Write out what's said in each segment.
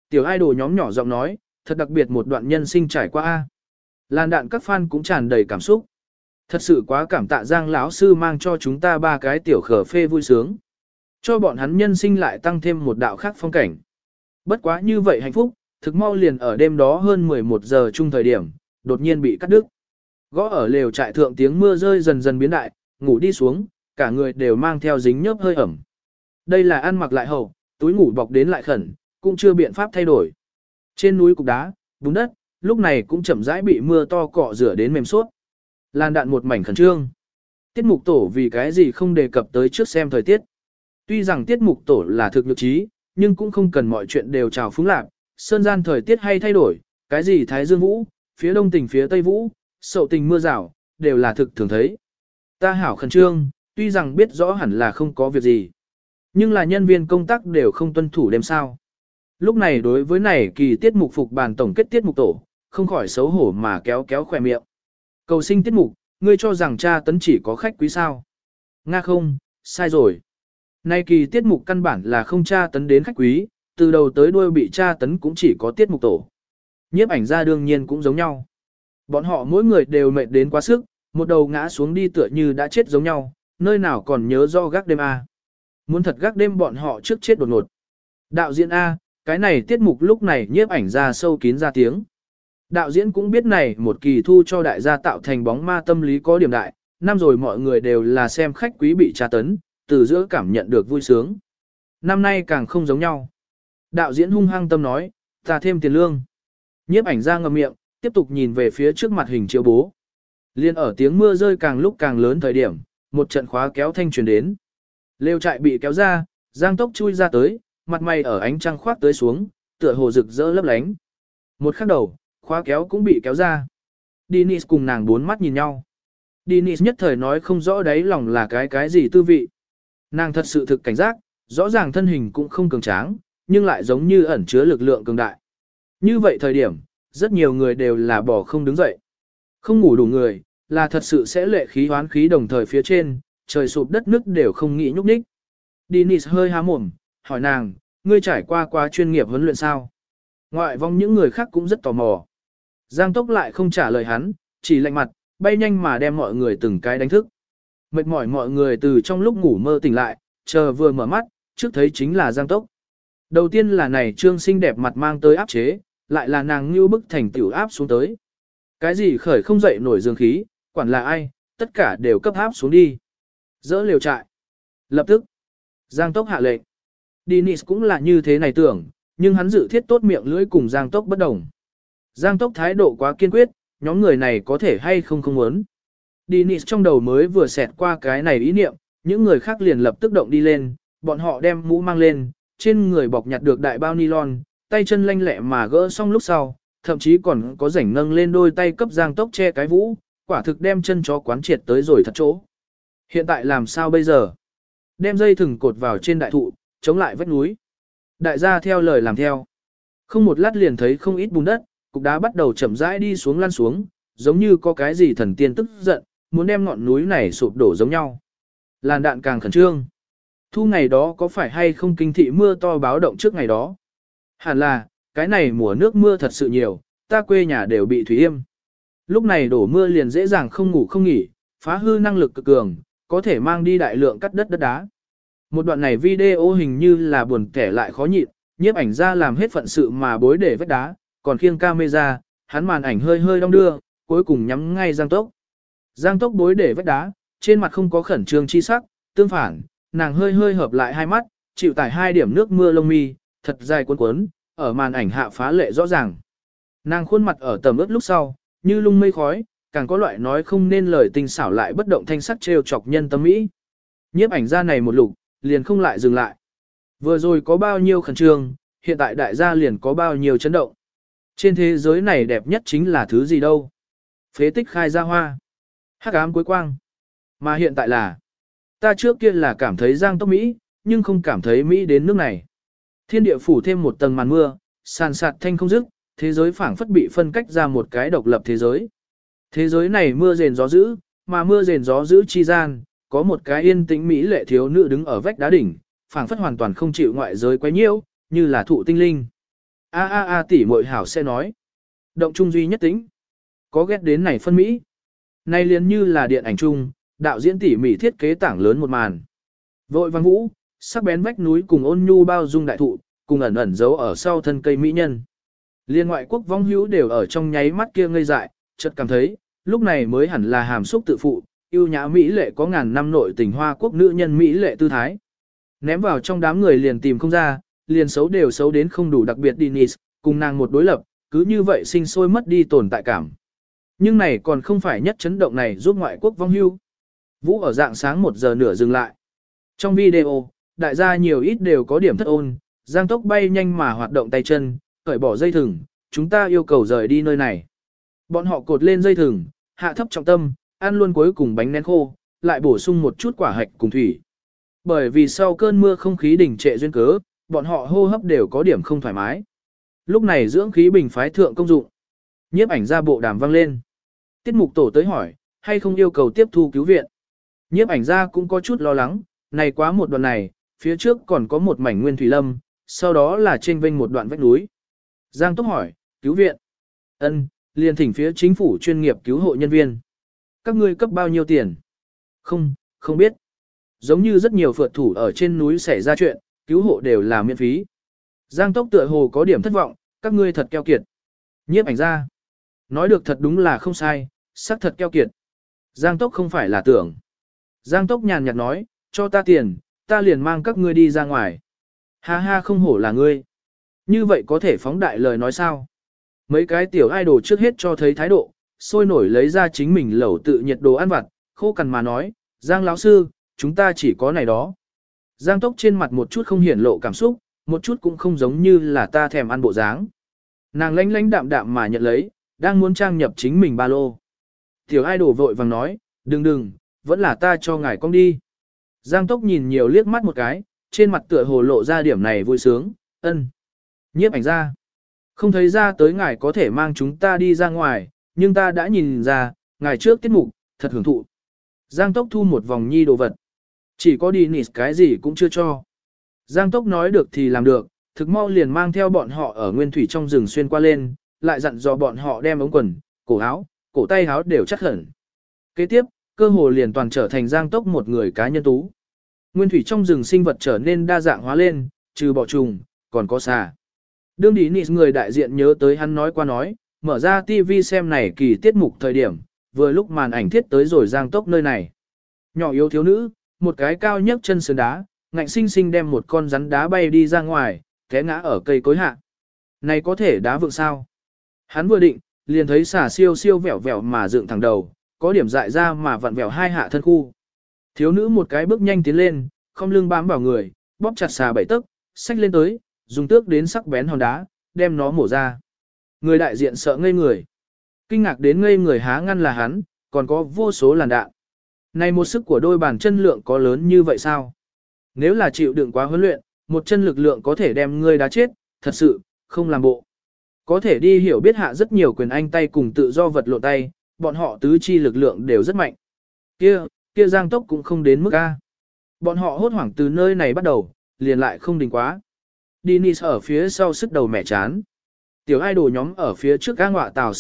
Tiểu idol nhóm nhỏ giọng nói, thật đặc biệt một đoạn nhân sinh trải qua a. Làn đạn các fan cũng tràn đầy cảm xúc. Thật sự quá cảm tạ Giang lão sư mang cho chúng ta ba cái tiểu khở phê vui sướng. Cho bọn hắn nhân sinh lại tăng thêm một đạo khác phong cảnh. Bất quá như vậy hạnh phúc, thực mau liền ở đêm đó hơn 11 giờ chung thời điểm, đột nhiên bị cắt đứt. Gõ ở lều trại thượng tiếng mưa rơi dần dần biến đại, ngủ đi xuống, cả người đều mang theo dính nhớp hơi ẩm. Đây là ăn mặc lại hậu, túi ngủ bọc đến lại khẩn, cũng chưa biện pháp thay đổi. Trên núi cục đá, bùn đất, lúc này cũng chậm rãi bị mưa to cọ rửa đến mềm suốt. Làn đạn một mảnh khẩn trương. Tiết mục tổ vì cái gì không đề cập tới trước xem thời tiết. Tuy rằng tiết mục tổ là thực lực trí, nhưng cũng không cần mọi chuyện đều trào phúng lạc. Sơn gian thời tiết hay thay đổi, cái gì Thái Dương Vũ, phía đông tình phía tây vũ, sậu tình mưa rào, đều là thực thường thấy. Ta hảo khẩn trương, tuy rằng biết rõ hẳn là không có việc gì. Nhưng là nhân viên công tác đều không tuân thủ đêm sao. Lúc này đối với này kỳ tiết mục phục bàn tổng kết tiết mục tổ, không khỏi xấu hổ mà kéo kéo khỏe miệng. Cầu sinh tiết mục, ngươi cho rằng tra tấn chỉ có khách quý sao. Nga không, sai rồi. Nay kỳ tiết mục căn bản là không tra tấn đến khách quý, từ đầu tới đuôi bị tra tấn cũng chỉ có tiết mục tổ. Nhiếp ảnh ra đương nhiên cũng giống nhau. Bọn họ mỗi người đều mệt đến quá sức, một đầu ngã xuống đi tựa như đã chết giống nhau, nơi nào còn nhớ do gác đêm A. Muốn thật gác đêm bọn họ trước chết đột ngột. Đạo diễn A, cái này tiết mục lúc này nhiếp ảnh ra sâu kín ra tiếng. Đạo diễn cũng biết này một kỳ thu cho đại gia tạo thành bóng ma tâm lý có điểm đại, năm rồi mọi người đều là xem khách quý bị tra tấn, từ giữa cảm nhận được vui sướng. Năm nay càng không giống nhau. Đạo diễn hung hăng tâm nói, ta thêm tiền lương. Nhiếp ảnh ra ngậm miệng, tiếp tục nhìn về phía trước mặt hình chiếu bố. Liên ở tiếng mưa rơi càng lúc càng lớn thời điểm, một trận khóa kéo thanh truyền đến. Lều trại bị kéo ra, Giang Tốc chui ra tới, mặt mày ở ánh trăng khoác tới xuống, tựa hồ rực rỡ lấp lánh. Một khắc đầu, khóa kéo cũng bị kéo ra. Dennis cùng nàng bốn mắt nhìn nhau. Dennis nhất thời nói không rõ đáy lòng là cái gì tư vị. Nàng thật sự thực cảnh giác, rõ ràng thân hình cũng không cường tráng, nhưng lại giống như ẩn chứa lực lượng cường đại. Như vậy thời điểm, rất nhiều người đều là bỏ không đứng dậy. Không ngủ đủ người, là thật sự sẽ lệ khí hoán khí đồng thời phía trên, trời sụp đất nứt đều không nghĩ nhúc nhích. Dennis hơi há mồm, hỏi nàng, ngươi trải qua quá chuyên nghiệp huấn luyện sao? Ngoại vòng những người khác cũng rất tò mò. Giang Tốc lại không trả lời hắn, chỉ lạnh mặt, bay nhanh mà đem mọi người từng cái đánh thức. Mệt mỏi mọi người từ trong lúc ngủ mơ tỉnh lại, chờ vừa mở mắt, trước thấy chính là Giang Tốc. Đầu tiên là này trương xinh đẹp mặt mang tới áp chế, lại là nàng như bức thành tiểu áp xuống tới. Cái gì khởi không dậy nổi dương khí, quản là ai, tất cả đều cấp áp xuống đi. Dỡ liều trại. Lập tức, Giang Tốc hạ lệnh. Dennis cũng là như thế này tưởng, nhưng hắn dự thiết tốt miệng lưỡi cùng Giang Tốc bất đồng. Giang Tốc thái độ quá kiên quyết, nhóm người này có thể hay không muốn. Dennis trong đầu mới vừa xẹt qua cái này ý niệm, những người khác liền lập tức động đi lên, bọn họ đem mũ mang lên, trên người bọc nhặt được đại bao nylon, tay chân lanh lẹ mà gỡ xong lúc sau, thậm chí còn có rảnh nâng lên đôi tay cấp Giang Tốc che cái vũ, quả thực đem chân chó quán triệt tới rồi thật chỗ. Hiện tại làm sao bây giờ? Đem dây thừng cột vào trên đại thụ, chống lại vách núi. Đại gia theo lời làm theo. Không một lát liền thấy không ít bùn đất, cục đá bắt đầu chậm rãi đi xuống lăn xuống, giống như có cái gì thần tiên tức giận, muốn đem ngọn núi này sụp đổ giống nhau. Làn đạn càng khẩn trương. Thu ngày đó có phải hay không kinh thị mưa to báo động trước ngày đó? Hẳn là, cái này mùa nước mưa thật sự nhiều, ta quê nhà đều bị thủy yêm. Lúc này đổ mưa liền dễ dàng không ngủ không nghỉ, phá hư năng lực cực cường, có thể mang đi đại lượng cắt đất đá. Một đoạn này video hình như là buồn kẻ lại khó nhịn, nhiếp ảnh ra làm hết phận sự mà bối để vách đá, còn khiêng camera, hắn màn ảnh hơi hơi đong đưa, cuối cùng nhắm ngay Giang Tốc. Giang Tốc bối để vách đá, trên mặt không có khẩn trương chi sắc, tương phản, nàng hơi hơi hợp lại hai mắt, chịu tải hai điểm nước mưa lông mi, thật dài cuốn cuốn, ở màn ảnh hạ phá lệ rõ ràng. Nàng khuôn mặt ở tầm ướt lúc sau, như lung mây khói, càng có loại nói không nên lời tinh xảo lại bất động thanh sắc trêu chọc nhân tâm mỹ. Nhiếp ảnh ra này một lục, liền không lại dừng lại. Vừa rồi có bao nhiêu khẩn trương, hiện tại đại gia liền có bao nhiêu chấn động. Trên thế giới này đẹp nhất chính là thứ gì đâu? Phế tích khai ra hoa, hắc ám cuối quang. Mà hiện tại là, ta trước kia là cảm thấy Giang Tốc Mỹ, nhưng không cảm thấy Mỹ đến nước này. Thiên địa phủ thêm một tầng màn mưa, sàn sạt thanh không dứt, thế giới phảng phất bị phân cách ra một cái độc lập thế giới. Thế giới này mưa rền gió dữ, mà mưa rền gió dữ chi gian, có một cái yên tĩnh mỹ lệ thiếu nữ đứng ở vách đá đỉnh, phảng phất hoàn toàn không chịu ngoại giới quấy nhiễu, như là thụ tinh linh. Tỷ muội hảo sẽ nói. Động trung duy nhất tính. Có ghét đến này phân mỹ. Này liền như là điện ảnh chung, đạo diễn tỉ mỉ thiết kế tảng lớn một màn. Vội vang vũ, sắc bén vách núi cùng ôn nhu bao dung đại thụ, cùng ẩn ẩn giấu ở sau thân cây mỹ nhân. Liên ngoại quốc vong hữu đều ở trong nháy mắt kia ngây dại, chợt cảm thấy, lúc này mới hẳn là hàm xúc tự phụ, yêu nhã mỹ lệ có ngàn năm nội tình hoa quốc nữ nhân mỹ lệ tư thái. Ném vào trong đám người liền tìm không ra, liền xấu đều xấu đến không đủ đặc biệt Denise, cùng nàng một đối lập, cứ như vậy sinh sôi mất đi tồn tại cảm. Nhưng này còn không phải nhất chấn động này giúp ngoại quốc vong hưu. Vũ ở dạng sáng 1 giờ nửa dừng lại. Trong video, đại gia nhiều ít đều có điểm thất ôn, Giang Tốc bay nhanh mà hoạt động tay chân, cởi bỏ dây thừng, chúng ta yêu cầu rời đi nơi này. Bọn họ cột lên dây thừng, hạ thấp trọng tâm, ăn luôn cuối cùng bánh nén khô, lại bổ sung một chút quả hạch cùng thủy. Bởi vì sau cơn mưa không khí đỉnh trệ duyên cớ, bọn họ hô hấp đều có điểm không thoải mái. Lúc này dưỡng khí bình phái thượng công dụng. Nhiếp ảnh ra bộ đàm vang lên. Tiết mục tổ tới hỏi, hay không yêu cầu tiếp thu cứu viện. Nhiếp ảnh ra cũng có chút lo lắng, này quá một đoạn này, phía trước còn có một mảnh nguyên thủy lâm, sau đó là trên vênh một đoạn vách núi. Giang Tốc hỏi, cứu viện. Ân, liền thỉnh phía chính phủ chuyên nghiệp cứu hộ nhân viên. Các ngươi cấp bao nhiêu tiền? Không biết. Giống như rất nhiều phượt thủ ở trên núi xảy ra chuyện, cứu hộ đều là miễn phí. Giang Tốc tựa hồ có điểm thất vọng, các ngươi thật keo kiệt. Nhiếp ảnh ra. Nói được thật đúng là không sai, xác thật keo kiệt. Giang Tốc không phải là tưởng. Giang Tốc nhàn nhạt nói, cho ta tiền, ta liền mang các ngươi đi ra ngoài. Ha ha, không hổ là ngươi. Như vậy có thể phóng đại lời nói sao? Mấy cái tiểu idol trước hết cho thấy thái độ, sôi nổi lấy ra chính mình lẩu tự nhiệt đồ ăn vặt, khô cằn mà nói, Giang lão sư, chúng ta chỉ có này đó. Giang Tốc trên mặt một chút không hiển lộ cảm xúc, một chút cũng không giống như là ta thèm ăn bộ dáng. Nàng lánh lánh đạm đạm mà nhận lấy, đang muốn trang nhập chính mình ba lô. Tiểu idol vội vàng nói, đừng, vẫn là ta cho ngài con đi. Giang Tốc nhìn nhiều liếc mắt một cái, trên mặt tựa hồ lộ ra điểm này vui sướng, ân. Nhiếp ảnh ra. Không thấy ra tới ngài có thể mang chúng ta đi ra ngoài, nhưng ta đã nhìn ra, ngài trước tiết mục, thật hưởng thụ. Giang Tốc thu một vòng nhi đồ vật. Chỉ có đi nịt cái gì cũng chưa cho. Giang Tốc nói được thì làm được, thực mau liền mang theo bọn họ ở nguyên thủy trong rừng xuyên qua lên, lại dặn dò bọn họ đem ống quần, cổ áo, cổ tay áo đều chắc hẳn. Kế tiếp, cơ hồ liền toàn trở thành Giang Tốc một người cá nhân tú. Nguyên thủy trong rừng sinh vật trở nên đa dạng hóa lên, trừ bọ trùng, còn có xà. Đương đi nịt người đại diện nhớ tới hắn nói qua nói, mở ra TV xem này kỳ tiết mục thời điểm, vừa lúc màn ảnh thiết tới rồi Giang Tốc nơi này. Nhỏ yếu thiếu nữ, một cái cao nhấc chân sườn đá, ngạnh sinh sinh đem một con rắn đá bay đi ra ngoài, té ngã ở cây cối hạ. Này có thể đá vượng sao? Hắn vừa định, liền thấy xà siêu siêu vẹo vẹo mà dựng thẳng đầu, có điểm dại ra mà vặn vẹo hai hạ thân khu. Thiếu nữ một cái bước nhanh tiến lên, không lưng bám vào người, bóp chặt xà bảy tấc, xách lên tới, dùng tước đến sắc bén hòn đá, đem nó mổ ra. Người đại diện sợ ngây người. Kinh ngạc đến ngây người há ngăn là hắn, còn có vô số làn đạn. Này một sức của đôi bàn chân lượng có lớn như vậy sao? Nếu là chịu đựng quá huấn luyện, một chân lực lượng có thể đem ngươi đá chết, thật sự, không làm bộ. Có thể đi hiểu biết hạ rất nhiều quyền anh tay cùng tự do vật lộn tay, bọn họ tứ chi lực lượng đều rất mạnh. Kia Giang Tốc cũng không đến mức A. Bọn họ hốt hoảng từ nơi này bắt đầu, liền lại không đình quá. Denise ở phía sau sức đầu mẻ chán. Tiểu idol nhóm ở phía trước các ngọa tàu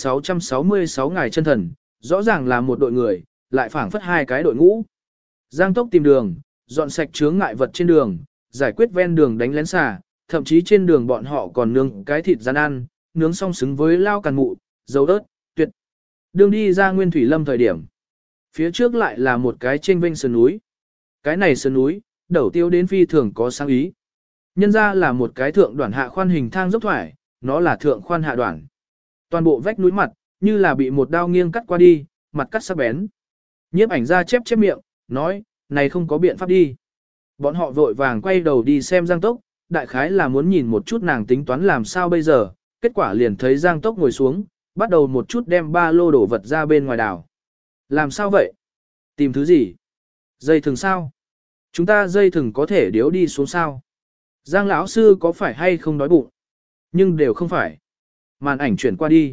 666 ngày chân thần, rõ ràng là một đội người, lại phảng phất hai cái đội ngũ. Giang Tốc tìm đường, dọn sạch chướng ngại vật trên đường, giải quyết ven đường đánh lén xà, thậm chí trên đường bọn họ còn nướng cái thịt rán ăn, nướng xong xứng với lao càn mụ, dầu ớt, tuyệt. Đường đi ra Nguyên Thủy Lâm thời điểm. Phía trước lại là một cái trên vênh sườn núi. Cái này sườn núi, đầu tiêu đến phi thường có sáng ý. Nhân ra là một cái thượng đoạn hạ khoan hình thang dốc thoải, nó là thượng khoan hạ đoạn. Toàn bộ vách núi mặt, như là bị một đao nghiêng cắt qua đi, mặt cắt sắc bén. Nhiếp ảnh ra chép miệng, nói, này không có biện pháp đi. Bọn họ vội vàng quay đầu đi xem Giang Tốc, đại khái là muốn nhìn một chút nàng tính toán làm sao bây giờ, kết quả liền thấy Giang Tốc ngồi xuống, bắt đầu một chút đem ba lô đổ vật ra bên ngoài đảo. Làm sao vậy? Tìm thứ gì? Dây thừng sao? Chúng ta dây thừng có thể điếu đi xuống sao? Giang lão sư có phải hay không đói bụng? Nhưng đều không phải. Màn ảnh chuyển qua đi.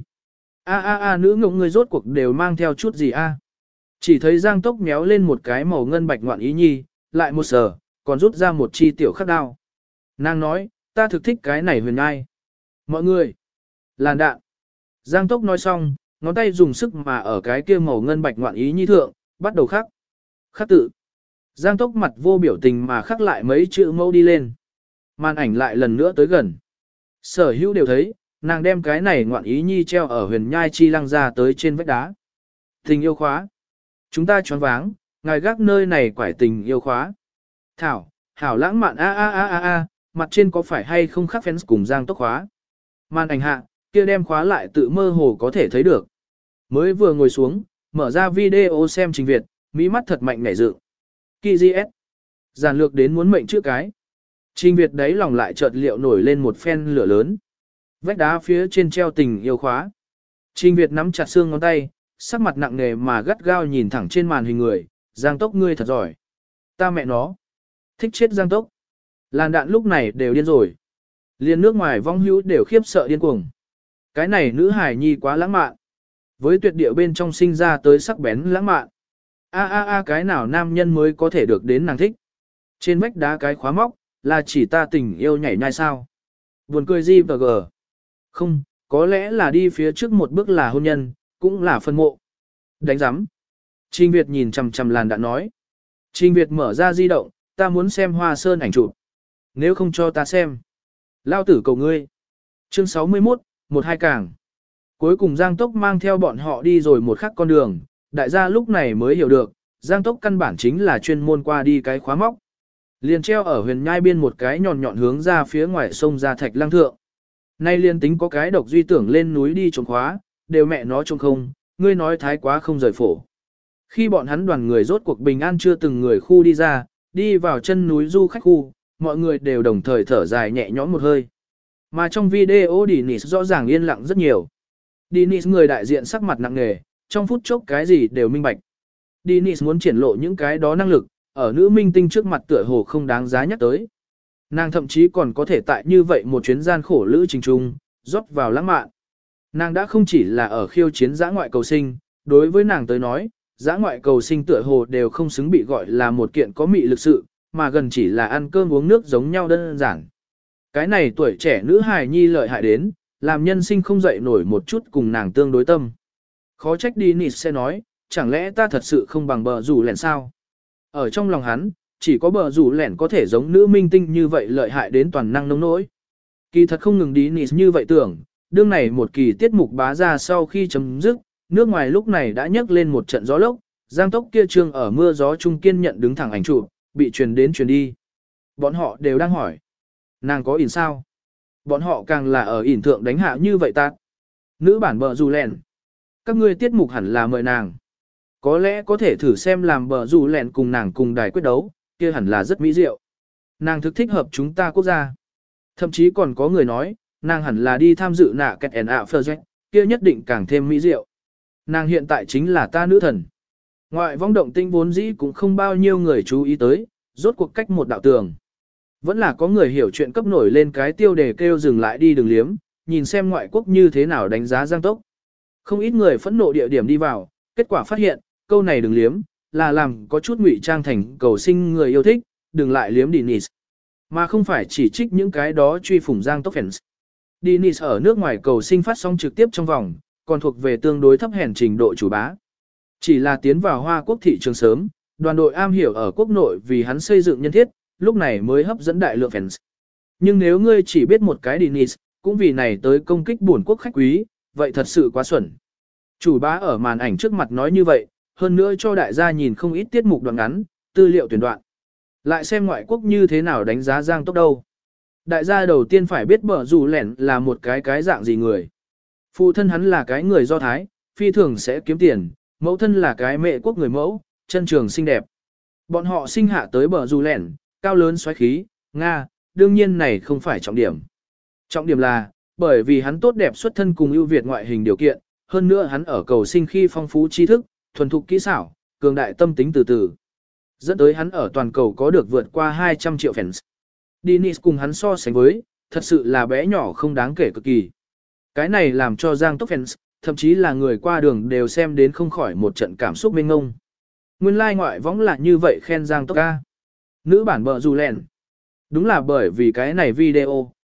Nữ ngộng người rốt cuộc đều mang theo chút gì a? Chỉ thấy Giang Tốc méo lên một cái màu ngân bạch ngoạn ý nhi, lại một sờ, còn rút ra một chi tiểu khắc đao. Nàng nói, ta thực thích cái này huyền ngai. Mọi người, làn đạn. Giang Tốc nói xong, ngón tay dùng sức mà ở cái kia màu ngân bạch ngoạn ý nhi thượng, bắt đầu khắc. Khắc tự. Giang Tốc mặt vô biểu tình mà khắc lại mấy chữ mẫu đi lên. Màn ảnh lại lần nữa tới gần. Sở hữu đều thấy, nàng đem cái này ngoạn ý nhi treo ở huyền nhai chi lăng ra tới trên vách đá. Tình yêu khóa. Chúng ta choáng váng, ngài gác nơi này quải tình yêu khóa. Thảo, hảo lãng mạn a, mặt trên có phải hay không khắc fans cùng Giang Tốc khóa. Màn ảnh hạ, kia đem khóa lại tự mơ hồ có thể thấy được. Mới vừa ngồi xuống, mở ra video xem Trình Việt, mỹ mắt thật mạnh nảy dựng. Kỳ GS. Giản lược đến muốn mệnh chữ cái. Trình Việt đấy lòng lại chợt liệu nổi lên một phen lửa lớn. Vách đá phía trên treo tình yêu khóa. Trình Việt nắm chặt xương ngón tay, sắc mặt nặng nề mà gắt gao nhìn thẳng trên màn hình người. Giang Tốc ngươi thật giỏi. Ta mẹ nó. Thích chết Giang Tốc. Làn đạn lúc này đều điên rồi. Liên nước ngoài vong hữu đều khiếp sợ điên cuồng. Cái này nữ hải nhi quá lãng mạn. Với tuyệt địa bên trong sinh ra tới sắc bén lãng mạn. Cái nào nam nhân mới có thể được đến nàng thích. Trên vách đá cái khóa móc, là chỉ ta tình yêu nhảy nhai sao. Buồn cười gì và gờ. Không, có lẽ là đi phía trước một bước là hôn nhân, cũng là phân mộ. Đánh giám. Trình Việt nhìn chằm chằm làn đạn nói. Trình Việt mở ra di động, ta muốn xem Hoa Sơn ảnh chụp. Nếu không cho ta xem. Lao tử cầu ngươi. Chương 61, 12 càng. Cuối cùng Giang Tốc mang theo bọn họ đi rồi một khắc con đường, đại gia lúc này mới hiểu được, Giang Tốc căn bản chính là chuyên môn qua đi cái khóa móc. Liền treo ở huyền nhai biên một cái nhọn nhọn hướng ra phía ngoài sông ra thạch lăng thượng. Nay liên tính có cái độc duy tưởng lên núi đi trốn khóa, đều mẹ nó trông không, ngươi nói thái quá không rời phổ. Khi bọn hắn đoàn người rốt cuộc bình an chưa từng người khu đi ra, đi vào chân núi du khách khu, mọi người đều đồng thời thở dài nhẹ nhõm một hơi. Mà trong video Dennis rõ ràng yên lặng rất nhiều. Dennis người đại diện sắc mặt nặng nề, trong phút chốc cái gì đều minh bạch. Dennis muốn triển lộ những cái đó năng lực, ở nữ minh tinh trước mặt tựa hồ không đáng giá nhắc tới. Nàng thậm chí còn có thể tại như vậy một chuyến gian khổ lữ trình trung, rót vào lãng mạn. Nàng đã không chỉ là ở khiêu chiến dã ngoại cầu sinh, đối với nàng tới nói, dã ngoại cầu sinh tựa hồ đều không xứng bị gọi là một kiện có mị lực sự, mà gần chỉ là ăn cơm uống nước giống nhau đơn giản. Cái này tuổi trẻ nữ hài nhi lợi hại đến, làm nhân sinh không dậy nổi một chút cùng nàng tương đối tâm. Khó trách Dennis sẽ nói, chẳng lẽ ta thật sự không bằng bờ rủ lẻn sao? Ở trong lòng hắn, chỉ có bờ rủ lẻn có thể giống nữ minh tinh như vậy lợi hại đến toàn năng nông nỗi. Kỳ thật không ngừng Dennis như vậy tưởng, đương này một kỳ tiết mục bá ra sau khi chấm dứt, nước ngoài lúc này đã nhấc lên một trận gió lốc, Giang Tốc kia trương ở mưa gió trung kiên nhận đứng thẳng ảnh chụp, bị truyền đến truyền đi. Bọn họ đều đang hỏi, nàng có ỉn sao? Bọn họ càng là ở ỉn thượng đánh hạ như vậy ta. Nữ bản bờ rủ lẻn. Các ngươi tiết mục hẳn là mời nàng. Có lẽ có thể thử xem làm bờ rủ lẻn cùng nàng cùng đài quyết đấu, kia hẳn là rất mỹ diệu. Nàng thực thích hợp chúng ta quốc gia. Thậm chí còn có người nói, nàng hẳn là đi tham dự nạ kẹt ẻn ạ phơ doanh, kia nhất định càng thêm mỹ diệu. Nàng hiện tại chính là ta nữ thần. Ngoại vong động tinh vốn dĩ cũng không bao nhiêu người chú ý tới, rốt cuộc cách một đạo tường. Vẫn là có người hiểu chuyện cấp nổi lên cái tiêu đề kêu dừng lại đi đường liếm, nhìn xem ngoại quốc như thế nào đánh giá Giang Tốc. Không ít người phẫn nộ địa điểm đi vào, kết quả phát hiện, câu này đừng liếm, là làm có chút ngụy trang thành cầu sinh người yêu thích, đừng lại liếm Dennis. Mà không phải chỉ trích những cái đó truy phủng Giang Tốc fans. Dennis ở nước ngoài cầu sinh phát sóng trực tiếp trong vòng, còn thuộc về tương đối thấp hèn trình độ chủ bá. Chỉ là tiến vào Hoa Quốc thị trường sớm, đoàn đội am hiểu ở quốc nội vì hắn xây dựng nhân thiết, lúc này mới hấp dẫn đại lượng fans. Nhưng nếu ngươi chỉ biết một cái Dennis, cũng vì này tới công kích buồn quốc khách quý, vậy thật sự quá xuẩn. Chủ bá ở màn ảnh trước mặt nói như vậy, hơn nữa cho đại gia nhìn không ít tiết mục đoạn ngắn, tư liệu tuyển đoạn. Lại xem ngoại quốc như thế nào đánh giá Giang Tốc đâu. Đại gia đầu tiên phải biết bờ rủ lẻn là một cái dạng gì người. Phụ thân hắn là cái người Do Thái, phi thường sẽ kiếm tiền, mẫu thân là cái mẹ quốc người mẫu, chân trường xinh đẹp. Bọn họ sinh hạ tới bờ rủ lẻn, cao lớn xoáy khí, Nga, đương nhiên này không phải trọng điểm. Trọng điểm là, bởi vì hắn tốt đẹp xuất thân cùng ưu việt ngoại hình điều kiện, hơn nữa hắn ở cầu sinh khi phong phú tri thức, thuần thục kỹ xảo, cường đại tâm tính từ từ. Dẫn tới hắn ở toàn cầu có được vượt qua 200 triệu fans. Dennis cùng hắn so sánh với, thật sự là bé nhỏ không đáng kể cực kỳ. Cái này làm cho Giang Tốc fans, thậm chí là người qua đường đều xem đến không khỏi một trận cảm xúc mênh ngông. Nguyên lai ngoại võng là như vậy khen Giang Tốc ca. Nữ bản bờ rủ lẻn. Đúng là bởi vì cái này video,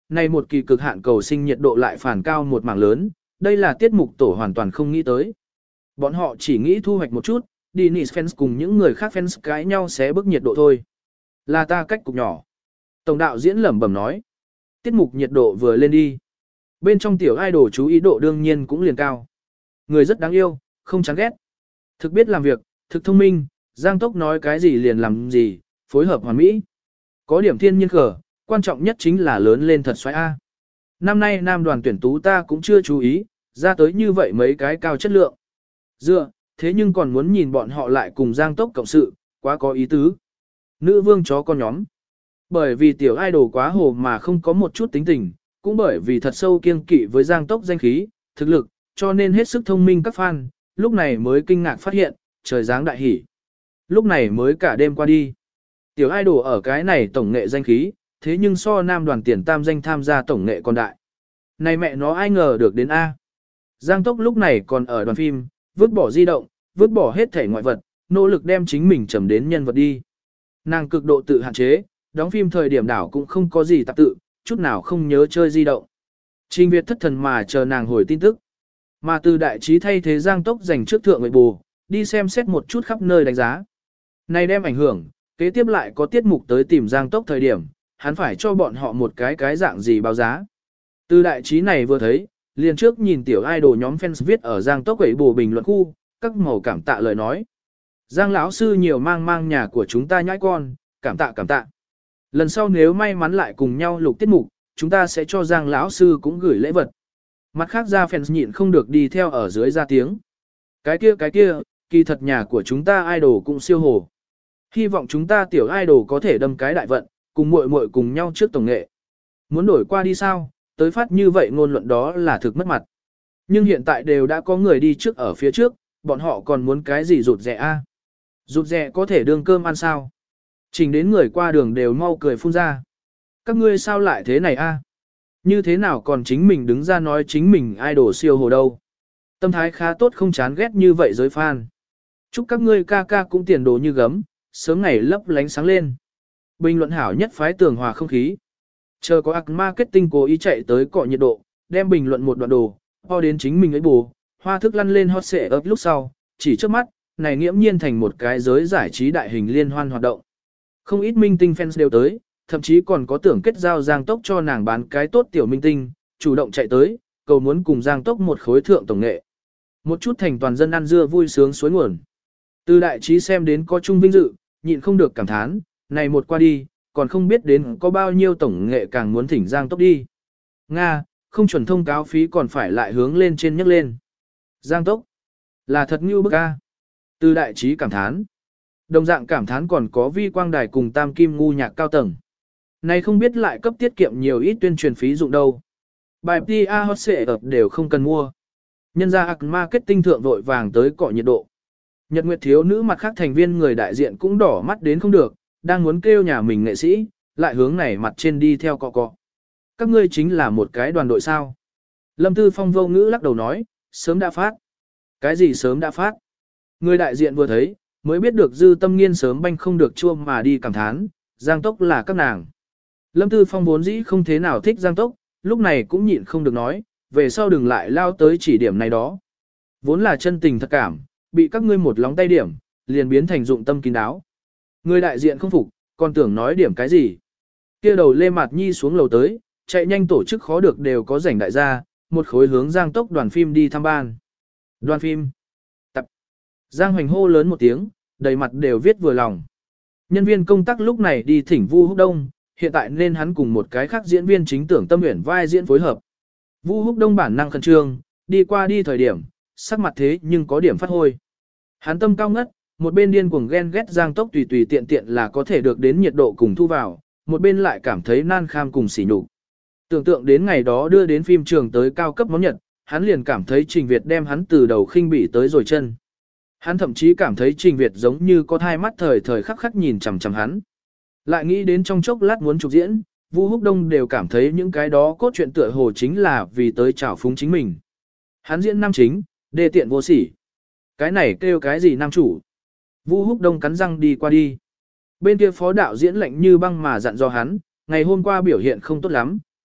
này một kỳ cực hạn cầu sinh nhiệt độ lại phản cao một mảng lớn, đây là tiết mục tổ hoàn toàn không nghĩ tới. Bọn họ chỉ nghĩ thu hoạch một chút, Disney fans cùng những người khác fans cãi nhau xé bức nhiệt độ thôi. Là ta cách cục nhỏ. Tổng đạo diễn lẩm bẩm nói. Tiết mục nhiệt độ vừa lên đi. Bên trong tiểu idol chú ý độ đương nhiên cũng liền cao. Người rất đáng yêu, không chán ghét. Thực biết làm việc, thực thông minh, Giang Tốc nói cái gì liền làm gì, phối hợp hoàn mỹ. Có điểm thiên nhiên khở, quan trọng nhất chính là lớn lên thật xoáy A. Năm nay nam đoàn tuyển tú ta cũng chưa chú ý, ra tới như vậy mấy cái cao chất lượng. Dựa, thế nhưng còn muốn nhìn bọn họ lại cùng Giang Tốc cộng sự, quá có ý tứ. Nữ vương chó con nhóm. Bởi vì tiểu idol quá hồ mà không có một chút tính tình, cũng bởi vì thật sâu kiêng kỵ với Giang Tốc danh khí, thực lực, cho nên hết sức thông minh các fan, lúc này mới kinh ngạc phát hiện, trời giáng đại hỉ. Lúc này mới cả đêm qua đi. Tiểu idol ở cái này tổng nghệ danh khí, thế nhưng so nam đoàn tiền tam danh tham gia tổng nghệ còn đại. Này mẹ nó ai ngờ được đến A. Giang Tốc lúc này còn ở đoàn phim, vứt bỏ di động, vứt bỏ hết thể ngoại vật, nỗ lực đem chính mình trầm đến nhân vật đi. Nàng cực độ tự hạn chế, đóng phim thời điểm đảo cũng không có gì tạp tự, chút nào không nhớ chơi di động. Trình Việt thất thần mà chờ nàng hồi tin tức. Mà từ đại trí thay thế Giang Tốc dành trước thượng người bù, đi xem xét một chút khắp nơi đánh giá. Này đem ảnh hưởng, kế tiếp lại có tiết mục tới tìm Giang Tốc thời điểm, hắn phải cho bọn họ một cái dạng gì báo giá. Từ đại trí này vừa thấy, liền trước nhìn tiểu idol nhóm fans viết ở Giang Tốc quẩy bù bình luận khu, các màu cảm tạ lời nói. Giang lão sư nhiều mang nhà của chúng ta nhãi con, cảm tạ cảm tạ. Lần sau nếu may mắn lại cùng nhau lục tiết mục, chúng ta sẽ cho Giang lão sư cũng gửi lễ vật. Mặt khác ra fans nhịn không được đi theo ở dưới ra tiếng. Cái kia, kỳ thật nhà của chúng ta idol cũng siêu hồ. Hy vọng chúng ta tiểu idol có thể đâm cái đại vận, cùng muội muội cùng nhau trước tổng nghệ. Muốn đổi qua đi sao, tới phát như vậy ngôn luận đó là thực mất mặt. Nhưng hiện tại đều đã có người đi trước ở phía trước, bọn họ còn muốn cái gì rụt rẻ a? Rụt rẻ có thể đương cơm ăn sao? Trình đến người qua đường đều mau cười phun ra. Các ngươi sao lại thế này a? Như thế nào còn chính mình đứng ra nói chính mình idol siêu hồ đâu? Tâm thái khá tốt không chán ghét như vậy giới fan. Chúc các ngươi ca ca cũng tiền đồ như gấm, sớm ngày lấp lánh sáng lên. Bình luận hảo nhất phái tường hòa không khí. Chờ có ạc marketing cố ý chạy tới cọ nhiệt độ, đem bình luận một đoạn đồ, ho đến chính mình ấy bù, hoa thức lăn lên hot xệ ấp lúc sau, chỉ trước mắt, này nghiễm nhiên thành một cái giới giải trí đại hình liên hoan hoạt động. Không ít minh tinh fans đều tới, thậm chí còn có tưởng kết giao Giang Tốc cho nàng bán cái tốt tiểu minh tinh, chủ động chạy tới, cầu muốn cùng Giang Tốc một khối thượng tổng nghệ. Một chút thành toàn dân ăn dưa vui sướng suối nguồn. Từ đại trí xem đến có chung vinh dự, nhịn không được cảm thán, này một qua đi, còn không biết đến có bao nhiêu tổng nghệ càng muốn thỉnh Giang Tốc đi. Nga, không chuẩn thông cáo phí còn phải lại hướng lên trên nhấc lên. Giang Tốc, là thật như bức a. Từ đại trí cảm thán. Đồng dạng cảm thán còn có Vi Quang Đài cùng Tam Kim ngu nhạc cao tầng. Này không biết lại cấp tiết kiệm nhiều ít tuyên truyền phí dụng đâu. Bài PR hot xệ ập đều không cần mua. Nhân ra marketing thượng vội vàng tới cọ nhiệt độ. Nhật Nguyệt thiếu nữ mặt khác thành viên người đại diện cũng đỏ mắt đến không được, đang muốn kêu nhà mình nghệ sĩ, lại hướng này mặt trên đi theo cọ cọ. Các ngươi chính là một cái đoàn đội sao. Lâm Tư Phong vô ngữ lắc đầu nói, sớm đã phát. Cái gì sớm đã phát? Người đại diện vừa thấy, mới biết được Dư Tâm Nghiên sớm banh không được chua mà đi cảm thán, Giang Tốc là các nàng. Lâm Tư Phong vốn dĩ không thế nào thích Giang Tốc, lúc này cũng nhịn không được nói, về sau đừng lại lao tới chỉ điểm này đó. Vốn là chân tình thật cảm, bị các ngươi một lóng tay điểm, liền biến thành dụng tâm kín đáo. Người đại diện không phục, còn tưởng nói điểm cái gì. Kia đầu Lê Mạt Nhi xuống lầu tới, chạy nhanh tổ chức khó được đều có rảnh đại gia, một khối hướng Giang Tốc đoàn phim đi thăm ban. Đoàn phim. Tập. Giang Hoành hô lớn một tiếng, đầy mặt đều viết vừa lòng. Nhân viên công tác lúc này đi thỉnh Vu Húc Đông, hiện tại nên hắn cùng một cái khác diễn viên chính tưởng Tâm Uyển vai diễn phối hợp. Vu Húc Đông bản năng khẩn trương, đi qua đi thời điểm, sắc mặt thế nhưng có điểm phát hôi. Hắn tâm cao ngất, một bên điên cuồng ghen ghét Giang Tốc tùy tùy tiện tiện là có thể được đến nhiệt độ cùng thu vào, một bên lại cảm thấy nan kham cùng sỉ nhục. Tưởng tượng đến ngày đó đưa đến phim trường tới cao cấp món nhật, hắn liền cảm thấy Trình Việt đem hắn từ đầu khinh bỉ tới rồi chân. Hắn thậm chí cảm thấy Trình Việt giống như có thai mắt thời thời khắc khắc nhìn chằm chằm hắn. Lại nghĩ đến trong chốc lát muốn chụp diễn, Vu Húc Đông đều cảm thấy những cái đó cốt truyện tựa hồ chính là vì tới trào phúng chính mình. Hắn diễn nam chính, đê tiện vô sỉ. Cái này kêu cái gì nam chủ? Vu Húc Đông cắn răng đi qua đi. Bên kia phó đạo diễn lạnh như băng mà dặn dò hắn, ngày hôm qua biểu hiện không tốt lắm,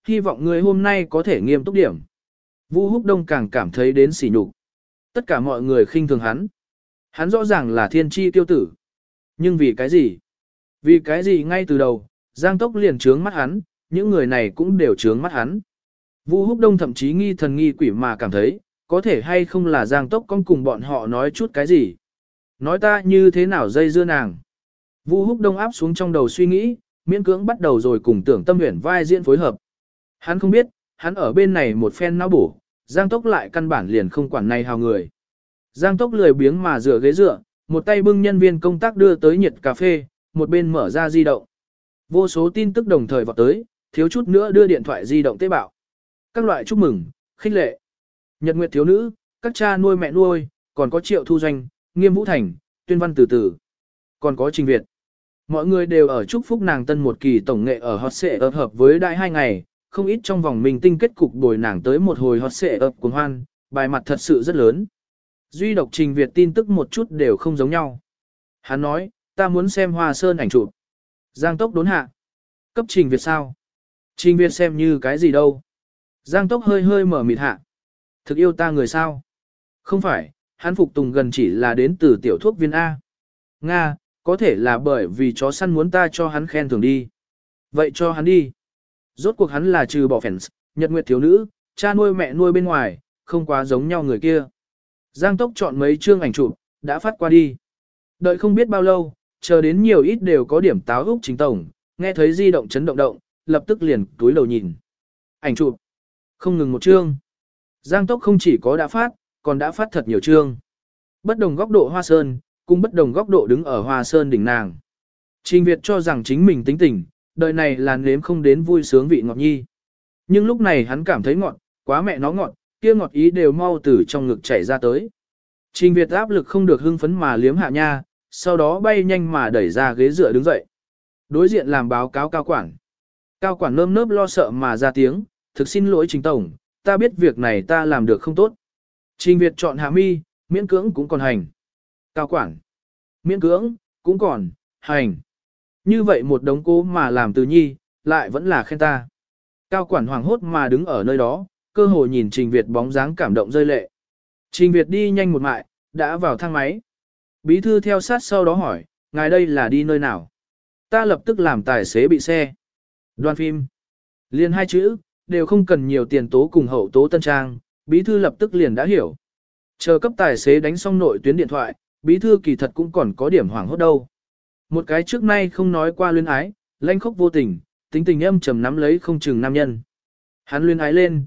hy vọng ngươi hôm nay có thể nghiêm túc điểm. Vu Húc Đông càng cảm thấy đến sỉ nhục. Tất cả mọi người khinh thường hắn. Hắn rõ ràng là thiên chi tiêu tử. Nhưng vì cái gì? Vì cái gì ngay từ đầu, Giang Tốc liền trướng mắt hắn, những người này cũng đều trướng mắt hắn. Vu Húc Đông thậm chí nghi thần nghi quỷ mà cảm thấy, có thể hay không là Giang Tốc con cùng bọn họ nói chút cái gì. Nói ta như thế nào dây dưa nàng. Vu Húc Đông áp xuống trong đầu suy nghĩ, miễn cưỡng bắt đầu rồi cùng Tưởng Tâm Uyển vai diễn phối hợp. Hắn không biết, hắn ở bên này một phen não bổ, Giang Tốc lại căn bản liền không quản này hào người. Giang Tốc lười biếng mà rửa ghế dựa, một tay bưng nhân viên công tác đưa tới nhiệt cà phê, một bên mở ra di động. Vô số tin tức đồng thời vọt tới, thiếu chút nữa đưa điện thoại di động tế bạo. Các loại chúc mừng, khích lệ. Nhật Nguyệt thiếu nữ, các cha nuôi mẹ nuôi, còn có Triệu Thu Doanh, Nghiêm Vũ Thành, Tuyên Văn Từ Từ, còn có Trình Việt. Mọi người đều ở chúc phúc nàng tân một kỳ tổng nghệ ở hot xệ ập hợp với đại 2 ngày, không ít trong vòng mình tinh kết cục bồi nàng tới một hồi hot xệ ập cuồng hoan, bài mặt thật sự rất lớn. Duy độc Trình Việt tin tức một chút đều không giống nhau. Hắn nói, ta muốn xem Hoa Sơn ảnh chụp. Giang Tốc đốn hạ. Cấp Trình Việt sao? Trình Việt xem như cái gì đâu? Giang Tốc hơi hơi mở mịt hạ. Thực yêu ta người sao? Không phải, hắn phục tùng gần chỉ là đến từ tiểu thuốc viên A. Nga, có thể là bởi vì chó săn muốn ta cho hắn khen thưởng đi. Vậy cho hắn đi. Rốt cuộc hắn là trừ bỏ fans, Nhật Nguyệt thiếu nữ, cha nuôi mẹ nuôi bên ngoài, không quá giống nhau người kia. Giang Tốc chọn mấy chương ảnh chụp, đã phát qua đi. Đợi không biết bao lâu, chờ đến nhiều ít đều có điểm táo úc chính tổng, nghe thấy di động chấn động động, lập tức liền túi đầu nhìn. Ảnh chụp, không ngừng một chương. Giang Tốc không chỉ có đã phát, còn đã phát thật nhiều chương. Bất đồng góc độ Hoa Sơn, cùng bất đồng góc độ đứng ở Hoa Sơn đỉnh nàng. Trình Việt cho rằng chính mình tính tình, đời này là nếm không đến vui sướng vị ngọt nhi. Nhưng lúc này hắn cảm thấy ngọt, quá mẹ nó ngọt, kia ngọt ý đều mau từ trong ngực chảy ra tới. Trình Việt áp lực không được hưng phấn mà liếm hạ nha, sau đó bay nhanh mà đẩy ra ghế dựa đứng dậy. Đối diện làm báo cáo cao quản. Cao quản nơm nớp lo sợ mà ra tiếng, thực xin lỗi Trình tổng, ta biết việc này ta làm được không tốt. Trình Việt chọn hạ mi, miễn cưỡng cũng còn hành. Cao quản. Miễn cưỡng, cũng còn, hành. Như vậy một đống cố mà làm từ nhi, lại vẫn là khen ta. Cao quản hoảng hốt mà đứng ở nơi đó, cơ hồ nhìn Trình Việt bóng dáng cảm động rơi lệ. Trình Việt đi nhanh một mại, đã vào thang máy. Bí thư theo sát sau đó hỏi, ngài đây là đi nơi nào? Ta lập tức làm tài xế bị xe. Đoàn phim. Liền 2 chữ, đều không cần nhiều tiền tố cùng hậu tố tân trang, bí thư lập tức liền đã hiểu. Chờ cấp tài xế đánh xong nội tuyến điện thoại, bí thư kỳ thật cũng còn có điểm hoảng hốt đâu. Một cái trước nay không nói qua luyến ái, lanh khốc vô tình, tính tình âm trầm nắm lấy không chừng nam nhân. Hắn luyến ái lên,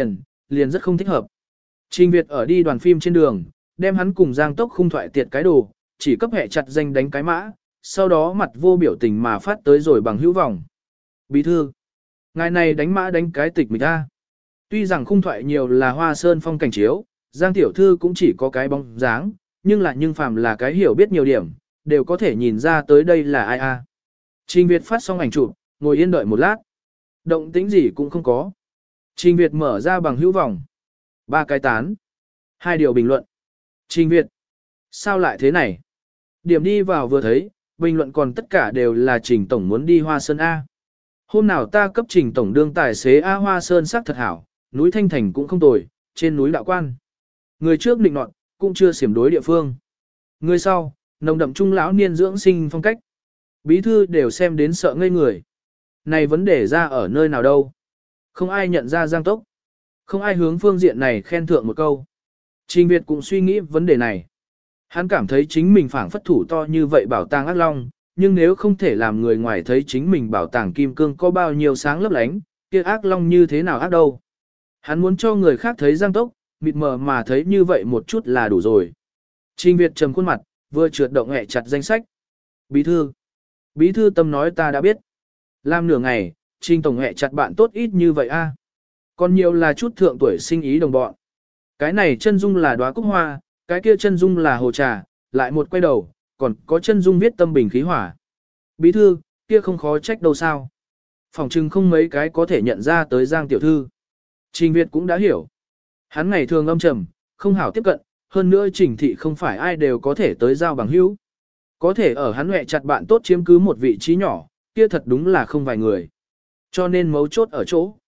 liền rất không thích hợp. Trình Việt ở đi đoàn phim trên đường, đem hắn cùng Giang Tốc khung thoại tiệt cái đồ, chỉ cấp hệ chặt danh đánh cái mã, sau đó mặt vô biểu tình mà phát tới rồi bằng hữu vọng. Bí thư, ngài này đánh mã đánh cái tịch mình ta. Tuy rằng khung thoại nhiều là Hoa Sơn phong cảnh chiếu, Giang tiểu thư cũng chỉ có cái bóng dáng, nhưng phàm là cái hiểu biết nhiều điểm, đều có thể nhìn ra tới đây là ai a. Trình Việt phát xong ảnh chụp, ngồi yên đợi một lát. Động tĩnh gì cũng không có. Trình Việt mở ra bằng hữu vọng. 3 cái tán. 2 điều bình luận. Trình Việt. Sao lại thế này? Điểm đi vào vừa thấy, bình luận còn tất cả đều là Trình Tổng muốn đi Hoa Sơn A. Hôm nào ta cấp Trình Tổng đương tài xế A Hoa Sơn sắc thật hảo, núi Thanh Thành cũng không tồi, trên núi đạo quan. Người trước định nọt, cũng chưa xiểm đối địa phương. Người sau, nồng đậm trung lão niên dưỡng sinh phong cách. Bí thư đều xem đến sợ ngây người. Này vấn đề ra ở nơi nào đâu? Không ai nhận ra Giang Tốc. Không ai hướng phương diện này khen thượng một câu. Trình Việt cũng suy nghĩ vấn đề này. Hắn cảm thấy chính mình phảng phất thủ to như vậy bảo tàng ác long, nhưng nếu không thể làm người ngoài thấy chính mình bảo tàng kim cương có bao nhiêu sáng lấp lánh, kia ác long như thế nào ác đâu. Hắn muốn cho người khác thấy Giang Tốc, mịt mờ mà thấy như vậy một chút là đủ rồi. Trình Việt trầm khuôn mặt, vừa trượt động hẹ chặt danh sách. Bí thư tâm nói ta đã biết. Làm nửa ngày, Trình Tổng hẹ chặt bạn tốt ít như vậy a. Còn nhiều là chút thượng tuổi sinh ý đồng bọn. Cái này chân dung là đóa cúc hoa, cái kia chân dung là hồ trà, lại một quay đầu, còn có chân dung viết tâm bình khí hỏa. Bí thư, kia không khó trách đâu sao. Phòng trưng không mấy cái có thể nhận ra tới Giang tiểu thư. Trình Việt cũng đã hiểu. Hắn ngày thường âm trầm, không hảo tiếp cận, hơn nữa Trình thị không phải ai đều có thể tới giao bằng hữu. Có thể ở hắn huệ chặt bạn tốt chiếm cứ một vị trí nhỏ, kia thật đúng là không vài người. Cho nên mấu chốt ở chỗ.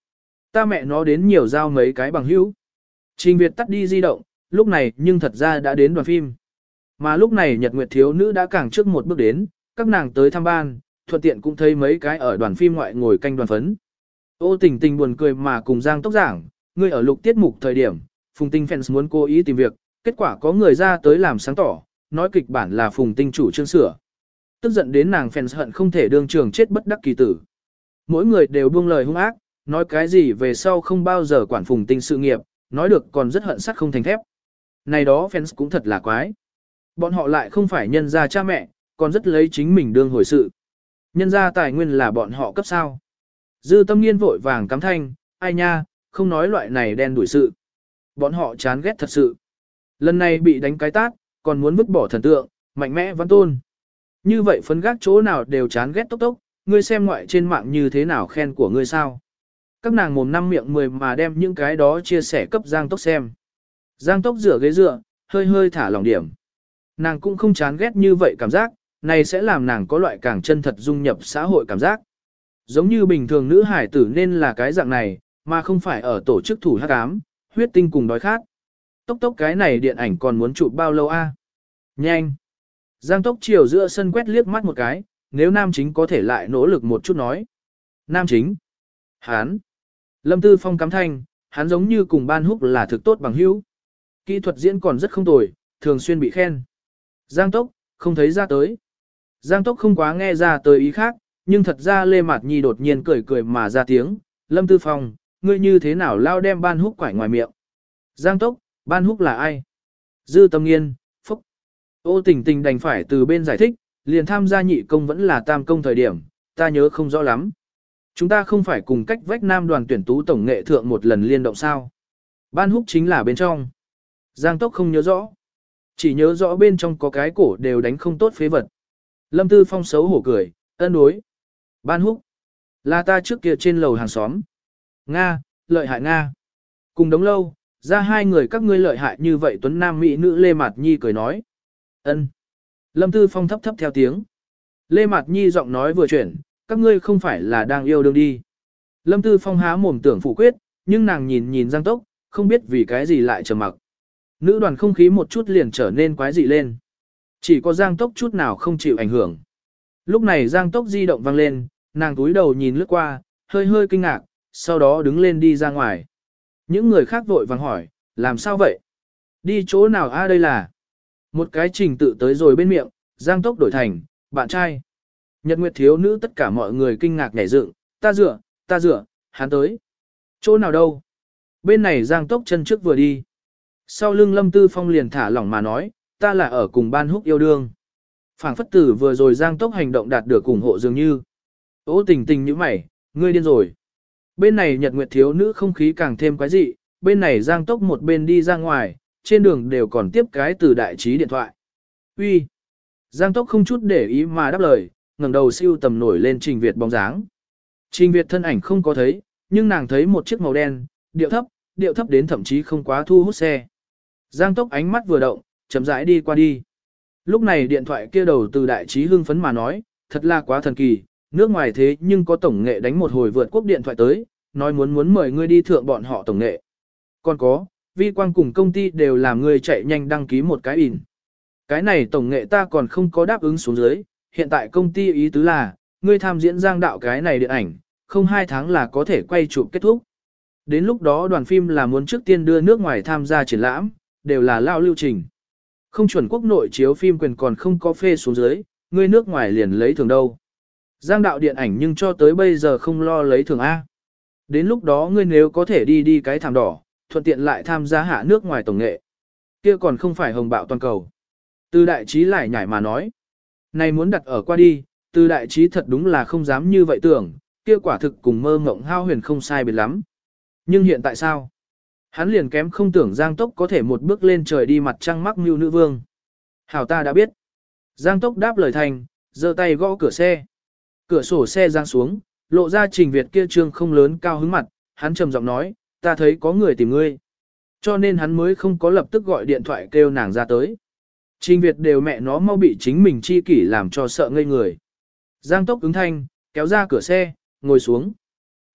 Ta mẹ nó đến nhiều giao mấy cái bằng hữu. Trình Việt tắt đi di động, lúc này nhưng thật ra đã đến đoàn phim. Mà lúc này Nhật Nguyệt thiếu nữ đã càng trước một bước đến, các nàng tới thăm ban, thuận tiện cũng thấy mấy cái ở đoàn phim ngoại ngồi canh đoàn phấn. Ô Tình Tình buồn cười mà cùng Giang Tốc giảng, ngươi ở lục tiết mục thời điểm, Phùng Tinh fans muốn cố ý tìm việc, kết quả có người ra tới làm sáng tỏ, nói kịch bản là Phùng Tinh chủ trương sửa. Tức giận đến nàng fans hận không thể đương trường chết bất đắc kỳ tử. Mỗi người đều buông lời hung ác, nói cái gì về sau không bao giờ quản Phùng Tinh sự nghiệp, nói được còn rất hận sắt không thành thép. Này đó fans cũng thật là quái. Bọn họ lại không phải nhân gia cha mẹ, còn rất lấy chính mình đương hồi sự. Nhân gia tài nguyên là bọn họ cấp sao. Dư Tâm Nghiên vội vàng cắm thanh, ai nha, không nói loại này đen đuổi sự. Bọn họ chán ghét thật sự. Lần này bị đánh cái tát, còn muốn vứt bỏ thần tượng, mạnh mẽ văn tôn. Như vậy phấn gác chỗ nào đều chán ghét tốc tốc, ngươi xem ngoại trên mạng như thế nào khen của ngươi sao. Các nàng mồm năm miệng 10 mà đem những cái đó chia sẻ cấp Giang Tốc xem. Giang Tốc rửa ghế dựa, hơi hơi thả lỏng điểm. Nàng cũng không chán ghét như vậy cảm giác, này sẽ làm nàng có loại càng chân thật dung nhập xã hội cảm giác. Giống như bình thường nữ hải tử nên là cái dạng này, mà không phải ở tổ chức thủ hắc ám, huyết tinh cùng đói khát. Tốc tốc cái này điện ảnh còn muốn chụp bao lâu a? Nhanh! Giang Tốc chiều giữa sân quét liếc mắt một cái, nếu nam chính có thể lại nỗ lực một chút nói. Nam chính? Hán! Lâm Tư Phong cắm thanh, hắn giống như cùng Ban Húc là thực tốt bằng hữu. Kỹ thuật diễn còn rất không tồi, thường xuyên bị khen. Giang Tốc, không thấy ra tới. Giang Tốc không quá nghe ra tới ý khác, nhưng thật ra Lê Mạt Nhi đột nhiên cười cười mà ra tiếng. Lâm Tư Phong, ngươi như thế nào lao đem Ban Húc quải ngoài miệng? Giang Tốc, Ban Húc là ai? Dư Tâm Nghiên, phúc. Ô Tình Tình đành phải từ bên giải thích, liền tham gia nhị công vẫn là tam công thời điểm, ta nhớ không rõ lắm. Chúng ta không phải cùng cách vách nam đoàn tuyển tú tổng nghệ thượng một lần liên động sao? Ban Húc chính là bên trong. Giang Tốc không nhớ rõ. Chỉ nhớ rõ bên trong có cái cổ đều đánh không tốt phế vật. Lâm Tư Phong xấu hổ cười, ân đối. Ban Húc. Là ta trước kia trên lầu hàng xóm. Nga, lợi hại Nga. Cùng đống lâu, ra hai người các ngươi lợi hại như vậy tuấn nam mỹ nữ Lê Mạt Nhi cười nói. Ân. Lâm Tư Phong thấp thấp theo tiếng. Lê Mạt Nhi giọng nói vừa chuyển, các ngươi không phải là đang yêu đương đi. Lâm Tư Phong há mồm tưởng phủ quyết, nhưng nàng nhìn nhìn Giang Tốc, không biết vì cái gì lại trầm mặc. Nữ đoàn không khí một chút liền trở nên quái dị lên. Chỉ có Giang Tốc chút nào không chịu ảnh hưởng. Lúc này Giang Tốc di động vang lên, nàng túi đầu nhìn lướt qua, hơi hơi kinh ngạc, sau đó đứng lên đi ra ngoài. Những người khác vội vàng hỏi, làm sao vậy? Đi chỗ nào a đây là? Một cái trình tự tới rồi bên miệng, Giang Tốc đổi thành, bạn trai. Nhật Nguyệt thiếu nữ tất cả mọi người kinh ngạc nhảy dựng, ta dựa, hắn tới. Chỗ nào đâu? Bên này Giang Tốc chân trước vừa đi. Sau lưng Lâm Tư Phong liền thả lỏng mà nói, ta là ở cùng Ban Húc yêu đương. Phảng phất tử vừa rồi Giang Tốc hành động đạt được ủng hộ dường như. Ô Tình Tình như mày, ngươi điên rồi. Bên này Nhật Nguyệt thiếu nữ không khí càng thêm quái dị, bên này Giang Tốc một bên đi ra ngoài, trên đường đều còn tiếp cái từ đại trí điện thoại. Uy. Giang Tốc không chút để ý mà đáp lời, ngẩng đầu siêu tầm nổi lên Trình Việt bóng dáng. Trình Việt thân ảnh không có thấy, nhưng nàng thấy một chiếc màu đen, điệu thấp đến thậm chí không quá thu hút xe. Giang Tốc ánh mắt vừa động, chậm rãi đi qua đi. Lúc này điện thoại kia đầu từ đại trí hưng phấn mà nói, thật là quá thần kỳ, nước ngoài thế nhưng có tổng nghệ đánh một hồi vượt quốc điện thoại tới, nói muốn mời ngươi đi thượng bọn họ tổng nghệ. Còn có, Vi Quang cùng công ty đều làm ngươi chạy nhanh đăng ký một cái in. Cái này tổng nghệ ta còn không có đáp ứng xuống dưới, hiện tại công ty ý tứ là, ngươi tham diễn Giang đạo cái này điện ảnh, không 2 tháng là có thể quay chụp kết thúc. Đến lúc đó đoàn phim là muốn trước tiên đưa nước ngoài tham gia triển lãm, đều là lao lưu trình. Không chuẩn quốc nội chiếu phim quyền còn không có phê xuống dưới, ngươi nước ngoài liền lấy thường đâu. Giang đạo điện ảnh nhưng cho tới bây giờ không lo lấy thường A. Đến lúc đó ngươi nếu có thể đi cái thảm đỏ, thuận tiện lại tham gia hạ nước ngoài tổng nghệ. Kia còn không phải hồng bạo toàn cầu. Từ đại trí lại nhảy mà nói. Này muốn đặt ở qua đi, từ đại trí thật đúng là không dám như vậy tưởng, kia quả thực cùng mơ mộng hao huyền không sai biệt lắm. Nhưng hiện tại sao? Hắn liền kém không tưởng Giang Tốc có thể một bước lên trời đi mặt trăng mắc mưu nữ vương. Hảo ta đã biết. Giang Tốc đáp lời thành, giơ tay gõ cửa xe. Cửa sổ xe giang xuống, lộ ra Trình Việt kia trương không lớn cao hứng mặt, hắn trầm giọng nói, ta thấy có người tìm ngươi. Cho nên hắn mới không có lập tức gọi điện thoại kêu nàng ra tới. Trình Việt đều mẹ nó mau bị chính mình chi kỷ làm cho sợ ngây người. Giang Tốc ứng thanh, kéo ra cửa xe, ngồi xuống.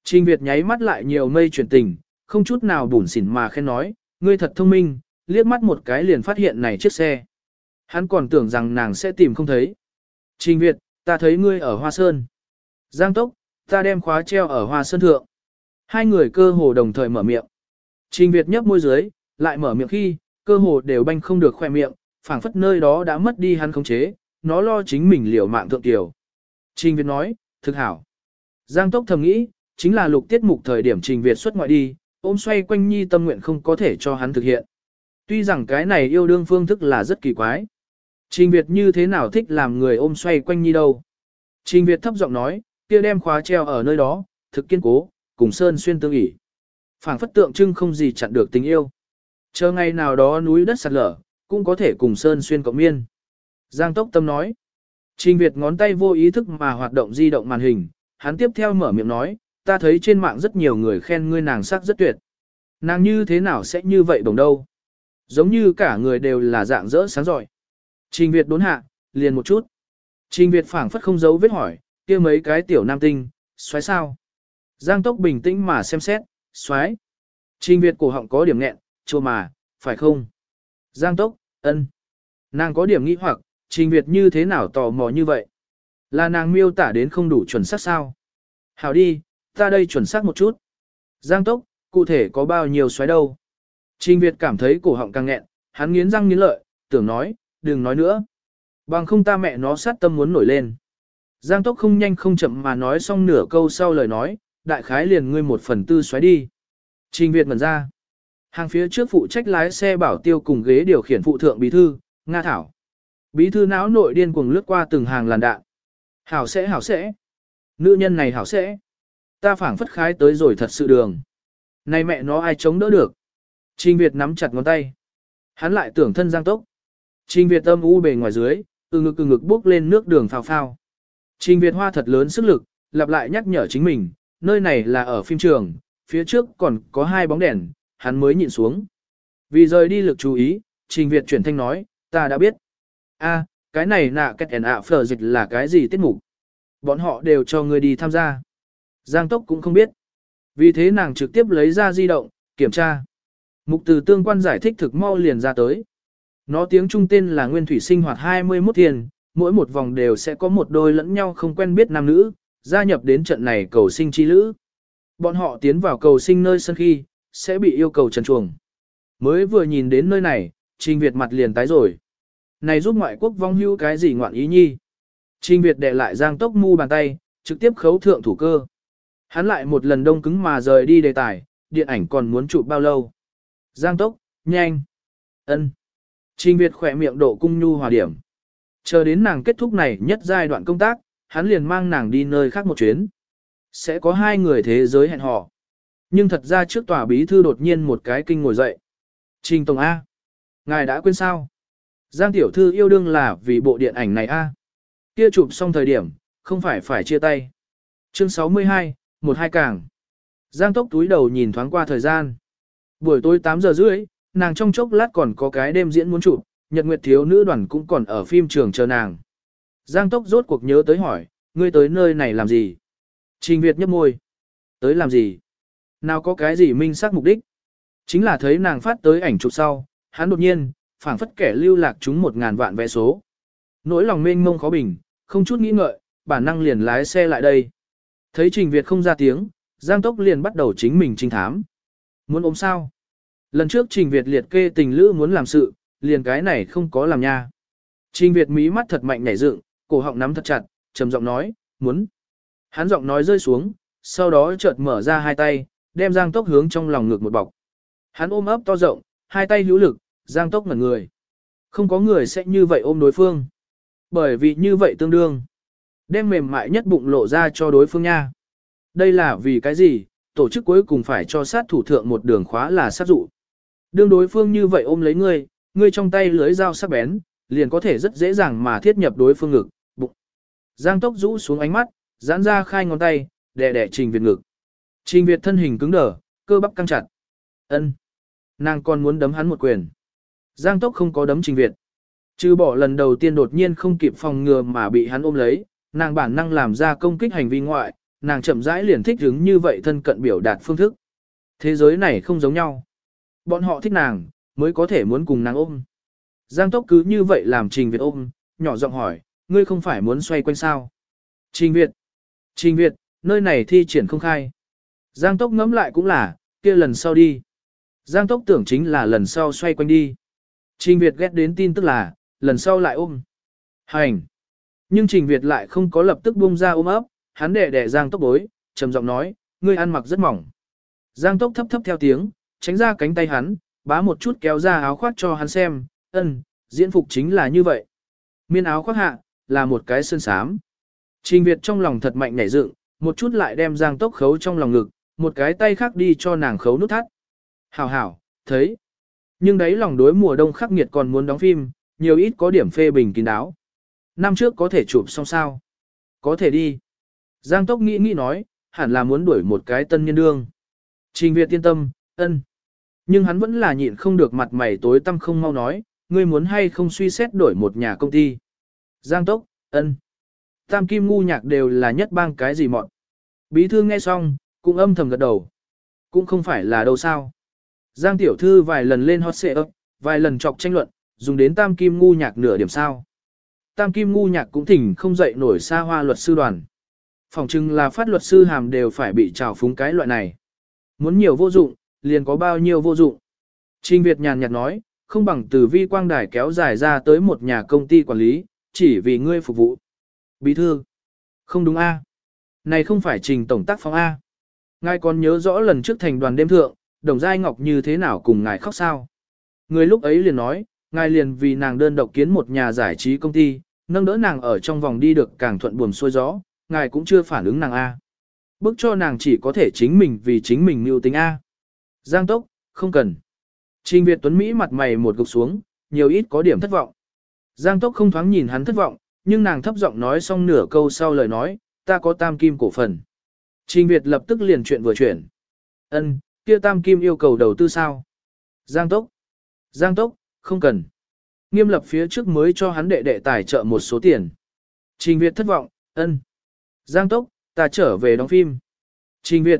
Trình Việt nháy mắt lại nhiều mây chuyển tình, không chút nào bủn xỉn mà khen nói, ngươi thật thông minh, liếc mắt một cái liền phát hiện này chiếc xe. Hắn còn tưởng rằng nàng sẽ tìm không thấy. Trình Việt, ta thấy ngươi ở Hoa Sơn. Giang Tốc, ta đem khóa treo ở Hoa Sơn thượng. Hai người cơ hồ đồng thời mở miệng. Trình Việt nhấp môi dưới, lại mở miệng khi, cơ hồ đều banh không được khoe miệng, phảng phất nơi đó đã mất đi hắn khống chế, nó lo chính mình liều mạng thượng tiểu. Trình Việt nói, thực hảo. Giang Tốc thầm nghĩ, chính là lục tiết mục thời điểm Trình Việt xuất ngoại đi, ôm xoay quanh nhi tâm nguyện không có thể cho hắn thực hiện. Tuy rằng cái này yêu đương phương thức là rất kỳ quái. Trình Việt như thế nào thích làm người ôm xoay quanh nhi đâu. Trình Việt thấp giọng nói, kia đem khóa treo ở nơi đó, thực kiên cố, cùng sơn xuyên tương ỉ. Phảng phất tượng trưng không gì chặn được tình yêu. Chờ ngày nào đó núi đất sạt lở, cũng có thể cùng sơn xuyên cộng miên. Giang Tốc Tâm nói. Trình Việt ngón tay vô ý thức mà hoạt động di động màn hình, hắn tiếp theo mở miệng nói, ta thấy trên mạng rất nhiều người khen ngươi nàng sắc rất tuyệt. Nàng như thế nào sẽ như vậy đồng đâu? Giống như cả người đều là dạng dỡ sáng giỏi. Trình Việt đốn hạ, liền một chút. Trình Việt phảng phất không giấu vết hỏi, kia mấy cái tiểu nam tinh, xoáy sao? Giang Tốc bình tĩnh mà xem xét, xoáy. Trình Việt cổ họng có điểm nghẹn, chua mà, phải không? Giang Tốc, ân. Nàng có điểm nghi hoặc, Trình Việt như thế nào tò mò như vậy? Là nàng miêu tả đến không đủ chuẩn xác sao? Hảo đi, ta đây chuẩn xác một chút. Giang Tốc, cụ thể có bao nhiêu xoáy đâu? Trình Việt cảm thấy cổ họng càng nghẹn, hắn nghiến răng nghiến lợi, tưởng nói, đừng nói nữa. Bằng không ta mẹ nó sát tâm muốn nổi lên. Giang Tốc không nhanh không chậm mà nói xong nửa câu sau lời nói, đại khái liền ngươi 1/4 xoáy đi. Trình Việt ngẩn ra. Hàng phía trước phụ trách lái xe bảo tiêu cùng ghế điều khiển phụ thượng bí thư, Nga Thảo. Bí thư não nội điên cuồng lướt qua từng hàng làn đạn. Hảo sẽ. Nữ nhân này hảo sẽ. Ta phảng phất khái tới rồi thật sự đường. Này mẹ nó ai chống đỡ được. Trình Việt nắm chặt ngón tay. Hắn lại tưởng thân Giang Tốc. Trình Việt âm u bề ngoài dưới, từ ngực bước lên nước đường phao phao. Trình Việt hoa thật lớn sức lực, lặp lại nhắc nhở chính mình, nơi này là ở phim trường, phía trước còn có 2 bóng đèn, hắn mới nhịn xuống. Vì rời đi lực chú ý, Trình Việt chuyển thanh nói, ta đã biết. A, cái này nạ kết ẻn ạ phở dịch là cái gì tiết mục? Bọn họ đều cho người đi tham gia. Giang Tốc cũng không biết. Vì thế nàng trực tiếp lấy ra di động, kiểm tra. Mục từ tương quan giải thích thực mau liền ra tới. Nó tiếng Trung tên là Nguyên Thủy Sinh Hoạt 21 Thiên, mỗi một vòng đều sẽ có một đôi lẫn nhau không quen biết nam nữ, gia nhập đến trận này cầu sinh chi lữ. Bọn họ tiến vào cầu sinh nơi sân khi, sẽ bị yêu cầu trần chuồng. Mới vừa nhìn đến nơi này, Trình Việt mặt liền tái rồi. Này giúp ngoại quốc vong hưu cái gì ngoạn ý nhi. Trình Việt đệ lại Giang Tốc mu bàn tay, trực tiếp khấu thượng thủ cơ. Hắn lại một lần đông cứng mà rời đi đề tài, điện ảnh còn muốn chụp bao lâu. Giang Tốc, nhanh. Ân. Trình Việt khỏe miệng độ cung nhu hòa điểm. Chờ đến nàng kết thúc này nhất giai đoạn công tác, hắn liền mang nàng đi nơi khác một chuyến. Sẽ có 2 người thế giới hẹn hò. Nhưng thật ra trước tòa bí thư đột nhiên một cái kinh ngồi dậy. Trình Tổng A. Ngài đã quên sao? Giang tiểu thư yêu đương là vì bộ điện ảnh này A. Kia chụp xong thời điểm, không phải chia tay. Chương 62, 12 càng. Giang Tốc túi đầu nhìn thoáng qua thời gian. Buổi tối 8 giờ rưỡi, nàng trong chốc lát còn có cái đêm diễn muốn chụp, Nhật Nguyệt thiếu nữ đoàn cũng còn ở phim trường chờ nàng. Giang Tốc rốt cuộc nhớ tới hỏi, ngươi tới nơi này làm gì? Trình Việt nhấp môi. Tới làm gì? Nào có cái gì minh xác mục đích? Chính là thấy nàng phát tới ảnh chụp sau, hắn đột nhiên, phảng phất kẻ lưu lạc chúng 1.000 vạn vé số. Nỗi lòng mênh mông khó bình, không chút nghĩ ngợi, bản năng liền lái xe lại đây. Thấy Trình Việt không ra tiếng, Giang Tốc liền bắt đầu chính mình trinh thám. Muốn ôm sao? Lần trước Trình Việt liệt kê tình lữ muốn làm sự, liền cái này không có làm nha. Trình Việt mí mắt thật mạnh nhảy dựng, cổ họng nắm thật chặt, trầm giọng nói, muốn. Hắn giọng nói rơi xuống, sau đó chợt mở ra hai tay, đem Giang Tốc hướng trong lòng ngực một bọc. Hắn ôm ấp to rộng, hai tay hữu lực, Giang Tốc ngẩn người. Không có người sẽ như vậy ôm đối phương. Bởi vì như vậy tương đương. Đem mềm mại nhất bụng lộ ra cho đối phương nha. Đây là vì cái gì? Tổ chức cuối cùng phải cho sát thủ thượng một đường khóa là sát dụ. Đương đối phương như vậy ôm lấy ngươi, ngươi trong tay lưới dao sắc bén, liền có thể rất dễ dàng mà thiết nhập đối phương ngực, bụng. Giang Tốc rũ xuống ánh mắt, giãn ra khai ngón tay, đè đè Trình Việt ngực. Trình Việt thân hình cứng đờ, cơ bắp căng chặt. Ân, nàng còn muốn đấm hắn một quyền. Giang Tốc không có đấm Trình Việt. Trừ bỏ lần đầu tiên đột nhiên không kịp phòng ngừa mà bị hắn ôm lấy, nàng bản năng làm ra công kích hành vi ngoại, nàng chậm rãi liền thích hứng như vậy thân cận biểu đạt phương thức. Thế giới này không giống nhau. Bọn họ thích nàng, mới có thể muốn cùng nàng ôm. Giang Tốc cứ như vậy làm Trình Việt ôm, nhỏ giọng hỏi, ngươi không phải muốn xoay quanh sao? Trình Việt, nơi này thi triển không khai. Giang Tốc ngẫm lại cũng là, kia lần sau đi. Giang Tốc tưởng chính là lần sau xoay quanh đi. Trình Việt ghét đến tin tức là, lần sau lại ôm. Hành. Nhưng Trình Việt lại không có lập tức buông ra ôm ấp, hắn đè Giang Tốc bối, trầm giọng nói, ngươi ăn mặc rất mỏng. Giang Tốc thấp thấp theo tiếng, tránh ra cánh tay hắn, bá một chút kéo ra áo khoác cho hắn xem, diễn phục chính là như vậy. Miên áo khoác hạ, là một cái sơn sám. Trình Việt trong lòng thật mạnh nhảy dựng, một chút lại đem Giang Tốc khấu trong lòng ngực, một cái tay khác đi cho nàng khấu nút thắt. Hảo hảo, thấy. Nhưng đấy lòng đối mùa đông khắc nghiệt còn muốn đóng phim, nhiều ít có điểm phê bình kín đáo. Năm trước có thể chụp xong sao? Có thể đi. Giang Tốc nghĩ nói, hẳn là muốn đuổi một cái tân nhân đương. Trình Việt yên tâm, Nhưng hắn vẫn là nhịn không được mặt mày tối tăm không mau nói, ngươi muốn hay không suy xét đổi một nhà công ty. Giang Tốc, Tam Kim Ngu Nhạc đều là nhất bang cái gì mọn. Bí thư nghe xong, cũng âm thầm gật đầu. Cũng không phải là đâu sao. Giang Tiểu Thư vài lần lên hot seat, vài lần chọc tranh luận, dùng đến Tam Kim Ngu Nhạc nửa điểm sao. Tam Kim Ngu Nhạc cũng thỉnh không dậy nổi xa hoa luật sư đoàn. Phòng chừng là phát luật sư hàm đều phải bị trào phúng cái loại này. Muốn nhiều vô dụng, liền có bao nhiêu vô dụng. Trình Việt nhàn nhạt nói, không bằng từ vi quang đài kéo dài ra tới một nhà công ty quản lý, chỉ vì ngươi phục vụ. Bí thư. Không đúng a? Này không phải Trình tổng tác phong a. Ngài còn nhớ rõ lần trước thành đoàn đêm thượng, Đồng Giai Ngọc như thế nào cùng ngài khóc sao? Người lúc ấy liền nói, ngài liền vì nàng đơn độc kiến một nhà giải trí công ty, nâng đỡ nàng ở trong vòng đi được càng thuận buồm xuôi gió, ngài cũng chưa phản ứng nàng a. Bức cho nàng chỉ có thể chính mình vì chính mình mưu tính a. Giang Tốc, không cần. Trình Việt Tuấn Mỹ mặt mày một gục xuống, nhiều ít có điểm thất vọng. Giang Tốc không thoáng nhìn hắn thất vọng, nhưng nàng thấp giọng nói xong nửa câu sau lời nói, ta có Tam Kim cổ phần. Trình Việt lập tức liền chuyện vừa chuyển. Kia Tam Kim yêu cầu đầu tư sao? Giang Tốc, không cần. Nghiêm lập phía trước mới cho hắn đệ tài trợ một số tiền. Trình Việt thất vọng, Giang Tốc, ta trở về đóng phim. Trình Việt,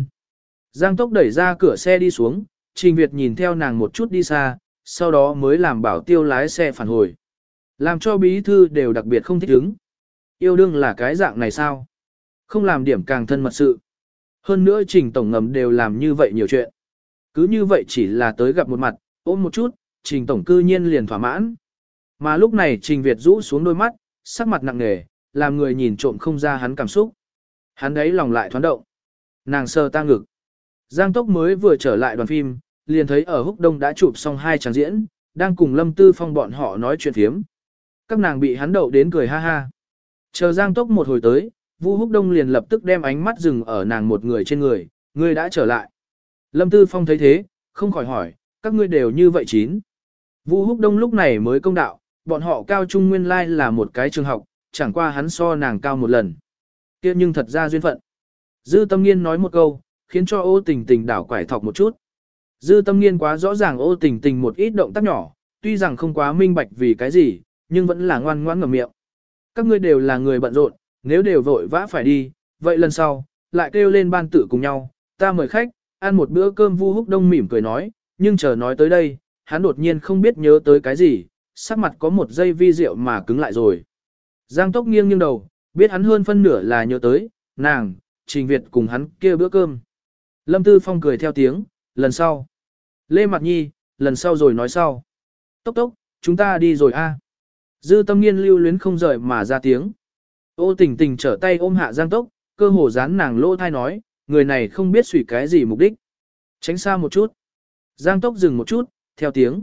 Giang Tốc đẩy ra cửa xe đi xuống, Trình Việt nhìn theo nàng một chút đi xa, sau đó mới làm bảo tiêu lái xe phản hồi. Làm cho bí thư đều đặc biệt không thích ứng. Yêu đương là cái dạng này sao? Không làm điểm càng thân mật sự. Hơn nữa Trình tổng ngầm đều làm như vậy nhiều chuyện. Cứ như vậy chỉ là tới gặp một mặt, ôm một chút, Trình tổng cư nhiên liền thỏa mãn. Mà lúc này Trình Việt rũ xuống đôi mắt, sắc mặt nặng nề, làm người nhìn trộm không ra hắn cảm xúc. Hắn đấy lòng lại thoáng động. Nàng sờ ta ngực. Giang Tốc mới vừa trở lại đoàn phim, liền thấy ở Húc Đông đã chụp xong 2 tràng diễn, đang cùng Lâm Tư Phong bọn họ nói chuyện phiếm. Các nàng bị hắn đậu đến cười ha ha. Chờ Giang Tốc một hồi tới, Vu Húc Đông liền lập tức đem ánh mắt dừng ở nàng một người trên người, ngươi đã trở lại. Lâm Tư Phong thấy thế, không khỏi hỏi, các ngươi đều như vậy chín. Vu Húc Đông lúc này mới công đạo, bọn họ cao trung nguyên lai là một cái trường học, chẳng qua hắn so nàng cao một lần. Kia nhưng thật ra duyên phận. Dư Tâm Nghiên nói một câu, khiến cho Ô Tình Tình đảo quải thọc một chút. Dư Tâm Nghiên quá rõ ràng Ô Tình Tình một ít động tác nhỏ, tuy rằng không quá minh bạch vì cái gì, nhưng vẫn là ngoan ngoãn ngậm miệng. Các ngươi đều là người bận rộn, nếu đều vội vã phải đi, vậy lần sau, lại kêu lên ban tử cùng nhau, ta mời khách, ăn một bữa cơm. Vu Húc Đông mỉm cười nói, nhưng chờ nói tới đây, hắn đột nhiên không biết nhớ tới cái gì, sắc mặt có một giây vi diệu mà cứng lại rồi. Giang Tốc nghiêng nghiêng đầu, biết hắn hơn phân nửa là nhớ tới, nàng, Trình Việt cùng hắn kia bữa cơm. Lâm Tư Phong cười theo tiếng, lần sau. Lê Mạc Nhi, lần sau rồi nói sau. Tốc tốc, chúng ta đi rồi a. Dư Tâm Nghiên lưu luyến không rời mà ra tiếng. Ô Tình Tình trở tay ôm hạ Giang Tốc, cơ hồ dán nàng lỗ thai nói, người này không biết suy cái gì mục đích. Tránh xa một chút. Giang Tốc dừng một chút, theo tiếng,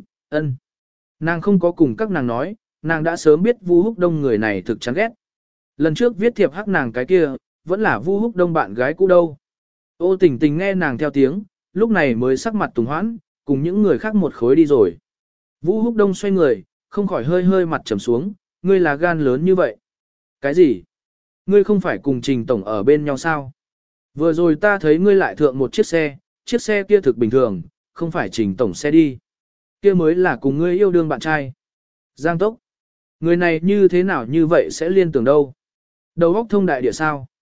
Nàng không có cùng các nàng nói, nàng đã sớm biết Vu Húc Đông người này thực chán ghét. Lần trước viết thiệp hắc nàng cái kia, vẫn là Vu Húc Đông bạn gái cũ đâu. Ô Tình Tình nghe nàng theo tiếng, lúc này mới sắc mặt tùng hoãn, cùng những người khác một khối đi rồi. Vu Húc Đông xoay người, không khỏi hơi hơi mặt trầm xuống, ngươi là gan lớn như vậy. Cái gì? Ngươi không phải cùng Trình tổng ở bên nhau sao? Vừa rồi ta thấy ngươi lại thượng một chiếc xe kia thực bình thường, không phải Trình tổng xe đi. Kia mới là cùng ngươi yêu đương bạn trai. Giang Tốc. Người này như thế nào như vậy sẽ liên tưởng đâu? Đầu óc thông đại địa sao?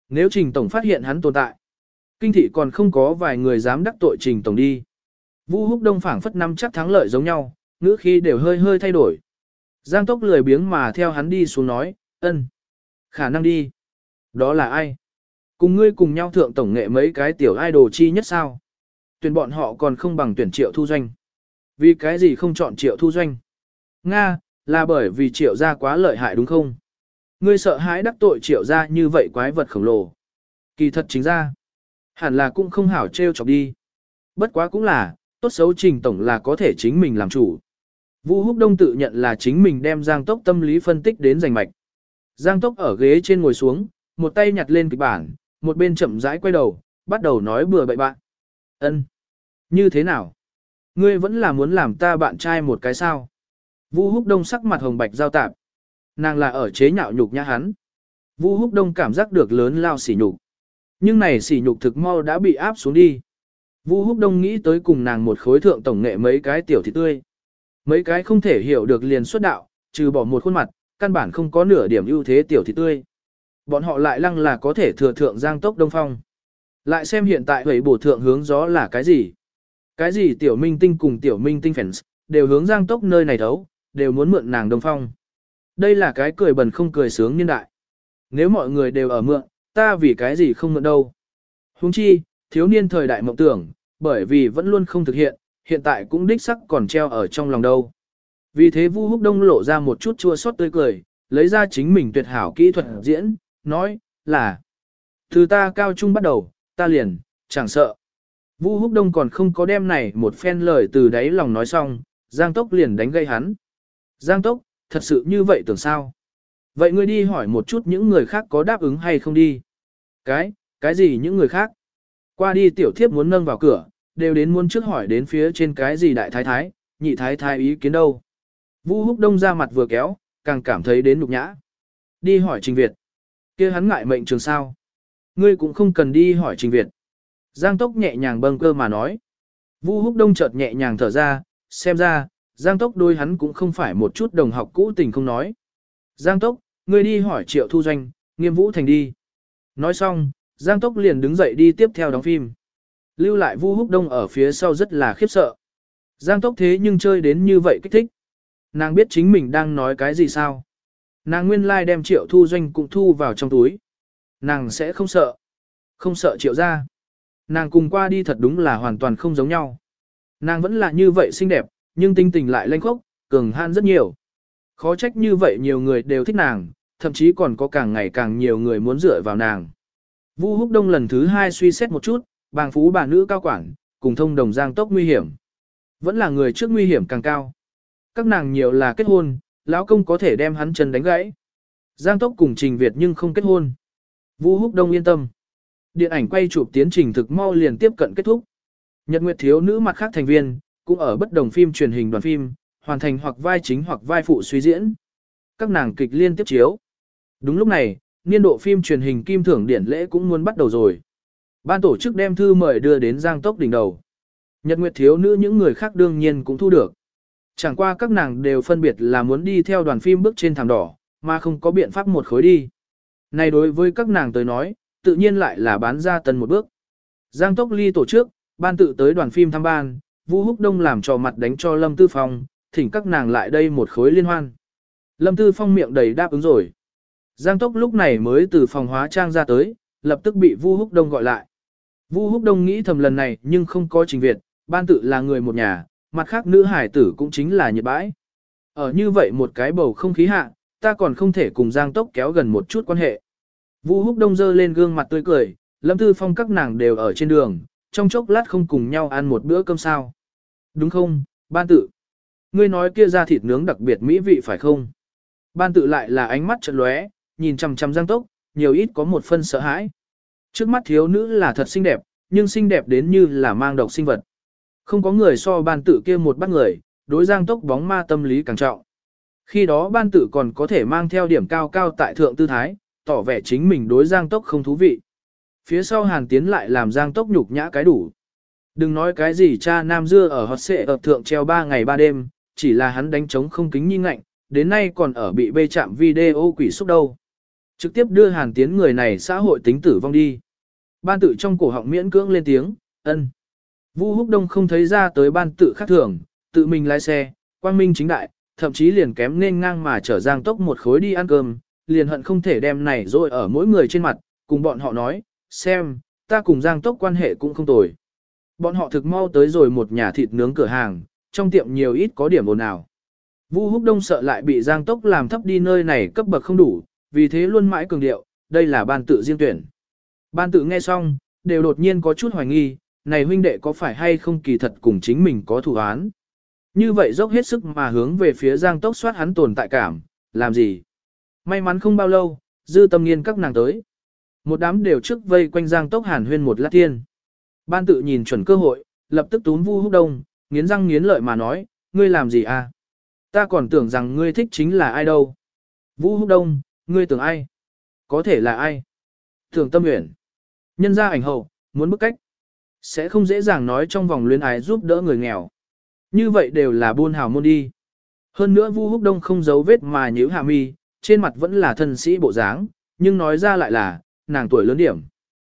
Nếu Trình Tổng phát hiện hắn tồn tại, kinh thị còn không có vài người dám đắc tội Trình Tổng đi. Vu Húc Đông phảng phất năm chắc thắng lợi giống nhau, ngữ khí đều hơi hơi thay đổi. Giang Tốc lười biếng mà theo hắn đi xuống nói, ân, khả năng đi. Đó là ai? Cùng ngươi cùng nhau thượng tổng nghệ mấy cái tiểu idol chi nhất sao? Tuyển bọn họ còn không bằng tuyển Triệu Thu Doanh. Vì cái gì không chọn Triệu Thu Doanh? Nga, là bởi vì Triệu gia quá lợi hại đúng không? Ngươi sợ hãi đắc tội Triệu gia như vậy quái vật khổng lồ. Kỳ thật chính ra, hẳn là cũng không hảo trêu chọc đi. Bất quá cũng là, tốt xấu Trình Tổng là có thể chính mình làm chủ. Vu Húc Đông tự nhận là chính mình đem Giang Tốc tâm lý phân tích đến rành mạch. Giang Tốc ở ghế trên ngồi xuống, một tay nhặt lên kịch bản, một bên chậm rãi quay đầu, bắt đầu nói bừa bậy bạn. Ân, như thế nào? Ngươi vẫn là muốn làm ta bạn trai một cái sao? Vu Húc Đông sắc mặt hồng bạch giao tạp. Nàng là ở chế nhạo nhục nhã hắn. Vu Húc Đông cảm giác được lớn lao sỉ nhục. Nhưng này sỉ nhục thực mau đã bị áp xuống đi. Vu Húc Đông nghĩ tới cùng nàng một khối thượng tổng nghệ mấy cái tiểu thịt tươi. Mấy cái không thể hiểu được liền xuất đạo, trừ bỏ một khuôn mặt, căn bản không có nửa điểm ưu thế tiểu thịt tươi. Bọn họ lại lăng là có thể thừa thượng Giang Tốc Đông Phong. Lại xem hiện tại hủy bổ thượng hướng gió là cái gì? Cái gì tiểu minh tinh cùng tiểu minh tinh fans, đều hướng Giang Tốc nơi này thấu, đều muốn mượn nàng Đông Phong. Đây là cái cười bần không cười sướng niên đại. Nếu mọi người đều ở mượn, ta vì cái gì không mượn đâu. Huống chi, thiếu niên thời đại mộng tưởng, bởi vì vẫn luôn không thực hiện, hiện tại cũng đích sắc còn treo ở trong lòng đâu. Vì thế Vu Húc Đông lộ ra một chút chua xót tươi cười, lấy ra chính mình tuyệt hảo kỹ thuật diễn, nói, là từ ta cao trung bắt đầu, ta liền, chẳng sợ. Vu Húc Đông còn không có đem này một phen lời từ đáy lòng nói xong, Giang Tốc liền đánh gây hắn. Giang Tốc, thật sự như vậy tưởng sao? Vậy ngươi đi hỏi một chút những người khác có đáp ứng hay không đi? Cái gì những người khác? Qua đi tiểu thiếp muốn nâng vào cửa, đều đến muốn trước hỏi đến phía trên cái gì đại thái thái, nhị thái thái ý kiến đâu. Vu Húc Đông ra mặt vừa kéo, càng cảm thấy đến nhục nhã. Đi hỏi Trình Việt. Kia hắn ngại mệnh trường sao? Ngươi cũng không cần đi hỏi Trình Việt. Giang Tốc nhẹ nhàng bâng cơ mà nói. Vu Húc Đông chợt nhẹ nhàng thở ra, xem ra, Giang Tốc đôi hắn cũng không phải một chút đồng học cũ tình không nói. Giang Tốc, ngươi đi hỏi Triệu Thu Doanh, Nghiêm Vũ Thành đi. Nói xong, Giang Tốc liền đứng dậy đi tiếp theo đóng phim. Lưu lại Vu Húc Đông ở phía sau rất là khiếp sợ. Giang Tốc thế nhưng chơi đến như vậy kích thích. Nàng biết chính mình đang nói cái gì sao. Nàng nguyên lai đem Triệu Thu Doanh cũng thu vào trong túi. Nàng sẽ không sợ. Không sợ Triệu ra. Nàng cùng qua đi thật đúng là hoàn toàn không giống nhau. Nàng vẫn là như vậy xinh đẹp, nhưng tinh tình lại lanh khốc, cường han rất nhiều. Khó trách như vậy nhiều người đều thích nàng, thậm chí còn có càng ngày càng nhiều người muốn dựa vào nàng. Vu Húc Đông lần thứ 2 suy xét một chút, bàng phú bà nữ cao quản, cùng thông đồng Giang Tốc nguy hiểm. Vẫn là người trước nguy hiểm càng cao. Các nàng nhiều là kết hôn, lão công có thể đem hắn chân đánh gãy. Giang Tốc cùng Trình Việt nhưng không kết hôn. Vu Húc Đông yên tâm. Điện ảnh quay chụp tiến trình thực mau liền tiếp cận kết thúc. Nhật Nguyệt thiếu nữ mặt khác thành viên, cũng ở bất đồng phim truyền hình đoàn phim, hoàn thành hoặc vai chính hoặc vai phụ suy diễn. Các nàng kịch liên tiếp chiếu. Đúng lúc này, niên độ phim truyền hình kim thưởng điển lễ cũng muốn bắt đầu rồi. Ban tổ chức đem thư mời đưa đến Giang Tốc đỉnh đầu. Nhật Nguyệt thiếu nữ những người khác đương nhiên cũng thu được. Chẳng qua các nàng đều phân biệt là muốn đi theo đoàn phim bước trên thảm đỏ, mà không có biện pháp một khối đi. Này đối với các nàng tới nói, tự nhiên lại là bán ra tân một bước. Giang Tốc ly tổ chức, ban tự tới đoàn phim thăm ban, Vu Húc Đông làm trò mặt đánh cho Lâm Tư Phong, thỉnh các nàng lại đây một khối liên hoan. Lâm Tư Phong miệng đầy đáp ứng rồi. Giang Tốc lúc này mới từ phòng hóa trang ra tới, lập tức bị Vu Húc Đông gọi lại. Vu Húc Đông nghĩ thầm lần này nhưng không có Trình Việt, ban tự là người một nhà, mặt khác nữ hải tử cũng chính là nhiệt bãi. Ở như vậy một cái bầu không khí hạ, ta còn không thể cùng Giang Tốc kéo gần một chút quan hệ. Vu Húc Đông dơ lên gương mặt tươi cười, Lâm Tư Phong các nàng đều ở trên đường, trong chốc lát không cùng nhau ăn một bữa cơm sao. Đúng không, ban tự? Ngươi nói kia ra thịt nướng đặc biệt mỹ vị phải không? Ban tự lại là ánh mắt chợt lóe, nhìn chằm chằm Giang Tốc, nhiều ít có một phân sợ hãi. Trước mắt thiếu nữ là thật xinh đẹp, nhưng xinh đẹp đến như là mang độc sinh vật. Không có người so ban tự kia một bắt người, đối Giang Tốc bóng ma tâm lý càng trọng. Khi đó ban tự còn có thể mang theo điểm cao cao tại thượng tư thái, tỏ vẻ chính mình đối Giang Tốc không thú vị. Phía sau Hàn Tiến lại làm Giang Tốc nhục nhã cái đủ. Đừng nói cái gì cha nam dưa ở hot xệ ập thượng treo 3 ngày 3 đêm, chỉ là hắn đánh trống không kính nhi ngạnh, đến nay còn ở bị bê chạm video quỷ xúc đâu. Trực tiếp đưa Hàn Tiến người này xã hội tính tử vong đi. Ban tự trong cổ họng miễn cưỡng lên tiếng, ân. Vu Húc Đông không thấy ra tới ban tự khác thường, tự mình lái xe, quang minh chính đại, thậm chí liền kém nên ngang mà chở Giang Tốc một khối đi ăn cơm, liền hận không thể đem này rồi ở mỗi người trên mặt, cùng bọn họ nói, xem, ta cùng Giang Tốc quan hệ cũng không tồi. Bọn họ thực mau tới rồi một nhà thịt nướng cửa hàng, trong tiệm nhiều ít có điểm ồn ào. Vu Húc Đông sợ lại bị Giang Tốc làm thấp đi nơi này cấp bậc không đủ, vì thế luôn mãi cường điệu, đây là ban tự riêng tuyển. Ban tự nghe xong, đều đột nhiên có chút hoài nghi, này huynh đệ có phải hay không kỳ thật cùng chính mình có thù án. Như vậy dốc hết sức mà hướng về phía Giang Tốc soát hắn tồn tại cảm, làm gì? May mắn không bao lâu, Dư Tâm Nghiên các nàng tới. Một đám đều trước vây quanh Giang Tốc hàn huyên một lát tiên. Ban tự nhìn chuẩn cơ hội, lập tức túm Vu Húc Đông, nghiến răng nghiến lợi mà nói, ngươi làm gì à? Ta còn tưởng rằng ngươi thích chính là ai đâu. Vu Húc Đông, ngươi tưởng ai? Có thể là ai? Tưởng Tâm Uyển. Nhân gia ảnh hậu, muốn bức cách. Sẽ không dễ dàng nói trong vòng luyến ái giúp đỡ người nghèo. Như vậy đều là buôn hào môn đi. Hơn nữa Vu Húc Đông không giấu vết mà nhíu hạ mi, trên mặt vẫn là thân sĩ bộ dáng, nhưng nói ra lại là, nàng tuổi lớn điểm.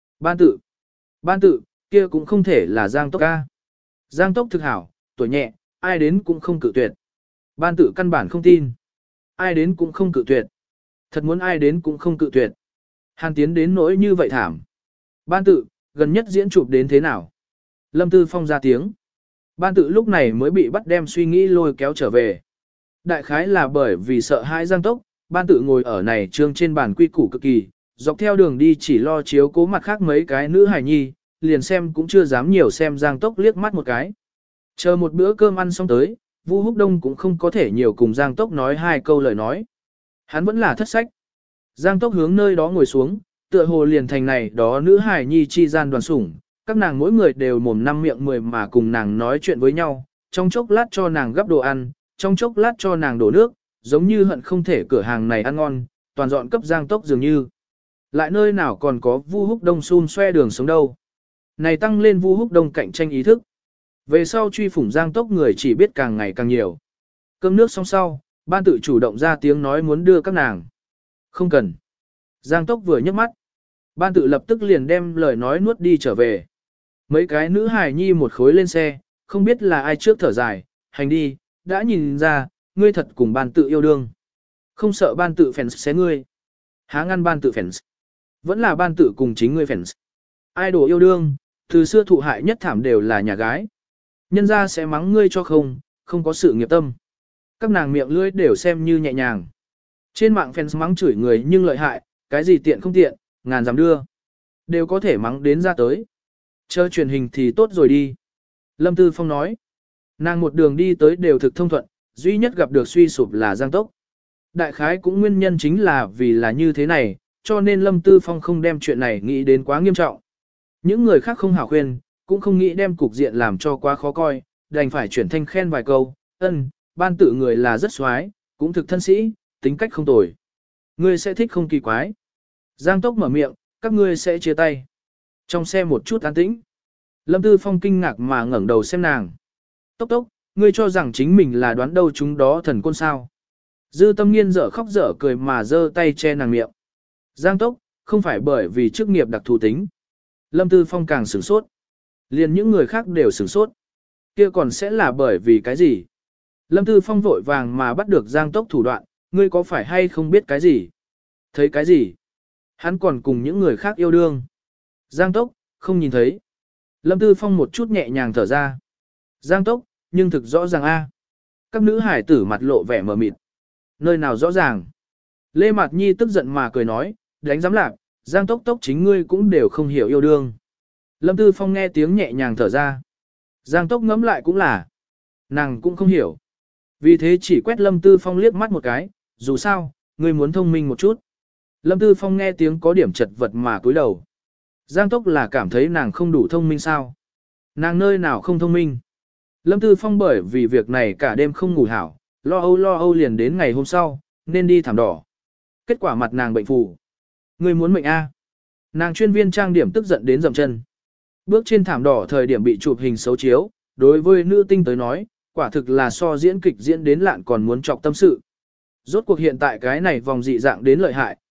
Ban tự, kia cũng không thể là Giang Tốc ca. Giang Tốc thực hảo, tuổi nhẹ, ai đến cũng không cự tuyệt. Ban tự căn bản không tin. Ai đến cũng không cự tuyệt. Thật muốn ai đến cũng không cự tuyệt. Hàn Tiến đến nỗi như vậy thảm. Ban tự, gần nhất diễn chụp đến thế nào? Lâm Tư Phong ra tiếng. Ban tự lúc này mới bị bắt đem suy nghĩ lôi kéo trở về. Đại khái là bởi vì sợ hãi Giang Tốc, ban tự ngồi ở này trương trên bàn quy củ cực kỳ, dọc theo đường đi chỉ lo chiếu cố mặt khác mấy cái nữ hài nhi, liền xem cũng chưa dám nhiều xem Giang Tốc liếc mắt một cái. Chờ một bữa cơm ăn xong tới, Vu Húc Đông cũng không có thể nhiều cùng Giang Tốc nói hai câu lời nói. Hắn vẫn là thất sách. Giang Tốc hướng nơi đó ngồi xuống, tựa hồ liền thành này đó nữ hài nhi chi gian đoàn sủng, các nàng mỗi người đều mồm năm miệng mười mà cùng nàng nói chuyện với nhau, trong chốc lát cho nàng gắp đồ ăn, trong chốc lát cho nàng đổ nước, giống như hận không thể cửa hàng này ăn ngon, toàn dọn cấp Giang Tốc dường như. Lại nơi nào còn có Vu Húc Đông xun xoe đường sống đâu. Này tăng lên Vu Húc Đông cạnh tranh ý thức. Về sau truy phủng Giang Tốc người chỉ biết càng ngày càng nhiều. Cơm nước xong sau, ban tự chủ động ra tiếng nói muốn đưa các nàng. Không cần. Giang Tốc vừa nhấc mắt. Ban tự lập tức liền đem lời nói nuốt đi trở về. Mấy cái nữ hài nhi một khối lên xe, không biết là ai trước thở dài, hành đi, đã nhìn ra, ngươi thật cùng ban tự yêu đương. Không sợ ban tự fans xé ngươi. Há ngăn ban tự fans. Vẫn là ban tự cùng chính ngươi fans. Idol yêu đương, từ xưa thụ hại nhất thảm đều là nhà gái. Nhân ra sẽ mắng ngươi cho không có sự nghiệp tâm. Các nàng miệng lưỡi đều xem như nhẹ nhàng. Trên mạng fans mắng chửi người nhưng lợi hại, cái gì tiện không tiện, ngàn dám đưa. Đều có thể mắng đến ra tới. Chờ truyền hình thì tốt rồi đi. Lâm Tư Phong nói. Nàng một đường đi tới đều thực thông thuận, duy nhất gặp được suy sụp là Giang Tốc. Đại khái cũng nguyên nhân chính là vì là như thế này, cho nên Lâm Tư Phong không đem chuyện này nghĩ đến quá nghiêm trọng. Những người khác không hảo khuyên, cũng không nghĩ đem cục diện làm cho quá khó coi, đành phải chuyển thanh khen vài câu, ban tự người là rất xoái, cũng thực thân sĩ, tính cách không tồi. Ngươi sẽ thích không kỳ quái. Giang Tốc mở miệng, các ngươi sẽ chia tay. Trong xe một chút an tĩnh. Lâm Tư Phong kinh ngạc mà ngẩng đầu xem nàng. Tốc, ngươi cho rằng chính mình là đoán đâu chúng đó thần côn sao. Dư Tâm Nghiên dở khóc dở cười mà giơ tay che nàng miệng. Giang Tốc, không phải bởi vì chức nghiệp đặc thù tính. Lâm Tư Phong càng sửng sốt. Liền những người khác đều sửng sốt. Kia còn sẽ là bởi vì cái gì? Lâm Tư Phong vội vàng mà bắt được Giang Tốc thủ đoạn, ngươi có phải hay không biết cái gì? Thấy cái gì? Hắn còn cùng những người khác yêu đương. Giang Tốc, không nhìn thấy. Lâm Tư Phong một chút nhẹ nhàng thở ra. Giang Tốc, nhưng thực rõ ràng a. Các nữ hải tử mặt lộ vẻ mờ mịt. Nơi nào rõ ràng? Lê Mạt Nhi tức giận mà cười nói, đánh giám lạc, Giang Tốc chính ngươi cũng đều không hiểu yêu đương. Lâm Tư Phong nghe tiếng nhẹ nhàng thở ra. Giang Tốc ngẫm lại cũng là. Nàng cũng không hiểu. Vì thế chỉ quét Lâm Tư Phong liếc mắt một cái, dù sao, ngươi muốn thông minh một chút. Lâm Tư Phong nghe tiếng có điểm chật vật mà cúi đầu. Giang Tốc là cảm thấy nàng không đủ thông minh sao? Nàng nơi nào không thông minh? Lâm Tư Phong bởi vì việc này cả đêm không ngủ hảo, lo âu liền đến ngày hôm sau, nên đi thảm đỏ. Kết quả mặt nàng bệnh phù. Ngươi muốn mệnh A. Nàng chuyên viên trang điểm tức giận đến dầm chân. Bước trên thảm đỏ thời điểm bị chụp hình xấu chiếu, đối với nữ tinh tới nói, quả thực là so diễn kịch diễn đến lạn còn muốn trọc tâm sự. Rốt cuộc hiện tại cái này vòng dị dạng đến lợi hại,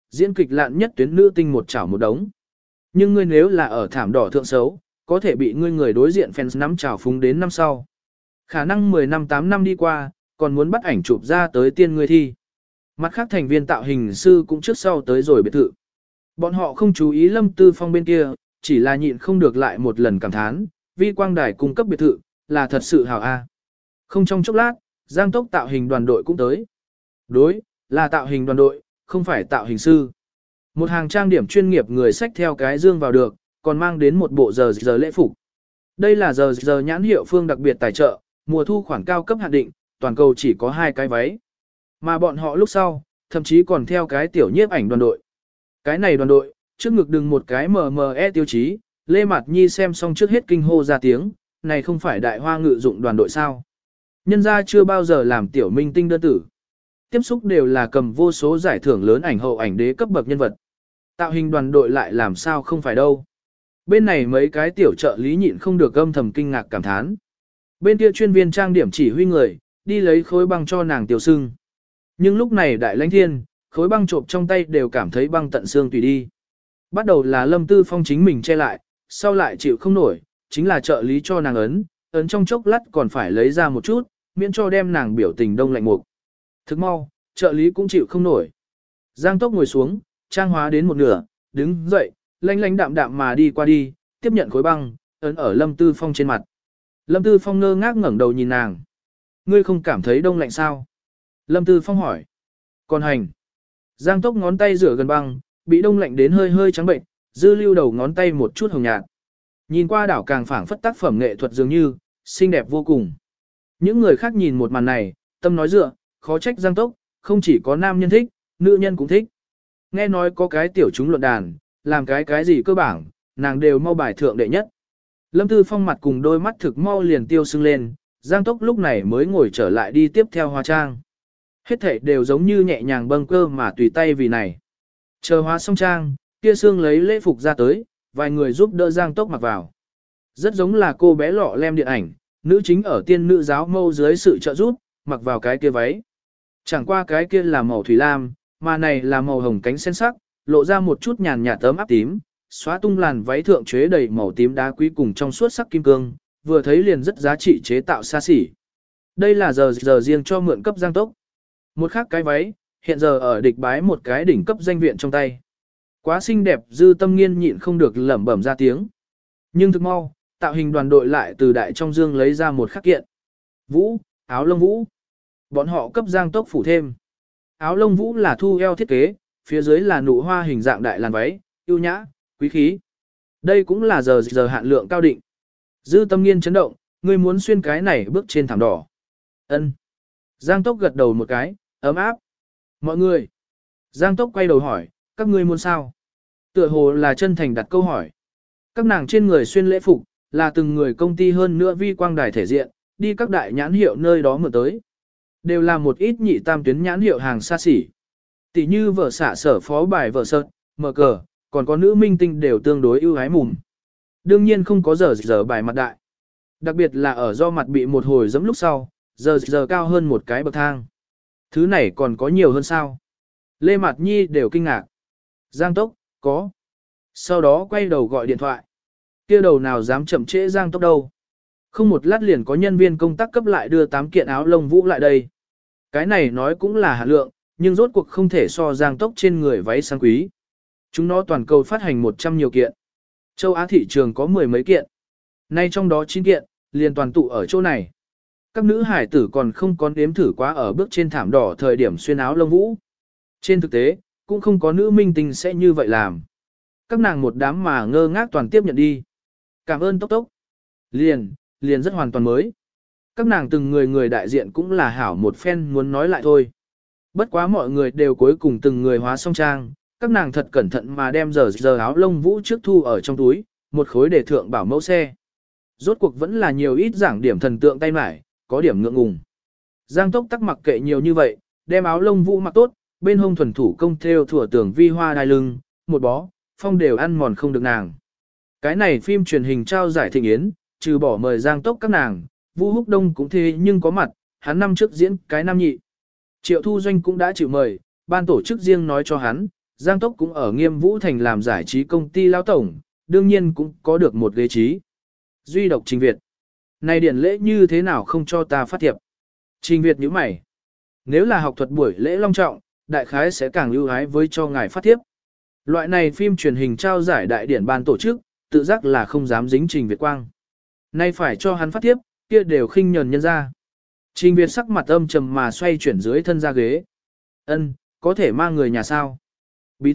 diễn kịch lạn nhất tuyến nữ tinh một chảo một đống. Nhưng ngươi nếu là ở thảm đỏ thượng xấu, có thể bị ngươi người đối diện fans nắm chảo phúng đến năm sau. Khả năng 10 năm 8 năm đi qua, còn muốn bắt ảnh chụp ra tới tiên ngươi thi. Mặt khác thành viên tạo hình sư cũng trước sau tới rồi biệt thự. Bọn họ không chú ý Lâm Tư Phong bên kia, chỉ là nhịn không được lại một lần cảm thán, vi quang đài cung cấp biệt thự, là thật sự hảo a. Không trong chốc lát, Giang Tốc tạo hình đoàn đội cũng tới. Đối, là tạo hình đoàn đội, không phải tạo hình sư. Một hàng trang điểm chuyên nghiệp người xách theo cái dương vào được, còn mang đến một bộ giờ lễ phục. Đây là giờ nhãn hiệu Phương đặc biệt tài trợ, mùa thu khoản cao cấp hạn định, toàn cầu chỉ có 2 cái váy. Mà bọn họ lúc sau, thậm chí còn theo cái tiểu nhiếp ảnh đoàn đội. Cái này đoàn đội, trước ngực đừng một cái MME tiêu chí, Lê Mạt Nhi xem xong trước hết kinh hô ra tiếng, này không phải đại hoa ngự dụng đoàn đội sao. Nhân ra chưa bao giờ làm tiểu minh tinh đơn tử. Tiếp xúc đều là cầm vô số giải thưởng lớn ảnh hậu ảnh đế cấp bậc nhân vật. Tạo hình đoàn đội lại làm sao không phải đâu. Bên này mấy cái tiểu trợ lý nhịn không được âm thầm kinh ngạc cảm thán. Bên kia chuyên viên trang điểm chỉ huy người, đi lấy khối băng cho nàng tiểu sưng. Nhưng lúc này đại lãnh thiên, khối băng trộm trong tay đều cảm thấy băng tận xương tùy đi. Bắt đầu là Lâm Tư Phong chính mình che lại, sau lại chịu không nổi, chính là trợ lý cho nàng ấn trong chốc lát còn phải lấy ra một chút, miễn cho đem nàng biểu tình đông lạnh mục. Thức mau, trợ lý cũng chịu không nổi. Giang Tốc ngồi xuống, trang hóa đến một nửa, đứng dậy, lanh đạm đạm mà đi qua đi, tiếp nhận khối băng, ấn ở Lâm Tư Phong trên mặt. Lâm Tư Phong ngơ ngác ngẩng đầu nhìn nàng. Ngươi không cảm thấy đông lạnh sao? Lâm Tư Phong hỏi. Còn hành. Giang Tốc ngón tay rửa gần băng, bị đông lạnh đến hơi hơi trắng bệnh, dư lưu đầu ngón tay một chút hồng nhạt. Nhìn qua đảo càng phảng phất tác phẩm nghệ thuật dường như, xinh đẹp vô cùng. Những người khác nhìn một màn này, tâm nói dựa, khó trách Giang Tốc, không chỉ có nam nhân thích, nữ nhân cũng thích. Nghe nói có cái tiểu chúng luận đàn, làm cái gì cơ bản, nàng đều mau bài thượng đệ nhất. Lâm Tư Phong mặt cùng đôi mắt thực mau liền tiêu sưng lên, Giang Tốc lúc này mới ngồi trở lại đi tiếp theo hóa trang. Hết thảy đều giống như nhẹ nhàng bâng cơ mà tùy tay vì này. Chờ hóa xong trang, kia Sương lấy lễ phục ra tới, vài người giúp đỡ Giang Tốc mặc vào. Rất giống là cô bé lọ lem điện ảnh, nữ chính ở tiên nữ giáo mâu dưới sự trợ giúp, mặc vào cái kia váy. Chẳng qua cái kia là màu thủy lam, mà này là màu hồng cánh sen sắc, lộ ra một chút nhàn nhạt tấm áp tím, xóa tung làn váy thượng chế đầy màu tím đá quý cùng trong suốt sắc kim cương, vừa thấy liền rất giá trị chế tạo xa xỉ. Đây là giờ riêng cho mượn cấp Giang Tốc. Một khác cái váy, hiện giờ ở địch bái một cái đỉnh cấp danh viện trong tay. Quá xinh đẹp, Dư Tâm Nghiên nhịn không được lẩm bẩm ra tiếng. Nhưng thực mau, tạo hình đoàn đội lại từ đại trong dương lấy ra một khắc kiện. Vũ, áo lông vũ. Bọn họ cấp Giang Tốc phủ thêm. Áo lông vũ là thu eo thiết kế, phía dưới là nụ hoa hình dạng đại làn váy, yêu nhã, quý khí. Đây cũng là giờ hạn lượng cao định. Dư Tâm Nghiên chấn động, ngươi muốn xuyên cái này bước trên thảm đỏ. Ân. Giang Tốc gật đầu một cái, ấm áp. Mọi người. Giang Tốc quay đầu hỏi, các ngươi muốn sao? Tựa hồ là chân thành đặt câu hỏi. Các nàng trên người xuyên lễ phục, là từng người công ty hơn nữa vi quang đài thể diện, đi các đại nhãn hiệu nơi đó mượn tới. Đều là một ít nhị tam tuyến nhãn hiệu hàng xa xỉ. Tỷ như vợ xả sở phó bài vợ sợt, mở cờ, còn có nữ minh tinh đều tương đối ưu ái mùm. Đương nhiên không có giờ bài mặt đại. Đặc biệt là ở do mặt bị một hồi giẫm lúc sau, giờ cao hơn một cái bậc thang. Thứ này còn có nhiều hơn sao? Lê Mạt Nhi đều kinh ngạc. Giang Tốc, có. Sau đó quay đầu gọi điện thoại. Kia đầu nào dám chậm trễ Giang Tốc đâu. Không một lát liền có nhân viên công tác cấp lại đưa 8 kiện áo lông vũ lại đây. Cái này nói cũng là hạ lượng, nhưng rốt cuộc không thể so Giang Tốc trên người váy sang quý. Chúng nó toàn cầu phát hành 100 nhiều kiện. Châu Á thị trường có 10 mấy kiện. Nay trong đó 9 kiện, liền toàn tụ ở chỗ này. Các nữ hải tử còn không có nếm thử quá ở bước trên thảm đỏ thời điểm xuyên áo lông vũ. Trên thực tế, cũng không có nữ minh tinh sẽ như vậy làm. Các nàng một đám mà ngơ ngác toàn tiếp nhận đi. Cảm ơn Tốc Tốc. Liền rất hoàn toàn mới. Các nàng từng người đại diện cũng là hảo một phen muốn nói lại thôi. Bất quá mọi người đều cuối cùng từng người hóa xong trang, các nàng thật cẩn thận mà đem giờ áo lông vũ trước thu ở trong túi, một khối để thượng bảo mẫu xe. Rốt cuộc vẫn là nhiều ít giảng điểm thần tượng tay mải, có điểm ngượng ngùng. Giang Tốc tắc mặc kệ nhiều như vậy, đem áo lông vũ mặc tốt, bên hông thuần thủ công thêu thủa tường vi hoa đai lưng, một bó, phong đều ăn mòn không được nàng. Cái này phim truyền hình trao giải thịnh yến, trừ bỏ mời Giang Tốc các nàng, Vũ Húc Đông cũng thế nhưng có mặt, hắn năm trước diễn cái nam nhị. Triệu Thu Doanh cũng đã chịu mời, ban tổ chức riêng nói cho hắn, Giang Tốc cũng ở Nghiêm Vũ Thành làm giải trí công ty lão tổng, đương nhiên cũng có được một ghế trí. Duy độc Trình Việt. Này điển lễ như thế nào không cho ta phát thiệp? Trình Việt nhíu mày. Nếu là học thuật buổi lễ long trọng, đại khái sẽ càng ưu ái với cho ngài phát thiệp. Loại này phim truyền hình trao giải đại điển ban tổ chức, tự giác là không dám dính Trình Việt quang. Nay phải cho hắn phát thiệp, kia đều khinh nhờn nhân ra. Trình Việt sắc mặt âm trầm mà xoay chuyển dưới thân ra ghế. Ân, có thể mang người nhà sao? Bí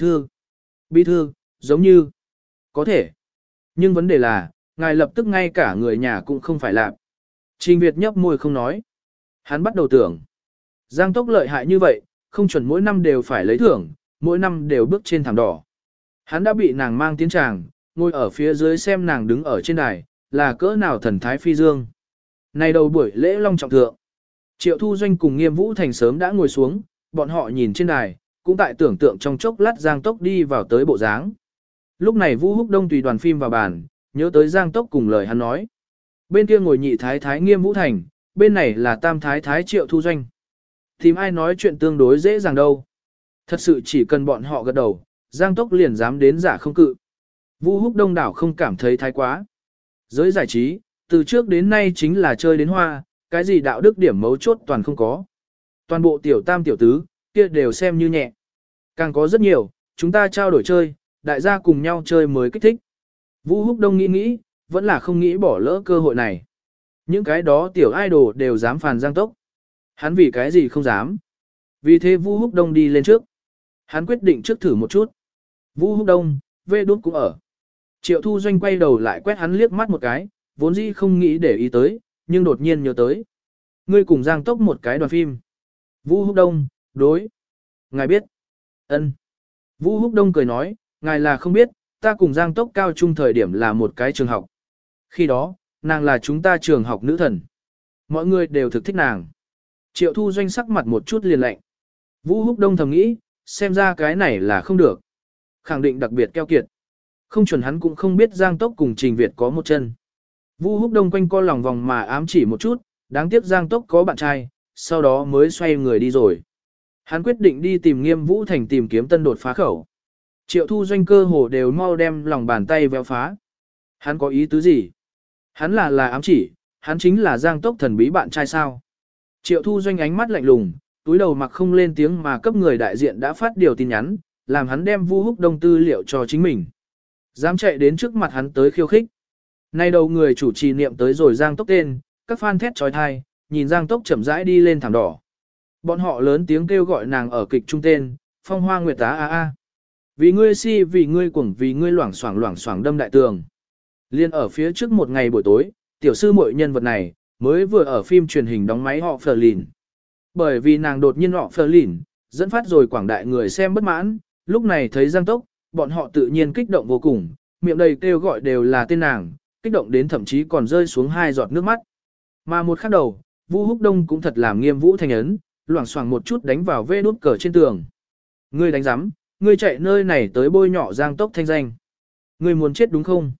thư, giống như, có thể. Nhưng vấn đề là, ngài lập tức ngay cả người nhà cũng không phải làm. Trình Việt nhấp môi không nói. Hắn bắt đầu tưởng. Giang Tốc lợi hại như vậy, không chuẩn mỗi năm đều phải lấy thưởng, mỗi năm đều bước trên thảm đỏ. Hắn đã bị nàng mang tiến tràng, ngồi ở phía dưới xem nàng đứng ở trên đài, là cỡ nào thần thái phi dương. Này đầu buổi lễ long trọng thượng. Triệu Thu Doanh cùng Nghiêm Vũ Thành sớm đã ngồi xuống, bọn họ nhìn trên đài, cũng tại tưởng tượng trong chốc lát Giang Tốc đi vào tới bộ dáng. Lúc này Vũ Húc Đông tùy đoàn phim vào bàn, nhớ tới Giang Tốc cùng lời hắn nói. Bên kia ngồi nhị thái thái Nghiêm Vũ Thành, bên này là tam thái thái Triệu Thu Doanh. Tìm ai nói chuyện tương đối dễ dàng đâu. Thật sự chỉ cần bọn họ gật đầu, Giang Tốc liền dám đến giả không cự. Vũ Húc Đông đảo không cảm thấy thái quá. Giới giải trí, từ trước đến nay chính là chơi đến hoa, cái gì đạo đức điểm mấu chốt toàn không có. Toàn bộ tiểu tam tiểu tứ, kia đều xem như nhẹ. Càng có rất nhiều, chúng ta trao đổi chơi, đại gia cùng nhau chơi mới kích thích. Vũ Húc Đông nghĩ, vẫn là không nghĩ bỏ lỡ cơ hội này. Những cái đó tiểu idol đều dám phàn Giang Tốc. Hắn vì cái gì không dám. Vì thế Vũ Húc Đông đi lên trước. Hắn quyết định trước thử một chút. Vũ Húc Đông, Vê Đút cũng ở. Triệu Thu Doanh quay đầu lại quét hắn liếc mắt một cái, vốn dĩ không nghĩ để ý tới, nhưng đột nhiên nhớ tới. Ngươi cùng Giang Tốc một cái đoàn phim. Vũ Húc Đông, đối. Ngài biết. Ân. Vũ Húc Đông cười nói, ngài là không biết, ta cùng Giang Tốc cao trung thời điểm là một cái trường học. Khi đó, nàng là chúng ta trường học nữ thần. Mọi người đều thực thích nàng. Triệu Thu Doanh sắc mặt một chút liền lạnh. Vũ Húc Đông thầm nghĩ, xem ra cái này là không được. Khẳng định đặc biệt keo kiệt. Không chuẩn hắn cũng không biết Giang Tốc cùng Trình Việt có một chân. Vũ Húc Đông quanh co lòng vòng mà ám chỉ một chút, đáng tiếc Giang Tốc có bạn trai, sau đó mới xoay người đi rồi. Hắn quyết định đi tìm Nghiêm Vũ Thành tìm kiếm tân đột phá khẩu. Triệu Thu Doanh cơ hồ đều mau đem lòng bàn tay véo phá. Hắn có ý tứ gì? Hắn là ám chỉ, hắn chính là Giang Tốc thần bí bạn trai sao? Triệu Thu Doanh ánh mắt lạnh lùng, túi đầu mặc không lên tiếng mà cấp người đại diện đã phát điều tin nhắn, làm hắn đem Vũ Húc Đông tư liệu cho chính mình. Dám chạy đến trước mặt hắn tới khiêu khích. Nay đầu người chủ trì niệm tới rồi Giang Tốc tên, các fan thét trói thai, nhìn Giang Tốc chậm rãi đi lên thảm đỏ. Bọn họ lớn tiếng kêu gọi nàng ở kịch trung tên, Phong Hoa Nguyệt Tá a a. Vì ngươi si, vì ngươi cuồng, vì ngươi loảng xoảng đâm đại tường. Liên ở phía trước một ngày buổi tối, tiểu sư muội nhân vật này, mới vừa ở phim truyền hình đóng máy họ Phờ Lìn. Bởi vì nàng đột nhiên họ Phờ Lìn, dẫn phát rồi quảng đại người xem bất mãn, lúc này thấy Giang Tốc, bọn họ tự nhiên kích động vô cùng, miệng đầy kêu gọi đều là tên nàng, kích động đến thậm chí còn rơi xuống 2 giọt nước mắt. Mà một khắc đầu, Vũ Húc Đông cũng thật làm Nghiêm Vũ Thành ấn, loảng xoảng một chút đánh vào vê đút cờ trên tường. Ngươi đánh giám, ngươi chạy nơi này tới bôi nhọ Giang Tốc thanh danh. Ngươi muốn chết đúng không?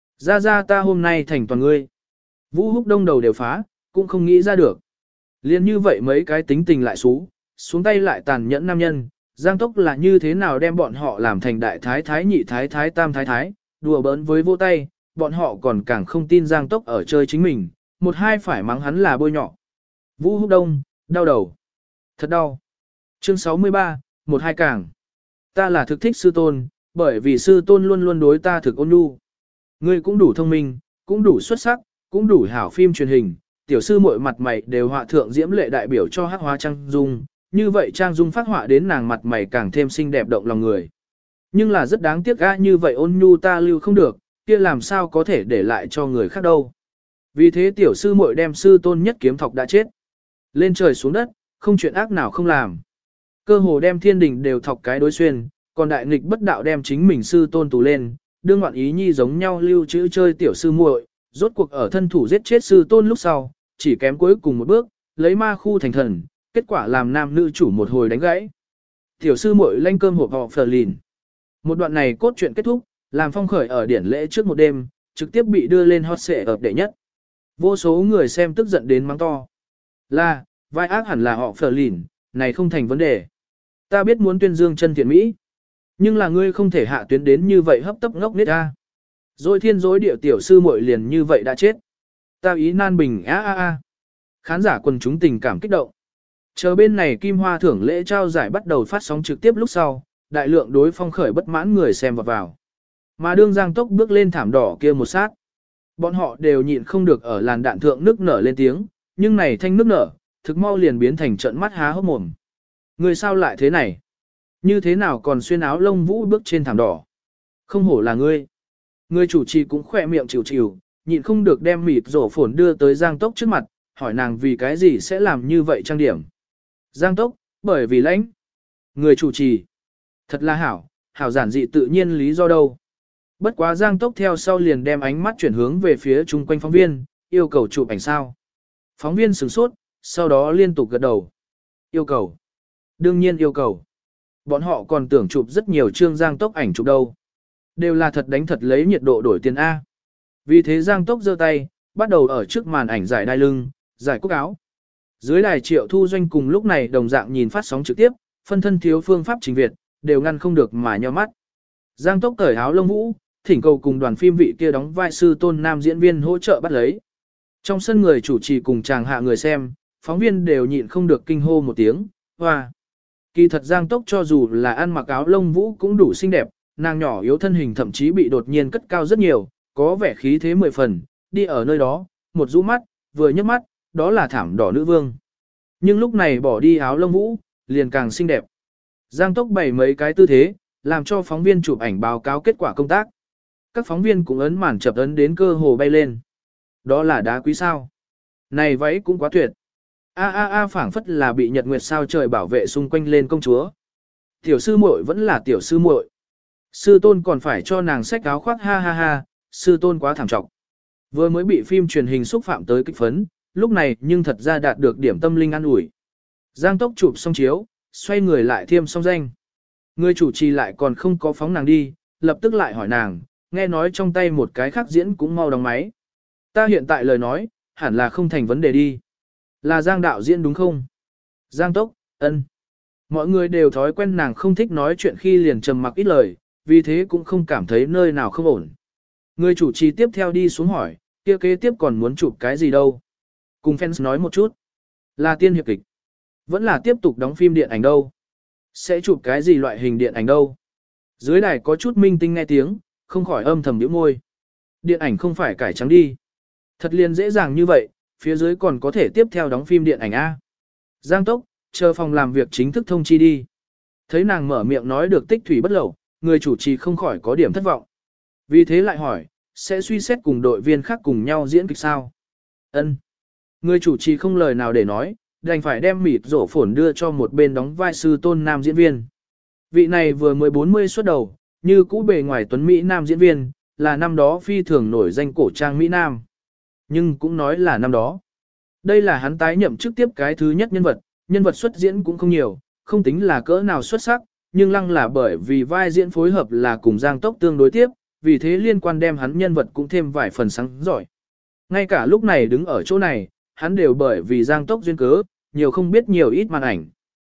Ra ta hôm nay thành toàn ngươi. Vũ Húc Đông đầu đều phá, cũng không nghĩ ra được. Liên như vậy mấy cái tính tình lại xuống tay lại tàn nhẫn nam nhân, Giang Tốc là như thế nào đem bọn họ làm thành đại thái thái nhị thái thái tam thái thái, đùa bỡn với vô tay, bọn họ còn càng không tin Giang Tốc ở chơi chính mình, một hai phải mắng hắn là bôi nhọ. Vũ Húc Đông, đau đầu. Thật đau. Chương 63, một hai càng. Ta là thực thích sư tôn, bởi vì sư tôn luôn luôn đối ta thực ôn nhu. Ngươi cũng đủ thông minh, cũng đủ xuất sắc, cũng đủ hảo phim truyền hình, tiểu sư muội mặt mày đều họa thượng diễm lệ đại biểu cho hắc hóa trang dung, như vậy trang dung phát họa đến nàng mặt mày càng thêm xinh đẹp động lòng người. Nhưng là rất đáng tiếc ga như vậy ôn nhu ta lưu không được, kia làm sao có thể để lại cho người khác đâu. Vì thế tiểu sư muội đem sư tôn nhất kiếm thọc đã chết. Lên trời xuống đất, không chuyện ác nào không làm. Cơ hồ đem thiên đình đều thọc cái đối xuyên, còn đại nghịch bất đạo đem chính mình sư tôn tù lên, đương ngoạn ý nhi giống nhau lưu trữ chơi tiểu sư muội, rốt cuộc ở thân thủ giết chết sư tôn lúc sau, chỉ kém cuối cùng một bước, lấy ma khu thành thần, kết quả làm nam nữ chủ một hồi đánh gãy. Tiểu sư muội lanh cơm hộp họ phờ lìn. Một đoạn này cốt truyện kết thúc, làm phong khởi ở điển lễ trước một đêm, trực tiếp bị đưa lên hot xệ ập đệ nhất. Vô số người xem tức giận đến mắng to. Là, vai ác hẳn là họ phờ lìn, này không thành vấn đề. Ta biết muốn tuyên dương chân thiện mỹ. Nhưng là ngươi không thể hạ tuyến đến như vậy hấp tấp ngốc nết a. Rồi thiên dối địa tiểu sư muội liền như vậy đã chết. Ta ý nan bình a a a. Khán giả quần chúng tình cảm kích động. Chờ bên này Kim Hoa thưởng lễ trao giải bắt đầu phát sóng trực tiếp lúc sau, đại lượng đối phong khởi bất mãn người xem vào. Mà đương Giang Tốc bước lên thảm đỏ kia một sát. Bọn họ đều nhịn không được ở làn đạn thượng nức nở lên tiếng, nhưng này thanh nức nở, thực mau liền biến thành trận mắt há hốc mồm. Người sao lại thế này? Như thế nào còn xuyên áo lông vũ bước trên thảm đỏ? Không hổ là ngươi. Người chủ trì cũng khỏe miệng chịu chịu, nhịn không được đem mịt rổ phồn đưa tới Giang Tốc trước mặt, hỏi nàng vì cái gì sẽ làm như vậy trang điểm. Giang Tốc, bởi vì lãnh. Người chủ trì. Thật là hảo, hảo giản dị tự nhiên lý do đâu. Bất quá Giang Tốc theo sau liền đem ánh mắt chuyển hướng về phía chung quanh phóng viên, yêu cầu chụp ảnh sao. Phóng viên sửng sốt, sau đó liên tục gật đầu. Yêu cầu. Đương nhiên yêu cầu. Bọn họ còn tưởng chụp rất nhiều chương Giang Tốc ảnh chụp đâu. Đều là thật đánh thật lấy nhiệt độ đổi tiền A. Vì thế Giang Tốc giơ tay, bắt đầu ở trước màn ảnh giải đai lưng, giải cúc áo. Dưới đài Triệu Thu Doanh cùng lúc này đồng dạng nhìn phát sóng trực tiếp, phân thân thiếu phương pháp trình Việt, đều ngăn không được mà nhíu mắt. Giang Tốc cởi áo lông vũ, thỉnh cầu cùng đoàn phim vị kia đóng vai sư tôn nam diễn viên hỗ trợ bắt lấy. Trong sân người chủ trì cùng chàng hạ người xem, phóng viên đều nhịn không được kinh hô một tiếng, hoa. Kỳ thật Giang Tốc cho dù là ăn mặc áo lông vũ cũng đủ xinh đẹp, nàng nhỏ yếu thân hình thậm chí bị đột nhiên cất cao rất nhiều, có vẻ khí thế 10 phần, đi ở nơi đó, một rũ mắt, vừa nhấc mắt, đó là thảm đỏ nữ vương. Nhưng lúc này bỏ đi áo lông vũ, liền càng xinh đẹp. Giang Tốc bày mấy cái tư thế, làm cho phóng viên chụp ảnh báo cáo kết quả công tác. Các phóng viên cũng ấn màn chập ấn đến cơ hồ bay lên. Đó là đá quý sao. Này váy cũng quá tuyệt. Phảng phất là bị nhật nguyệt sao trời bảo vệ xung quanh lên công chúa. Tiểu sư muội vẫn là tiểu sư muội. Sư tôn còn phải cho nàng xách áo khoác ha ha ha, sư tôn quá thảm trọng. Vừa mới bị phim truyền hình xúc phạm tới kích phấn, lúc này nhưng thật ra đạt được điểm tâm linh an ủi. Giang Tốc chụp xong chiếu, xoay người lại thiêm xong danh. Người chủ trì lại còn không có phóng nàng đi, lập tức lại hỏi nàng, nghe nói trong tay một cái khác diễn cũng mau đóng máy. Ta hiện tại lời nói, hẳn là không thành vấn đề đi. Là Giang đạo diễn đúng không? Giang Tốc, ân. Mọi người đều thói quen nàng không thích nói chuyện khi liền trầm mặc ít lời, vì thế cũng không cảm thấy nơi nào không ổn. Người chủ trì tiếp theo đi xuống hỏi, kia kế tiếp còn muốn chụp cái gì đâu? Cùng fans nói một chút. Là tiên hiệp kịch. Vẫn là tiếp tục đóng phim điện ảnh đâu? Sẽ chụp cái gì loại hình điện ảnh đâu? Dưới đài có chút minh tinh nghe tiếng, không khỏi âm thầm nhíu môi. Điện ảnh không phải cải trắng đi. Thật liền dễ dàng như vậy, phía dưới còn có thể tiếp theo đóng phim điện ảnh A. Giang Tốc, chờ phòng làm việc chính thức thông chi đi. Thấy nàng mở miệng nói được tích thủy bất lậu, người chủ trì không khỏi có điểm thất vọng. Vì thế lại hỏi, sẽ suy xét cùng đội viên khác cùng nhau diễn kịch sao? Ân. Người chủ trì không lời nào để nói, đành phải đem mịt rổ phồn đưa cho một bên đóng vai sư tôn nam diễn viên. Vị này vừa mới 40 xuất đầu, như cũ bề ngoài tuấn Mỹ nam diễn viên, là năm đó phi thường nổi danh cổ trang Mỹ Nam. Nhưng cũng nói là năm đó. Đây là hắn tái nhậm chức tiếp cái thứ nhất nhân vật xuất diễn cũng không nhiều, không tính là cỡ nào xuất sắc, nhưng lăng là bởi vì vai diễn phối hợp là cùng Giang Tốc tương đối tiếp, vì thế liên quan đem hắn nhân vật cũng thêm vài phần sáng giỏi. Ngay cả lúc này đứng ở chỗ này, hắn đều bởi vì Giang Tốc duyên cớ, nhiều không biết nhiều ít màn ảnh.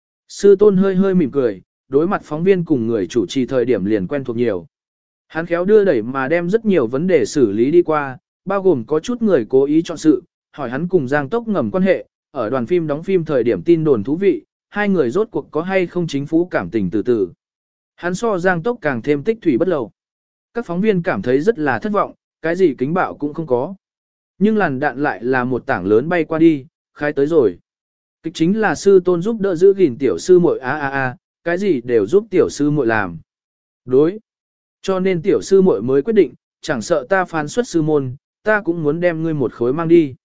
Sư tôn hơi hơi mỉm cười, đối mặt phóng viên cùng người chủ trì thời điểm liền quen thuộc nhiều. Hắn khéo đưa đẩy mà đem rất nhiều vấn đề xử lý đi qua, bao gồm có chút người cố ý chọn sự, hỏi hắn cùng Giang Tốc ngầm quan hệ, ở đoàn phim đóng phim thời điểm tin đồn thú vị, hai người rốt cuộc có hay không chính phủ cảm tình từ từ. Hắn so Giang Tốc càng thêm tích thủy bất lậu. Các phóng viên cảm thấy rất là thất vọng, cái gì kính bạo cũng không có. Nhưng làn đạn lại là một tảng lớn bay qua đi, khai tới rồi. Kịch chính là sư tôn giúp đỡ giữ gìn tiểu sư muội cái gì đều giúp tiểu sư muội làm. Đối. Cho nên tiểu sư muội mới quyết định, chẳng sợ ta phán xuất sư môn, ta cũng muốn đem ngươi một khối mang đi.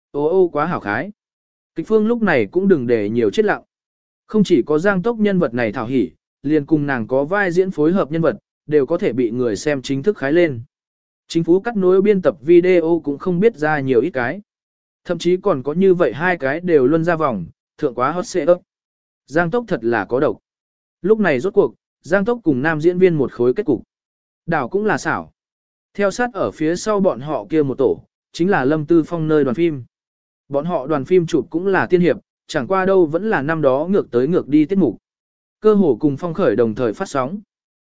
Ô quá hảo khái. Kịch phương lúc này cũng đừng để nhiều chết lặng. Không chỉ có Giang Tốc nhân vật này thảo hỉ, liền cùng nàng có vai diễn phối hợp nhân vật, đều có thể bị người xem chính thức khái lên. Chính phủ cắt nối biên tập video cũng không biết ra nhiều ít cái. Thậm chí còn có như vậy hai cái đều luân ra vòng, thượng quá hot xệ ấp. Giang Tốc thật là có độc. Lúc này rốt cuộc, Giang Tốc cùng nam diễn viên một khối kết cục. Đảo cũng là xảo. Theo sát ở phía sau bọn họ kia một tổ, chính là Lâm Tư Phong nơi đoàn phim. Bọn họ đoàn phim chụp cũng là tiên hiệp, chẳng qua đâu vẫn là năm đó ngược tới ngược đi tiết mục. Cơ hồ cùng Phong khởi đồng thời phát sóng.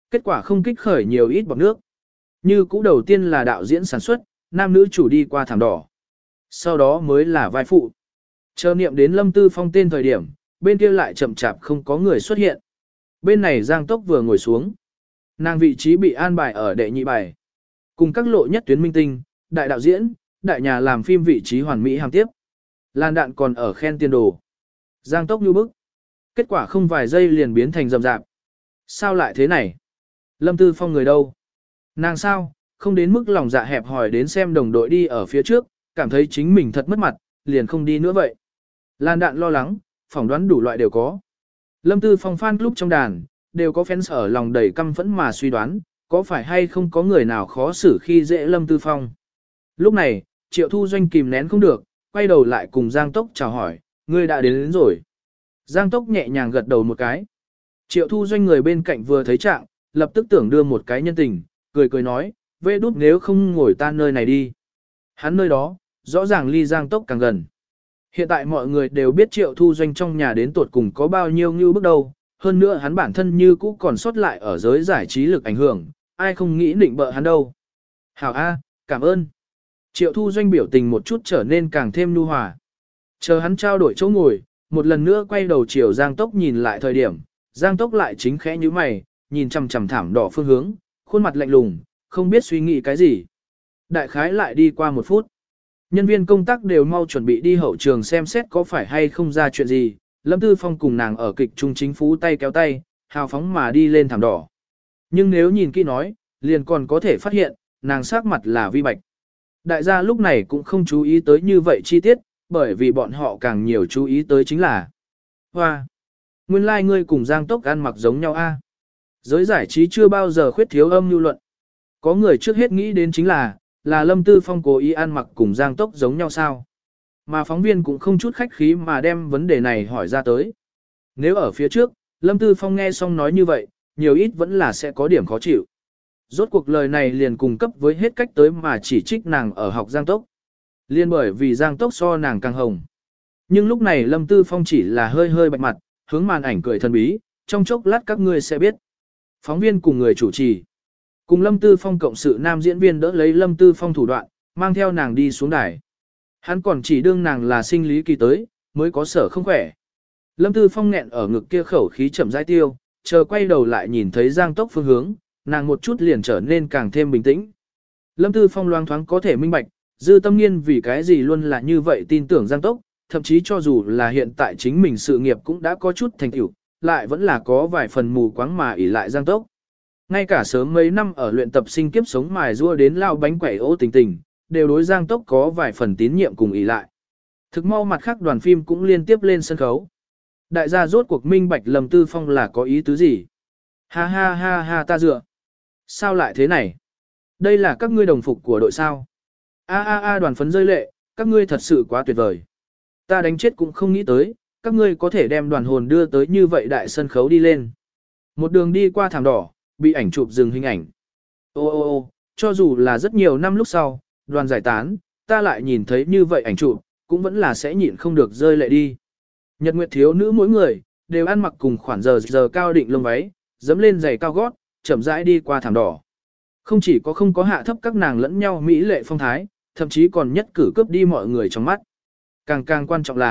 Kết quả không kích khởi nhiều ít bọt nước. Như cũ đầu tiên là đạo diễn sản xuất, nam nữ chủ đi qua thảm đỏ. Sau đó mới là vai phụ. Chờ niệm đến Lâm Tư Phong tên thời điểm, bên kia lại chậm chạp không có người xuất hiện. Bên này Giang Tốc vừa ngồi xuống. Nàng vị trí bị an bài ở đệ nhị bài. Cùng các lộ nhất tuyến minh tinh, đại đạo diễn, đại nhà làm phim vị trí hoàn mỹ hàm tiếp. Lan đạn còn ở khen tiền đồ. Giang Tốc như bức. Kết quả không vài giây liền biến thành rầm rạp. Sao lại thế này? Lâm Tư Phong người đâu? Nàng sao? Không đến mức lòng dạ hẹp hòi đến xem đồng đội đi ở phía trước, cảm thấy chính mình thật mất mặt, liền không đi nữa vậy. Lan đạn lo lắng, phỏng đoán đủ loại đều có. Lâm Tư Phong fan club trong đàn, đều có fans ở lòng đầy căm phẫn mà suy đoán, có phải hay không có người nào khó xử khi dễ Lâm Tư Phong. Lúc này, Triệu Thu Doanh kìm nén không được, quay đầu lại cùng Giang Tốc chào hỏi, ngươi đã đến rồi. Giang Tốc nhẹ nhàng gật đầu một cái. Triệu Thu Doanh người bên cạnh vừa thấy trạng, lập tức tưởng đưa một cái nhân tình, cười cười nói, vê đút nếu không ngồi ta nơi này đi. Hắn nơi đó, rõ ràng ly Giang Tốc càng gần. Hiện tại mọi người đều biết Triệu Thu Doanh trong nhà đến tuột cùng có bao nhiêu như bước đầu, hơn nữa hắn bản thân như cũ còn sót lại ở giới giải trí lực ảnh hưởng, ai không nghĩ định bợ hắn đâu. Hảo A, cảm ơn. Triệu Thu Doanh biểu tình một chút trở nên càng thêm nhu hòa. Chờ hắn trao đổi chỗ ngồi, một lần nữa quay đầu chiều Giang Tốc nhìn lại thời điểm, Giang Tốc lại chính khẽ như mày, nhìn chằm chằm thảm đỏ phương hướng, khuôn mặt lạnh lùng, không biết suy nghĩ cái gì. Đại khái lại đi qua một phút. Nhân viên công tác đều mau chuẩn bị đi hậu trường xem xét có phải hay không ra chuyện gì. Lâm Tư Phong cùng nàng ở kịch trung chính phú tay kéo tay, hào phóng mà đi lên thảm đỏ. Nhưng nếu nhìn kỹ nói, liền còn có thể phát hiện, nàng sắc mặt là vi bạch. Đại gia lúc này cũng không chú ý tới như vậy chi tiết, bởi vì bọn họ càng nhiều chú ý tới chính là hoa. Nguyên lai like ngươi cùng Giang Tốc ăn mặc giống nhau a. Giới giải trí chưa bao giờ khuyết thiếu âm mưu luận. Có người trước hết nghĩ đến chính là Lâm Tư Phong cố ý ăn mặc cùng Giang Tốc giống nhau sao. Mà phóng viên cũng không chút khách khí mà đem vấn đề này hỏi ra tới. Nếu ở phía trước, Lâm Tư Phong nghe xong nói như vậy, nhiều ít vẫn là sẽ có điểm khó chịu. Rốt cuộc lời này liền cung cấp với hết cách tới mà chỉ trích nàng ở học Giang Tốc. Liên bởi vì Giang Tốc so nàng càng hồng. Nhưng lúc này Lâm Tư Phong chỉ là hơi hơi bạch mặt, hướng màn ảnh cười thần bí, trong chốc lát các ngươi sẽ biết. Phóng viên cùng người chủ trì. Cùng Lâm Tư Phong cộng sự nam diễn viên đỡ lấy Lâm Tư Phong thủ đoạn, mang theo nàng đi xuống đài. Hắn còn chỉ đương nàng là sinh lý kỳ tới, mới có sở không khỏe. Lâm Tư Phong nghẹn ở ngực kia khẩu khí chậm rãi tiêu, chờ quay đầu lại nhìn thấy Giang Tốc phương hướng, nàng một chút liền trở nên càng thêm bình tĩnh. Lâm Tư Phong loang thoáng có thể minh bạch, Dư Tâm Nghiên vì cái gì luôn là như vậy tin tưởng Giang Tốc, thậm chí cho dù là hiện tại chính mình sự nghiệp cũng đã có chút thành tựu, lại vẫn là có vài phần mù quáng mà ỷ lại Giang Tốc. Ngay cả sớm mấy năm ở luyện tập sinh kiếp sống mài rua đến lao bánh quẩy ố tình tình, đều đối Giang Tốc có vài phần tín nhiệm cùng ỷ lại. Thực mau mặt khác đoàn phim cũng liên tiếp lên sân khấu. Đại gia rốt cuộc minh bạch Lâm Tư Phong là có ý tứ gì? Ha ha ha ha ta dựa. Sao lại thế này? Đây là các ngươi đồng phục của đội sao? A a a đoàn phấn rơi lệ, các ngươi thật sự quá tuyệt vời. Ta đánh chết cũng không nghĩ tới, các ngươi có thể đem đoàn hồn đưa tới như vậy đại sân khấu đi lên. Một đường đi qua thảm đỏ, bị ảnh chụp dừng hình ảnh. Ô ô ô, cho dù là rất nhiều năm lúc sau, đoàn giải tán, ta lại nhìn thấy như vậy ảnh chụp, cũng vẫn là sẽ nhịn không được rơi lệ đi. Nhật Nguyệt thiếu nữ mỗi người, đều ăn mặc cùng khoản giờ cao định lông váy, dẫm lên giày cao gót, chậm rãi đi qua thảm đỏ. Không chỉ có không có hạ thấp các nàng lẫn nhau mỹ lệ phong thái, thậm chí còn nhất cử cướp đi mọi người trong mắt. Càng quan trọng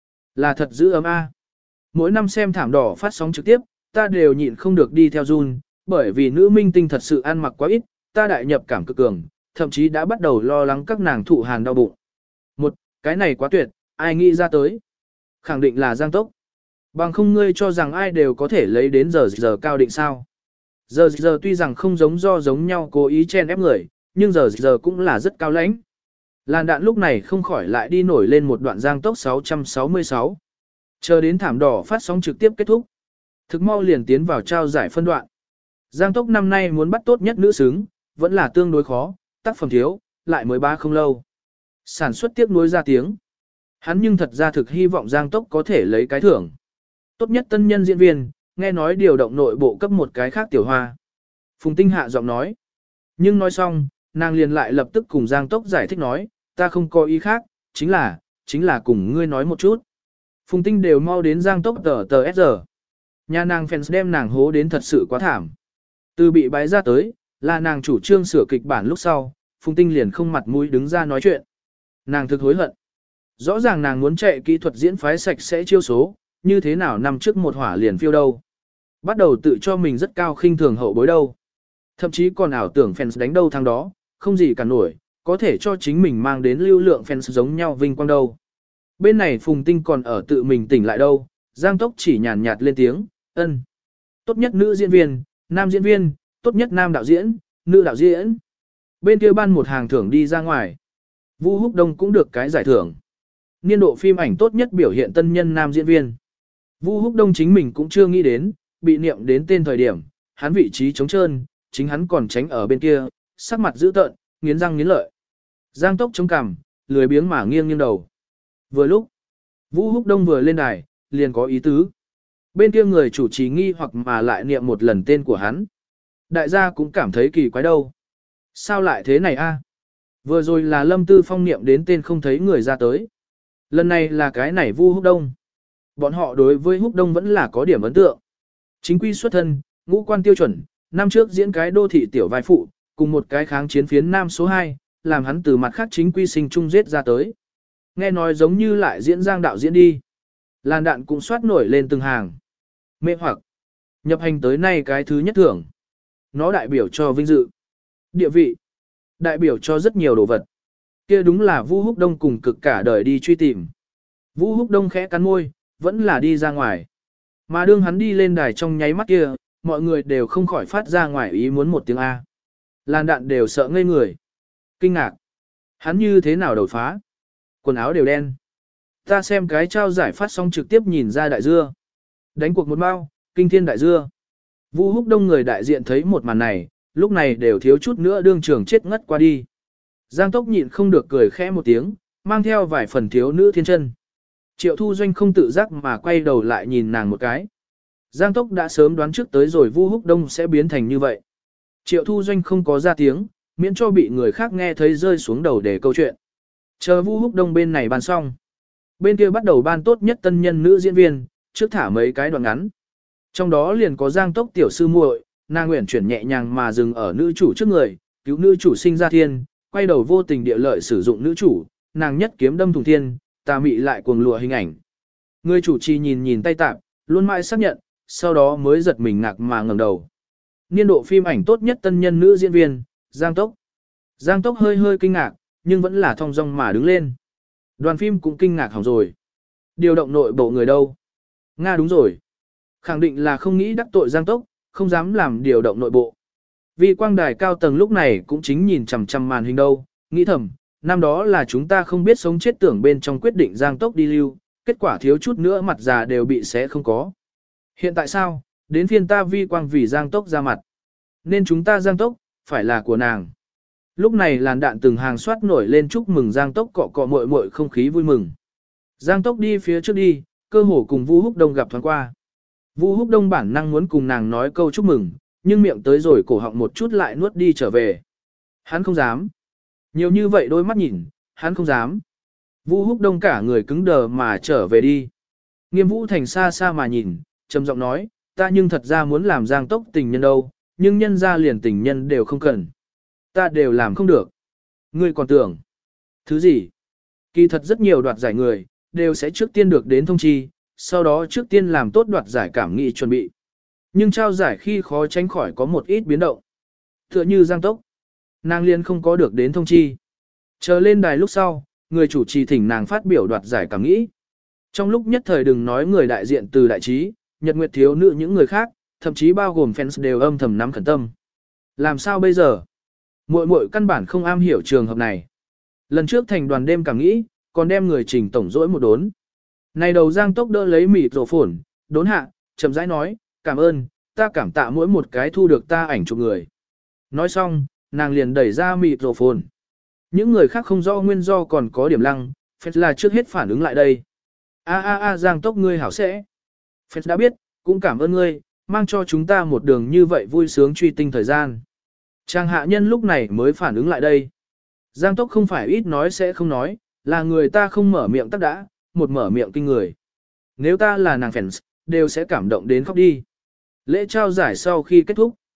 là thật giữ ấm a. Mỗi năm xem thảm đỏ phát sóng trực tiếp, ta đều nhịn không được đi theo run, bởi vì nữ minh tinh thật sự ăn mặc quá ít, ta đại nhập cảm cực cường, thậm chí đã bắt đầu lo lắng các nàng thụ hàn đau bụng. Cái này quá tuyệt, ai nghĩ ra tới? Khẳng định là Giang Tốc. Bằng không ngươi cho rằng ai đều có thể lấy đến giờ cao định sao? Giờ tuy rằng không giống nhau cố ý chen ép người, nhưng giờ cũng là rất cao lãnh. Làn đạn lúc này không khỏi lại đi nổi lên một đoạn Giang Tốc 666. Chờ đến thảm đỏ phát sóng trực tiếp kết thúc. Thực mau liền tiến vào trao giải phân đoạn. Giang Tốc năm nay muốn bắt tốt nhất nữ xứng, vẫn là tương đối khó, tác phẩm thiếu, lại mới ba không lâu. Sản xuất tiếc nuối ra tiếng. Hắn nhưng thật ra thực hy vọng Giang Tốc có thể lấy cái thưởng. Tốt nhất tân nhân diễn viên, nghe nói điều động nội bộ cấp một cái khác tiểu hoa. Phùng Tinh hạ giọng nói. Nhưng nói xong, nàng liền lại lập tức cùng Giang Tốc giải thích nói, ta không có ý khác, chính là cùng ngươi nói một chút. Phùng Tinh đều mau đến Giang Tốc tờ S. Nhà nàng fans đem nàng hố đến thật sự quá thảm. Từ bị bái ra tới, là nàng chủ trương sửa kịch bản lúc sau, Phùng Tinh liền không mặt mũi đứng ra nói chuyện. Nàng thực hối hận. Rõ ràng nàng muốn chạy kỹ thuật diễn phái sạch sẽ chiêu số, như thế nào năm trước một hỏa liền phiêu đâu. Bắt đầu tự cho mình rất cao khinh thường hậu bối đâu. Thậm chí còn ảo tưởng fans đánh đâu thằng đó, không gì cả nổi, có thể cho chính mình mang đến lưu lượng fans giống nhau vinh quang đâu. Bên này Phùng Tinh còn ở tự mình tỉnh lại đâu, Giang Tốc chỉ nhàn nhạt lên tiếng, ân. Tốt nhất nữ diễn viên, nam diễn viên, tốt nhất nam đạo diễn, nữ đạo diễn. Bên kia ban một hàng thưởng đi ra ngoài. Vu Húc Đông cũng được cái giải thưởng. Niên độ phim ảnh tốt nhất biểu hiện tân nhân nam diễn viên. Vu Húc Đông chính mình cũng chưa nghĩ đến, bị niệm đến tên thời điểm, hắn vị trí trống trơn, chính hắn còn tránh ở bên kia, sắc mặt dữ tợn, nghiến răng nghiến lợi. Giang Tốc chống cằm, lười biếng mà nghiêng nghiêng đầu. Vừa lúc, Vu Húc Đông vừa lên đài, liền có ý tứ. Bên kia người chủ trì nghi hoặc mà lại niệm một lần tên của hắn. Đại gia cũng cảm thấy kỳ quái đâu. Sao lại thế này a? Vừa rồi là Lâm Tư Phong niệm đến tên không thấy người ra tới. Lần này là cái này Vu Húc Đông. Bọn họ đối với Húc Đông vẫn là có điểm ấn tượng. Chính quy xuất thân, ngũ quan tiêu chuẩn, năm trước diễn cái đô thị tiểu vai phụ, cùng một cái kháng chiến phiến nam số 2, làm hắn từ mặt khác chính quy sinh trung giết ra tới. Nghe nói giống như lại diễn Giang đạo diễn đi. Làn đạn cũng soát nổi lên từng hàng. Mê hoặc. Nhập hành tới nay cái thứ nhất thưởng. Nó đại biểu cho vinh dự. Địa vị. Đại biểu cho rất nhiều đồ vật. Kia đúng là Vu Húc Đông cùng cực cả đời đi truy tìm. Vu Húc Đông khẽ cắn môi, vẫn là đi ra ngoài. Mà đương hắn đi lên đài trong nháy mắt kia, mọi người đều không khỏi phát ra ngoài ý muốn một tiếng A. Làn đạn đều sợ ngây người. Kinh ngạc. Hắn như thế nào đầu phá? Quần áo đều đen. Ta xem cái trao giải phát sóng trực tiếp nhìn ra đại dưa. Đánh cuộc một bao, kinh thiên đại dưa. Vu Húc Đông người đại diện thấy một màn này, lúc này đều thiếu chút nữa đương trường chết ngất qua đi. Giang Tốc nhịn không được cười khẽ một tiếng, mang theo vài phần thiếu nữ thiên chân. Triệu Thu Doanh không tự giác mà quay đầu lại nhìn nàng một cái. Giang Tốc đã sớm đoán trước tới rồi Vu Húc Đông sẽ biến thành như vậy. Triệu Thu Doanh không có ra tiếng, miễn cho bị người khác nghe thấy rơi xuống đầu để câu chuyện. Chờ Vu Húc Đông bên này ban xong. Bên kia bắt đầu ban tốt nhất tân nhân nữ diễn viên, trước thả mấy cái đoạn ngắn. Trong đó liền có Giang Tốc tiểu sư muội, nàng nguyện chuyển nhẹ nhàng mà dừng ở nữ chủ trước người, cứu nữ chủ sinh ra thiên, quay đầu vô tình địa lợi sử dụng nữ chủ, nàng nhất kiếm đâm thùng thiên, tà mị lại cuồng lụa hình ảnh. Người chủ trì nhìn nhìn tay tạm, luôn mãi xác nhận, sau đó mới giật mình ngạc mà ngẩng đầu. Niên độ phim ảnh tốt nhất tân nhân nữ diễn viên, Giang Tốc. Giang Tốc hơi hơi kinh ngạc, nhưng vẫn là thong dong mà đứng lên. Đoàn phim cũng kinh ngạc hỏng rồi. Điều động nội bộ người đâu? Nga đúng rồi. Khẳng định là không nghĩ đắc tội Giang Tốc, không dám làm điều động nội bộ. Vì quang đài cao tầng lúc này cũng chính nhìn chằm chằm màn hình đâu, nghĩ thầm, năm đó là chúng ta không biết sống chết tưởng bên trong quyết định Giang Tốc đi lưu, kết quả thiếu chút nữa mặt già đều bị xé không có. Hiện tại sao, đến phiên ta Vi quang vì Giang Tốc ra mặt. Nên chúng ta Giang Tốc, phải là của nàng. Lúc này làn đạn từng hàng soát nổi lên chúc mừng Giang Tốc cọ cọ muội muội không khí vui mừng. Giang Tốc đi phía trước đi, cơ hồ cùng Vu Húc Đông gặp thoáng qua. Vu Húc Đông bản năng muốn cùng nàng nói câu chúc mừng, nhưng miệng tới rồi cổ họng một chút lại nuốt đi trở về. Hắn không dám. Nhiều như vậy đôi mắt nhìn, hắn không dám. Vu Húc Đông cả người cứng đờ mà trở về đi. Nghiêm Vũ Thành xa xa mà nhìn, trầm giọng nói, ta nhưng thật ra muốn làm Giang Tốc tình nhân đâu, nhưng nhân ra liền tình nhân đều không cần. Ta đều làm không được. Ngươi còn tưởng. Thứ gì? Kỳ thật rất nhiều đoạt giải người, đều sẽ trước tiên được đến thông chi, sau đó trước tiên làm tốt đoạt giải cảm nghị chuẩn bị. Nhưng trao giải khi khó tránh khỏi có một ít biến động. Tựa như Giang Tốc. Nàng liên không có được đến thông chi. Chờ lên đài lúc sau, người chủ trì thỉnh nàng phát biểu đoạt giải cảm nghĩ. Trong lúc nhất thời đừng nói người đại diện từ đại trí, Nhật Nguyệt thiếu nữ những người khác, thậm chí bao gồm fans đều âm thầm nắm khẩn tâm. Làm sao bây giờ? Muội muội căn bản không am hiểu trường hợp này. Lần trước thành đoàn đêm cảm nghĩ, còn đem người trình tổng dỗi một đốn. Này đầu Giang Tốc đỡ lấy mịt rổ phổn, đốn hạ, chậm rãi nói, cảm ơn, ta cảm tạ mỗi một cái thu được ta ảnh chụp người. Nói xong, nàng liền đẩy ra mịt rổ phổn. Những người khác không rõ nguyên do còn có điểm lăng, phép là trước hết phản ứng lại đây. Giang Tốc ngươi hảo sẽ. Phép đã biết, cũng cảm ơn ngươi, mang cho chúng ta một đường như vậy vui sướng truy tinh thời gian. Trang hạ nhân lúc này mới phản ứng lại đây. Giang Tốc không phải ít nói sẽ không nói, là người ta không mở miệng tắc đã, một mở miệng kinh người. Nếu ta là nàng fans, đều sẽ cảm động đến khóc đi. Lễ trao giải sau khi kết thúc.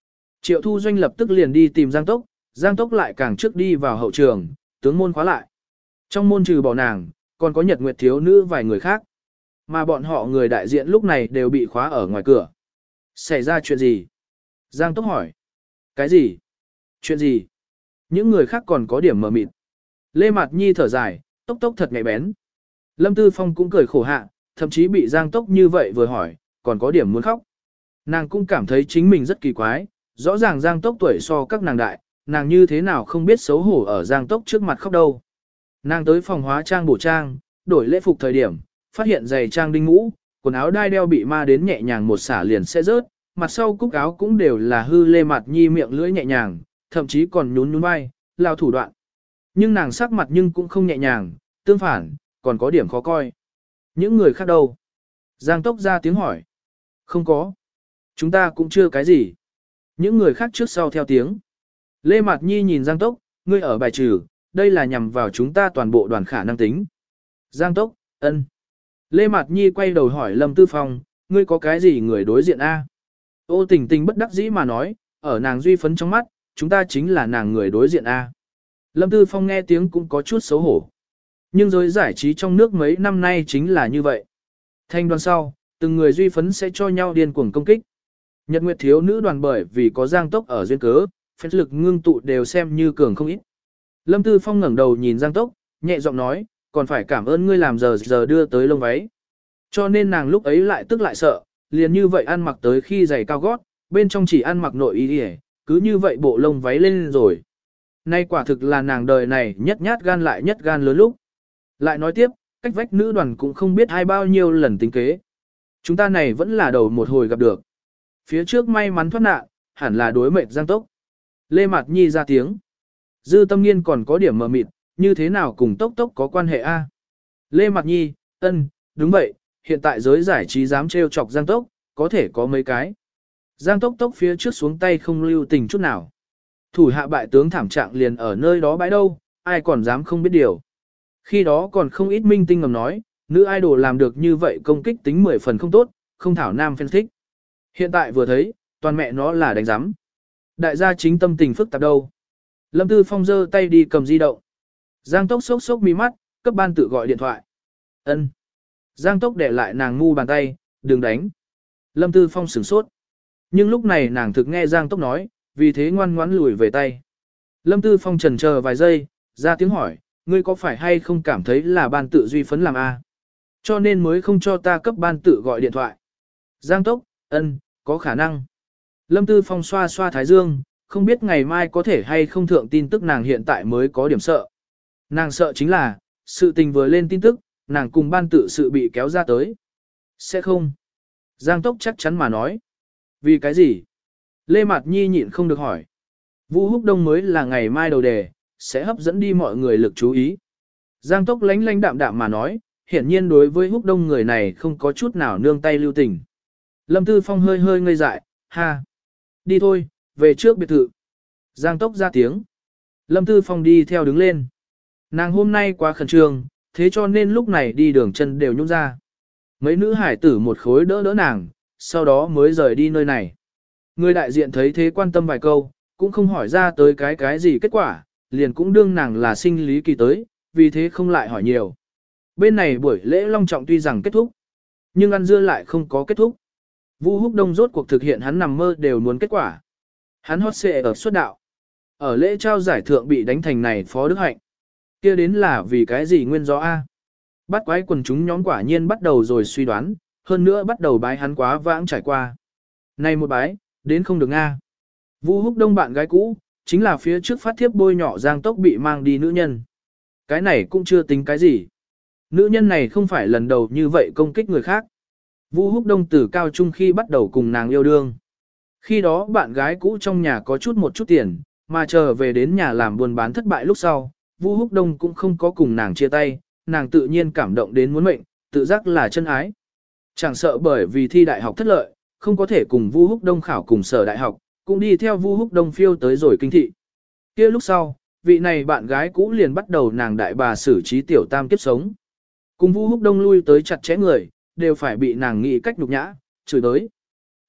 Triệu Thu Doanh lập tức liền đi tìm Giang Tốc lại càng trước đi vào hậu trường, tướng môn khóa lại. Trong môn trừ bỏ nàng, còn có Nhật Nguyệt thiếu nữ vài người khác. Mà bọn họ người đại diện lúc này đều bị khóa ở ngoài cửa. Xảy ra chuyện gì? Giang Tốc hỏi. Cái gì? Chuyện gì? Những người khác còn có điểm mờ mịt. Lê Mạt Nhi thở dài, Tốc thật nhạy bén. Lâm Tư Phong cũng cười khổ hạ, thậm chí bị Giang Tốc như vậy vừa hỏi, còn có điểm muốn khóc. Nàng cũng cảm thấy chính mình rất kỳ quái, rõ ràng Giang Tốc tuổi so các nàng đại, nàng như thế nào không biết xấu hổ ở Giang Tốc trước mặt khóc đâu. Nàng tới phòng hóa trang bổ trang, đổi lễ phục thời điểm, phát hiện giày trang đinh mũ, quần áo đai đeo bị ma đến nhẹ nhàng một xả liền sẽ rớt, mặt sau cúc áo cũng đều là hư. Lê Mạt Nhi miệng lưỡi nhẹ nhàng, thậm chí còn nhún vai, lao thủ đoạn. Nhưng nàng sắc mặt nhưng cũng không nhẹ nhàng, tương phản, còn có điểm khó coi. Những người khác đâu? Giang Tốc ra tiếng hỏi. Không có. Chúng ta cũng chưa cái gì. Những người khác trước sau theo tiếng. Lê Mạt Nhi nhìn Giang Tốc, ngươi ở bài trừ, đây là nhằm vào chúng ta toàn bộ đoàn khả năng tính. Giang Tốc, ân. Lê Mạt Nhi quay đầu hỏi Lâm Tư Phong, ngươi có cái gì người đối diện a? Ô Tình Tình bất đắc dĩ mà nói, ở nàng duy phấn trong mắt, chúng ta chính là nàng người đối diện a. Lâm Tư Phong nghe tiếng cũng có chút xấu hổ. Nhưng giới giải trí trong nước mấy năm nay chính là như vậy. Thanh đoàn sau, từng người duy phấn sẽ cho nhau điên cuồng công kích. Nhật Nguyệt thiếu nữ đoàn bởi vì có Giang Tốc ở duyên cớ, phép lực ngưng tụ đều xem như cường không ít. Lâm Tư Phong ngẩng đầu nhìn Giang Tốc, nhẹ giọng nói, còn phải cảm ơn ngươi làm giờ đưa tới lông váy. Cho nên nàng lúc ấy lại tức lại sợ, liền như vậy ăn mặc tới khi giày cao gót, bên trong chỉ ăn mặc nội y đi, cứ như vậy bộ lông váy lên rồi. Nay quả thực là nàng đời này nhất nhát gan lại nhất gan lớn lúc. Lại nói tiếp, cách vách nữ đoàn cũng không biết hai bao nhiêu lần tính kế. Chúng ta này vẫn là đầu một hồi gặp được. Phía trước may mắn thoát nạn, hẳn là đối mệt Giang Tốc. Lê Mạt Nhi ra tiếng. Dư Tâm Nghiên còn có điểm mờ mịt, như thế nào cùng Tốc có quan hệ a? Lê Mạt Nhi, ân, đúng vậy, hiện tại giới giải trí dám trêu chọc Giang Tốc, có thể có mấy cái. Giang Tốc phía trước xuống tay không lưu tình chút nào. Thủ hạ bại tướng thảm trạng liền ở nơi đó bãi đâu, ai còn dám không biết điều. Khi đó còn không ít minh tinh ngầm nói, nữ idol làm được như vậy công kích tính 10 phần không tốt, không thảo nam fan thích. Hiện tại vừa thấy, toàn mẹ nó là đánh giám. Đại gia chính tâm tình phức tạp đâu. Lâm Tư Phong giơ tay đi cầm di động. Giang Tốc sốc sốc mí mắt, cấp ban tự gọi điện thoại. Ân. Giang Tốc để lại nàng ngu bàn tay, đừng đánh. Lâm Tư Phong sửng sốt. Nhưng lúc này nàng thực nghe Giang Tốc nói, vì thế ngoan ngoãn lùi về tay. Lâm Tư Phong chần chờ vài giây, ra tiếng hỏi, ngươi có phải hay không cảm thấy là ban tự duy phấn làm a? Cho nên mới không cho ta cấp ban tự gọi điện thoại. Giang Tốc, ân, có khả năng. Lâm Tư Phong xoa xoa thái dương, không biết ngày mai có thể hay không thượng tin tức nàng hiện tại mới có điểm sợ. Nàng sợ chính là, sự tình vừa lên tin tức, nàng cùng ban tự sự bị kéo ra tới. Sẽ không. Giang Tốc chắc chắn mà nói. Vì cái gì? Lê Mạt Nhi nhịn không được hỏi. Vũ Húc Đông mới là ngày mai đầu đề, sẽ hấp dẫn đi mọi người lực chú ý. Giang Tốc lánh lánh đạm đạm mà nói, hiển nhiên đối với Húc Đông người này không có chút nào nương tay lưu tình. Lâm Tư Phong hơi hơi ngây dại, ha. Đi thôi, về trước biệt thự. Giang Tốc ra tiếng. Lâm Tư Phong đi theo đứng lên. Nàng hôm nay quá khẩn trương, thế cho nên lúc này đi đường chân đều nhung ra. Mấy nữ hải tử một khối đỡ đỡ nàng, sau đó mới rời đi nơi này. Người đại diện thấy thế quan tâm vài câu, cũng không hỏi ra tới cái gì kết quả, liền cũng đương nàng là sinh lý kỳ tới, vì thế không lại hỏi nhiều. Bên này buổi lễ long trọng tuy rằng kết thúc, nhưng ăn dưa lại không có kết thúc. Vũ Húc Đông rốt cuộc thực hiện hắn nằm mơ đều muốn kết quả. Hắn hot xệ ở xuất đạo. Ở lễ trao giải thượng bị đánh thành này Phó Đức Hạnh. Kia đến là vì cái gì nguyên do A. Bắt quái quần chúng nhóm quả nhiên bắt đầu rồi suy đoán, hơn nữa bắt đầu bái hắn quá vãng trải qua. Này một bái, đến không được Nga. Vũ Húc Đông bạn gái cũ, chính là phía trước phát thiếp bôi nhỏ Giang Tốc bị mang đi nữ nhân. Cái này cũng chưa tính cái gì. Nữ nhân này không phải lần đầu như vậy công kích người khác. Vũ Húc Đông từ cao trung khi bắt đầu cùng nàng yêu đương. Khi đó bạn gái cũ trong nhà có một chút tiền, mà chờ về đến nhà làm buôn bán thất bại lúc sau, Vũ Húc Đông cũng không có cùng nàng chia tay, nàng tự nhiên cảm động đến muốn mệnh, tự giác là chân ái. Chẳng sợ bởi vì thi đại học thất lợi, không có thể cùng Vũ Húc Đông khảo cùng sở đại học, cũng đi theo Vũ Húc Đông phiêu tới rồi kinh thị. Kia lúc sau, vị này bạn gái cũ liền bắt đầu nàng đại bà xử trí tiểu tam kiếp sống. Cùng Vũ Húc Đông lui tới chặt chẽ người, đều phải bị nàng nghĩ cách nhục nhã, chửi tới.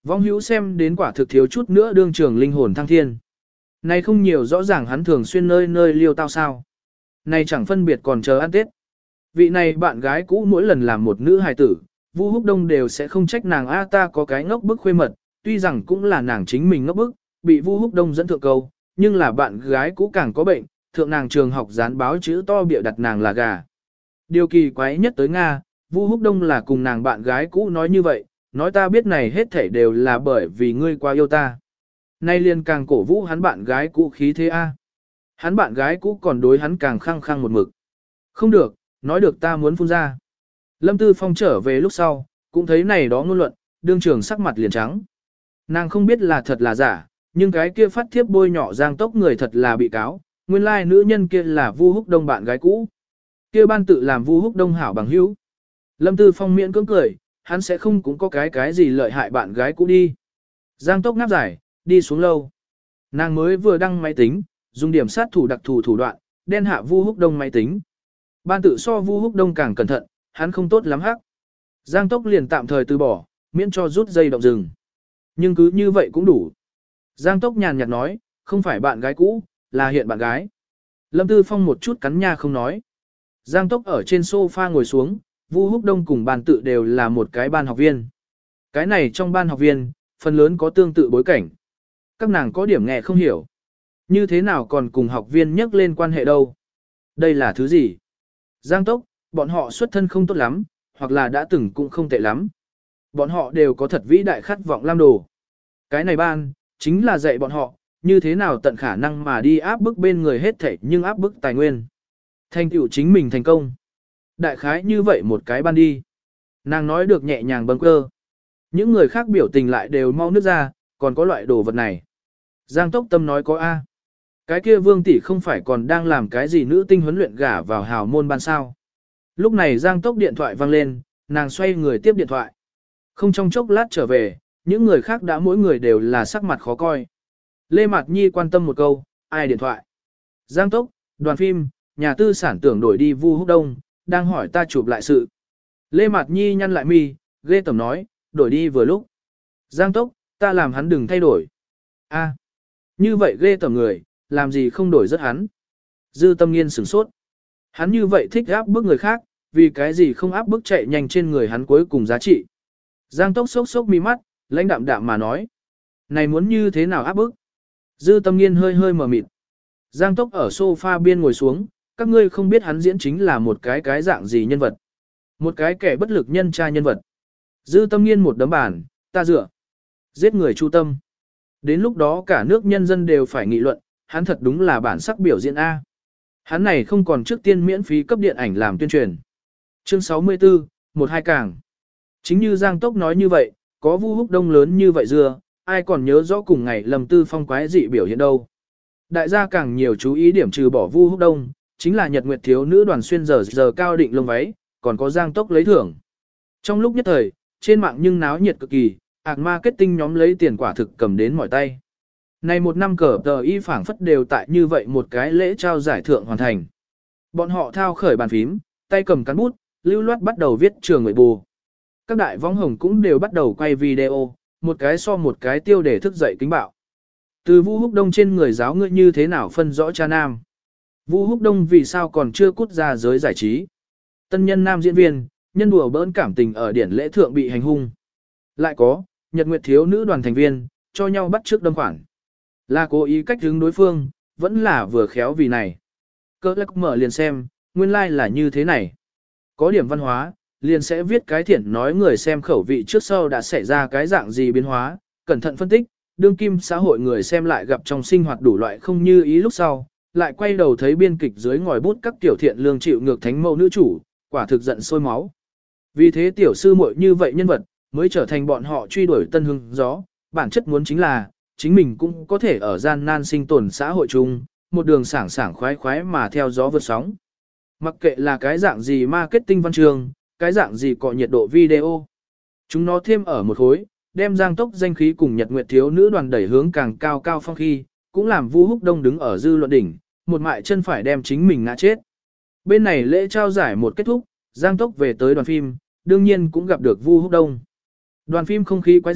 Vong hữu xem đến quả thực thiếu chút nữa đương trường linh hồn thăng thiên. Này không nhiều rõ ràng hắn thường xuyên nơi nơi liêu tao sao. Này chẳng phân biệt còn chờ ăn Tết. Vị này bạn gái cũ mỗi lần làm một nữ hài tử, Vu Húc Đông đều sẽ không trách nàng a ta có cái ngốc bức khuê mật, tuy rằng cũng là nàng chính mình ngốc bức, bị Vu Húc Đông dẫn thượng câu, nhưng là bạn gái cũ càng có bệnh, thượng nàng trường học dán báo chữ to bịa đặt nàng là gà. Điều kỳ quái nhất tới Nga, Vu Húc Đông là cùng nàng bạn gái cũ nói như vậy, nói ta biết này hết thảy đều là bởi vì ngươi quá yêu ta. Nay liền càng cổ vũ hắn bạn gái cũ khí thế a. Hắn bạn gái cũ còn đối hắn càng khăng khăng một mực. Không được, nói được ta muốn phun ra. Lâm Tư Phong trở về lúc sau, cũng thấy này đó ngôn luận, đương trường sắc mặt liền trắng. Nàng không biết là thật là giả, nhưng cái kia phát thiếp bôi nhỏ Giang Tốc người thật là bị cáo, nguyên lai nữ nhân kia là Vu Húc Đông bạn gái cũ. Kia ban tự làm Vu Húc Đông hảo bằng hữu. Lâm Tư Phong miễn cưỡng cười, hắn sẽ không cũng có cái gì lợi hại bạn gái cũ đi. Giang Tốc ngáp giải, đi xuống lâu. Nàng mới vừa đăng máy tính, dùng điểm sát thủ đặc thù thủ đoạn, đen hạ Vu Húc Đông máy tính. Ban tự so Vu Húc Đông càng cẩn thận, hắn không tốt lắm hắc. Giang Tốc liền tạm thời từ bỏ, miễn cho rút dây động rừng. Nhưng cứ như vậy cũng đủ. Giang Tốc nhàn nhạt nói, không phải bạn gái cũ, là hiện bạn gái. Lâm Tư Phong một chút cắn nha không nói. Giang Tốc ở trên sofa ngồi xuống, Vu Húc Đông cùng ban tự đều là một cái ban học viên. Cái này trong ban học viên, phần lớn có tương tự bối cảnh. Các nàng có điểm nghe không hiểu. Như thế nào còn cùng học viên nhắc lên quan hệ đâu? Đây là thứ gì? Giang Tốc, bọn họ xuất thân không tốt lắm, hoặc là đã từng cũng không tệ lắm. Bọn họ đều có thật vĩ đại khát vọng làm đồ. Cái này ban, chính là dạy bọn họ, như thế nào tận khả năng mà đi áp bức bên người hết thảy nhưng áp bức tài nguyên. Thành tựu chính mình thành công. Đại khái như vậy một cái ban đi. Nàng nói được nhẹ nhàng bâng cơ. Những người khác biểu tình lại đều mau nước ra, còn có loại đồ vật này. Giang Tốc Tâm nói có A. Cái kia Vương tỷ không phải còn đang làm cái gì nữ tinh huấn luyện gả vào hào môn ban sao. Lúc này Giang Tốc điện thoại vang lên, nàng xoay người tiếp điện thoại. Không trong chốc lát trở về, những người khác đã mỗi người đều là sắc mặt khó coi. Lê Mạt Nhi quan tâm một câu, ai điện thoại? Giang Tốc, đoàn phim, nhà tư sản tưởng đổi đi Vu Húc Đông, đang hỏi ta chụp lại sự. Lê Mạt Nhi nhăn lại mi, ghê tởm nói, đổi đi vừa lúc. Giang Tốc, ta làm hắn đừng thay đổi. A, như vậy ghê tởm người, làm gì không đổi rất hắn. Dư Tâm Nghiên sửng sốt. Hắn như vậy thích áp bức người khác, vì cái gì không áp bức chạy nhanh trên người hắn cuối cùng giá trị. Giang Tốc sốc sốc mi mắt, lãnh đạm đạm mà nói. Này muốn như thế nào áp bức? Dư Tâm Nghiên hơi hơi mờ mịt. Giang Tốc ở sofa biên ngồi xuống, các ngươi không biết hắn diễn chính là một cái dạng gì nhân vật. Một cái kẻ bất lực nhân tra nhân vật. Dư Tâm Nghiên một đấm bàn, ta dựa. Giết người chu tâm. Đến lúc đó cả nước nhân dân đều phải nghị luận, hắn thật đúng là bản sắc biểu diễn A. Hắn này không còn trước tiên miễn phí cấp điện ảnh làm tuyên truyền. Chương 64, 12 càng. Chính như Giang Tốc nói như vậy, có Vu Húc Đông lớn như vậy dưa, ai còn nhớ rõ cùng ngày Lâm Tư Phong quái dị biểu hiện đâu. Đại gia càng nhiều chú ý điểm trừ bỏ Vu Húc Đông, chính là Nhật Nguyệt thiếu nữ đoàn xuyên giờ cao định lông váy, còn có Giang Tốc lấy thưởng. Trong lúc nhất thời, trên mạng nhưng náo nhiệt cực kỳ, marketing nhóm lấy tiền quả thực cầm đến mỏi tay. Này một năm cờ tờ y phảng phất đều tại như vậy một cái lễ trao giải thưởng hoàn thành. Bọn họ thao khởi bàn phím, tay cầm cán bút, lưu loát bắt đầu viết trường người bù. Các đại võng hồng cũng đều bắt đầu quay video, một cái so một cái tiêu để thức dậy kính bạo. Từ Vu Húc Đông trên người giáo ngươi như thế nào phân rõ cha nam. Vu Húc Đông vì sao còn chưa cút ra giới giải trí. Tân nhân nam diễn viên, nhân đùa bỡn cảm tình ở điển lễ thượng bị hành hung. Lại có, Nhật Nguyệt thiếu nữ đoàn thành viên, cho nhau bắt trước đâm khoản. Là cố ý cách hướng đối phương, vẫn là vừa khéo vì này. Cơ lắc mở liền xem, nguyên lai like là như thế này. Có điểm văn hóa, liền sẽ viết cái thiện nói người xem khẩu vị trước sau đã xảy ra cái dạng gì biến hóa, cẩn thận phân tích, đương kim xã hội người xem lại gặp trong sinh hoạt đủ loại không như ý lúc sau, lại quay đầu thấy biên kịch dưới ngòi bút các tiểu thiện lương chịu ngược thánh mẫu nữ chủ, quả thực giận sôi máu. Vì thế tiểu sư muội như vậy nhân vật, mới trở thành bọn họ truy đuổi tân hưng gió, bản chất muốn chính là, chính mình cũng có thể ở gian nan sinh tồn xã hội chung, một đường sảng sảng khoái khoái mà theo gió vượt sóng. Mặc kệ là cái dạng gì marketing văn trường, cái dạng gì cọ nhiệt độ video. Chúng nó thêm ở một khối, đem Giang Tốc danh khí cùng Nhật Nguyệt thiếu nữ đoàn đẩy hướng càng cao cao phong khi, cũng làm Vu Húc Đông đứng ở dư luận đỉnh, một mại chân phải đem chính mình ngã chết. Bên này lễ trao giải một kết thúc, Giang Tốc về tới đoàn phim, đương nhiên cũng gặp được Vu Húc Đông. Đoàn phim không khí quái dị,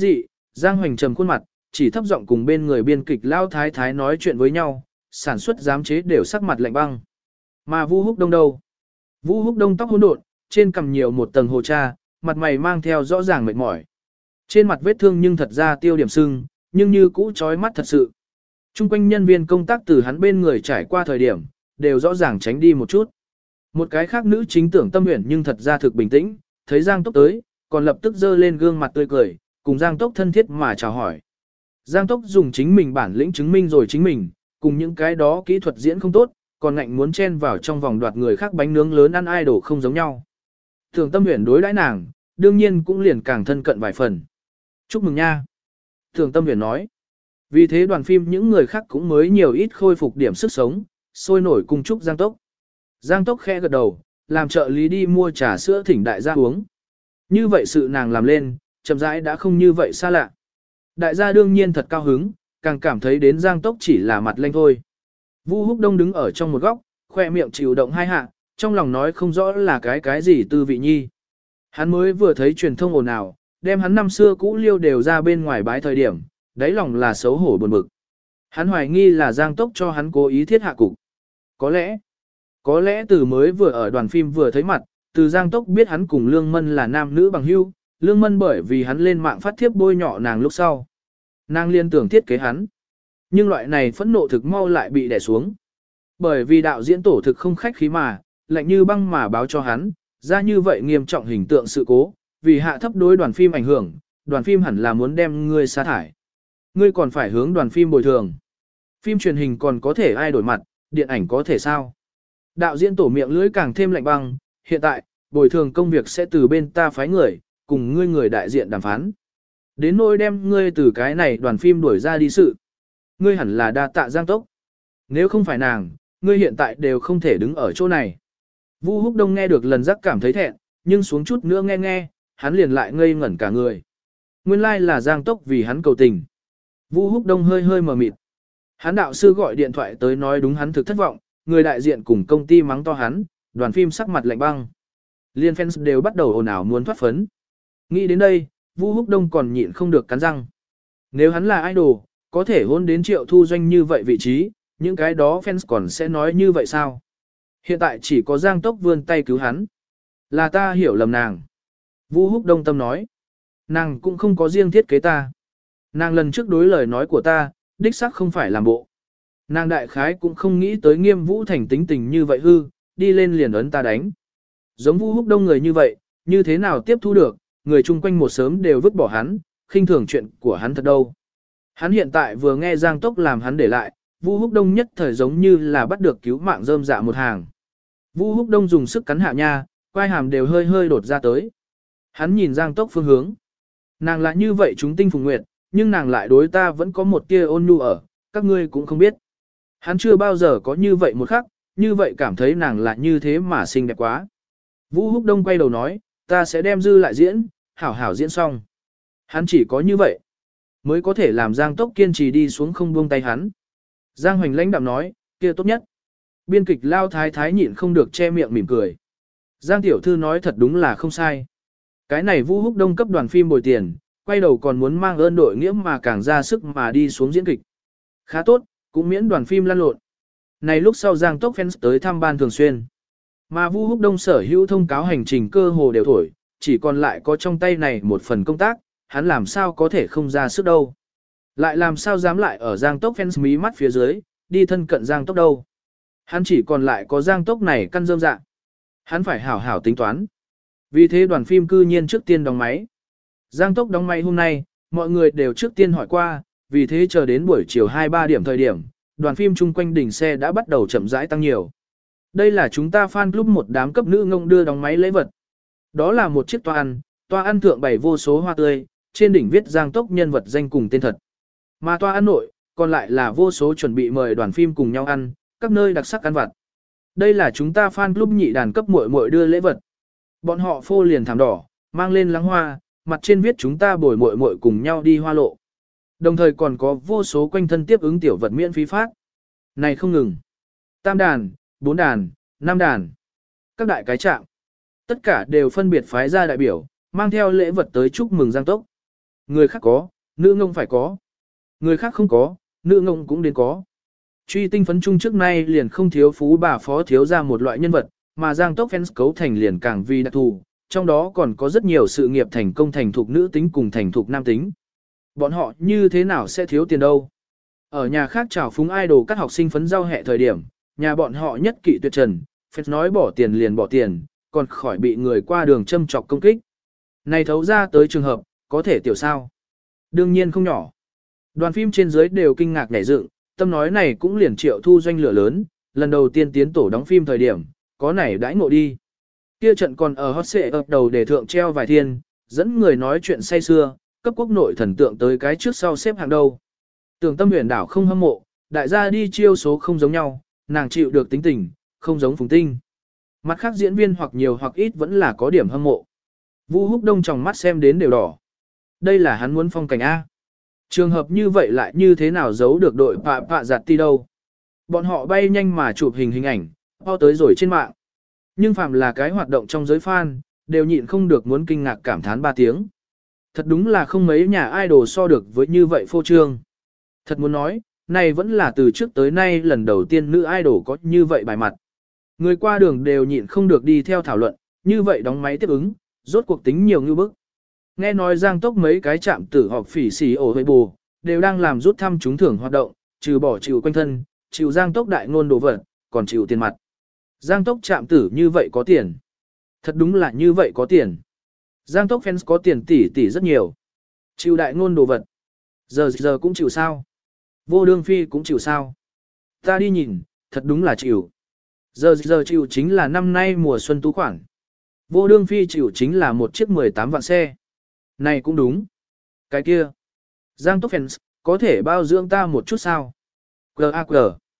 Giang Hoành trầm khuôn mặt, chỉ thấp giọng cùng bên người biên kịch Lao Thái Thái nói chuyện với nhau, sản xuất giám chế đều sắc mặt lạnh băng. Mà Vu Húc Đông đâu? Vu Húc Đông tóc hỗn độn, trên cằm nhiều một tầng hồ cha, mặt mày mang theo rõ ràng mệt mỏi. Trên mặt vết thương nhưng thật ra tiêu điểm sưng, nhưng như cũ chói mắt thật sự. Trung quanh nhân viên công tác từ hắn bên người trải qua thời điểm, đều rõ ràng tránh đi một chút. Một cái khác nữ chính Tưởng Tâm Uyển nhưng thật ra thực bình tĩnh, thấy Giang Tốc tới, còn lập tức dơ lên gương mặt tươi cười, cùng Giang Tốc thân thiết mà chào hỏi. Giang Tốc dùng chính mình bản lĩnh chứng minh rồi chính mình, cùng những cái đó kỹ thuật diễn không tốt, còn ngạnh muốn chen vào trong vòng đoạt người khác bánh nướng lớn ăn idol không giống nhau. Tưởng Tâm Uyển đối đãi nàng, đương nhiên cũng liền càng thân cận vài phần. Chúc mừng nha. Tưởng Tâm Uyển nói. Vì thế đoàn phim những người khác cũng mới nhiều ít khôi phục điểm sức sống, sôi nổi cùng chúc Giang Tốc. Giang Tốc khẽ gật đầu, làm trợ lý đi mua trà sữa thỉnh đại gia uống. Như vậy sự nàng làm lên, chậm rãi đã không như vậy xa lạ. Đại gia đương nhiên thật cao hứng, càng cảm thấy đến Giang Tốc chỉ là mặt lanh thôi. Vu Húc Đông đứng ở trong một góc, khoe miệng chịu động hai hạ, trong lòng nói không rõ là cái gì tư vị nhi. Hắn mới vừa thấy truyền thông ồn ào, đem hắn năm xưa cũ liêu đều ra bên ngoài bái thời điểm, đáy lòng là xấu hổ buồn bực. Hắn hoài nghi là Giang Tốc cho hắn cố ý thiết hạ cục. Có lẽ từ mới vừa ở đoàn phim vừa thấy mặt, từ Giang Tốc biết hắn cùng Lương Mân là nam nữ bằng hữu, Lương Mân bởi vì hắn lên mạng phát thiếp bôi nhọ nàng lúc sau. Nàng liên tưởng thiết kế hắn. Nhưng loại này phẫn nộ thực mau lại bị đè xuống. Bởi vì đạo diễn tổ thực không khách khí mà, lạnh như băng mà báo cho hắn, ra như vậy nghiêm trọng hình tượng sự cố, vì hạ thấp đối đoàn phim ảnh hưởng, đoàn phim hẳn là muốn đem ngươi sa thải. Ngươi còn phải hướng đoàn phim bồi thường. Phim truyền hình còn có thể ai đổi mặt, điện ảnh có thể sao? Đạo diễn tổ miệng lưỡi càng thêm lạnh băng, hiện tại, bồi thường công việc sẽ từ bên ta phái người, cùng ngươi người đại diện đàm phán. Đến nỗi đem ngươi từ cái này đoàn phim đuổi ra đi sự. Ngươi hẳn là đa tạ Giang Tốc. Nếu không phải nàng, ngươi hiện tại đều không thể đứng ở chỗ này. Vu Húc Đông nghe được lần giác cảm thấy thẹn, nhưng xuống chút nữa nghe, hắn liền lại ngây ngẩn cả người. Nguyên lai là Giang Tốc vì hắn cầu tình. Vu Húc Đông hơi mờ mịt. Hắn đạo sư gọi điện thoại tới nói đúng hắn thực thất vọng, người đại diện cùng công ty mắng to hắn, đoàn phim sắc mặt lạnh băng. Liên fans đều bắt đầu ồn ào muốn thoát phấn. Nghĩ đến đây, Vu Húc Đông còn nhịn không được cắn răng. Nếu hắn là idol, có thể hôn đến Triệu Thu Doanh như vậy vị trí, những cái đó fans còn sẽ nói như vậy sao? Hiện tại chỉ có Giang Tốc vươn tay cứu hắn. Là ta hiểu lầm nàng. Vu Húc Đông tâm nói. Nàng cũng không có riêng thiết kế ta. Nàng lần trước đối lời nói của ta, đích xác không phải làm bộ. Nàng đại khái cũng không nghĩ tới Nghiêm Vũ Thành tính tình như vậy hư, đi lên liền ấn ta đánh. Giống Vu Húc Đông người như vậy, như thế nào tiếp thu được, người chung quanh một sớm đều vứt bỏ hắn, khinh thường chuyện của hắn thật đâu. Hắn hiện tại vừa nghe Giang Tốc làm hắn để lại, Vu Húc Đông nhất thời giống như là bắt được cứu mạng rơm dạ một hàng. Vu Húc Đông dùng sức cắn hạ nha, quai hàm đều hơi đột ra tới. Hắn nhìn Giang Tốc phương hướng. Nàng lại như vậy chúng tinh phùng nguyệt, nhưng nàng lại đối ta vẫn có một tia ôn nhu ở, các ngươi cũng không biết. Hắn chưa bao giờ có như vậy một khắc, như vậy cảm thấy nàng là như thế mà xinh đẹp quá. Vũ Húc Đông quay đầu nói, ta sẽ đem dư lại diễn, hảo hảo diễn xong. Hắn chỉ có như vậy, mới có thể làm Giang Tốc kiên trì đi xuống không buông tay hắn. Giang Hoành lãnh đạm nói, kia tốt nhất. Biên kịch Lao Thái Thái nhịn không được che miệng mỉm cười. Giang Tiểu Thư nói thật đúng là không sai. Cái này Vũ Húc Đông cấp đoàn phim bồi tiền, quay đầu còn muốn mang ơn đội nghĩa mà càng ra sức mà đi xuống diễn kịch. Khá tốt, cũng miễn đoàn phim lăn lộn. Này lúc sau Giang Tốc fans tới thăm ban thường xuyên. Mà Vu Húc Đông sở hữu thông cáo hành trình cơ hồ đều thổi, chỉ còn lại có trong tay này một phần công tác, hắn làm sao có thể không ra sức đâu. Lại làm sao dám lại ở Giang Tốc fans mí mắt phía dưới, đi thân cận Giang Tốc đâu. Hắn chỉ còn lại có Giang Tốc này căn rơm dạ. Hắn phải hảo hảo tính toán. Vì thế đoàn phim cư nhiên trước tiên đóng máy. Giang Tốc đóng máy hôm nay, mọi người đều trước tiên hỏi qua, vì thế chờ đến buổi chiều 2-3 điểm thời điểm, đoàn phim chung quanh đỉnh xe đã bắt đầu chậm rãi tăng nhiều. Đây là chúng ta fan club một đám cấp nữ ngông đưa đóng máy lễ vật. Đó là một chiếc toa ăn thượng bày vô số hoa tươi, trên đỉnh viết Giang Tốc nhân vật danh cùng tên thật. Mà toa ăn nội, còn lại là vô số chuẩn bị mời đoàn phim cùng nhau ăn, các nơi đặc sắc ăn vặt. Đây là chúng ta fan club nhị đàn cấp muội muội đưa lễ vật. Bọn họ phô liền thảm đỏ, mang lên lắng hoa, mặt trên viết chúng ta bồi muội muội cùng nhau đi hoa lộ. Đồng thời còn có vô số quanh thân tiếp ứng tiểu vật miễn phí phát. Này không ngừng. Tam đàn, 4 đàn, 5 đàn. Các đại cái trạng. Tất cả đều phân biệt phái ra đại biểu, mang theo lễ vật tới chúc mừng Giang Tốc. Người khác có, Nữ ngông phải có. Người khác không có, nữ ngông cũng đến có. Truy tinh phấn chung trước nay liền không thiếu phú bà phó thiếu ra một loại nhân vật, mà Giang Tốc fans cấu thành liền càng vì đặc thù, trong đó còn có rất nhiều sự nghiệp thành công thành thục nữ tính cùng thành thục nam tính. Bọn họ như thế nào sẽ thiếu tiền đâu? Ở nhà khác chào phúng idol các học sinh phấn giao hệ thời điểm, nhà bọn họ nhất kỵ tuyệt trần, fans nói bỏ tiền liền bỏ tiền, còn khỏi bị người qua đường châm chọc công kích. Này thấu ra tới trường hợp, có thể tiểu sao? Đương nhiên không nhỏ. Đoàn phim trên dưới đều kinh ngạc nhảy dựng, tâm nói này cũng liền Triệu Thu Doanh lửa lớn, lần đầu tiên tiến tổ đóng phim thời điểm, có này đãi ngộ đi. Kia trận còn ở hot xệ ập đầu để thượng treo vài thiên, dẫn người nói chuyện say xưa, cấp quốc nội thần tượng tới cái trước sau xếp hàng đầu. Tưởng Tâm Huyền đảo không hâm mộ, đại gia đi chiêu số không giống nhau, nàng chịu được tính tình, không giống Phùng Tinh. Mặt khác diễn viên hoặc nhiều hoặc ít vẫn là có điểm hâm mộ. Vu Húc Đông trong mắt xem đến đều đỏ. Đây là hắn muốn phong cảnh A. Trường hợp như vậy lại như thế nào giấu được đội pạ giặt ti đâu. Bọn họ bay nhanh mà chụp hình ảnh, po tới rồi trên mạng. Nhưng phàm là cái hoạt động trong giới fan, đều nhịn không được muốn kinh ngạc cảm thán 3 tiếng. Thật đúng là không mấy nhà idol so được với như vậy phô trương. Thật muốn nói, này vẫn là từ trước tới nay lần đầu tiên nữ idol có như vậy bài mặt. Người qua đường đều nhịn không được đi theo thảo luận, như vậy đóng máy tiếp ứng, rốt cuộc tính nhiều như bức. Nghe nói Giang Tốc mấy cái trạm tử họp phỉ xỉ ổ hơi bù, đều đang làm rút thăm trúng thưởng hoạt động, trừ bỏ chịu quanh thân, chịu Giang Tốc đại ngôn đồ vật, còn chịu tiền mặt. Giang Tốc trạm tử như vậy có tiền. Thật đúng là như vậy có tiền. Giang Tốc fans có tiền tỷ rất nhiều. Chịu đại ngôn đồ vật. Giờ cũng chịu sao. Vô đương phi cũng chịu sao. Ta đi nhìn, thật đúng là chịu. Giờ chịu chính là năm nay mùa xuân tú khoản. Vô đương phi chịu chính là một chiếc 18 vạn xe. Này cũng đúng. Cái kia. Giang Tốc fans, có thể bao dưỡng ta một chút sao? G.A.G.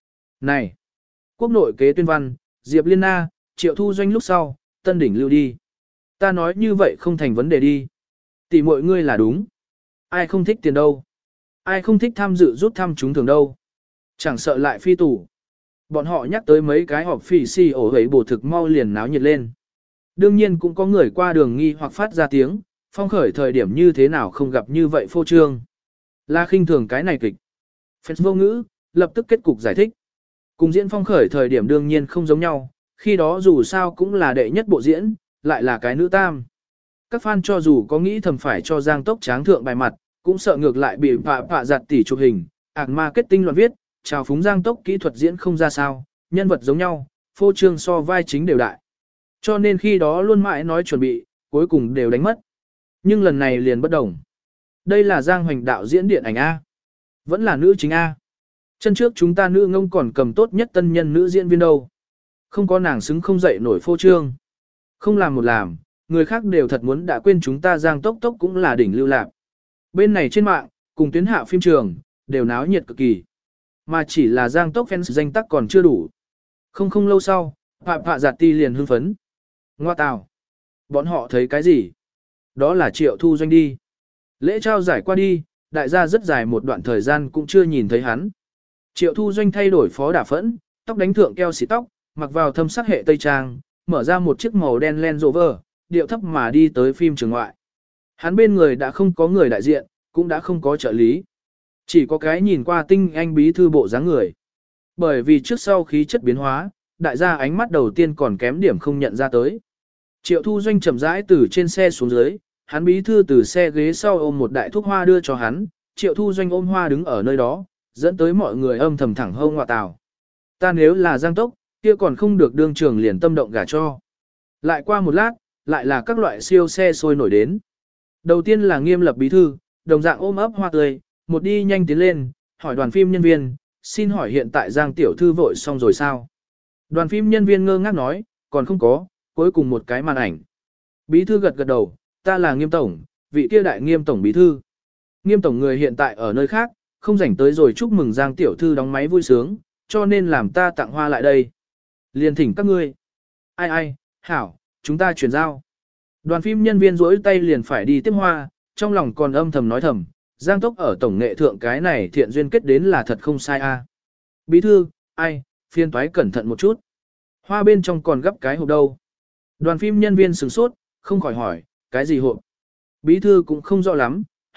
Này. Quốc nội kế tuyên văn, Diệp Liên Na, Triệu Thu Doanh lúc sau, tân đỉnh lưu đi. Ta nói như vậy không thành vấn đề đi. Tỷ mọi ngươi là đúng. Ai không thích tiền đâu. Ai không thích tham dự rút thăm trúng thưởng đâu. Chẳng sợ lại phi tủ. Bọn họ nhắc tới mấy cái họp phỉ si ổ hấy bổ thực mau liền náo nhiệt lên. Đương nhiên cũng có người qua đường nghi hoặc phát ra tiếng, phong khởi thời điểm như thế nào không gặp như vậy phô trương. Là khinh thường cái này kịch. Fans vô ngữ, lập tức kết cục giải thích. Cùng diễn phong khởi thời điểm đương nhiên không giống nhau, khi đó dù sao cũng là đệ nhất bộ diễn, lại là cái nữ tam. Các fan cho dù có nghĩ thầm phải cho Giang Tốc tráng thượng bài mặt, cũng sợ ngược lại bị pạ giặt tỉ chụp hình, marketing loạn viết, chào phúng Giang Tốc kỹ thuật diễn không ra sao, nhân vật giống nhau, phô trương so vai chính đều đại. Cho nên khi đó luôn mãi nói chuẩn bị, cuối cùng đều đánh mất. Nhưng lần này liền bất đồng. Đây là Giang Hoành đạo diễn điện ảnh A. Vẫn là nữ chính A. Chân trước chúng ta nữ ngông còn cầm tốt nhất tân nhân nữ diễn viên đâu. Không có nàng xứng không dậy nổi phô trương. Không làm một làm, người khác đều thật muốn đã quên chúng ta Giang Tốc cũng là đỉnh lưu lạc. Bên này trên mạng, cùng tuyến hạ phim trường, đều náo nhiệt cực kỳ. Mà chỉ là Giang Tốc fans danh tắc còn chưa đủ. Không lâu sau, Pạ Giặt Ti liền hưng phấn. Ngoa tào. Bọn họ thấy cái gì? Đó là Triệu Thu Doanh đi. Lễ trao giải qua đi, đại gia rất dài một đoạn thời gian cũng chưa nhìn thấy hắn. Triệu Thu Doanh thay đổi phó đả phẫn, tóc đánh thượng keo xì tóc, mặc vào thâm sắc hệ tây trang, mở ra một chiếc màu đen Land Rover, điệu thấp mà đi tới phim trường ngoại. Hắn bên người đã không có người đại diện, cũng đã không có trợ lý. Chỉ có cái nhìn qua tinh anh bí thư bộ dáng người. Bởi vì trước sau khí chất biến hóa, đại gia ánh mắt đầu tiên còn kém điểm không nhận ra tới. Triệu Thu Doanh chậm rãi từ trên xe xuống dưới, hắn bí thư từ xe ghế sau ôm một đại thuốc hoa đưa cho hắn, Triệu Thu Doanh ôm hoa đứng ở nơi đó, dẫn tới mọi người âm thầm thẳng hông ngọa tào. Ta nếu là Giang Tốc, kia còn không được đương trường liền tâm động gả cho. Lại qua một lát, lại là các loại siêu xe sôi nổi đến. Đầu tiên là Nghiêm Lập bí thư, đồng dạng ôm ấp hoa tươi, một đi nhanh tiến lên, hỏi đoàn phim nhân viên, xin hỏi hiện tại Giang tiểu thư vội xong rồi sao? Đoàn phim nhân viên ngơ ngác nói, còn không có, cuối cùng một cái màn ảnh. Bí thư gật gật đầu, ta là Nghiêm tổng, vị kia đại Nghiêm tổng bí thư. Nghiêm tổng người hiện tại ở nơi khác, không rảnh tới rồi chúc mừng Giang tiểu thư đóng máy vui sướng, cho nên làm ta tặng hoa lại đây. Liền thỉnh các ngươi. Ai, hảo, chúng ta chuyển giao. Đoàn phim nhân viên rỗi tay liền phải đi tiếp hoa, trong lòng còn âm thầm nói thầm, Giang Tốc ở tổng nghệ thượng cái này thiện duyên kết đến là thật không sai a. Bí thư, phiên toái cẩn thận một chút. Hoa bên trong còn gấp cái hộp đâu. Đoàn phim nhân viên sửng sốt, không khỏi hỏi, cái gì hộp? Bí thư cũng không rõ lắm,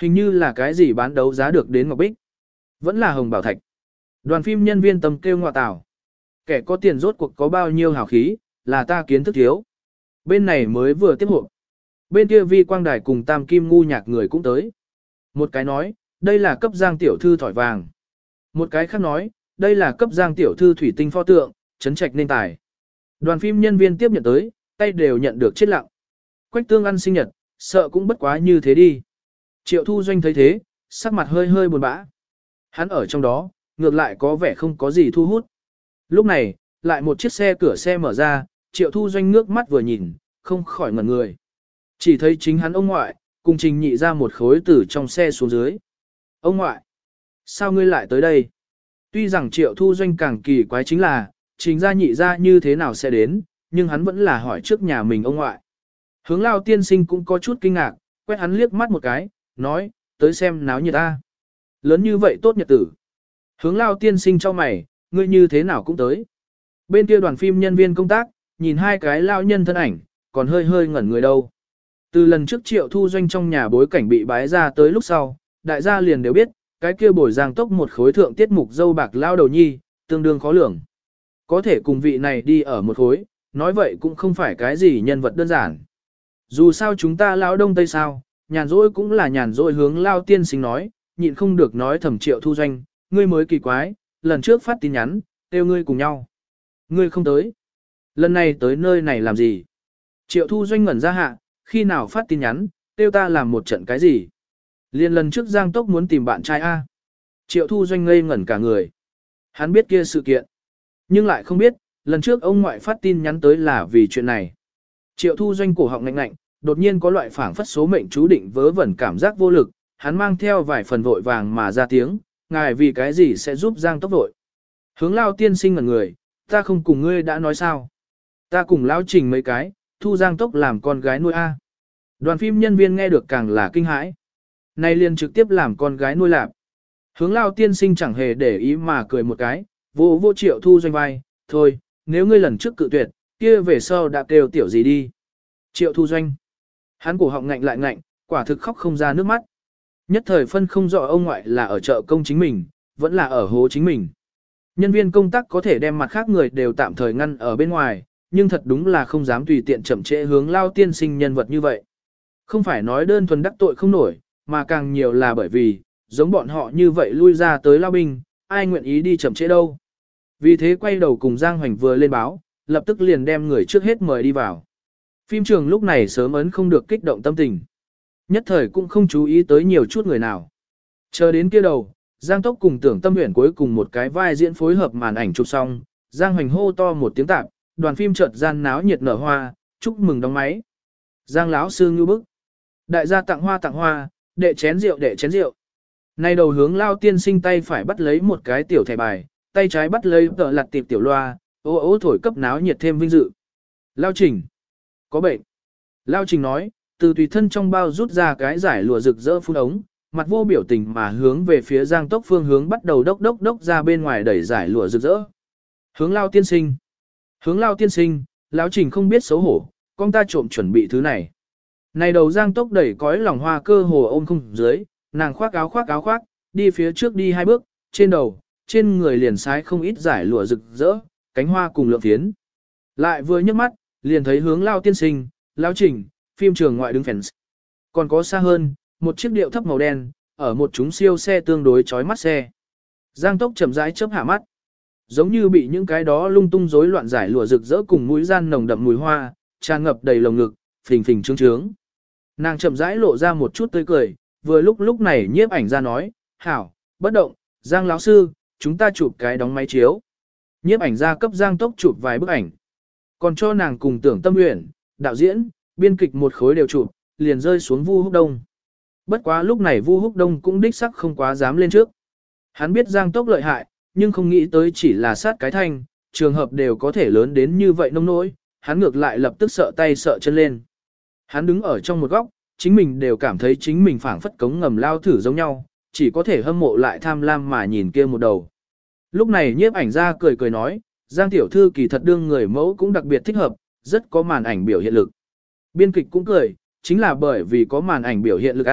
Hình như là cái gì bán đấu giá được đến ngọc bích. Vẫn là hồng bảo thạch. Đoàn phim nhân viên tầm kêu ngọa tảo. Kẻ có tiền rốt cuộc có bao nhiêu hào khí, là ta kiến thức thiếu. Bên này mới vừa tiếp hộp. Bên kia Vi Quang Đài cùng Tam Kim ngu nhạc người cũng tới. Một cái nói, đây là cấp Giang tiểu thư thỏi vàng. Một cái khác nói, đây là cấp Giang tiểu thư thủy tinh pho tượng, trấn trạch nên tài. Đoàn phim nhân viên tiếp nhận tới, tay đều nhận được chết lặng. Quách Tương ăn sinh nhật, sợ cũng bất quá như thế đi. Triệu Thu Doanh thấy thế, sắc mặt hơi hơi buồn bã. Hắn ở trong đó, ngược lại có vẻ không có gì thu hút. Lúc này, lại một chiếc xe cửa xe mở ra, Triệu Thu Doanh ngước mắt vừa nhìn, không khỏi ngẩn người. Chỉ thấy chính hắn ông ngoại, cùng Trình Nhị ra một khối từ trong xe xuống dưới. Ông ngoại, sao ngươi lại tới đây? Tuy rằng Triệu Thu Doanh càng kỳ quái chính là, Trình gia Nhị ra như thế nào sẽ đến, nhưng hắn vẫn là hỏi trước nhà mình ông ngoại. Hướng Lao tiên sinh cũng có chút kinh ngạc, quét hắn liếc mắt một cái, nói, tới xem náo nhiệt ta. Lớn như vậy tốt nhật tử. Hướng Lao tiên sinh cho mày, ngươi như thế nào cũng tới. Bên kia đoàn phim nhân viên công tác, nhìn hai cái lao nhân thân ảnh, còn hơi hơi ngẩn người đâu. Từ lần trước Triệu Thu Doanh trong nhà bối cảnh bị bái ra tới lúc sau, đại gia liền đều biết, cái kia bồi Giang Tốc một khối thượng tiết mục dâu bạc lao đầu nhi, tương đương khó lường. Có thể cùng vị này đi ở một khối, nói vậy cũng không phải cái gì nhân vật đơn giản. Dù sao chúng ta lão đông tây sao, nhàn rỗi cũng là nhàn rỗi, hướng Lao tiên sinh nói, nhịn không được nói thầm Triệu Thu Doanh, ngươi mới kỳ quái, lần trước phát tin nhắn, kêu ngươi cùng nhau. Ngươi không tới. Lần này tới nơi này làm gì? Triệu Thu Doanh ngẩn ra hạ, khi nào phát tin nhắn, kêu ta làm một trận cái gì? Liên lần trước Giang Tốc muốn tìm bạn trai A. Triệu Thu Doanh ngây ngẩn cả người. Hắn biết kia sự kiện. Nhưng lại không biết, lần trước ông ngoại phát tin nhắn tới là vì chuyện này. Triệu Thu Doanh cổ họng ngạnh ngạnh, đột nhiên có loại phảng phất số mệnh chú định vớ vẩn cảm giác vô lực, hắn mang theo vài phần vội vàng mà ra tiếng, ngài vì cái gì sẽ giúp Giang Tốc vội. Hướng Lao tiên sinh ngẩn người, ta không cùng ngươi đã nói sao. Ta cùng Lão Trình mấy cái, thu Giang Tốc làm con gái nuôi A. Đoàn phim nhân viên nghe được càng là kinh hãi. Nay liền trực tiếp làm con gái nuôi lạp. Hướng Lao tiên sinh chẳng hề để ý mà cười một cái, vô Triệu Thu Doanh vai, thôi, nếu ngươi lần trước cự tuyệt, kia về sau đã kêu tiểu gì đi. Triệu Thu Doanh. Hắn cổ họng ngạnh lại ngạnh, quả thực khóc không ra nước mắt. Nhất thời phân không rõ ông ngoại là ở chợ công chính mình, vẫn là ở hố chính mình. Nhân viên công tác có thể đem mặt khác người đều tạm thời ngăn ở bên ngoài, nhưng thật đúng là không dám tùy tiện chậm trễ hướng Lao tiên sinh nhân vật như vậy. Không phải nói đơn thuần đắc tội không nổi, mà càng nhiều là bởi vì, giống bọn họ như vậy lui ra tới Lao binh, ai nguyện ý đi chậm trễ đâu. Vì thế quay đầu cùng Giang Hoành vừa lên báo, lập tức liền đem người trước hết mời đi vào. Phim trường lúc này sớm ấn không được kích động tâm tình. Nhất thời cũng không chú ý tới nhiều chút người nào. Chờ đến kia đầu, Giang Tốc cùng Tưởng Tâm Uyển cuối cùng một cái vai diễn phối hợp màn ảnh chụp xong, Giang Hoành hô to một tiếng tạp, đoàn phim chợt gian náo nhiệt nở hoa, chúc mừng đóng máy. Giang lão sư ngưu bức. Đại gia tặng hoa, đệ chén rượu. Nay đầu hướng Lao tiên sinh tay phải bắt lấy một cái tiểu thẻ bài, tay trái bắt lấy tờ lặt tiệp tiểu loa, ô thổi cấp náo nhiệt thêm vinh dự. Lao Trình. Có bệnh. Lao Trình nói, từ tùy thân trong bao rút ra cái giải lụa rực rỡ phun ống, mặt vô biểu tình mà hướng về phía Giang Tốc phương hướng bắt đầu đốc ra bên ngoài đẩy giải lụa rực rỡ. Hướng Lao tiên sinh. Lão Trình không biết xấu hổ, con ta trộm chuẩn bị thứ này. Này đầu Giang Tốc đẩy cõi lòng hoa cơ hồ ôm không dưới, nàng khoác áo khoác, đi phía trước đi 2 bước, trên người liền sái không ít giải lụa rực rỡ, cánh hoa cùng lượng phiến. Lại vừa nhấc mắt, liền thấy hướng Lao tiên sinh, Lão Trình, phim trường ngoại đứng fans. Còn có xa hơn, một chiếc điệu thấp màu đen, ở một chúng siêu xe tương đối chói mắt xe. Giang Tốc chậm rãi chớp hạ mắt. Giống như bị những cái đó lung tung rối loạn giải lụa rực rỡ cùng mũi gian nồng đậm mùi hoa, tràn ngập đầy lồng ngực, phình phình trướng. Nàng chậm rãi lộ ra một chút tươi cười, vừa lúc này nhiếp ảnh ra nói, hảo, bất động, Giang lão sư, chúng ta chụp cái đóng máy chiếu. Nhiếp ảnh ra cấp Giang Tốc chụp vài bức ảnh. Còn cho nàng cùng Tưởng Tâm Uyển, đạo diễn, biên kịch một khối đều chụp, liền rơi xuống Vu Húc Đông. Bất quá lúc này Vu Húc Đông cũng đích sắc không quá dám lên trước. Hắn biết Giang Tốc lợi hại, nhưng không nghĩ tới chỉ là sát cái thanh, trường hợp đều có thể lớn đến như vậy nông nỗi, hắn ngược lại lập tức sợ tay sợ chân lên. Hắn đứng ở trong một góc, chính mình đều cảm thấy chính mình phảng phất cống ngầm lao thử giống nhau, chỉ có thể hâm mộ lại tham lam mà nhìn kia một đầu. Lúc này nhiếp ảnh ra cười nói, Giang tiểu thư kỳ thật đương người mẫu cũng đặc biệt thích hợp, rất có màn ảnh biểu hiện lực. Biên kịch cũng cười, chính là bởi vì có màn ảnh biểu hiện lực A,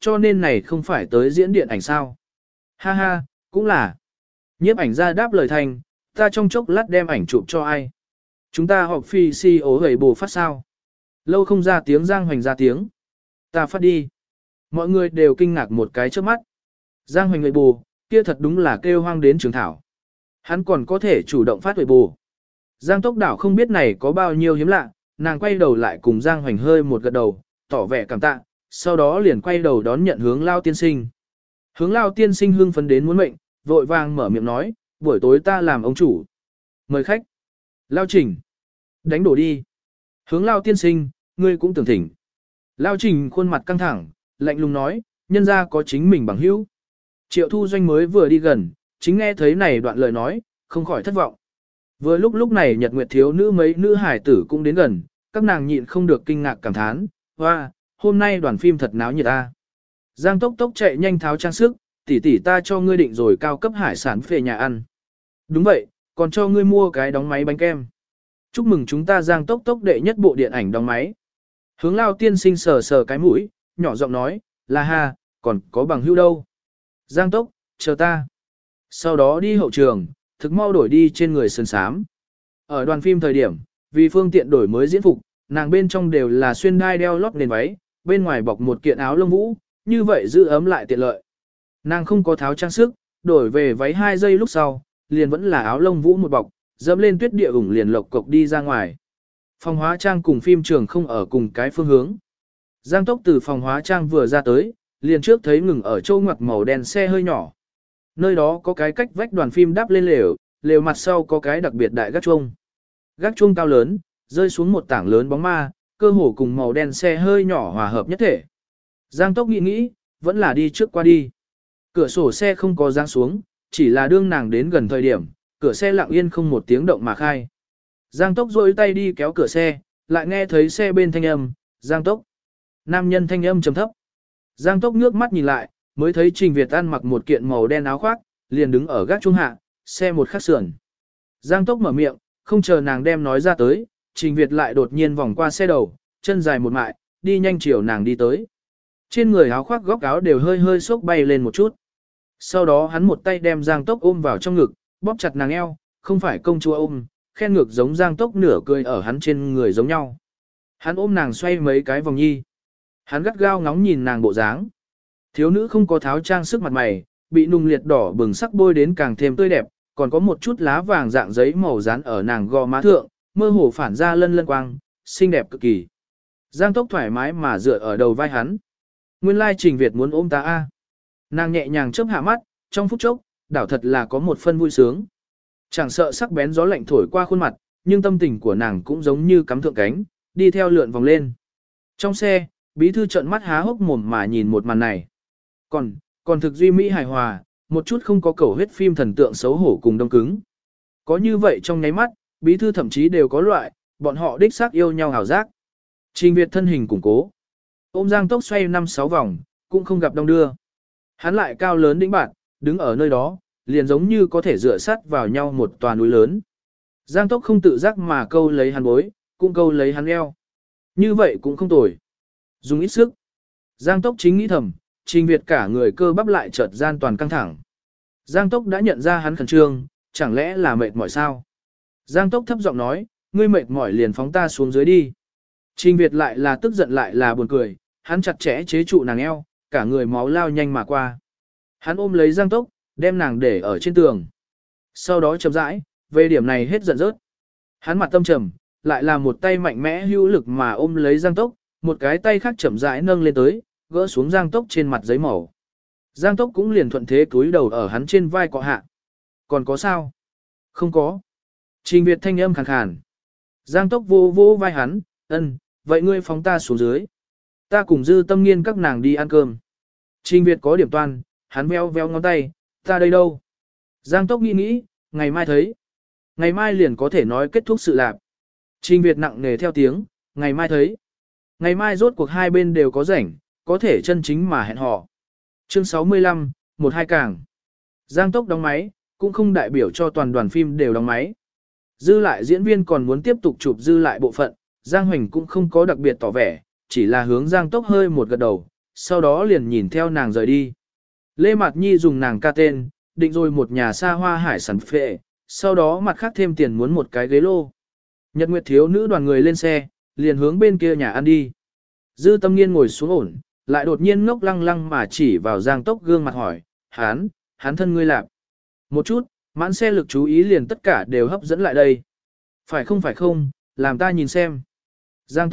cho nên này không phải tới diễn điện ảnh sao. Ha ha, cũng là. Nhiếp ảnh ra đáp lời thành, ta trong chốc lát đem ảnh chụp cho ai. Chúng ta họp phi si ố hầy bồ phát sao. Lâu không ra tiếng Giang Hoành ra tiếng. Ta phát đi. Mọi người đều kinh ngạc một cái trước mắt. Giang Hoành người bù, kia thật đúng là kêu hoang đến trường thảo. Hắn còn có thể chủ động phát huệ bù. Giang Tốc Đảo không biết này có bao nhiêu hiếm lạ, nàng quay đầu lại cùng Giang Hoành hơi một gật đầu, tỏ vẻ cảm tạ, sau đó liền quay đầu đón nhận hướng Lao tiên sinh. Hướng Lao tiên sinh hưng phấn đến muốn mệnh, vội vàng mở miệng nói, buổi tối ta làm ông chủ. Mời khách. Lao Trình. Đánh đổ đi. Hướng Lao tiên sinh, ngươi cũng tưởng thỉnh. Lao Trình khuôn mặt căng thẳng, lạnh lùng nói, nhân ra có chính mình bằng hữu. Triệu Thu Doanh mới vừa đi gần, chính nghe thấy này đoạn lời nói, không khỏi thất vọng. Vừa lúc này Nhật Nguyệt thiếu nữ mấy nữ hải tử cũng đến gần, các nàng nhịn không được kinh ngạc cảm thán, hoa, hôm nay đoàn phim thật náo nhiệt ta. Giang Tốc Tốc chạy nhanh tháo trang sức, tỷ tỷ ta cho ngươi định rồi cao cấp hải sản về nhà ăn. Đúng vậy, còn cho ngươi mua cái đóng máy bánh kem. Chúc mừng chúng ta Giang Tốc Tốc đệ nhất bộ điện ảnh đóng máy. Hướng Lao tiên sinh sờ sờ cái mũi, nhỏ giọng nói, là ha, còn có bằng hữu đâu. Giang Tốc, chờ ta. Sau đó đi hậu trường, thực mau đổi đi trên người sơn sám. Ở đoàn phim thời điểm, vì phương tiện đổi mới diễn phục, nàng bên trong đều là xuyên đai đeo lót nền váy, bên ngoài bọc một kiện áo lông vũ, như vậy giữ ấm lại tiện lợi. Nàng không có tháo trang sức, đổi về váy 2 giây lúc sau, liền vẫn là áo lông vũ một bọc, dẫm lên tuyết địa ủng liền lộc cộc đi ra ngoài. Phòng hóa trang cùng phim trường không ở cùng cái phương hướng. Giang Tốc từ phòng hóa trang vừa ra tới, liền trước thấy ngừng ở châu ngoặc màu đen xe hơi nhỏ. Nơi đó có cái cách vách đoàn phim đắp lên lều, lều mặt sau có cái đặc biệt đại gác chuông. Gác chuông cao lớn, rơi xuống một tảng lớn bóng ma, cơ hồ cùng màu đen xe hơi nhỏ hòa hợp nhất thể. Giang Tốc nghĩ, vẫn là đi trước qua đi. Cửa sổ xe không có giáng xuống, chỉ là đương nàng đến gần thời điểm, cửa xe lặng yên không một tiếng động mà khai. Giang Tốc rôi tay đi kéo cửa xe, lại nghe thấy xe bên thanh âm, Giang Tốc. Nam nhân thanh âm trầm thấp. Giang Tốc ngước mắt nhìn lại, mới thấy Trình Việt ăn mặc một kiện màu đen áo khoác, liền đứng ở gác chuông hạ, xe một khắc sườn. Giang Tốc mở miệng, không chờ nàng đem nói ra tới, Trình Việt lại đột nhiên vòng qua xe đầu, chân dài một mại, đi nhanh chiều nàng đi tới. Trên người áo khoác góc áo đều hơi hơi xốc bay lên một chút. Sau đó hắn một tay đem Giang Tốc ôm vào trong ngực, bóp chặt nàng eo, không phải công chúa ôm, khen ngược giống Giang Tốc nửa cười ở hắn trên người giống nhau. Hắn ôm nàng xoay mấy cái vòng nhi. Hắn gắt gao ngóng nhìn nàng bộ dáng. Thiếu nữ không có tháo trang sức mặt mày, bị nung liệt đỏ bừng sắc bôi đến càng thêm tươi đẹp, còn có một chút lá vàng dạng giấy màu dán ở nàng gò má thượng, mơ hồ phản ra lân lân quang, xinh đẹp cực kỳ. Giang Tốc thoải mái mà dựa ở đầu vai hắn. Nguyên lai Trình Việt muốn ôm ta a. Nàng nhẹ nhàng chớp hạ mắt, trong phút chốc, đảo thật là có một phân vui sướng. Chẳng sợ sắc bén gió lạnh thổi qua khuôn mặt, nhưng tâm tình của nàng cũng giống như cắm thượng cánh, đi theo lượn vòng lên. Trong xe, bí thư trợn mắt há hốc mồm mà nhìn một màn này. Còn thực duy mỹ hài hòa, một chút không có cầu huyết phim thần tượng xấu hổ cùng đông cứng. Có như vậy trong nháy mắt, bí thư thậm chí đều có loại, bọn họ đích xác yêu nhau hào giác. Trình Việt thân hình củng cố. Ôm Giang Tốc xoay 5-6 vòng, cũng không gặp đông đưa. Hắn lại cao lớn đĩnh bạn, đứng ở nơi đó, liền giống như có thể dựa sát vào nhau một tòa núi lớn. Giang Tốc không tự giác mà câu lấy hắn bối, cũng câu lấy hắn eo. Như vậy cũng không tồi. Dùng ít sức. Giang Tốc chính nghĩ thầm, Trình Việt cả người cơ bắp lại chợt gian toàn căng thẳng. Giang Tốc đã nhận ra hắn khẩn trương, chẳng lẽ là mệt mỏi sao? Giang Tốc thấp giọng nói, ngươi mệt mỏi liền phóng ta xuống dưới đi. Trình Việt lại là tức giận lại là buồn cười, hắn chặt chẽ chế trụ nàng eo, cả người máu lao nhanh mà qua. Hắn ôm lấy Giang Tốc, đem nàng để ở trên tường. Sau đó chậm rãi, về điểm này hết giận rớt. Hắn mặt tâm trầm, lại là một tay mạnh mẽ hữu lực mà ôm lấy Giang Tốc, một cái tay khác chậm rãi nâng lên tới, gỡ xuống Giang Tốc trên mặt giấy màu. Giang Tốc cũng liền thuận thế cúi đầu ở hắn trên vai cọ hạ. Còn có sao? Không có. Trình Việt thanh âm khàn khàn. Giang Tốc vô vô vai hắn, ân, vậy ngươi phóng ta xuống dưới. Ta cùng Dư Tâm Nghiên các nàng đi ăn cơm. Trình Việt có điểm toan, hắn veo veo ngón tay, ta đây đâu? Giang Tốc nghĩ, ngày mai thấy. Ngày mai liền có thể nói kết thúc sự lạp. Trình Việt nặng nề theo tiếng, ngày mai thấy. Ngày mai rốt cuộc hai bên đều có rảnh, có thể chân chính mà hẹn hò. Chương 65, 1-2 càng. Giang Tốc đóng máy, cũng không đại biểu cho toàn đoàn phim đều đóng máy. Dư lại diễn viên còn muốn tiếp tục chụp dư lại bộ phận, Giang Hoành cũng không có đặc biệt tỏ vẻ, chỉ là hướng Giang Tốc hơi một gật đầu, sau đó liền nhìn theo nàng rời đi. Lê Mạt Nhi dùng nàng ca tên, định rồi một nhà xa hoa hải sản phệ, sau đó mặt khác thêm tiền muốn một cái ghế lô. Nhật Nguyệt thiếu nữ đoàn người lên xe, liền hướng bên kia nhà ăn đi. Dư Tâm Nghiên ngồi xuống ổn, lại đột nhiên ngốc lăng lăng mà chỉ vào Giang Tốc gương mặt hỏi, hắn thân ngươi lạp. Một chút, mãn xe lực chú ý liền tất cả đều hấp dẫn lại đây. Phải không, làm ta nhìn xem. Giang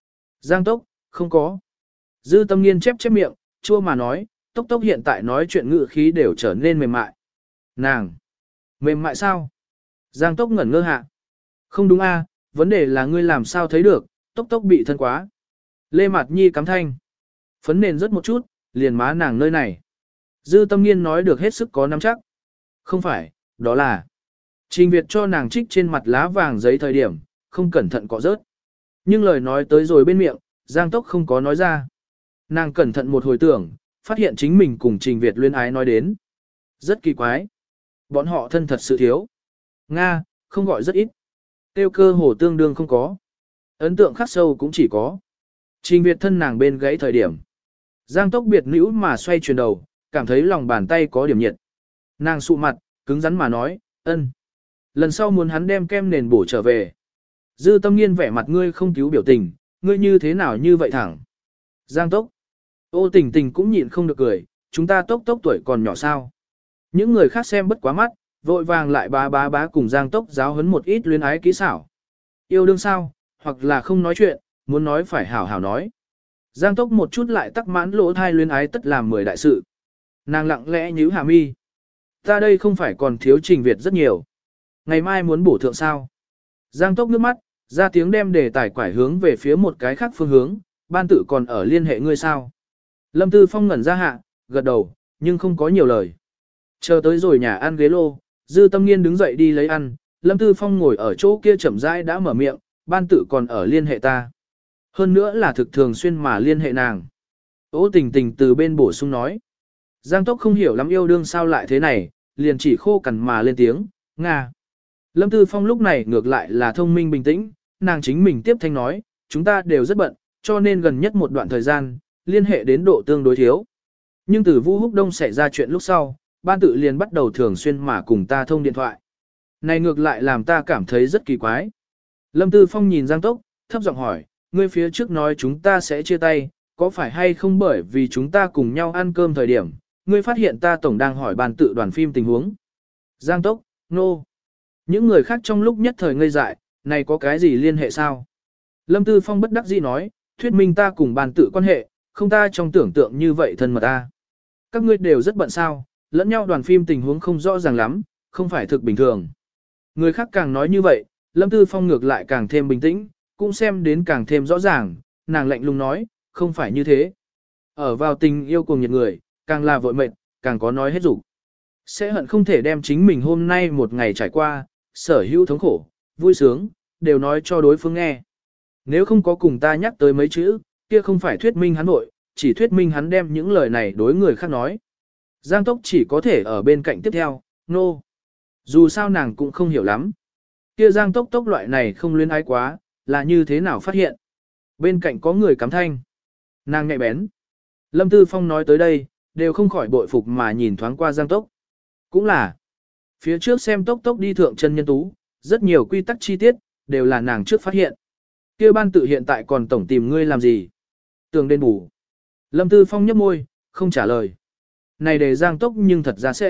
Tốc, không có. Dư Tâm Nghiên chép miệng, chua mà nói, Tốc hiện tại nói chuyện ngữ khí đều trở nên mềm mại. Nàng, mềm mại sao? Giang Tốc ngẩn ngơ hạ. Không đúng a, vấn đề là ngươi làm sao thấy được, Tốc bị thân quá. Lê Mạt Nhi cắm thanh. Phấn nền rất một chút, liền má nàng nơi này. Dư Tâm Nghiên nói được hết sức có nắm chắc. Không phải, đó là Trình Việt cho nàng trích trên mặt lá vàng giấy thời điểm, không cẩn thận cọ rớt. Nhưng lời nói tới rồi bên miệng, Giang Tốc không có nói ra. Nàng cẩn thận một hồi tưởng, phát hiện chính mình cùng Trình Việt luyến ái nói đến. Rất kỳ quái. Bọn họ thân thật sự thiếu. Nga, không gọi rất ít. Tiêu cơ hồ tương đương không có. Ấn tượng khắc sâu cũng chỉ có. Trình Việt thân nàng bên gãy thời điểm. Giang Tốc biệt nữ mà xoay chuyển đầu, cảm thấy lòng bàn tay có điểm nhiệt. Nàng sụ mặt, cứng rắn mà nói, ân. Lần sau muốn hắn đem kem nền bổ trở về. Dư Tâm Nghiên vẻ mặt ngươi không cứu biểu tình, ngươi như thế nào như vậy thẳng. Giang Tốc. Ô Tình Tình cũng nhịn không được cười, chúng ta Tốc tuổi còn nhỏ sao. Những người khác xem bất quá mắt, vội vàng lại bá cùng Giang Tốc giáo huấn một ít luyến ái kỹ xảo. Yêu đương sao, hoặc là không nói chuyện, muốn nói phải hảo hảo nói. Giang Tốc một chút lại tắc mãn lỗ thai luyến ái tất làm 10 đại sự. Nàng lặng lẽ nhíu hạ mi. Ta đây không phải còn thiếu Trình Việt rất nhiều. Ngày mai muốn bổ thượng sao. Giang Tốc nước mắt, ra tiếng đem đề tài quải hướng về phía một cái khác phương hướng, ban tự còn ở liên hệ ngươi sao. Lâm Tư Phong ngẩn ra hạ, gật đầu, nhưng không có nhiều lời. Chờ tới rồi nhà ăn ghế lô, Dư Tâm Nghiên đứng dậy đi lấy ăn, Lâm Tư Phong ngồi ở chỗ kia chậm rãi đã mở miệng, ban tự còn ở liên hệ ta. Hơn nữa là thực thường xuyên mà liên hệ nàng. Ô Tình Tình từ bên bổ sung nói. Giang Tốc không hiểu lắm yêu đương sao lại thế này, liền chỉ khô cằn mà lên tiếng, Nga. Lâm Tư Phong lúc này ngược lại là thông minh bình tĩnh, nàng chính mình tiếp thanh nói, chúng ta đều rất bận, cho nên gần nhất một đoạn thời gian, liên hệ đến độ tương đối thiếu. Nhưng từ Vu Húc Đông xảy ra chuyện lúc sau, ban tự liền bắt đầu thường xuyên mà cùng ta thông điện thoại. Này ngược lại làm ta cảm thấy rất kỳ quái. Lâm Tư Phong nhìn Giang Tốc, thấp giọng hỏi, ngươi phía trước nói chúng ta sẽ chia tay, có phải hay không bởi vì chúng ta cùng nhau ăn cơm thời điểm, ngươi phát hiện ta tổng đang hỏi ban tự đoàn phim tình huống. Giang Tốc, nô. No. Những người khác trong lúc nhất thời ngây dại, này có cái gì liên hệ sao? Lâm Tư Phong bất đắc dĩ nói, thuyết minh ta cùng ban tự quan hệ, không ta trong tưởng tượng như vậy thân mật ta. Các ngươi đều rất bận sao, lẫn nhau đoàn phim tình huống không rõ ràng lắm, không phải thực bình thường. Người khác càng nói như vậy, Lâm Tư Phong ngược lại càng thêm bình tĩnh, cũng xem đến càng thêm rõ ràng, nàng lạnh lùng nói, không phải như thế. Ở vào tình yêu cùng nhiệt người, càng là vội mệt, càng có nói hết dục. Sẽ hận không thể đem chính mình hôm nay một ngày trải qua, sở hữu thống khổ, vui sướng, đều nói cho đối phương nghe. Nếu không có cùng ta nhắc tới mấy chữ, kia không phải thuyết minh hắn vội, chỉ thuyết minh hắn đem những lời này đối người khác nói. Giang Tốc chỉ có thể ở bên cạnh tiếp theo, nô. No. Dù sao nàng cũng không hiểu lắm. Kia Giang Tốc loại này không luyến ái quá, là như thế nào phát hiện. Bên cạnh có người cắm thanh. Nàng nhạy bén. Lâm Tư Phong nói tới đây, đều không khỏi bội phục mà nhìn thoáng qua Giang Tốc. Cũng là, phía trước xem Tốc đi thượng chân nhân tú, rất nhiều quy tắc chi tiết, đều là nàng trước phát hiện. Kia ban tự hiện tại còn tổng tìm ngươi làm gì? Tường đền bù. Lâm Tư Phong nhấp môi, không trả lời. Này để Giang Tốc nhưng thật ra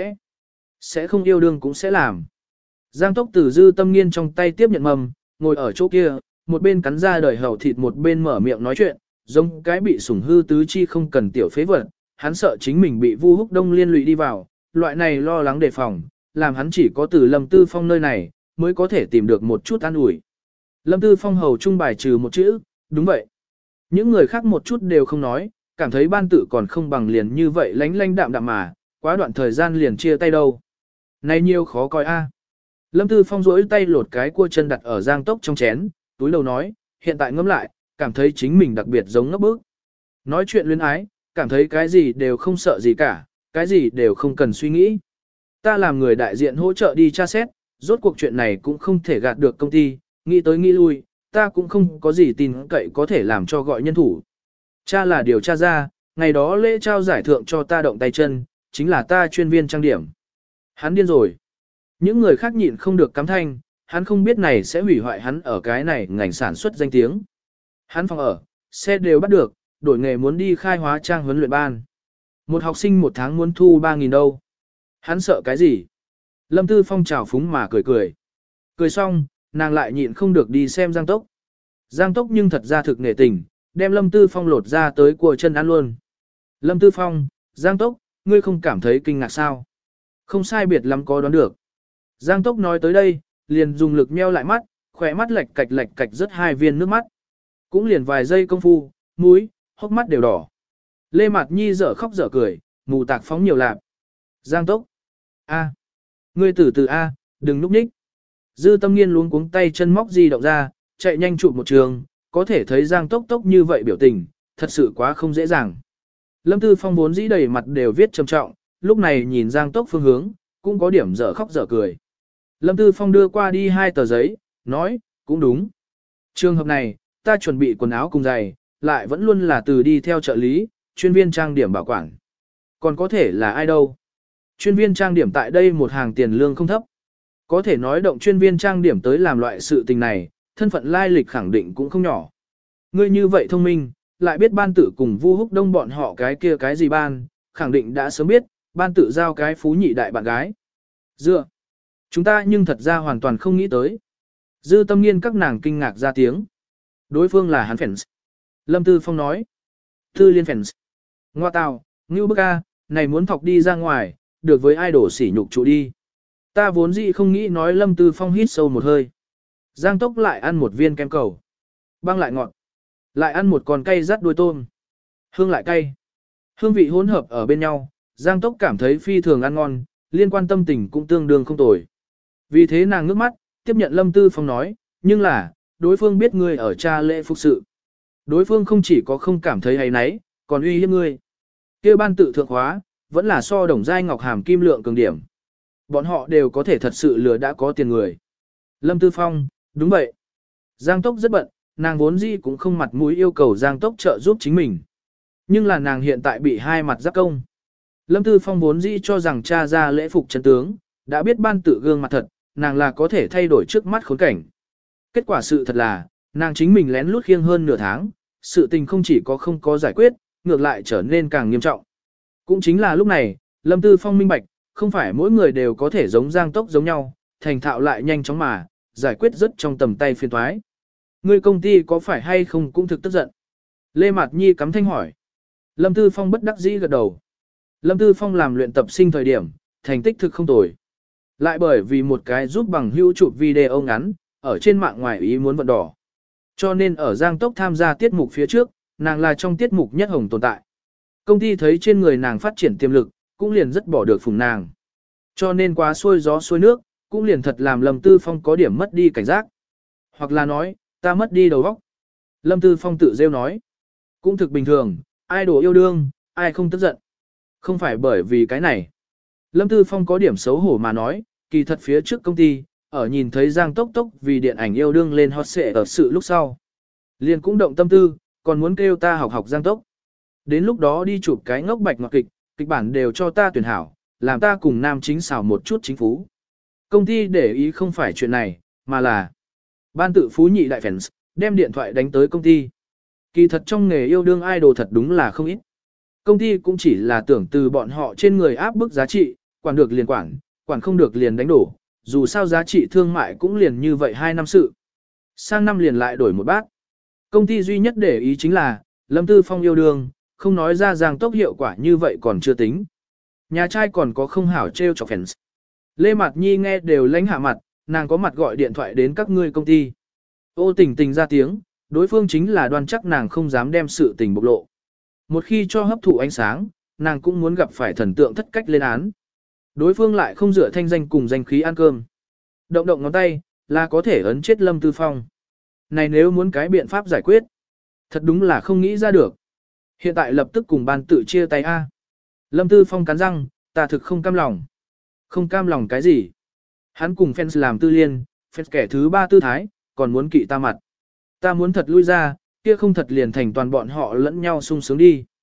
sẽ không yêu đương cũng sẽ làm. Giang Tốc từ Dư Tâm Nghiên trong tay tiếp nhận mầm, ngồi ở chỗ kia, một bên cắn ra đời hầu thịt một bên mở miệng nói chuyện, giống cái bị sủng hư tứ chi không cần tiểu phế vật, hắn sợ chính mình bị Vu Húc Đông liên lụy đi vào, loại này lo lắng đề phòng, làm hắn chỉ có từ Lâm Tư Phong nơi này, mới có thể tìm được một chút an ủi. Lâm Tư Phong hầu trung bài trừ một chữ, đúng vậy. Những người khác một chút đều không nói, cảm thấy ban tự còn không bằng liền như vậy lánh lánh đạm đạm mà, quá đoạn thời gian liền chia tay đâu. Này nhiều khó coi a. Lâm Tư Phong rỗi tay lột cái cua chân đặt ở Giang Tốc trong chén, túi đầu nói, hiện tại ngẫm lại, cảm thấy chính mình đặc biệt giống ngốc bức. Nói chuyện luyến ái, cảm thấy cái gì đều không sợ gì cả, cái gì đều không cần suy nghĩ. Ta làm người đại diện hỗ trợ đi tra xét, rốt cuộc chuyện này cũng không thể gạt được công ty, nghĩ tới nghĩ lui, ta cũng không có gì tin cậy có thể làm cho gọi nhân thủ. Cha là điều tra ra, ngày đó lễ trao giải thưởng cho ta động tay chân, chính là ta chuyên viên trang điểm. Hắn điên rồi. Những người khác nhịn không được cắm thanh, hắn không biết này sẽ hủy hoại hắn ở cái này ngành sản xuất danh tiếng. Hắn phòng ở, xe đều bắt được, đổi nghề muốn đi khai hóa trang huấn luyện ban. Một học sinh một tháng muốn thu 3.000 đâu. Hắn sợ cái gì? Lâm Tư Phong chào phúng mà cười cười. Cười xong, nàng lại nhịn không được đi xem Giang Tốc. Giang Tốc nhưng thật ra thực nể tình, đem Lâm Tư Phong lột ra tới của chân ăn luôn. Lâm Tư Phong, Giang Tốc, ngươi không cảm thấy kinh ngạc sao? Không sai biệt lắm có đoán được. Giang Tốc nói tới đây, liền dùng lực meo lại mắt, khỏe mắt lệch cạch rất 2 viên nước mắt. Cũng liền vài giây công phu, mũi, hốc mắt đều đỏ. Lê Mạt Nhi dở khóc dở cười, mù tạc phóng nhiều lạp. Giang Tốc. A. Ngươi từ từ A, đừng núp ních. Dư Tâm Nghiên luống cuống tay chân móc di động ra, chạy nhanh chụp một trường, có thể thấy Giang Tốc Tốc như vậy biểu tình, thật sự quá không dễ dàng. Lâm Tư Phong vốn dĩ đầy mặt đều viết trầm trọng, lúc này nhìn Giang Tốc phương hướng, cũng có điểm dở khóc dở cười. Lâm Tư Phong đưa qua đi 2 tờ giấy, nói, cũng đúng. Trường hợp này, ta chuẩn bị quần áo cùng giày, lại vẫn luôn là từ đi theo trợ lý, chuyên viên trang điểm bảo quản. Còn có thể là ai đâu? Chuyên viên trang điểm tại đây một hàng tiền lương không thấp. Có thể nói động chuyên viên trang điểm tới làm loại sự tình này, thân phận lai lịch khẳng định cũng không nhỏ. Ngươi như vậy thông minh, lại biết ban tự cùng Vu Húc Đông bọn họ cái kia cái gì ban, khẳng định đã sớm biết, ban tự giao cái phú nhị đại bạn gái. Dựa, chúng ta nhưng thật ra hoàn toàn không nghĩ tới. Dư Tâm Nghiên các nàng kinh ngạc ra tiếng. Đối phương là hắn fans. Lâm Tư Phong nói. Tư liên fans. Ngoa tào, ngưu bức a, này muốn thọc đi ra ngoài, được với idol sỉ nhục trụ đi. Ta vốn dĩ không nghĩ nói. Lâm Tư Phong hít sâu một hơi. Giang Tốc lại ăn một viên kem cầu. Băng lại ngọt. Lại ăn một con cay rắt đuôi tôm. Hương lại cay. Hương vị hỗn hợp ở bên nhau, Giang Tốc cảm thấy phi thường ăn ngon, liên quan tâm tình cũng tương đương không tồi. Vì thế nàng ngước mắt, tiếp nhận Lâm Tư Phong nói, nhưng là, đối phương biết ngươi ở cha lễ phục sự. Đối phương không chỉ có không cảm thấy hay náy, còn uy hiếp ngươi. Kêu ban tự thượng hóa, vẫn là so đồng giai ngọc hàm kim lượng cường điểm. Bọn họ đều có thể thật sự lừa đã có tiền người. Lâm Tư Phong, đúng vậy. Giang Tốc rất bận, nàng vốn dĩ cũng không mặt mũi yêu cầu Giang Tốc trợ giúp chính mình. Nhưng là nàng hiện tại bị hai mặt giáp công. Lâm Tư Phong vốn dĩ cho rằng cha ra lễ phục chân tướng, đã biết ban tự gương mặt thật, nàng là có thể thay đổi trước mắt khốn cảnh. Kết quả sự thật là, nàng chính mình lén lút khiêng hơn nửa tháng, sự tình không chỉ có không có giải quyết, ngược lại trở nên càng nghiêm trọng. Cũng chính là lúc này, Lâm Tư Phong minh bạch, không phải mỗi người đều có thể giống Giang Tốc giống nhau, thành thạo lại nhanh chóng mà, giải quyết rất trong tầm tay phiền toái. Người công ty có phải hay không cũng thực tức giận. Lê Mạt Nhi cắm thanh hỏi. Lâm Tư Phong bất đắc dĩ gật đầu. Lâm Tư Phong làm luyện tập sinh thời điểm, thành tích thực không tồi. Lại bởi vì một cái giúp bằng hữu chụp video ngắn, ở trên mạng ngoài ý muốn vận đỏ. Cho nên ở Giang Tốc tham gia tiết mục phía trước, nàng là trong tiết mục nhất hồng tồn tại. Công ty thấy trên người nàng phát triển tiềm lực, cũng liền rất bỏ được phùng nàng. Cho nên quá xuôi gió xuôi nước, cũng liền thật làm Lâm Tư Phong có điểm mất đi cảnh giác. Hoặc là nói, ta mất đi đầu óc. Lâm Tư Phong tự rêu nói. Cũng thực bình thường, ai đổ yêu đương, ai không tức giận. Không phải bởi vì cái này. Lâm Tư Phong có điểm xấu hổ mà nói, kỳ thật phía trước công ty, ở nhìn thấy Giang Tốc Tốc vì điện ảnh yêu đương lên hot xệ ở sự lúc sau. Liền cũng động tâm tư, còn muốn kêu ta học Giang Tốc. Đến lúc đó đi chụp cái ngốc bạch ngọt kịch, kịch bản đều cho ta tuyển hảo, làm ta cùng nam chính xảo một chút chính phú. Công ty để ý không phải chuyện này, mà là ban tự phú nhị đại fans, đem điện thoại đánh tới công ty. Kỳ thật trong nghề yêu đương idol thật đúng là không ít. Công ty cũng chỉ là tưởng từ bọn họ trên người áp bức giá trị, quản được liền quản không được liền đánh đổ, dù sao giá trị thương mại cũng liền như vậy 2 năm sự. Sang năm liền lại đổi một bác. Công ty duy nhất để ý chính là, Lâm Tư Phong yêu đương, không nói ra Giang Tốc hiệu quả như vậy còn chưa tính. Nhà trai còn có không hảo trêu chọc fans. Lê Mạt Nhi nghe đều lãnh hạ mặt, nàng có mặt gọi điện thoại đến các ngươi công ty. Ô Tình Tình ra tiếng, đối phương chính là đoan chắc nàng không dám đem sự tình bộc lộ. Một khi cho hấp thụ ánh sáng, nàng cũng muốn gặp phải thần tượng thất cách lên án. Đối phương lại không dựa thanh danh cùng danh khí ăn cơm. Động động ngón tay, là có thể ấn chết Lâm Tư Phong. Này nếu muốn cái biện pháp giải quyết, thật đúng là không nghĩ ra được. Hiện tại lập tức cùng ban tự chia tay A. Lâm Tư Phong cắn răng, ta thực không cam lòng. Không cam lòng cái gì? Hắn cùng fans làm tư liên, fans kẻ thứ ba tư thái, còn muốn kỵ ta mặt. Ta muốn thật lui ra, kia không thật liền thành toàn bọn họ lẫn nhau sung sướng đi.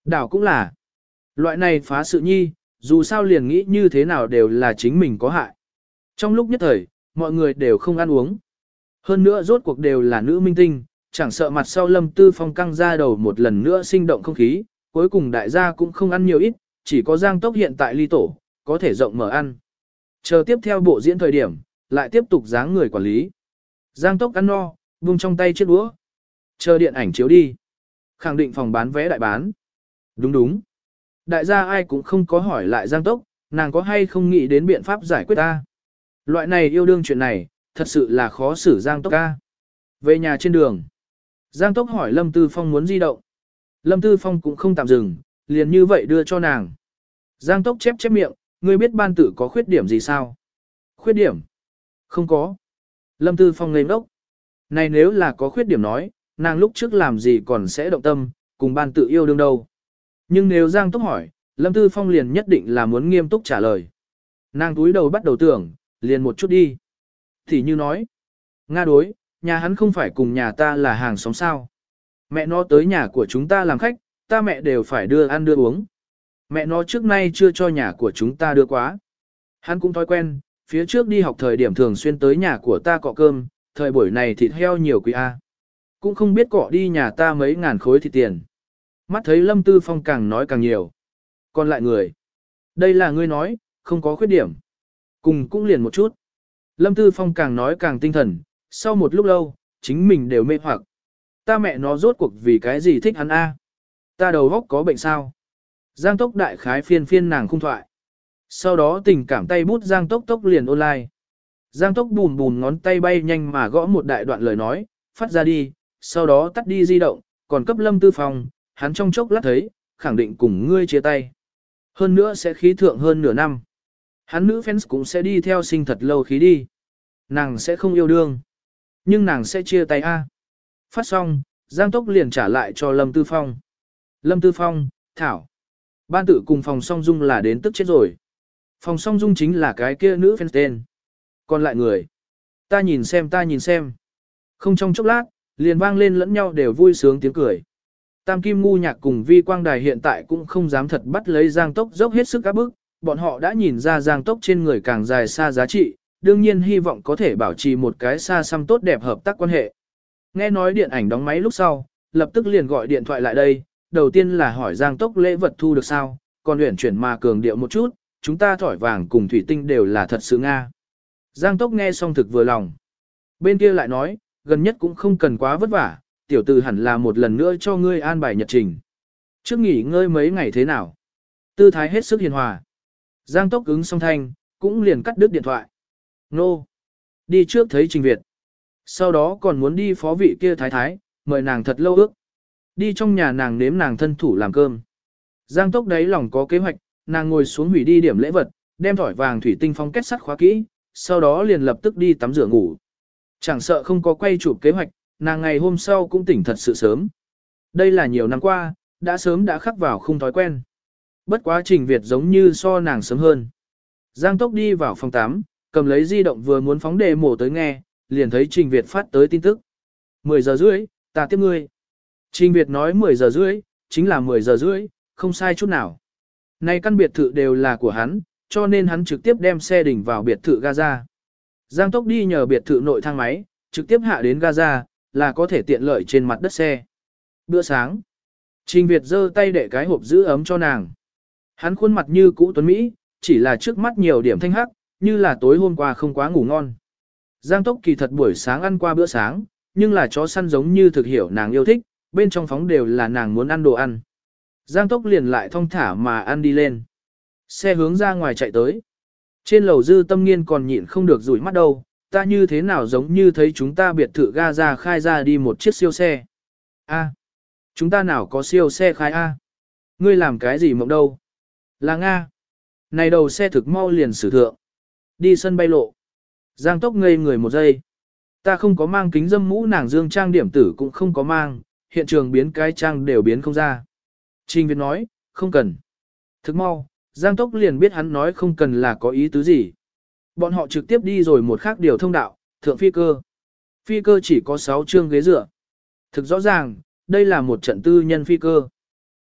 Đảo cũng là. Loại này phá sự nhi, dù sao liền nghĩ như thế nào đều là chính mình có hại. Trong lúc nhất thời, mọi người đều không ăn uống. Hơn nữa rốt cuộc đều là nữ minh tinh, chẳng sợ mặt sau Lâm Tư Phong căng ra đầu một lần nữa sinh động không khí, cuối cùng đại gia cũng không ăn nhiều ít, chỉ có Giang Tốc hiện tại ly tổ, có thể rộng mở ăn. Chờ tiếp theo bộ diễn thời điểm, lại tiếp tục dáng người quản lý. Giang Tốc ăn no, buông trong tay chiếc đũa. Chờ điện ảnh chiếu đi. Khẳng định phòng bán vé đại bán. Đúng đúng. Đại gia ai cũng không có hỏi lại Giang Tốc, nàng có hay không nghĩ đến biện pháp giải quyết ta. Loại này yêu đương chuyện này, thật sự là khó xử Giang Tốc ca. Về nhà trên đường. Giang Tốc hỏi Lâm Tư Phong muốn di động. Lâm Tư Phong cũng không tạm dừng, liền như vậy đưa cho nàng. Giang Tốc chép chép miệng, ngươi biết ban tử có khuyết điểm gì sao? Khuyết điểm? Không có. Lâm Tư Phong ngây ngốc. Này nếu là có khuyết điểm nói, nàng lúc trước làm gì còn sẽ động tâm, cùng ban tự yêu đương đâu. Nhưng nếu Giang Tốc hỏi, Lâm Tư Phong liền nhất định là muốn nghiêm túc trả lời. Nàng túi đầu bắt đầu tưởng, liền một chút đi. Thì như nói, Nga đối, nhà hắn không phải cùng nhà ta là hàng xóm sao. Mẹ nó tới nhà của chúng ta làm khách, ta mẹ đều phải đưa ăn đưa uống. Mẹ nó trước nay chưa cho nhà của chúng ta đưa quá. Hắn cũng thói quen, phía trước đi học thời điểm thường xuyên tới nhà của ta cọ cơm, thời buổi này thịt heo nhiều quý A. Cũng không biết cọ đi nhà ta mấy ngàn khối thịt tiền. Mắt thấy Lâm Tư Phong càng nói càng nhiều. Còn lại người. Đây là ngươi nói, không có khuyết điểm. Cùng cũng liền một chút. Lâm Tư Phong càng nói càng tinh thần, sau một lúc lâu, chính mình đều mê hoặc. Ta mẹ nó rốt cuộc vì cái gì thích hắn A. Ta đầu góc có bệnh sao. Giang Tốc đại khái phiên phiên nàng khung thoại. Sau đó tình cảm tay bút Giang Tốc tốc liền online. Giang Tốc bùn bùn ngón tay bay nhanh mà gõ một đại đoạn lời nói, phát ra đi, sau đó tắt đi di động, còn cấp Lâm Tư Phong, hắn trong chốc lát thấy, khẳng định cùng ngươi chia tay. Hơn nữa sẽ khí thượng hơn nửa năm. Hắn nữ fans cũng sẽ đi theo sinh thật lâu khí đi. Nàng sẽ không yêu đương. Nhưng nàng sẽ chia tay a. Phát xong, Giang Tốc liền trả lại cho Lâm Tư Phong. Lâm Tư Phong, Thảo. Ban tự cùng phòng song dung là đến tức chết rồi. Phòng song dung chính là cái kia nữ fans tên. Còn lại người. Ta nhìn xem. Không trong chốc lát, liền vang lên lẫn nhau đều vui sướng tiếng cười. Tam Kim Ngu Nhạc cùng Vi Quang Đài hiện tại cũng không dám thật bắt lấy Giang Tốc dốc hết sức áp bức, bọn họ đã nhìn ra Giang Tốc trên người càng dài xa giá trị, đương nhiên hy vọng có thể bảo trì một cái xa xăm tốt đẹp hợp tác quan hệ. Nghe nói điện ảnh đóng máy lúc sau, lập tức liền gọi điện thoại lại đây, đầu tiên là hỏi Giang Tốc lễ vật thu được sao, còn luyện chuyển mà cường điệu một chút, chúng ta thỏi vàng cùng thủy tinh đều là thật sự Nga. Giang Tốc nghe xong thực vừa lòng. Bên kia lại nói, gần nhất cũng không cần quá vất vả, tiểu tử hẳn là một lần nữa cho ngươi an bài nhật trình. Trước nghỉ ngơi mấy ngày thế nào? Tư thái hết sức hiền hòa. Giang Tốc ứng xong thanh, cũng liền cắt đứt điện thoại. Nô! Đi trước thấy Trình Việt. Sau đó còn muốn đi phó vị kia thái thái, mời nàng thật lâu ước. Đi trong nhà nàng nếm nàng thân thủ làm cơm. Giang Tốc đấy lòng có kế hoạch, nàng ngồi xuống hủy đi điểm lễ vật, đem thỏi vàng thủy tinh phong kết sắt khóa kỹ, sau đó liền lập tức đi tắm rửa ngủ. Chẳng sợ không có quay chụp kế hoạch, nàng ngày hôm sau cũng tỉnh thật sự sớm. Đây là nhiều năm qua, đã sớm đã khắc vào không thói quen. Bất quá Trình Việt giống như so nàng sớm hơn. Giang Tốc đi vào phòng 8, cầm lấy di động vừa muốn phóng đề mổ tới nghe, liền thấy Trình Việt phát tới tin tức. 10 giờ rưỡi, ta tiếp ngươi. Trình Việt nói 10 giờ rưỡi, chính là 10 giờ rưỡi, không sai chút nào. Này căn biệt thự đều là của hắn, cho nên hắn trực tiếp đem xe đỉnh vào biệt thự Gaza. Giang Tốc đi nhờ biệt thự nội thang máy, trực tiếp hạ đến Gaza, là có thể tiện lợi trên mặt đất xe. Bữa sáng. Trình Việt giơ tay để cái hộp giữ ấm cho nàng. Hắn khuôn mặt như cũ tuấn Mỹ, chỉ là trước mắt nhiều điểm thanh hắc, như là tối hôm qua không quá ngủ ngon. Giang Tốc kỳ thật buổi sáng ăn qua bữa sáng, nhưng là chó săn giống như thực hiểu nàng yêu thích, bên trong phóng đều là nàng muốn ăn đồ ăn. Giang Tốc liền lại thong thả mà ăn đi lên. Xe hướng ra ngoài chạy tới. Trên lầu Dư Tâm Nghiên còn nhịn không được rủi mắt đâu, ta như thế nào giống như thấy chúng ta biệt thự Gaza khai ra đi một chiếc siêu xe. A, chúng ta nào có siêu xe khai A? Ngươi làm cái gì mộng đâu? Là Nga. Này đầu xe thực mau liền xử thượng. Đi sân bay lộ. Giang Tốc ngây người một giây. Ta không có mang kính dâm mũ, nàng dương trang điểm tử cũng không có mang, hiện trường biến cái trang đều biến không ra. Trình Việt nói, không cần. Thực mau, Giang Tốc liền biết hắn nói không cần là có ý tứ gì. Bọn họ trực tiếp đi rồi một khác điều thông đạo, thượng phi cơ. Phi cơ chỉ có 6 chương ghế dựa. Thực rõ ràng, đây là một trận tư nhân phi cơ.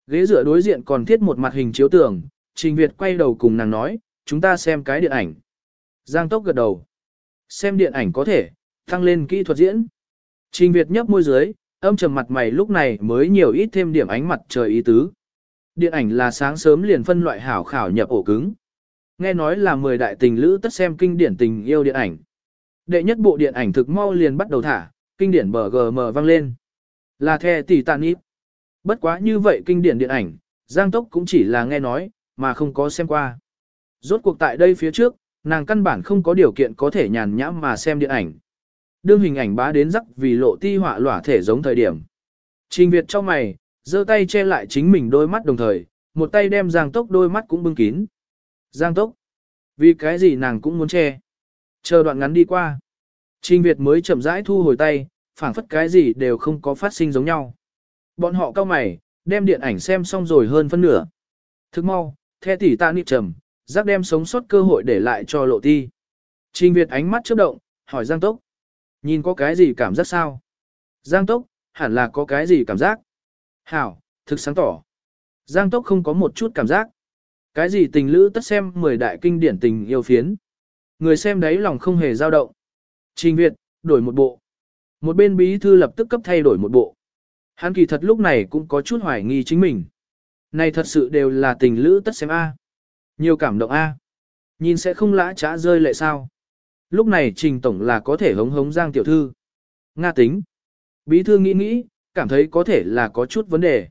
Ghế dựa đối diện còn thiết một mặt hình chiếu tường, Trình Việt quay đầu cùng nàng nói, chúng ta xem cái điện ảnh. Giang Tốc gật đầu. Xem điện ảnh có thể, tăng lên kỹ thuật diễn. Trình Việt nhấp môi dưới, âm trầm mặt mày lúc này mới nhiều ít thêm điểm ánh mặt trời ý tứ. Điện ảnh là sáng sớm liền phân loại hảo khảo nhập ổ cứng. Nghe nói là 10 đại tình lữ tất xem kinh điển tình yêu điện ảnh. Đệ nhất bộ điện ảnh thực mau liền bắt đầu thả, kinh điển BGM vang lên. Là The Titanic. Bất quá như vậy kinh điển điện ảnh, Giang Tốc cũng chỉ là nghe nói, mà không có xem qua. Rốt cuộc tại đây phía trước, nàng căn bản không có điều kiện có thể nhàn nhã mà xem điện ảnh. Đương hình ảnh bá đến rắc vì lộ ti họa lỏa thể giống thời điểm. Trình Việt cho mày, giơ tay che lại chính mình đôi mắt đồng thời, một tay đem Giang Tốc đôi mắt cũng bưng kín. Giang Tốc, vì cái gì nàng cũng muốn che. Chờ đoạn ngắn đi qua. Trình Việt mới chậm rãi thu hồi tay, phảng phất cái gì đều không có phát sinh giống nhau. Bọn họ cao mày, đem điện ảnh xem xong rồi hơn phân nửa. Thức mau, The Titanic trầm, giác đem sống sót cơ hội để lại cho lộ ti. Trình Việt ánh mắt chớp động, hỏi Giang Tốc. Nhìn có cái gì cảm giác sao? Giang Tốc, hẳn là có cái gì cảm giác? Hảo, thực sáng tỏ. Giang Tốc không có một chút cảm giác. Cái gì tình lữ tất xem 10 đại kinh điển tình yêu phiến. Người xem đấy lòng không hề dao động. Trình Việt, đổi một bộ. Một bên bí thư lập tức cấp thay đổi một bộ. Hắn kỳ thật lúc này cũng có chút hoài nghi chính mình. Này thật sự đều là tình lữ tất xem A. Nhiều cảm động A. Nhìn sẽ không lã trá rơi lệ sao. Lúc này Trình Tổng là có thể hống hống Giang tiểu thư. Nga tính. Bí thư nghĩ nghĩ, cảm thấy có thể là có chút vấn đề.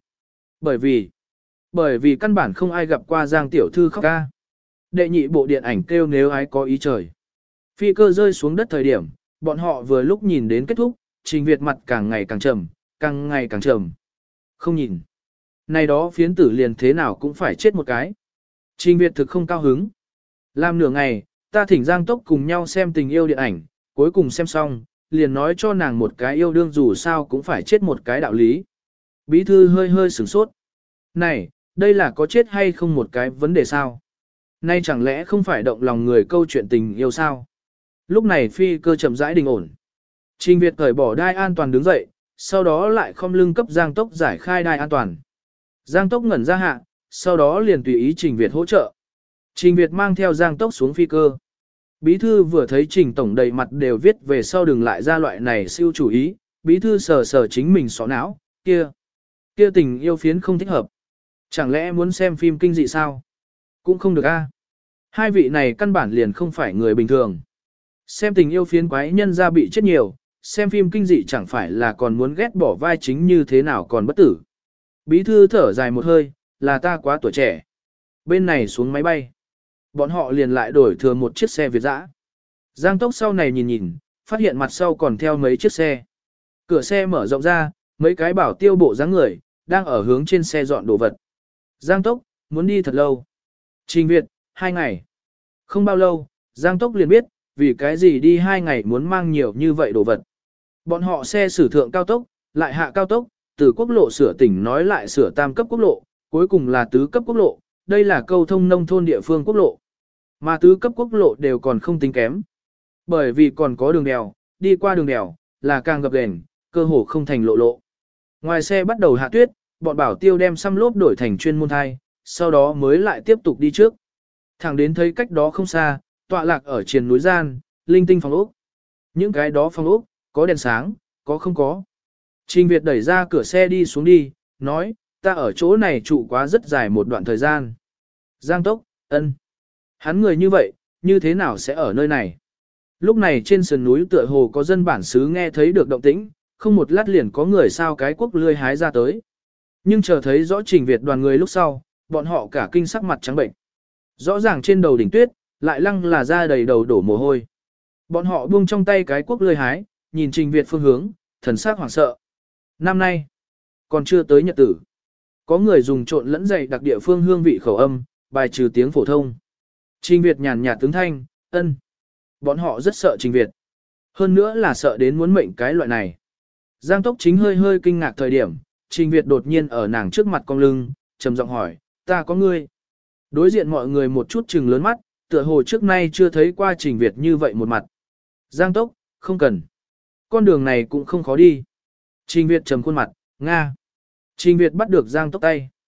Bởi vì căn bản không ai gặp qua Giang tiểu thư khóc ca. Đệ nhị bộ điện ảnh kêu Nếu Ái Có Ý Trời. Phi cơ rơi xuống đất thời điểm, bọn họ vừa lúc nhìn đến kết thúc, Trình Việt mặt càng ngày càng trầm, càng ngày càng trầm. Không nhìn. Này đó phiến tử liền thế nào cũng phải chết một cái. Trình Việt thực không cao hứng. Làm nửa ngày, ta thỉnh Giang Tốc cùng nhau xem tình yêu điện ảnh, cuối cùng xem xong, liền nói cho nàng một cái yêu đương dù sao cũng phải chết một cái đạo lý. Bí thư hơi hơi sửng sốt. Này, đây là có chết hay không một cái vấn đề sao? Nay chẳng lẽ không phải động lòng người câu chuyện tình yêu sao? Lúc này phi cơ chậm rãi đình ổn. Trình Việt cởi bỏ đai an toàn đứng dậy, sau đó lại khom lưng cấp Giang Tốc giải khai đai an toàn. Giang Tốc ngẩn ra hạ, sau đó liền tùy ý Trình Việt hỗ trợ. Trình Việt mang theo Giang Tốc xuống phi cơ. Bí thư vừa thấy Trình Tổng đầy mặt đều viết về sau đừng lại ra loại này siêu chủ ý, bí thư sờ sờ chính mình xó não, kia tình yêu phiến không thích hợp. Chẳng lẽ muốn xem phim kinh dị sao? Cũng không được a. Hai vị này căn bản liền không phải người bình thường. Xem tình yêu phiến quái nhân ra bị chết nhiều, xem phim kinh dị chẳng phải là còn muốn ghét bỏ vai chính như thế nào còn bất tử. Bí thư thở dài một hơi, là ta quá tuổi trẻ. Bên này xuống máy bay. Bọn họ liền lại đổi thừa một chiếc xe Việt dã. Giang Tốc sau này nhìn nhìn, phát hiện mặt sau còn theo mấy chiếc xe. Cửa xe mở rộng ra, mấy cái bảo tiêu bộ dáng người, đang ở hướng trên xe dọn đồ vật. Giang Tốc, muốn đi thật lâu. Trình Việt, 2 ngày. Không bao lâu, Giang Tốc liền biết, vì cái gì đi 2 ngày muốn mang nhiều như vậy đồ vật. Bọn họ xe sử thượng cao tốc, lại hạ cao tốc, từ quốc lộ sửa tỉnh nói lại sửa tam cấp quốc lộ, cuối cùng là tứ cấp quốc lộ, đây là câu thông nông thôn địa phương quốc lộ. Mà tứ cấp quốc lộ đều còn không tính kém. Bởi vì còn có đường đèo, đi qua đường đèo, là càng gập ghềnh, cơ hồ không thành lộ lộ. Ngoài xe bắt đầu hạ tuyết, bọn bảo tiêu đem xăm lốp đổi thành chuyên môn thai, sau đó mới lại tiếp tục đi trước. Thẳng đến thấy cách đó không xa, tọa lạc ở triền núi gian, linh tinh phòng ốc. Những cái đó phòng ốc, có đèn sáng, có không có. Trình Việt đẩy ra cửa xe đi xuống đi, nói, ta ở chỗ này trụ quá rất dài một đoạn thời gian. Giang Tốc, ân. Hắn người như vậy, như thế nào sẽ ở nơi này? Lúc này trên sườn núi tựa hồ có dân bản xứ nghe thấy được động tĩnh, không một lát liền có người sao cái quốc lươi hái ra tới. Nhưng chờ thấy rõ Trình Việt đoàn người lúc sau, bọn họ cả kinh sắc mặt trắng bệnh. Rõ ràng trên đầu đỉnh tuyết, lại lăng là ra đầy đầu đổ mồ hôi. Bọn họ buông trong tay cái quốc lươi hái, nhìn Trình Việt phương hướng, thần sắc hoảng sợ. Năm nay, còn chưa tới nhật tử. Có người dùng trộn lẫn dày đặc địa phương hương vị khẩu âm, bài trừ tiếng phổ thông. Trình Việt nhàn nhạt tướng thanh, ân. Bọn họ rất sợ Trình Việt. Hơn nữa là sợ đến muốn mệnh cái loại này. Giang Tốc chính hơi hơi kinh ngạc thời điểm, Trình Việt đột nhiên ở nàng trước mặt cong lưng, trầm giọng hỏi, ta có ngươi. Đối diện mọi người một chút trừng lớn mắt, tựa hồ trước nay chưa thấy qua Trình Việt như vậy một mặt. Giang Tốc, không cần. Con đường này cũng không khó đi. Trình Việt trầm khuôn mặt, Nga. Trình Việt bắt được Giang Tốc tay.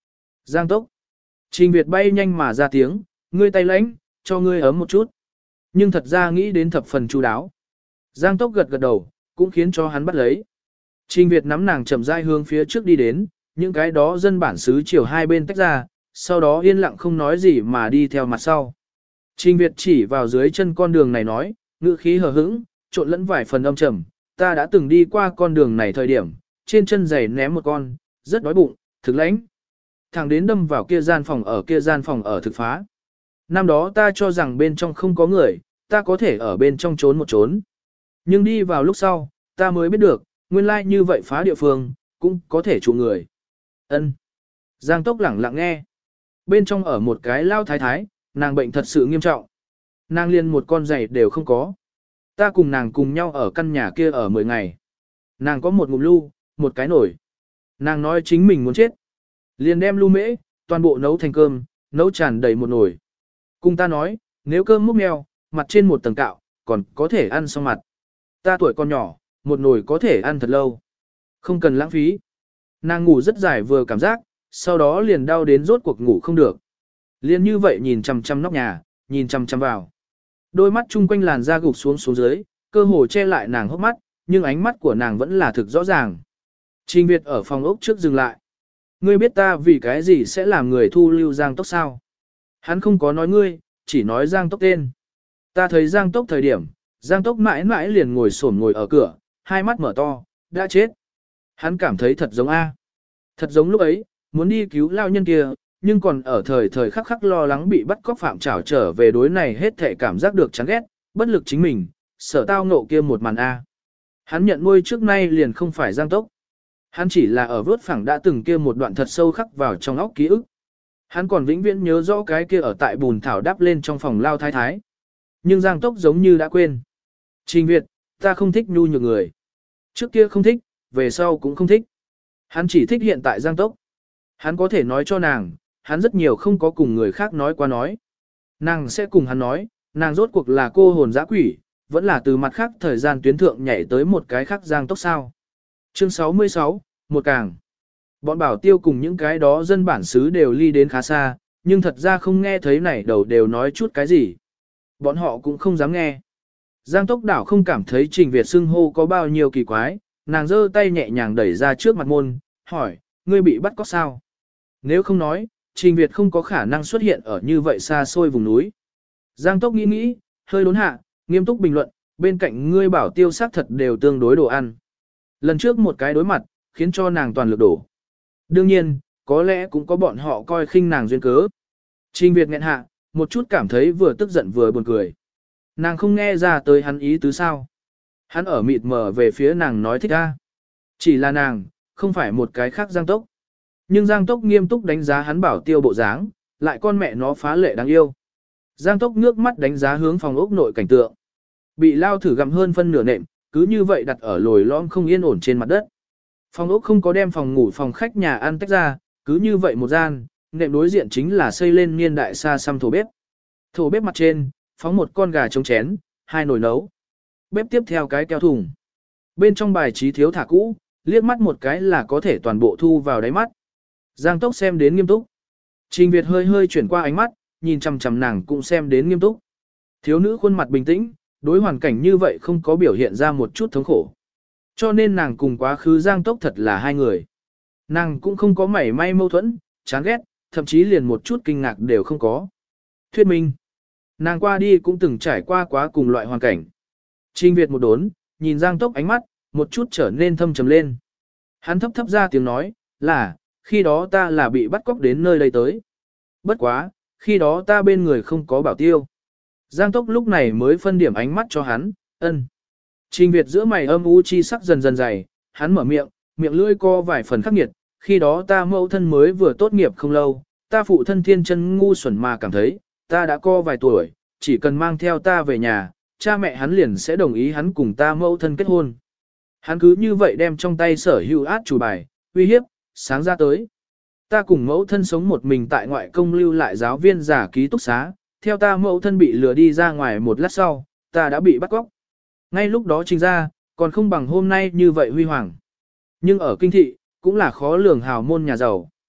Giang Tốc. Trình Việt bay nhanh mà ra tiếng, ngươi tay lãnh, cho ngươi ấm một chút. Nhưng thật ra nghĩ đến thập phần chu đáo. Giang Tốc gật gật đầu, cũng khiến cho hắn bắt lấy. Trình Việt nắm nàng chậm rãi hướng phía trước đi đến, những cái đó dân bản xứ chiều hai bên tách ra, sau đó yên lặng không nói gì mà đi theo mặt sau. Trình Việt chỉ vào dưới chân con đường này nói, ngữ khí hờ hững, trộn lẫn vài phần âm trầm, ta đã từng đi qua con đường này thời điểm, trên chân giày ném một con, rất đói bụng, thực lãnh. Thẳng đến đâm vào kia gian phòng ở thực phá. Năm đó ta cho rằng bên trong không có người, ta có thể ở bên trong trốn một trốn. Nhưng đi vào lúc sau, ta mới biết được, nguyên lai như vậy phá địa phương, cũng có thể trụ người. Ân. Giang Tốc lẳng lặng nghe. Bên trong ở một cái lao thái thái, nàng bệnh thật sự nghiêm trọng. Nàng liền một con giày đều không có. Ta cùng nàng cùng nhau ở căn nhà kia ở 10 ngày. Nàng có một ngụm lu, một cái nồi. Nàng nói chính mình muốn chết. Liền đem lu mễ, toàn bộ nấu thành cơm, nấu tràn đầy một nồi. Cùng ta nói, nếu cơm múc meo, mặt trên một tầng cạo, còn có thể ăn xong mặt. Ta tuổi còn nhỏ, một nồi có thể ăn thật lâu. Không cần lãng phí. Nàng ngủ rất dài vừa cảm giác, sau đó liền đau đến rốt cuộc ngủ không được. Liền như vậy nhìn chằm chằm nóc nhà, nhìn chằm chằm vào. Đôi mắt chung quanh làn da gục xuống xuống dưới, cơ hồ che lại nàng hốc mắt, nhưng ánh mắt của nàng vẫn là thực rõ ràng. Trình Việt ở phòng ốc trước dừng lại. Ngươi biết ta vì cái gì sẽ làm người thu lưu Giang Tốc sao? Hắn không có nói ngươi, chỉ nói Giang Tốc tên. Ta thấy Giang Tốc thời điểm, Giang Tốc mãi mãi liền ngồi xổm ngồi ở cửa, hai mắt mở to, đã chết. Hắn cảm thấy thật giống A. Thật giống lúc ấy, muốn đi cứu lao nhân kia, nhưng còn ở thời thời khắc khắc lo lắng bị bắt cóc phạm trảo trở về đối này hết thể cảm giác được chán ghét, bất lực chính mình, sở tao ngộ kia một màn A. Hắn nhận nuôi trước nay liền không phải Giang Tốc. Hắn chỉ là ở vớt phẳng đã từng kia một đoạn thật sâu khắc vào trong óc ký ức. Hắn còn vĩnh viễn nhớ rõ cái kia ở tại bùn thảo đắp lên trong phòng lao thái thái. Nhưng Giang Tốc giống như đã quên. Trình Việt, ta không thích nhu nhược người. Trước kia không thích, về sau cũng không thích. Hắn chỉ thích hiện tại Giang Tốc. Hắn có thể nói cho nàng, hắn rất nhiều không có cùng người khác nói qua nói. Nàng sẽ cùng hắn nói, nàng rốt cuộc là cô hồn dã quỷ, vẫn là từ mặt khác thời gian tuyến thượng nhảy tới một cái khác Giang Tốc sao. Chương 66, một càng. Bọn bảo tiêu cùng những cái đó dân bản xứ đều ly đến khá xa, nhưng thật ra không nghe thấy này đầu đều nói chút cái gì. Bọn họ cũng không dám nghe. Giang Tốc đảo không cảm thấy Trình Việt xưng hô có bao nhiêu kỳ quái, nàng giơ tay nhẹ nhàng đẩy ra trước mặt môn, hỏi, ngươi bị bắt cóc sao? Nếu không nói, Trình Việt không có khả năng xuất hiện ở như vậy xa xôi vùng núi. Giang Tốc nghĩ nghĩ, hơi đốn hạ, nghiêm túc bình luận, bên cạnh ngươi bảo tiêu xác thật đều tương đối đồ ăn. Lần trước một cái đối mặt, khiến cho nàng toàn lực đổ. Đương nhiên, có lẽ cũng có bọn họ coi khinh nàng duyên cớ. Trình Việt nghẹn hạ, một chút cảm thấy vừa tức giận vừa buồn cười. Nàng không nghe ra tới hắn ý tứ sao. Hắn ở mịt mờ về phía nàng nói thích a. Chỉ là nàng, không phải một cái khác Giang Tốc. Nhưng Giang Tốc nghiêm túc đánh giá hắn bảo tiêu bộ dáng, lại con mẹ nó phá lệ đáng yêu. Giang Tốc nước mắt đánh giá hướng phòng ốc nội cảnh tượng. Bị lao thử gặm hơn phân nửa nệm, cứ như vậy đặt ở lồi lõm không yên ổn trên mặt đất. Phòng ốc không có đem phòng ngủ phòng khách nhà ăn tách ra, cứ như vậy một gian, nệm đối diện chính là xây lên niên đại xa xăm thổ bếp. Thổ bếp mặt trên, phóng một con gà trống chén, hai nồi nấu. Bếp tiếp theo cái keo thùng. Bên trong bài trí thiếu thả cũ, liếc mắt một cái là có thể toàn bộ thu vào đáy mắt. Giang Tốc xem đến nghiêm túc. Trình Việt hơi hơi chuyển qua ánh mắt, nhìn chằm chằm nàng cũng xem đến nghiêm túc. Thiếu nữ khuôn mặt bình tĩnh, đối hoàn cảnh như vậy không có biểu hiện ra một chút thống khổ. Cho nên nàng cùng quá khứ Giang Tốc thật là hai người. Nàng cũng không có mảy may mâu thuẫn, chán ghét, thậm chí liền một chút kinh ngạc đều không có. Thuyết minh. Nàng qua đi cũng từng trải qua quá cùng loại hoàn cảnh. Trình Việt một đốn, nhìn Giang Tốc ánh mắt, một chút trở nên thâm trầm lên. Hắn thấp thấp ra tiếng nói, là, khi đó ta là bị bắt cóc đến nơi đây tới. Bất quá, khi đó ta bên người không có bảo tiêu. Giang Tốc lúc này mới phân điểm ánh mắt cho hắn, ân. Trình Việt giữa mày âm u chi sắc dần dần dày, hắn mở miệng, miệng lưỡi co vài phần khắc nghiệt, khi đó ta mẫu thân mới vừa tốt nghiệp không lâu, ta phụ thân thiên chân ngu xuẩn mà cảm thấy, ta đã co vài tuổi, chỉ cần mang theo ta về nhà, cha mẹ hắn liền sẽ đồng ý hắn cùng ta mẫu thân kết hôn. Hắn cứ như vậy đem trong tay sở hữu át chủ bài, uy hiếp, sáng ra tới. Ta cùng mẫu thân sống một mình tại ngoại công lưu lại giáo viên giả ký túc xá, theo ta mẫu thân bị lừa đi ra ngoài một lát sau, ta đã bị bắt cóc. Ngay lúc đó Trình ra, còn không bằng hôm nay như vậy huy hoàng. Nhưng ở kinh thị, cũng là khó lường hào môn nhà giàu.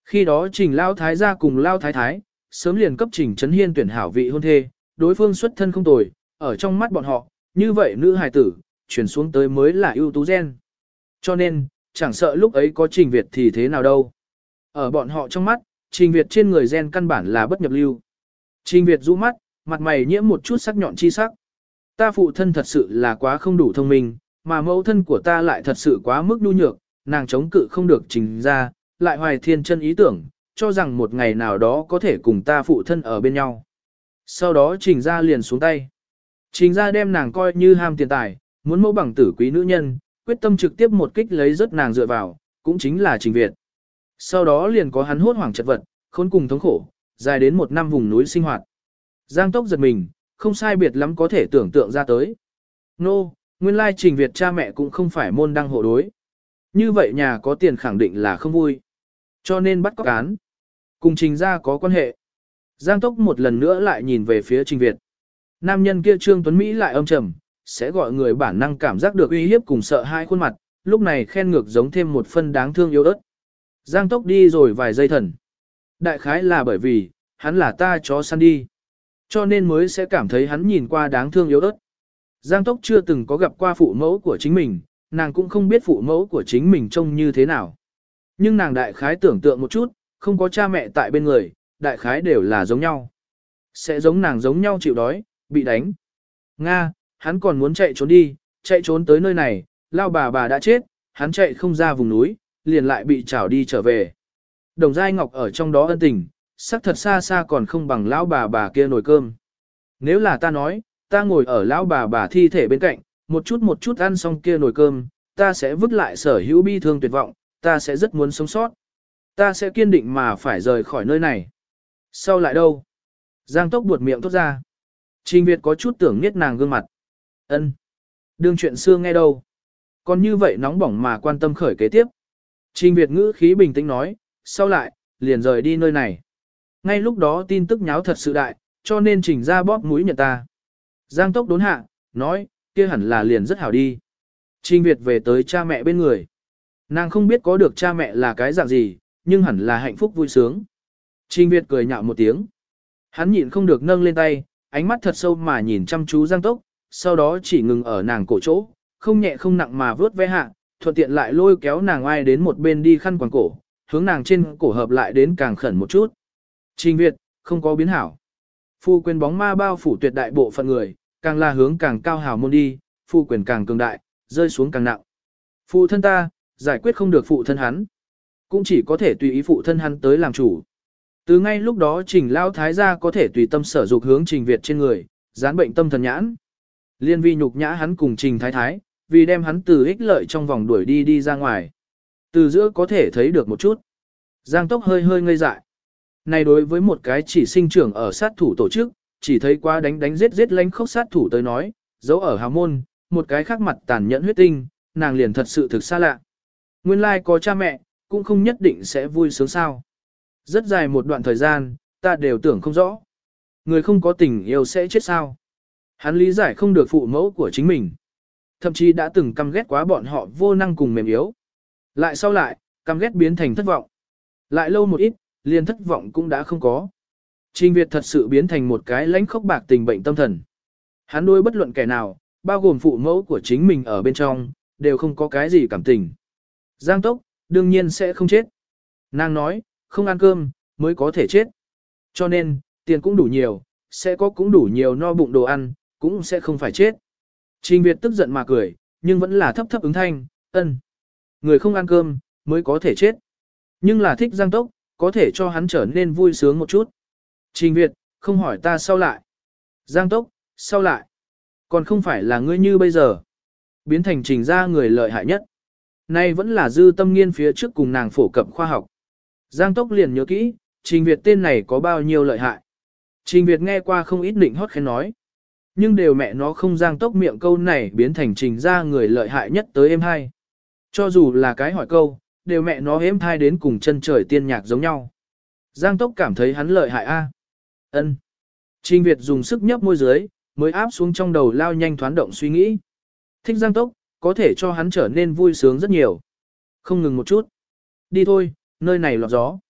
Khi đó Trình Lao Thái gia cùng Lao Thái Thái, sớm liền cấp Trình Trấn Hiên tuyển hảo vị hôn thê, đối phương xuất thân không tồi, ở trong mắt bọn họ, như vậy nữ hài tử, chuyển xuống tới mới là ưu tú gen. Cho nên, chẳng sợ lúc ấy có Trình Việt thì thế nào đâu. Ở bọn họ trong mắt, Trình Việt trên người gen căn bản là bất nhập lưu. Trình Việt rũ mắt, mặt mày nhiễm một chút sắc nhọn chi sắc. Ta phụ thân thật sự là quá không đủ thông minh, mà mẫu thân của ta lại thật sự quá mức nhu nhược, nàng chống cự không được Trình ra, lại hoài thiên chân ý tưởng, cho rằng một ngày nào đó có thể cùng ta phụ thân ở bên nhau. Sau đó Trình ra liền xuống tay. Trình ra đem nàng coi như ham tiền tài, muốn mẫu bằng tử quý nữ nhân, quyết tâm trực tiếp một kích lấy rất nàng dựa vào, cũng chính là Trình Việt. Sau đó liền có hắn hốt hoảng chật vật, khốn cùng thống khổ, dài đến một năm vùng núi sinh hoạt. Giang Tốc giật mình, không sai biệt lắm có thể tưởng tượng ra tới. Nô, nguyên lai Trình Việt cha mẹ cũng không phải môn đăng hộ đối. Như vậy nhà có tiền khẳng định là không vui. Cho nên bắt cóc án. Cùng Trình ra có quan hệ. Giang Tốc một lần nữa lại nhìn về phía Trình Việt. Nam nhân kia Trương Tuấn Mỹ lại âm trầm, sẽ gọi người bản năng cảm giác được uy hiếp cùng sợ hai khuôn mặt, lúc này khen ngược giống thêm một phân đáng thương yếu ớt. Giang Tốc đi rồi vài giây thần. Đại khái là bởi vì, hắn là ta chó săn đi. Cho nên mới sẽ cảm thấy hắn nhìn qua đáng thương yếu ớt. Giang Tốc chưa từng có gặp qua phụ mẫu của chính mình, nàng cũng không biết phụ mẫu của chính mình trông như thế nào. Nhưng nàng đại khái tưởng tượng một chút, không có cha mẹ tại bên người, đại khái đều là giống nhau. Sẽ giống nàng giống nhau chịu đói, bị đánh. Nga, hắn còn muốn chạy trốn đi, chạy trốn tới nơi này, lao bà đã chết, hắn chạy không ra vùng núi, liền lại bị trảo đi trở về. Đồng Giai Ngọc ở trong đó ân tình, sắc thật xa xa còn không bằng lão bà kia nồi cơm. Nếu là ta nói, ta ngồi ở lão bà thi thể bên cạnh, một chút ăn xong kia nồi cơm, ta sẽ vứt lại sở hữu bi thương tuyệt vọng, ta sẽ rất muốn sống sót. Ta sẽ kiên định mà phải rời khỏi nơi này. Sau lại đâu? Giang Tốc buột miệng thốt ra. Trình Việt có chút tưởng niết nàng gương mặt. Ân, đương chuyện xưa nghe đâu. Còn như vậy nóng bỏng mà quan tâm khởi kế tiếp. Trình Việt ngữ khí bình tĩnh nói, sau lại, liền rời đi nơi này. Ngay lúc đó tin tức nháo thật sự đại, cho nên Trình ra bóp mũi nhận ta. Giang Tốc đốn hạ, nói, kia hẳn là liền rất hảo đi. Trình Việt về tới cha mẹ bên người. Nàng không biết có được cha mẹ là cái dạng gì, nhưng hẳn là hạnh phúc vui sướng. Trình Việt cười nhạo một tiếng. Hắn nhịn không được nâng lên tay, ánh mắt thật sâu mà nhìn chăm chú Giang Tốc, sau đó chỉ ngừng ở nàng cổ chỗ, không nhẹ không nặng mà vớt ve hạ, thuận tiện lại lôi kéo nàng ai đến một bên đi khăn quàng cổ, hướng nàng trên cổ hợp lại đến càng khẩn một chút. Trình Việt, không có biến hảo. Phu quyền bóng ma bao phủ tuyệt đại bộ phận người, càng là hướng càng cao hào môn đi, phu quyền càng cường đại, rơi xuống càng nặng. Phụ thân ta, giải quyết không được phụ thân hắn. Cũng chỉ có thể tùy ý phụ thân hắn tới làm chủ. Từ ngay lúc đó Trình Lao Thái gia có thể tùy tâm sở dục hướng Trình Việt trên người, dán bệnh tâm thần nhãn. Liên vi nhục nhã hắn cùng Trình Thái Thái, vì đem hắn từ ích lợi trong vòng đuổi đi ra ngoài. Từ giữa có thể thấy được một chút. Giang Tốc hơi hơi ngây dại. Này đối với một cái chỉ sinh trưởng ở sát thủ tổ chức, chỉ thấy qua đánh giết lánh khốc sát thủ tới nói, giấu ở hào môn, một cái khác mặt tàn nhẫn huyết tinh, nàng liền thật sự thực xa lạ. Nguyên lai có cha mẹ, cũng không nhất định sẽ vui sướng sao. Rất dài một đoạn thời gian, ta đều tưởng không rõ. Người không có tình yêu sẽ chết sao. Hắn lý giải không được phụ mẫu của chính mình. Thậm chí đã từng căm ghét quá bọn họ vô năng cùng mềm yếu. Lại sau lại, căm ghét biến thành thất vọng. Lại lâu một ít, liền thất vọng cũng đã không có. Trình Việt thật sự biến thành một cái lãnh khốc bạc tình bệnh tâm thần. Hắn đối bất luận kẻ nào, bao gồm phụ mẫu của chính mình ở bên trong, đều không có cái gì cảm tình. Giang Tốc, đương nhiên sẽ không chết. Nàng nói, không ăn cơm, mới có thể chết. Cho nên, tiền cũng đủ nhiều, sẽ có cũng đủ nhiều no bụng đồ ăn, cũng sẽ không phải chết. Trình Việt tức giận mà cười, nhưng vẫn là thấp thấp ứng thanh, ân. Người không ăn cơm, mới có thể chết. Nhưng là thích Giang Tốc, có thể cho hắn trở nên vui sướng một chút. Trình Việt, không hỏi ta sau lại. Giang Tốc, sau lại. Còn không phải là ngươi như bây giờ. Biến thành Trình ra người lợi hại nhất. Nay vẫn là dư tâm nghiên phía trước cùng nàng phổ cập khoa học. Giang Tốc liền nhớ kỹ, Trình Việt tên này có bao nhiêu lợi hại. Trình Việt nghe qua không ít định hót khen nói. Nhưng đều mẹ nó không Giang Tốc miệng câu này biến thành Trình ra người lợi hại nhất tới em hai. Cho dù là cái hỏi câu, đều mẹ nó êm thai đến cùng chân trời tiên nhạc giống nhau. Giang Tốc cảm thấy hắn lợi hại a. Ân. Trình Việt dùng sức nhấp môi dưới, mới áp xuống trong đầu lao nhanh thoán động suy nghĩ. Thích Giang Tốc, có thể cho hắn trở nên vui sướng rất nhiều. Không ngừng một chút. Đi thôi, nơi này lọt gió.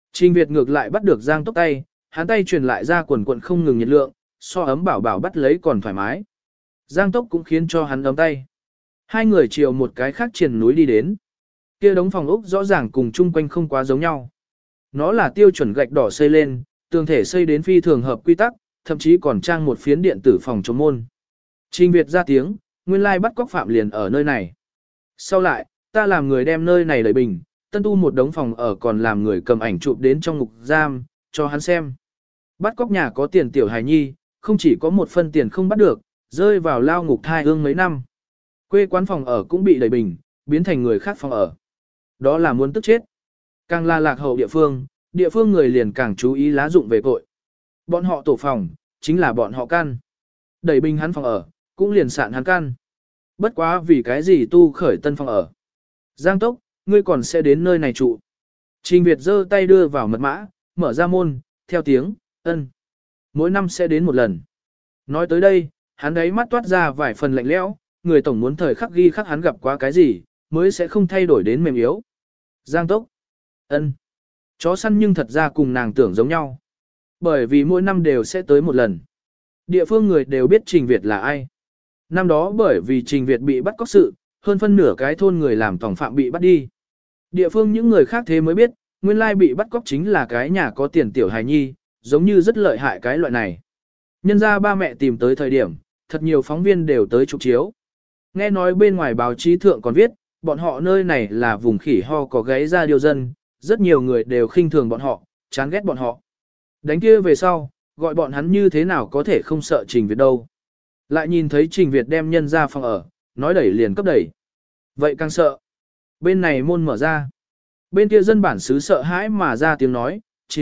Trình Việt ngược lại bắt được Giang Tốc tay, hắn tay truyền lại ra quần quần không ngừng nhiệt lượng, so ấm bảo bảo bắt lấy còn thoải mái. Giang Tốc cũng khiến cho hắn ấm tay. Hai người chiều một cái khác triền núi đi đến. Kia đống phòng ốc rõ ràng cùng chung quanh không quá giống nhau. Nó là tiêu chuẩn gạch đỏ xây lên, tường thể xây đến phi thường hợp quy tắc, thậm chí còn trang một phiến điện tử phòng chống môn. Trình Việt ra tiếng, nguyên lai bắt cóc phạm liền ở nơi này. Sau lại, ta làm người đem nơi này đẩy bình, tân tu một đống phòng ở còn làm người cầm ảnh chụp đến trong ngục giam, cho hắn xem. Bắt cóc nhà có tiền tiểu hài nhi, không chỉ có một phân tiền không bắt được, rơi vào lao ngục thai hương mấy năm. Quê quán phòng ở cũng bị đẩy bình, biến thành người khác phòng ở. Đó là muốn tức chết. Càng là lạc hậu địa phương người liền càng chú ý lá dụng về cội. Bọn họ tổ phòng, chính là bọn họ căn. Đẩy bình hắn phòng ở, cũng liền sạn hắn căn. Bất quá vì cái gì tu khởi tân phòng ở. Giang Tốc, ngươi còn sẽ đến nơi này trụ. Trình Việt giơ tay đưa vào mật mã, mở ra môn, theo tiếng, ân. Mỗi năm sẽ đến một lần. Nói tới đây, hắn ấy mắt toát ra vài phần lạnh lẽo, người tổng muốn thời khắc ghi khắc hắn gặp qua cái gì, mới sẽ không thay đổi đến mềm yếu. Giang Tốc, ân. Chó săn nhưng thật ra cùng nàng tưởng giống nhau. Bởi vì mỗi năm đều sẽ tới một lần. Địa phương người đều biết Trình Việt là ai. Năm đó bởi vì Trình Việt bị bắt cóc sự, hơn phân nửa cái thôn người làm tòng phạm bị bắt đi. Địa phương những người khác thế mới biết, nguyên lai bị bắt cóc chính là cái nhà có tiền tiểu hài nhi, giống như rất lợi hại cái loại này. Nhân ra ba mẹ tìm tới thời điểm, thật nhiều phóng viên đều tới chụp chiếu. Nghe nói bên ngoài báo chí thượng còn viết, bọn họ nơi này là vùng khỉ ho có gáy ra điều dân, rất nhiều người đều khinh thường bọn họ, chán ghét bọn họ. Đánh kia về sau, gọi bọn hắn như thế nào có thể không sợ Trình Việt đâu. Lại nhìn thấy Trình Việt đem nhân ra phòng ở, nói đẩy liền cấp đẩy. Vậy càng sợ. Bên này môn mở ra. Bên kia dân bản xứ sợ hãi mà ra tiếng nói,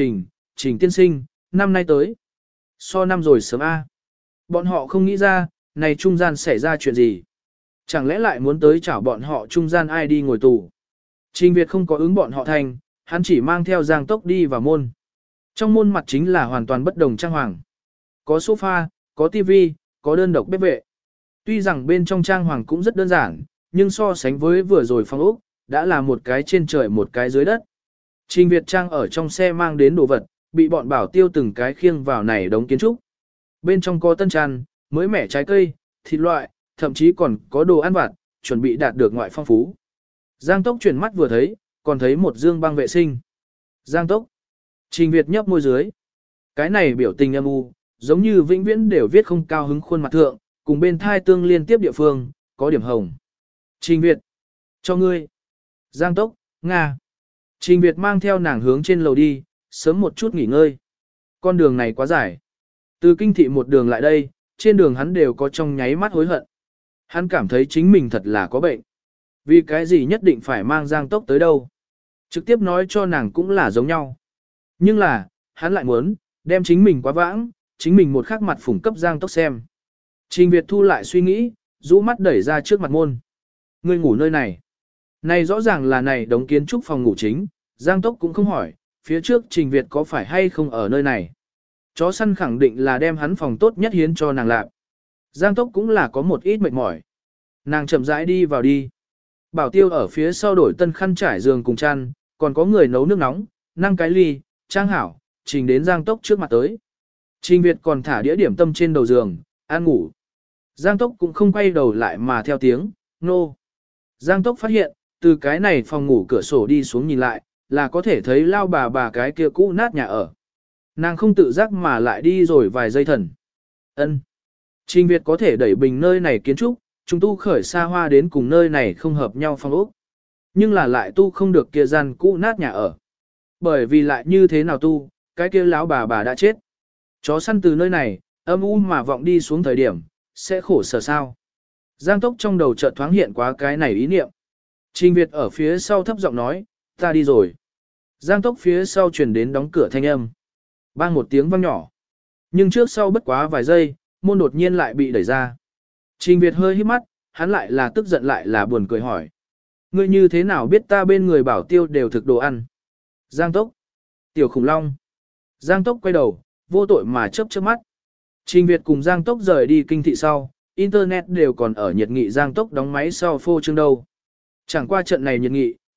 Trình tiên sinh, năm nay tới. So năm rồi sớm A. Bọn họ không nghĩ ra, này trung gian xảy ra chuyện gì. Chẳng lẽ lại muốn tới chảo bọn họ trung gian ai đi ngồi tù. Trình Việt không có ứng bọn họ thành, hắn chỉ mang theo Giang Tốc đi vào môn. Trong môn mặt chính là hoàn toàn bất đồng trang hoàng. Có sofa, có tivi, có đơn độc bếp vệ. Tuy rằng bên trong trang hoàng cũng rất đơn giản, nhưng so sánh với vừa rồi phòng ốc, đã là một cái trên trời một cái dưới đất. Trình Việt Trang ở trong xe mang đến đồ vật, bị bọn bảo tiêu từng cái khiêng vào này đống kiến trúc. Bên trong có tân tràn, mới mẻ trái cây, thịt loại, thậm chí còn có đồ ăn vặt, chuẩn bị đạt được ngoại phong phú. Giang Tốc chuyển mắt vừa thấy, còn thấy một dương băng vệ sinh. Giang Tốc. Trình Việt nhấp môi dưới. Cái này biểu tình âm u, giống như vĩnh viễn đều viết không cao hứng khuôn mặt thượng, cùng bên thai tương liên tiếp địa phương, có điểm hồng. Trình Việt. Cho ngươi. Giang Tốc, Nga. Trình Việt mang theo nàng hướng trên lầu đi, sớm một chút nghỉ ngơi. Con đường này quá dài. Từ kinh thị một đường lại đây, trên đường hắn đều có trong nháy mắt hối hận. Hắn cảm thấy chính mình thật là có bệnh. Vì cái gì nhất định phải mang Giang Tốc tới đâu. Trực tiếp nói cho nàng cũng là giống nhau. Nhưng là, hắn lại muốn, đem chính mình quá vãng, chính mình một khắc mặt phủng cấp Giang Tốc xem. Trình Việt thu lại suy nghĩ, rũ mắt đẩy ra trước mặt môn. Ngươi ngủ nơi này. Này rõ ràng là này đống kiến trúc phòng ngủ chính, Giang Tốc cũng không hỏi, phía trước Trình Việt có phải hay không ở nơi này. Chó săn khẳng định là đem hắn phòng tốt nhất hiến cho nàng lạc. Giang Tốc cũng là có một ít mệt mỏi. Nàng chậm rãi đi vào đi. Bảo tiêu ở phía sau đổi tân khăn trải giường cùng chăn, còn có người nấu nước nóng, năng cái ly, trang hảo, trình đến Giang Tốc trước mặt tới. Trình Việt còn thả đĩa điểm tâm trên đầu giường, ăn ngủ. Giang Tốc cũng không quay đầu lại mà theo tiếng, nô. Giang Tốc phát hiện, từ cái này phòng ngủ cửa sổ đi xuống nhìn lại, là có thể thấy lao bà cái kia cũ nát nhà ở. Nàng không tự giác mà lại đi rồi vài giây thần. Ân. Trình Việt có thể đẩy bình nơi này kiến trúc, chúng tu khởi xa hoa đến cùng nơi này không hợp nhau phong ốc. Nhưng là lại tu không được kia gian cũ nát nhà ở. Bởi vì lại như thế nào tu, cái kia lão bà đã chết. Chó săn từ nơi này, âm u mà vọng đi xuống thời điểm, sẽ khổ sở sao. Giang Tốc trong đầu chợt thoáng hiện quá cái này ý niệm. Trình Việt ở phía sau thấp giọng nói, ta đi rồi. Giang Tốc phía sau truyền đến đóng cửa thanh âm. Bang một tiếng vang nhỏ. Nhưng trước sau bất quá vài giây, môn đột nhiên lại bị đẩy ra. Trình Việt hơi híp mắt, hắn lại là tức giận lại là buồn cười hỏi. Ngươi như thế nào biết ta bên người bảo tiêu đều thực đồ ăn? Giang Tốc. Tiểu khủng long. Giang Tốc quay đầu, vô tội mà chớp chớp mắt. Trình Việt cùng Giang Tốc rời đi kinh thị sau, Internet đều còn ở nhiệt nghị Giang Tốc đóng máy sau phô trương đâu. Chẳng qua trận này nhiệt nghị,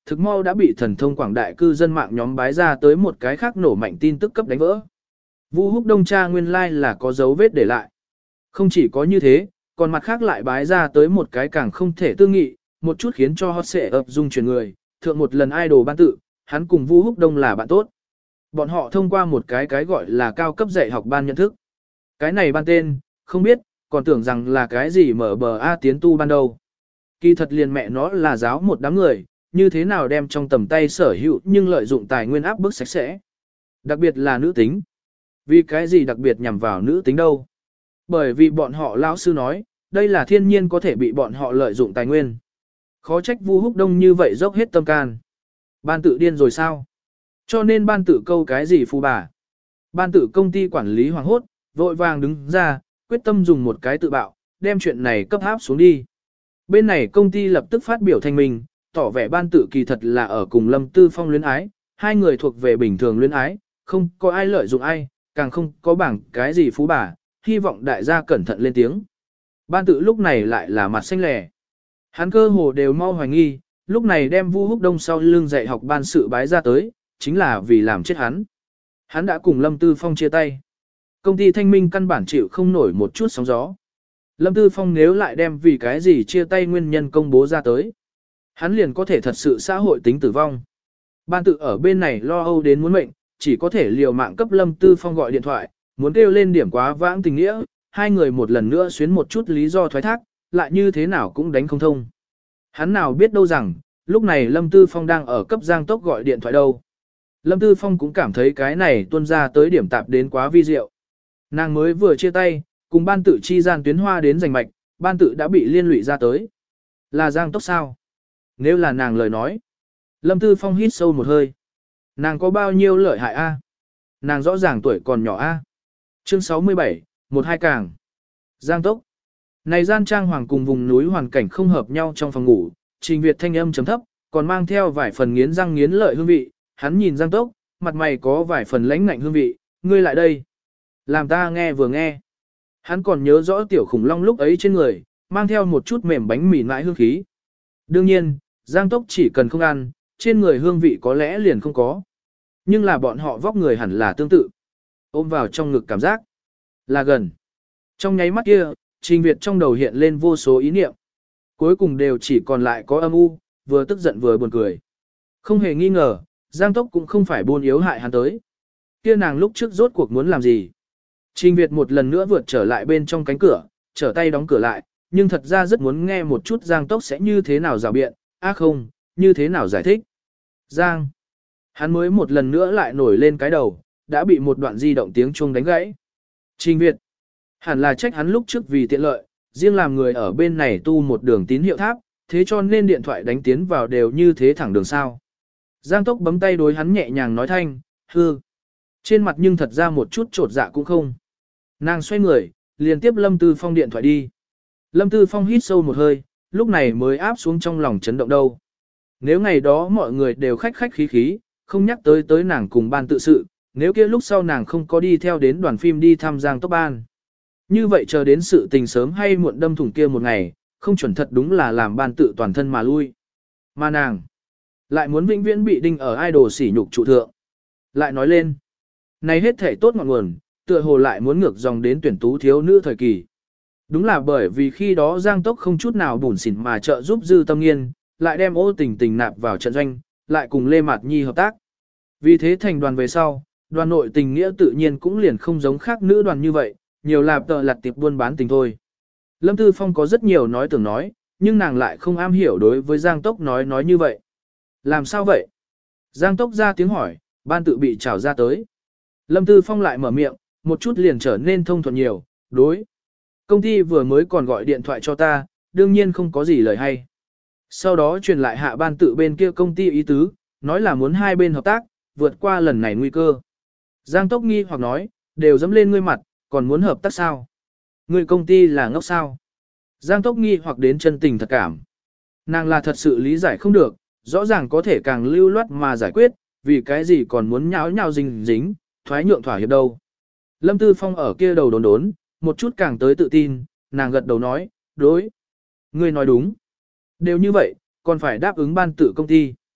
thực mau đã bị thần thông quảng đại cư dân mạng nhóm bái ra tới một cái khác nổ mạnh tin tức cấp đánh vỡ. Vu Húc Đông cha nguyên lai là có dấu vết để lại. Không chỉ có như thế, còn mặt khác lại bái ra tới một cái càng không thể tư nghị, một chút khiến cho hot sẽ ập dung chuyển người, thượng một lần idol ban tự, hắn cùng Vu Húc Đông là bạn tốt. Bọn họ thông qua một cái gọi là cao cấp dạy học ban nhận thức. Cái này ban tên, không biết, còn tưởng rằng là cái gì mở bờ A tiến tu ban đầu. Kỳ thật liền mẹ nó là giáo một đám người, như thế nào đem trong tầm tay sở hữu nhưng lợi dụng tài nguyên áp bức sạch sẽ. Đặc biệt là nữ tính. Vì cái gì đặc biệt nhằm vào nữ tính đâu? Bởi vì bọn họ lão sư nói, đây là thiên nhiên có thể bị bọn họ lợi dụng tài nguyên. Khó trách Vu Húc Đông như vậy dốc hết tâm can. Ban tự điên rồi sao? Cho nên ban tự câu cái gì phù bà? Ban tự công ty quản lý hoàng hốt, vội vàng đứng ra, quyết tâm dùng một cái tự bạo, đem chuyện này cấp áp xuống đi. Bên này công ty lập tức phát biểu thanh minh, tỏ vẻ ban tự kỳ thật là ở cùng Lâm Tư Phong luyến ái, hai người thuộc về bình thường luyến ái, không có ai lợi dụng ai, càng không có bảng cái gì phú bà, hy vọng đại gia cẩn thận lên tiếng. Ban tự lúc này lại là mặt xanh lẻ. Hắn cơ hồ đều mau hoài nghi, lúc này đem Vu Húc Đông sau lưng dạy học ban sự bái ra tới, chính là vì làm chết hắn. Hắn đã cùng Lâm Tư Phong chia tay. Công ty thanh minh căn bản chịu không nổi một chút sóng gió. Lâm Tư Phong nếu lại đem vì cái gì chia tay nguyên nhân công bố ra tới, hắn liền có thể thật sự xã hội tính tử vong. Ban tự ở bên này lo âu đến muốn mệnh, chỉ có thể liều mạng cấp Lâm Tư Phong gọi điện thoại, muốn kêu lên điểm quá vãng tình nghĩa, hai người một lần nữa xuyến một chút lý do thoái thác, lại như thế nào cũng đánh không thông. Hắn nào biết đâu rằng, lúc này Lâm Tư Phong đang ở cấp Giang Tốc gọi điện thoại đâu. Lâm Tư Phong cũng cảm thấy cái này tuôn ra tới điểm tạp đến quá vi diệu. Nàng mới vừa chia tay, cùng ban tự chi gian tuyến hoa đến giành mạch, ban tự đã bị liên lụy ra tới. Là Giang Tốc sao? Nếu là nàng lời nói. Lâm Tư Phong hít sâu một hơi. Nàng có bao nhiêu lợi hại a? Nàng rõ ràng tuổi còn nhỏ a. Chương 67, 12 càng. Giang Tốc. Này gian trang hoàng cùng vùng núi hoàn cảnh không hợp nhau trong phòng ngủ, Trình Việt thanh âm chấm thấp, còn mang theo vài phần nghiến răng nghiến lợi hương vị. Hắn nhìn Giang Tốc, mặt mày có vài phần lãnh ngạnh hương vị, ngươi lại đây. Làm ta nghe vừa nghe. Hắn còn nhớ rõ tiểu khủng long lúc ấy trên người, mang theo một chút mềm bánh mì nãi hương khí. Đương nhiên, Giang Tốc chỉ cần không ăn, trên người hương vị có lẽ liền không có. Nhưng là bọn họ vóc người hẳn là tương tự. Ôm vào trong ngực cảm giác là gần. Trong nháy mắt kia, Trình Việt trong đầu hiện lên vô số ý niệm. Cuối cùng đều chỉ còn lại có âm u, vừa tức giận vừa buồn cười. Không hề nghi ngờ, Giang Tốc cũng không phải buôn yếu hại hắn tới. Kia nàng lúc trước rốt cuộc muốn làm gì? Trình Việt một lần nữa vượt trở lại bên trong cánh cửa, trở tay đóng cửa lại, nhưng thật ra rất muốn nghe một chút Giang Tốc sẽ như thế nào rào biện, không, như thế nào giải thích. Giang. Hắn mới một lần nữa lại nổi lên cái đầu, đã bị một đoạn di động tiếng chuông đánh gãy. Trình Việt. Hẳn là trách hắn lúc trước vì tiện lợi, riêng làm người ở bên này tu một đường tín hiệu tháp, thế cho nên điện thoại đánh tiến vào đều như thế thẳng đường sao. Giang Tốc bấm tay đối hắn nhẹ nhàng nói thanh, hư. Trên mặt nhưng thật ra một chút trột dạ cũng không. Nàng xoay người, liền tiếp Lâm Tư Phong điện thoại đi. Lâm Tư Phong hít sâu một hơi, lúc này mới áp xuống trong lòng chấn động đâu. Nếu ngày đó mọi người đều khách khách khí khí, không nhắc tới nàng cùng ban tự sự, nếu kia lúc sau nàng không có đi theo đến đoàn phim đi thăm Giang Tốc ban. Như vậy chờ đến sự tình sớm hay muộn đâm thủng kia một ngày, không chuẩn thật đúng là làm ban tự toàn thân mà lui. Mà nàng lại muốn vĩnh viễn bị đinh ở idol sỉ nhục trụ thượng. Lại nói lên, này hết thể tốt ngọn nguồn, tựa hồ lại muốn ngược dòng đến tuyển tú thiếu nữ thời kỳ. Đúng là bởi vì khi đó Giang Tốc không chút nào bủn xỉn mà trợ giúp Dư Tâm Nghiên, lại đem Ô Tình Tình nạp vào trận doanh, lại cùng Lê Mạt Nhi hợp tác. Vì thế thành đoàn về sau, đoàn nội tình nghĩa tự nhiên cũng liền không giống khác nữ đoàn như vậy, nhiều lạp tợ lặt tiệp buôn bán tình thôi. Lâm Tư Phong có rất nhiều nói tưởng nói, nhưng nàng lại không am hiểu đối với Giang Tốc nói như vậy. Làm sao vậy? Giang Tốc ra tiếng hỏi, ban tự bị trào ra tới. Lâm Tư Phong lại mở miệng, một chút liền trở nên thông thuận nhiều, đối. Công ty vừa mới còn gọi điện thoại cho ta, đương nhiên không có gì lời hay. Sau đó truyền lại hạ ban tự bên kia công ty ý tứ, nói là muốn hai bên hợp tác, vượt qua lần này nguy cơ. Giang Tốc nghi hoặc nói, đều dẫm lên ngươi mặt, còn muốn hợp tác sao? Ngươi công ty là ngốc sao? Giang Tốc nghi hoặc đến chân tình thật cảm. Nàng là thật sự lý giải không được, rõ ràng có thể càng lưu loát mà giải quyết, vì cái gì còn muốn nháo nhào dính, thoái nhượng thỏa hiệp đâu. Lâm Tư Phong ở kia đầu đốn, một chút càng tới tự tin, nàng gật đầu nói, đối. Ngươi nói đúng. Đều như vậy, còn phải đáp ứng ban tự công ty.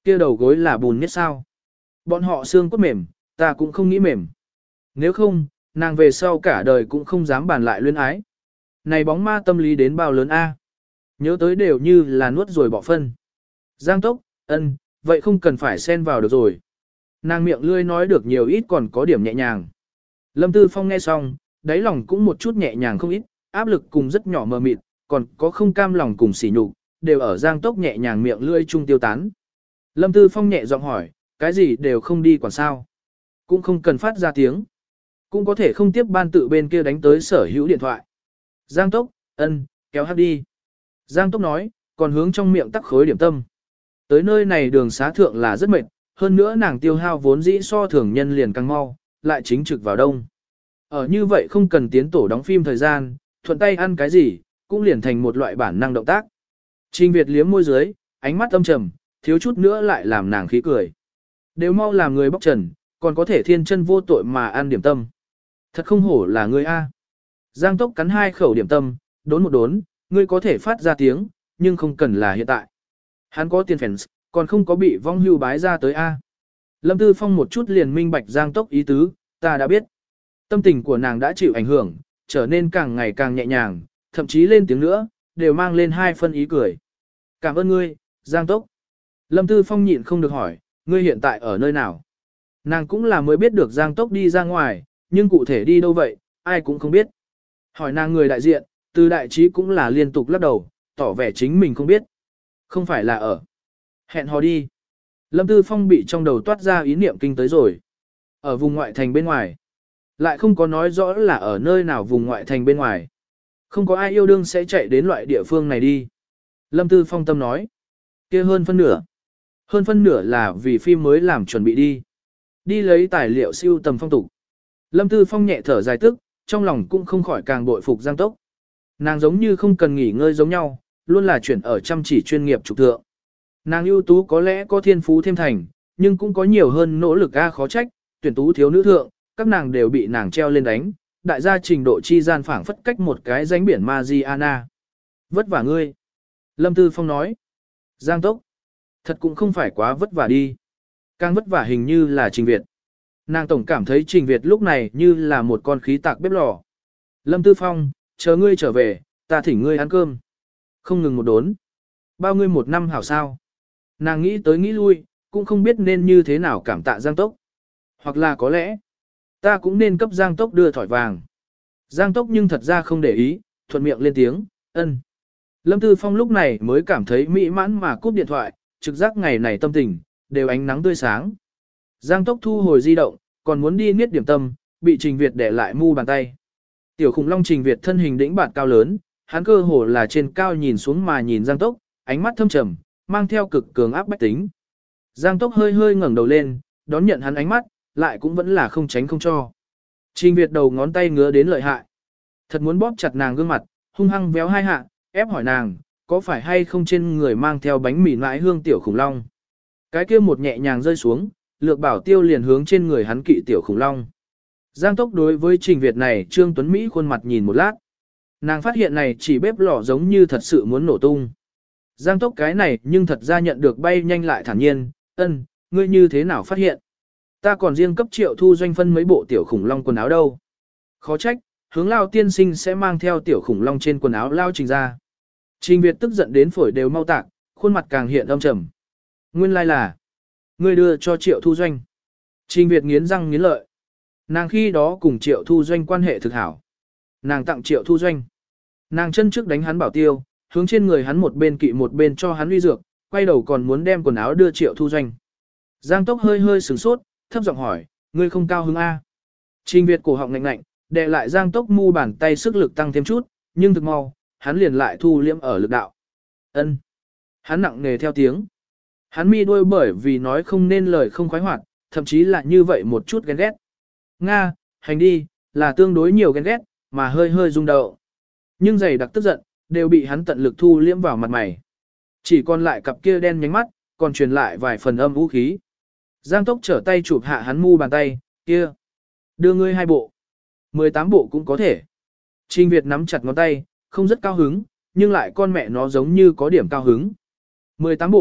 Kia đầu gối là bùn nhất sao? Bọn họ xương cốt mềm, ta cũng không nghĩ mềm. Nếu không, nàng về sau cả đời cũng không dám bàn lại luyến ái. Này bóng ma tâm lý đến bao lớn a? Nhớ tới đều như là nuốt rồi bỏ phân. Giang Tốc, ân, vậy không cần phải xen vào được rồi. Nàng miệng lươi nói được nhiều ít còn có điểm nhẹ nhàng. Lâm Tư Phong nghe xong, đáy lòng cũng một chút nhẹ nhàng không ít, áp lực cùng rất nhỏ mờ mịt, còn có không cam lòng cùng sỉ nhục, đều ở Giang Tốc nhẹ nhàng miệng lươi chung tiêu tán. Lâm Tư Phong nhẹ giọng hỏi, cái gì đều không đi quản sao? Cũng không cần phát ra tiếng. Cũng có thể không tiếp ban tự bên kia đánh tới sở hữu điện thoại. Giang Tốc, ân, kéo hát đi. Giang Tốc nói, còn hướng trong miệng tắc khối điểm tâm. Tới nơi này đường xá thượng là rất mệt, hơn nữa nàng tiêu hao vốn dĩ so thường nhân liền càng mau, lại chính trực vào đông. Ở như vậy không cần tiến tổ đóng phim thời gian, thuận tay ăn cái gì, cũng liền thành một loại bản năng động tác. Trình Việt liếm môi dưới, ánh mắt âm trầm, thiếu chút nữa lại làm nàng khí cười. Đều mau làm người bóc trần, còn có thể thiên chân vô tội mà ăn điểm tâm. Thật không hổ là ngươi A. Giang Tốc cắn 2 khẩu điểm tâm, đốn một đốn, ngươi có thể phát ra tiếng, nhưng không cần là hiện tại. Hắn có tiền fans, còn không có bị vong hưu bái ra tới A. Lâm Tư Phong một chút liền minh bạch Giang Tốc ý tứ, ta đã biết. Tâm tình của nàng đã chịu ảnh hưởng, trở nên càng ngày càng nhẹ nhàng, thậm chí lên tiếng nữa, đều mang lên 2 phân ý cười. Cảm ơn ngươi, Giang Tốc. Lâm Tư Phong nhịn không được hỏi, ngươi hiện tại ở nơi nào? Nàng cũng là mới biết được Giang Tốc đi ra ngoài, nhưng cụ thể đi đâu vậy, ai cũng không biết. Hỏi nàng người đại diện, từ đại trí cũng là liên tục lắc đầu, tỏ vẻ chính mình không biết. Không phải là ở. Hẹn hò đi. Lâm Tư Phong bị trong đầu toát ra ý niệm kinh tới rồi. Ở vùng ngoại thành bên ngoài. Lại không có nói rõ là ở nơi nào vùng ngoại thành bên ngoài. Không có ai yêu đương sẽ chạy đến loại địa phương này đi. Lâm Tư Phong tâm nói. Kia hơn phân nửa. Hơn phân nửa là vì phim mới làm chuẩn bị đi. Đi lấy tài liệu siêu tầm phong tục. Lâm Tư Phong nhẹ thở dài tức, trong lòng cũng không khỏi càng bội phục Giang Tốc. Nàng giống như không cần nghỉ ngơi giống nhau, luôn là chuyển ở chăm chỉ chuyên nghiệp trục thượng. Nàng ưu tú có lẽ có thiên phú thêm thành, nhưng cũng có nhiều hơn nỗ lực khó trách, tuyển tú thiếu nữ thượng, các nàng đều bị nàng treo lên đánh, đại gia trình độ chi gian phảng phất cách một cái ránh biển Mariana. Vất vả ngươi. Lâm Tư Phong nói. Giang Tốc. Thật cũng không phải quá vất vả đi. Càng vất vả hình như là Trình Việt. Nàng tổng cảm thấy Trình Việt lúc này như là một con khí tạc bếp lò. Lâm Tư Phong, chờ ngươi trở về, ta thỉnh ngươi ăn cơm. Không ngừng một đốn. Bao ngươi một năm hảo sao. Nàng nghĩ tới nghĩ lui, cũng không biết nên như thế nào cảm tạ Giang Tốc. Hoặc là có lẽ, ta cũng nên cấp Giang Tốc đưa thỏi vàng. Giang Tốc nhưng thật ra không để ý, thuận miệng lên tiếng, ân. Lâm Tư Phong lúc này mới cảm thấy mỹ mãn mà cúp điện thoại, trực giác ngày này tâm tình, đều ánh nắng tươi sáng. Giang Tốc thu hồi di động, còn muốn đi niết điểm tâm, bị Trình Việt để lại mu bàn tay. Tiểu khủng long Trình Việt thân hình đĩnh bạt cao lớn, hắn cơ hồ là trên cao nhìn xuống mà nhìn Giang Tốc, ánh mắt thâm trầm, mang theo cực cường áp bách tính. Giang Tốc hơi hơi ngẩng đầu lên, đón nhận hắn ánh mắt, lại cũng vẫn là không tránh không cho. Trình Việt đầu ngón tay ngứa đến lợi hại. Thật muốn bóp chặt nàng gương mặt, hung hăng véo 2 hạ, ép hỏi nàng, có phải hay không trên người mang theo bánh mì nãi hương tiểu khủng long. Cái kia một nhẹ nhàng rơi xuống, Lược Bảo Tiêu liền hướng trên người hắn kỵ tiểu khủng long. Giang Tốc đối với Trình Việt này Trương Tuấn Mỹ khuôn mặt nhìn một lát. Nàng phát hiện này chỉ bếp lò giống như thật sự muốn nổ tung. Giang Tốc cái này nhưng thật ra nhận được bay nhanh lại thản nhiên, ân, ngươi như thế nào phát hiện? Ta còn riêng cấp Triệu Thu Doanh phân mấy bộ tiểu khủng long quần áo đâu. Khó trách, hướng Lao tiên sinh sẽ mang theo tiểu khủng long trên quần áo Lao Trình ra. Trình Việt tức giận đến phổi đều mau tạc, khuôn mặt càng hiện âm trầm. Nguyên lai là, ngươi đưa cho Triệu Thu Doanh. Trình Việt nghiến răng nghiến lợi. Nàng khi đó cùng Triệu Thu Doanh quan hệ thực hảo. Nàng tặng Triệu Thu Doanh. Nàng chân trước đánh hắn bảo tiêu, hướng trên người hắn một bên kỵ một bên cho hắn uy dược, quay đầu còn muốn đem quần áo đưa Triệu Thu Doanh. Giang Tốc hơi hơi sửng sốt, thấp giọng hỏi, ngươi không cao hứng A. Trình Việt cổ họng ngạnh ngạnh, đè lại Giang Tốc mu bàn tay sức lực tăng thêm chút, nhưng thực mau, hắn liền lại thu liễm ở lực đạo. Ân. Hắn nặng nề theo tiếng. Hắn mi đôi bởi vì nói không nên lời không khoái hoạt, thậm chí là như vậy một chút ghen ghét. Nga, hành đi, là tương đối nhiều ghen ghét, mà hơi hơi rung động. Nhưng dày đặc tức giận, đều bị hắn tận lực thu liễm vào mặt mày. Chỉ còn lại cặp kia đen nhánh mắt, còn truyền lại vài phần âm vũ khí. Giang Tốc trở tay chụp hạ hắn mu bàn tay, kia. Đưa ngươi 2 bộ. 18 bộ cũng có thể. Trình Việt nắm chặt ngón tay, không rất cao hứng, nhưng lại con mẹ nó giống như có điểm cao hứng. 18 bộ,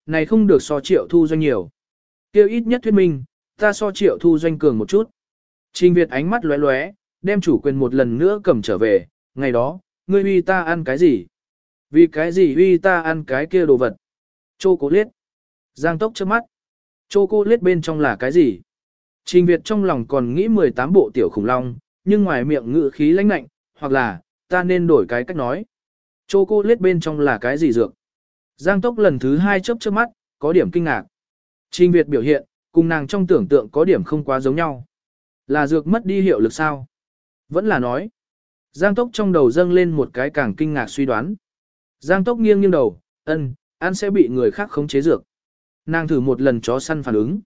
này không được so Triệu Thu Doanh nhiều. Kêu ít nhất thuyết minh, ta so Triệu Thu Doanh cường một chút. Trình Việt ánh mắt lóe lóe, đem chủ quyền một lần nữa cầm trở về, ngày đó, ngươi uy ta ăn cái gì? Vì cái gì uy ta ăn cái kia đồ vật? Chocolate. Giang Tốc chớp mắt. Chocolate bên trong là cái gì? Trình Việt trong lòng còn nghĩ 18 bộ tiểu khủng long, nhưng ngoài miệng ngữ khí lãnh lạnh, hoặc là, ta nên đổi cái cách nói. Chocolate bên trong là cái gì dược? Giang Tốc lần thứ 2 chớp mắt, có điểm kinh ngạc. Trình Việt biểu hiện, cùng nàng trong tưởng tượng có điểm không quá giống nhau. Là dược mất đi hiệu lực sao? Vẫn là nói. Giang Tốc trong đầu dâng lên một cái càng kinh ngạc suy đoán. Giang Tốc nghiêng nghiêng đầu, ăn sẽ bị người khác khống chế dược. Nàng thử một lần chó săn phản ứng.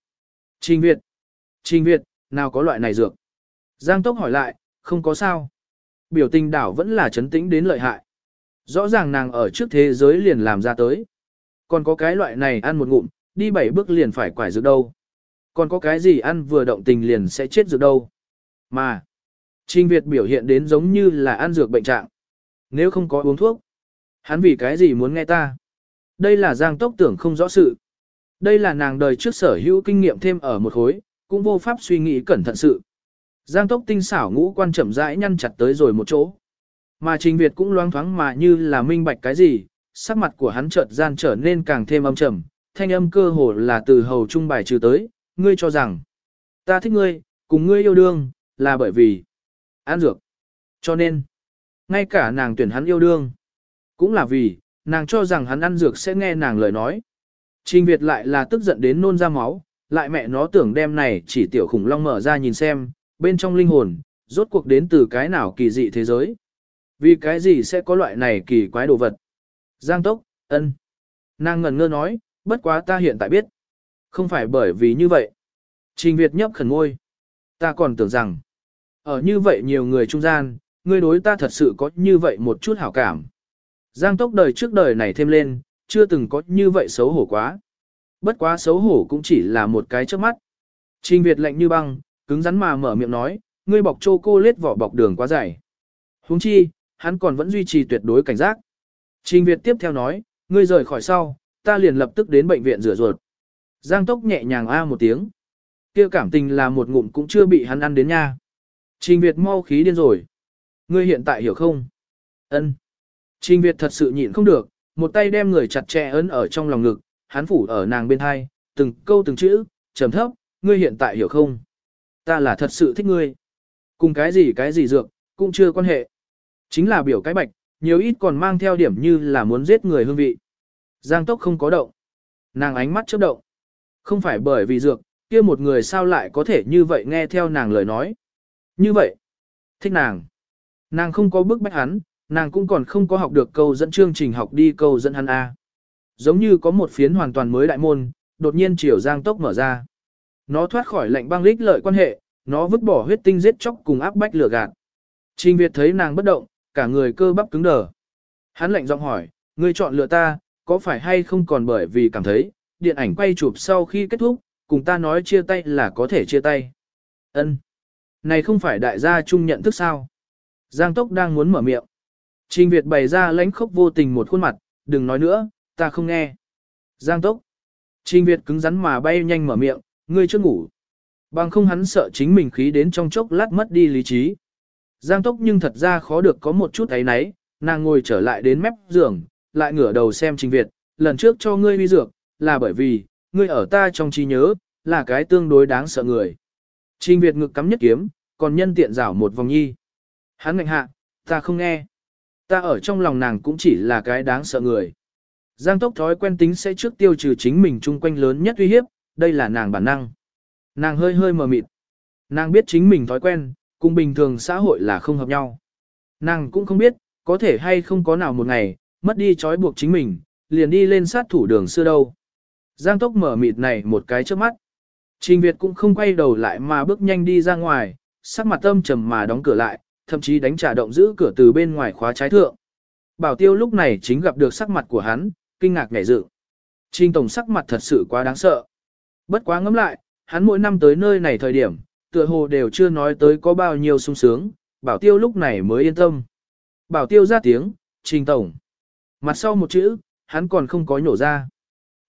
Trình Việt, nào có loại này dược? Giang Tốc hỏi lại, không có sao. Biểu tình đảo vẫn là chấn tĩnh đến lợi hại. Rõ ràng nàng ở trước thế giới liền làm ra tới. Còn có cái loại này ăn một ngụm, đi 7 bước liền phải quải dược đâu. Còn có cái gì ăn vừa động tình liền sẽ chết dược đâu. Mà, Trình Việt biểu hiện đến giống như là ăn dược bệnh trạng. Nếu không có uống thuốc, hắn vì cái gì muốn nghe ta? Đây là Giang Tốc tưởng không rõ sự. Đây là nàng đời trước sở hữu kinh nghiệm thêm ở một khối, cũng vô pháp suy nghĩ cẩn thận sự. Giang Tốc tinh xảo ngũ quan chậm rãi nhăn chặt tới rồi một chỗ. Mà Trình Việt cũng loáng thoáng mà như là minh bạch cái gì, sắc mặt của hắn chợt gian trở nên càng thêm âm trầm, thanh âm cơ hồ là từ hầu trung bài trừ tới, ngươi cho rằng, ta thích ngươi, cùng ngươi yêu đương, là bởi vì ăn dược. Cho nên, ngay cả nàng tuyển hắn yêu đương, cũng là vì, nàng cho rằng hắn ăn dược sẽ nghe nàng lời nói. Trình Việt lại là tức giận đến nôn ra máu, lại mẹ nó tưởng đem này chỉ tiểu khủng long mở ra nhìn xem, bên trong linh hồn, rốt cuộc đến từ cái nào kỳ dị thế giới. Vì cái gì sẽ có loại này kỳ quái đồ vật? Giang Tốc, nàng ngẩn ngơ nói, bất quá ta hiện tại biết. Không phải bởi vì như vậy. Trình Việt nhấp khẩn ngôi. Ta còn tưởng rằng, ở như vậy nhiều người trung gian, ngươi đối ta thật sự có như vậy một chút hảo cảm. Giang Tốc đời trước đời này thêm lên, chưa từng có như vậy xấu hổ quá. Bất quá xấu hổ cũng chỉ là một cái trước mắt. Trình Việt lạnh như băng, cứng rắn mà mở miệng nói, ngươi bọc chocolate vỏ bọc đường quá dày. Huống chi, hắn còn vẫn duy trì tuyệt đối cảnh giác. Trình Việt tiếp theo nói, ngươi rời khỏi sau, ta liền lập tức đến bệnh viện rửa ruột. Giang Tốc nhẹ nhàng a một tiếng. Kia cảm tình là một ngụm cũng chưa bị hắn ăn đến nha. Trình Việt mau khí điên rồi. Ngươi hiện tại hiểu không? Trình Việt thật sự nhịn không được, một tay đem người chặt chẽ ấn ở trong lòng ngực, hắn phủ ở nàng bên hai, từng câu từng chữ, trầm thấp, ngươi hiện tại hiểu không? Ta là thật sự thích ngươi. Cùng cái gì dược, cũng chưa quan hệ. Chính là biểu cái bạch, nhiều ít còn mang theo điểm như là muốn giết người hương vị. Giang Tốc không có động. Nàng ánh mắt chớp động. Không phải bởi vì dược, kia một người sao lại có thể như vậy nghe theo nàng lời nói. Như vậy, thích nàng. Nàng không có bức bách hắn, nàng cũng còn không có học được câu dẫn chương trình học đi câu dẫn hắn A. Giống như có một phiến hoàn toàn mới đại môn, đột nhiên chiều Giang Tốc mở ra. Nó thoát khỏi lệnh băng lích lợi quan hệ, nó vứt bỏ huyết tinh giết chóc cùng áp bách lửa gạt. Trình Việt thấy nàng bất động, cả người cơ bắp cứng đờ. Hắn lạnh giọng hỏi, ngươi chọn lựa ta, có phải hay không còn bởi vì cảm thấy, điện ảnh quay chụp sau khi kết thúc, cùng ta nói chia tay là có thể chia tay. Này không phải đại gia chung nhận thức sao? Giang Tốc đang muốn mở miệng. Trình Việt bày ra lãnh khốc vô tình một khuôn mặt, đừng nói nữa, ta không nghe. Giang Tốc. Trình Việt cứng rắn mà bay nhanh mở miệng, ngươi chưa ngủ. Bằng không hắn sợ chính mình khí đến trong chốc lát mất đi lý trí. Giang Tốc nhưng thật ra khó được có một chút ấy náy, nàng ngồi trở lại đến mép giường, lại ngửa đầu xem Trình Việt, lần trước cho ngươi uy dược, là bởi vì, ngươi ở ta trong trí nhớ, là cái tương đối đáng sợ người. Trình Việt ngực cắm nhất kiếm, còn nhân tiện rảo một vòng nhi. Hắn ngạnh hạ, ta không nghe. Ta ở trong lòng nàng cũng chỉ là cái đáng sợ người. Giang Tốc thói quen tính sẽ trước tiêu trừ chính mình chung quanh lớn nhất uy hiếp, đây là nàng bản năng. Nàng hơi hơi mờ mịt. Nàng biết chính mình thói quen, cùng bình thường xã hội là không hợp nhau. Nàng cũng không biết, có thể hay không có nào một ngày, mất đi trói buộc chính mình, liền đi lên sát thủ đường xưa đâu. Giang Tốc mở mịt này một cái trước mắt. Trình Việt cũng không quay đầu lại mà bước nhanh đi ra ngoài, sắc mặt âm trầm mà đóng cửa lại, thậm chí đánh trả động giữ cửa từ bên ngoài khóa trái thượng. Bảo Tiêu lúc này chính gặp được sắc mặt của hắn, kinh ngạc nhảy dựng. Trình tổng sắc mặt thật sự quá đáng sợ. Bất quá ngẫm lại, hắn mỗi năm tới nơi này thời điểm, tựa hồ đều chưa nói tới có bao nhiêu sung sướng, Bảo Tiêu lúc này mới yên tâm. Bảo Tiêu ra tiếng, Trình tổng. Mặt sau một chữ, hắn còn không có nhổ ra.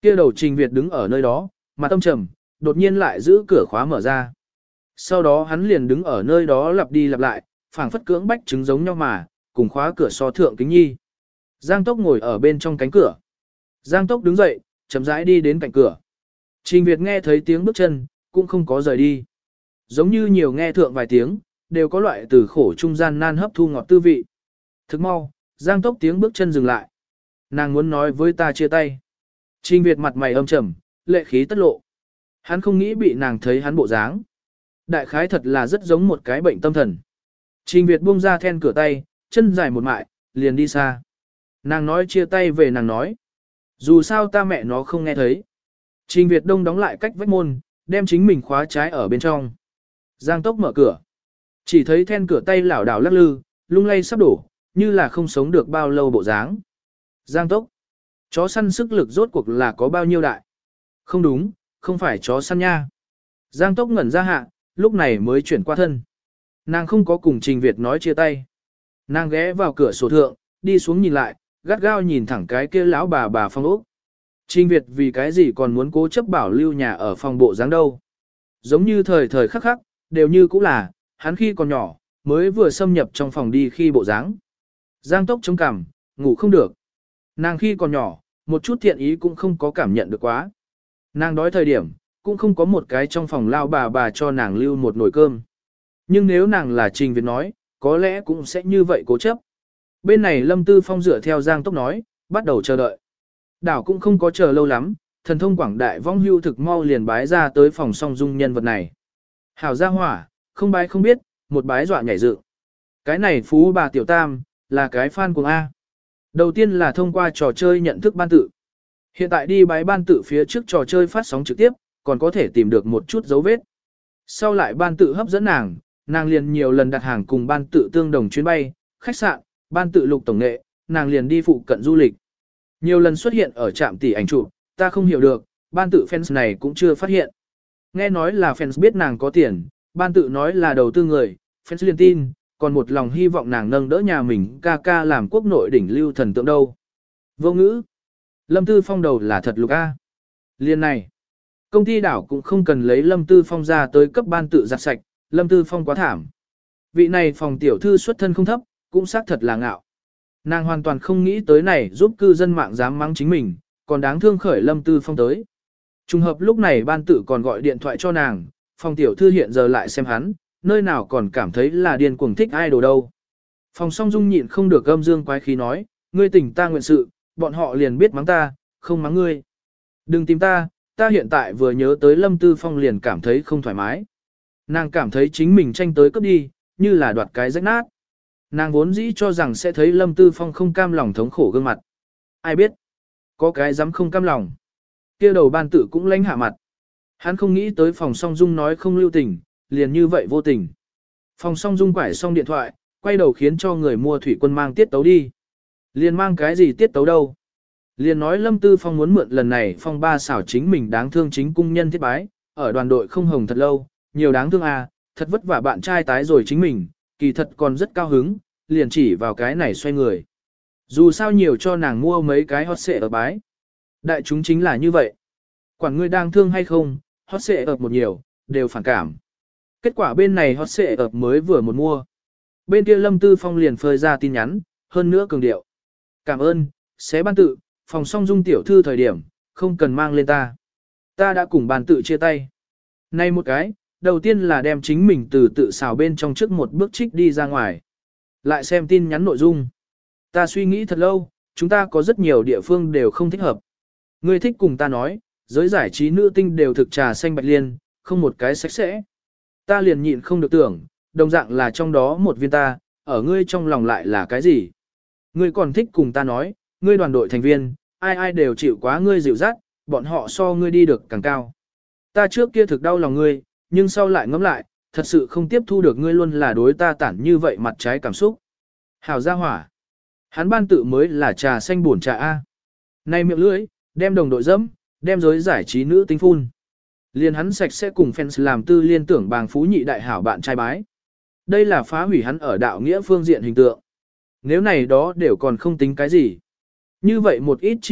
Kia đầu Trình Việt đứng ở nơi đó, mặt tâm trầm, đột nhiên lại giữ cửa khóa mở ra. Sau đó hắn liền đứng ở nơi đó lặp đi lặp lại, phảng phất cưỡng bách chứng giống nhau mà, cùng khóa cửa so thượng kính nhi. Giang Tốc ngồi ở bên trong cánh cửa. Giang Tốc đứng dậy, chậm rãi đi đến cạnh cửa. Trình Việt nghe thấy tiếng bước chân, cũng không có rời đi. Giống như nhiều nghe thượng vài tiếng, đều có loại từ khổ trung gian nan hấp thu ngọt tư vị. Thức mau, Giang Tốc tiếng bước chân dừng lại. Nàng muốn nói với ta chia tay. Trình Việt mặt mày âm trầm, lệ khí tất lộ. Hắn không nghĩ bị nàng thấy hắn bộ dáng. Đại khái thật là rất giống một cái bệnh tâm thần. Trình Việt buông ra then cửa tay, chân dài một mại, liền đi xa. Nàng nói chia tay về nàng nói. Dù sao ta mẹ nó không nghe thấy. Trình Việt Đông đóng lại cách vách môn, đem chính mình khóa trái ở bên trong. Giang Tốc mở cửa. Chỉ thấy then cửa tay lảo đảo lắc lư, lung lay sắp đổ, như là không sống được bao lâu bộ dáng. Giang Tốc. Chó săn sức lực rốt cuộc là có bao nhiêu đại? Không đúng, không phải chó săn nha. Giang Tốc ngẩn ra hạ, lúc này mới chuyển qua thân. Nàng không có cùng Trình Việt nói chia tay. Nàng ghé vào cửa sổ thượng, đi xuống nhìn lại, gắt gao nhìn thẳng cái kia lão bà phong ốc. Trình Việt vì cái gì còn muốn cố chấp bảo lưu nhà ở phòng bộ dáng đâu. Giống như thời thời khắc khắc, đều như cũ là, hắn khi còn nhỏ, mới vừa xâm nhập trong phòng đi khi bộ dáng. Giang Tốc chống cằm, ngủ không được. Nàng khi còn nhỏ, một chút thiện ý cũng không có cảm nhận được quá. Nàng đói thời điểm, cũng không có một cái trong phòng lao bà cho nàng lưu một nồi cơm. Nhưng nếu nàng là Trình Việt nói, có lẽ cũng sẽ như vậy cố chấp. Bên này Lâm Tư Phong dựa theo Giang Tốc nói, bắt đầu chờ đợi. Đảo cũng không có chờ lâu lắm, thần thông quảng đại vong hưu thực mau liền bái ra tới phòng song dung nhân vật này. Hảo gia hỏa, không bái không biết, một bái dọa nhảy dựng. Cái này phú bà tiểu tam, là cái fan của A. Đầu tiên là thông qua trò chơi nhận thức ban tự. Hiện tại đi bái ban tự phía trước trò chơi phát sóng trực tiếp, còn có thể tìm được một chút dấu vết. Sau lại ban tự hấp dẫn nàng, nàng liền nhiều lần đặt hàng cùng ban tự tương đồng chuyến bay, khách sạn, ban tự lục tổng nghệ, nàng liền đi phụ cận du lịch. Nhiều lần xuất hiện ở trạm tỷ ảnh chụp, ta không hiểu được, ban tự fans này cũng chưa phát hiện. Nghe nói là fans biết nàng có tiền, ban tự nói là đầu tư người, fans liền tin, còn một lòng hy vọng nàng nâng đỡ nhà mình ca ca làm quốc nội đỉnh lưu thần tượng đâu. Vô ngữ. Lâm Tư Phong đầu là thật lục A. Liên này. Công ty đảo cũng không cần lấy Lâm Tư Phong ra tới cấp ban tự giặt sạch, Lâm Tư Phong quá thảm. Vị này phòng tiểu thư xuất thân không thấp, cũng xác thật là ngạo. Nàng hoàn toàn không nghĩ tới này giúp cư dân mạng dám mắng chính mình, còn đáng thương khởi Lâm Tư Phong tới. Trùng hợp lúc này ban tự còn gọi điện thoại cho nàng, phòng tiểu thư hiện giờ lại xem hắn, nơi nào còn cảm thấy là điên cuồng thích idol đâu. Phòng song dung nhịn không được gâm dương quái khí nói, ngươi tỉnh ta nguyện sự, bọn họ liền biết mắng ta, không mắng ngươi. Đừng tìm ta, ta hiện tại vừa nhớ tới Lâm Tư Phong liền cảm thấy không thoải mái. Nàng cảm thấy chính mình tranh tới cướp đi, như là đoạt cái rách nát. Nàng vốn dĩ cho rằng sẽ thấy Lâm Tư Phong không cam lòng thống khổ gương mặt. Ai biết, có cái dám không cam lòng. Kia đầu ban tử cũng lãnh hạ mặt. Hắn không nghĩ tới phòng song dung nói không lưu tình, liền như vậy vô tình. Phòng song dung quải xong điện thoại, quay đầu khiến cho người mua thủy quân mang tiết tấu đi. Liền mang cái gì tiết tấu đâu. Liền nói Lâm Tư Phong muốn mượn lần này phong ba xảo chính mình đáng thương chính cung nhân thiết bái, ở đoàn đội không hồng thật lâu, nhiều đáng thương à, thật vất vả bạn trai tái rồi chính mình, kỳ thật còn rất cao hứng, liền chỉ vào cái này xoay người. Dù sao nhiều cho nàng mua mấy cái hot xệ ở bái. Đại chúng chính là như vậy. Quản ngươi đang thương hay không, hot xệ ập một nhiều, đều phản cảm. Kết quả bên này hot xệ ập mới vừa một mua. Bên kia Lâm Tư Phong liền phơi ra tin nhắn, hơn nữa cường điệu. Cảm ơn, xé ban tự, phòng song dung tiểu thư thời điểm, không cần mang lên ta. Ta đã cùng ban tự chia tay. Nay một cái, đầu tiên là đem chính mình từ tự xào bên trong trước một bước trích đi ra ngoài. Lại xem tin nhắn nội dung. Ta suy nghĩ thật lâu, chúng ta có rất nhiều địa phương đều không thích hợp. Ngươi thích cùng ta nói, giới giải trí nữ tinh đều thực trà xanh bạch liên, không một cái sạch sẽ. Ta liền nhịn không được tưởng, đồng dạng là trong đó một viên ta, ở ngươi trong lòng lại là cái gì? Ngươi còn thích cùng ta nói, ngươi đoàn đội thành viên, ai ai đều chịu quá ngươi dịu dắt, bọn họ so ngươi đi được càng cao. Ta trước kia thực đau lòng ngươi, nhưng sau lại ngẫm lại, thật sự không tiếp thu được ngươi luôn là đối ta tản như vậy mặt trái cảm xúc. Hảo gia hỏa. Hắn ban tự mới là trà xanh buồn trà A. Này miệng lưỡi, đem đồng đội dẫm, đem giới giải trí nữ tinh phun. Liền hắn sạch sẽ cùng fans làm tư liên tưởng bàng phú nhị đại hảo bạn trai bái. Đây là phá hủy hắn ở đạo nghĩa phương diện hình tượng. Nếu này đó đều còn không tính cái gì. Như vậy một ít chi tiết,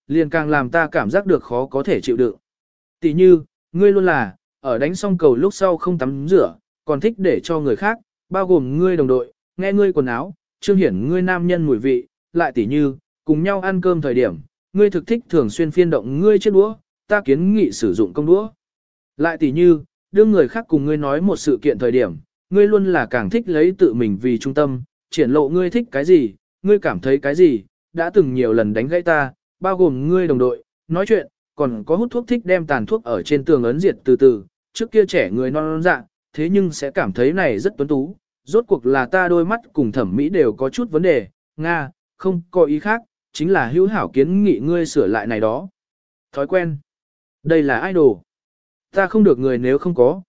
liền càng làm ta cảm giác được khó có thể chịu đựng. Tỷ như, ngươi luôn là, ở đánh xong cầu lúc sau không tắm rửa, còn thích để cho người khác, bao gồm ngươi đồng đội, nghe ngươi quần áo, trương hiển ngươi nam nhân mùi vị, lại tỷ như, cùng nhau ăn cơm thời điểm, ngươi thực thích thường xuyên phiên động ngươi chiếc đũa, ta kiến nghị sử dụng công đũa. Lại tỷ như, đương người khác cùng ngươi nói một sự kiện thời điểm, ngươi luôn là càng thích lấy tự mình vì trung tâm, triển lộ ngươi thích cái gì, ngươi cảm thấy cái gì, đã từng nhiều lần đánh gãy ta, bao gồm ngươi đồng đội, nói chuyện, còn có hút thuốc thích đem tàn thuốc ở trên tường ấn diệt từ từ, trước kia trẻ người non dạ, thế nhưng sẽ cảm thấy này rất tuấn tú, rốt cuộc là ta đôi mắt cùng thẩm mỹ đều có chút vấn đề, Nga, không có ý khác, chính là hữu hảo kiến nghị ngươi sửa lại này đó. Thói quen. Đây là idol. Ta không được người nếu không có,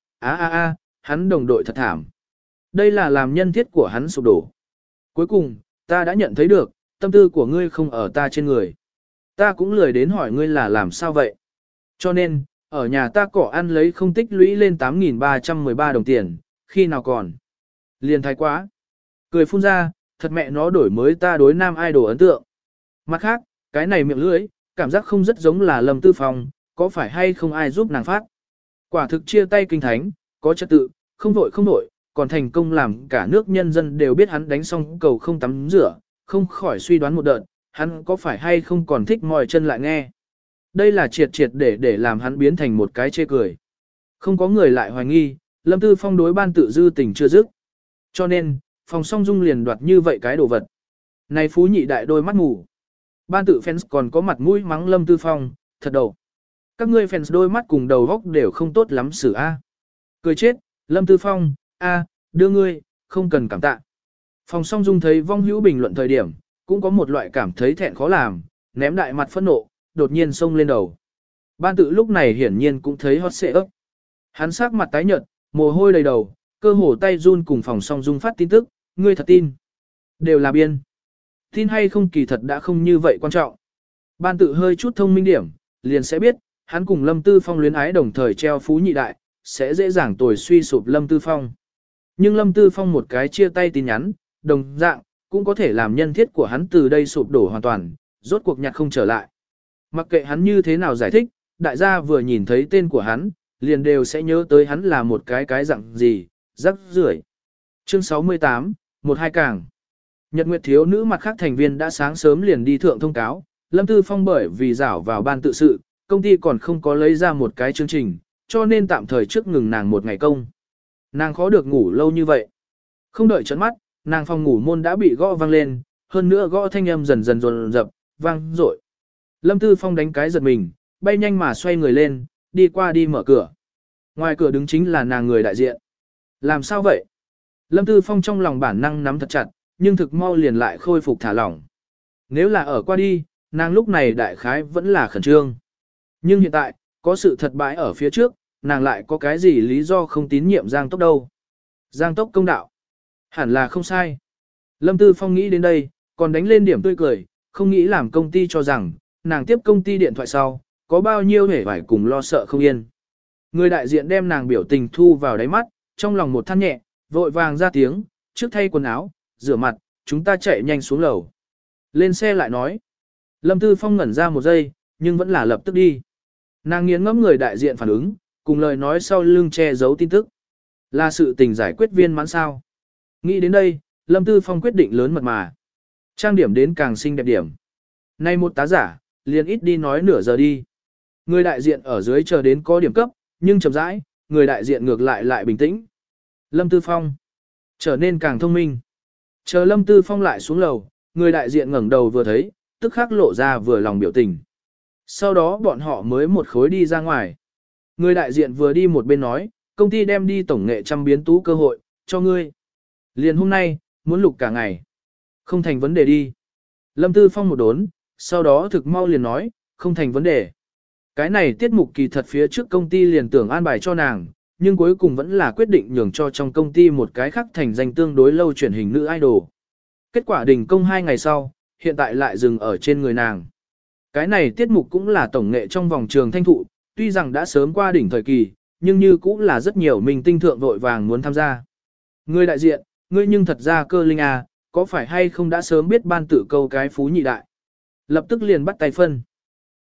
hắn đồng đội thật thảm. Đây là làm nhân thiết của hắn sụp đổ. Cuối cùng, ta đã nhận thấy được, tâm tư của ngươi không ở ta trên người. Ta cũng lười đến hỏi ngươi là làm sao vậy. Cho nên, ở nhà ta cỏ ăn lấy không tích lũy lên 8.313 đồng tiền, khi nào còn. Liền thái quá. Cười phun ra, thật mẹ nó đổi mới ta đối nam idol ấn tượng. Mặt khác, cái này miệng lưỡi, cảm giác không rất giống là Lâm Tư Phong, có phải hay không ai giúp nàng phát. Quả thực chia tay kinh thánh, có trật tự, không vội, còn thành công làm cả nước nhân dân đều biết hắn đánh xong cầu không tắm rửa, không khỏi suy đoán một đợt, hắn có phải hay không còn thích mòi chân lại nghe. Đây là triệt để làm hắn biến thành một cái chê cười. Không có người lại hoài nghi, Lâm Tư Phong đối ban tự dư tình chưa dứt. Cho nên, phòng song dung liền đoạt như vậy cái đồ vật. Này phú nhị đại đôi mắt mù. Ban tự fans còn có mặt mũi mắng Lâm Tư Phong, thật đầu. Các ngươi fans đôi mắt cùng đầu góc đều không tốt lắm xử a. Cười chết, Lâm Tư Phong, đưa ngươi, không cần cảm tạ. Phòng song dung thấy vong hữu bình luận thời điểm, cũng có một loại cảm thấy thẹn khó làm, ném đại mặt phẫn nộ, đột nhiên xông lên đầu. Ban tự lúc này hiển nhiên cũng thấy hot xệ ấp. Hắn sắc mặt tái nhợt, mồ hôi đầy đầu, cơ hồ tay run cùng phòng song dung phát tin tức, ngươi thật tin. Đều là biên. Tin hay không kỳ thật đã không như vậy quan trọng. Ban tự hơi chút thông minh điểm, liền sẽ biết, hắn cùng Lâm Tư Phong luyến ái đồng thời treo phú nhị đại, sẽ dễ dàng tồi suy sụp Lâm Tư Phong. Nhưng Lâm Tư Phong một cái chia tay tin nhắn, đồng dạng, cũng có thể làm nhân thiết của hắn từ đây sụp đổ hoàn toàn, rốt cuộc nhặt không trở lại. Mặc kệ hắn như thế nào giải thích, đại gia vừa nhìn thấy tên của hắn, liền đều sẽ nhớ tới hắn là một cái dạng gì, rắc rưởi. Chương 68, 12 càng. Nhật Nguyệt thiếu nữ mặt khác thành viên đã sáng sớm liền đi thượng thông cáo, Lâm Tư Phong bởi vì rảo vào ban tự sự, công ty còn không có lấy ra một cái chương trình, cho nên tạm thời trước ngừng nàng một ngày công. Nàng khó được ngủ lâu như vậy. Không đợi chấn mắt, nàng phòng ngủ môn đã bị gõ vang lên, hơn nữa gõ thanh âm dần dần dồn dập, vang rội. Lâm Tư Phong đánh cái giật mình, bay nhanh mà xoay người lên, đi qua đi mở cửa. Ngoài cửa đứng chính là nàng người đại diện. Làm sao vậy? Lâm Tư Phong trong lòng bản năng nắm thật chặt, nhưng thực mau liền lại khôi phục thả lỏng. Nếu là ở qua đi, nàng lúc này đại khái vẫn là khẩn trương. Nhưng hiện tại, có sự thật bãi ở phía trước, nàng lại có cái gì lý do không tín nhiệm Giang Tốc đâu. Giang Tốc công đạo. Hẳn là không sai. Lâm Tư Phong nghĩ đến đây, còn đánh lên điểm tươi cười, không nghĩ làm công ty cho rằng, nàng tiếp công ty điện thoại sau, có bao nhiêu hề phải cùng lo sợ không yên. Người đại diện đem nàng biểu tình thu vào đáy mắt, trong lòng một than nhẹ, vội vàng ra tiếng, trước thay quần áo, rửa mặt, chúng ta chạy nhanh xuống lầu. Lên xe lại nói. Lâm Tư Phong ngẩn ra một giây, nhưng vẫn là lập tức đi. Nàng nghiến ngẫm người đại diện phản ứng, cùng lời nói sau lưng che giấu tin tức. Là sự tình giải quyết viên mãn sao. Nghĩ đến đây, Lâm Tư Phong quyết định lớn mật mà. Trang điểm đến càng xinh đẹp điểm. Nay một tá giả, liền ít đi nói nửa giờ đi. Người đại diện ở dưới chờ đến có điểm cấp, nhưng chậm rãi, người đại diện ngược lại bình tĩnh. Lâm Tư Phong trở nên càng thông minh. Chờ Lâm Tư Phong lại xuống lầu, người đại diện ngẩng đầu vừa thấy, tức khắc lộ ra vừa lòng biểu tình. Sau đó bọn họ mới một khối đi ra ngoài. Người đại diện vừa đi một bên nói, công ty đem đi tổng nghệ trăm biến tú cơ hội, cho ngươi. Liền hôm nay, muốn lục cả ngày. Không thành vấn đề đi. Lâm Tư Phong một đốn, sau đó thực mau liền nói, không thành vấn đề. Cái này tiết mục kỳ thật phía trước công ty liền tưởng an bài cho nàng, nhưng cuối cùng vẫn là quyết định nhường cho trong công ty một cái khác thành danh tương đối lâu truyền hình nữ idol. Kết quả đình công 2 ngày sau, hiện tại lại dừng ở trên người nàng. Cái này tiết mục cũng là tổng nghệ trong vòng trường thanh thụ, tuy rằng đã sớm qua đỉnh thời kỳ, nhưng như cũng là rất nhiều minh tinh thượng vội vàng muốn tham gia. Người đại diện, ngươi nhưng thật ra cơ linh à, có phải hay không đã sớm biết ban tử câu cái phú nhị đại. Lập tức liền bắt tay phân.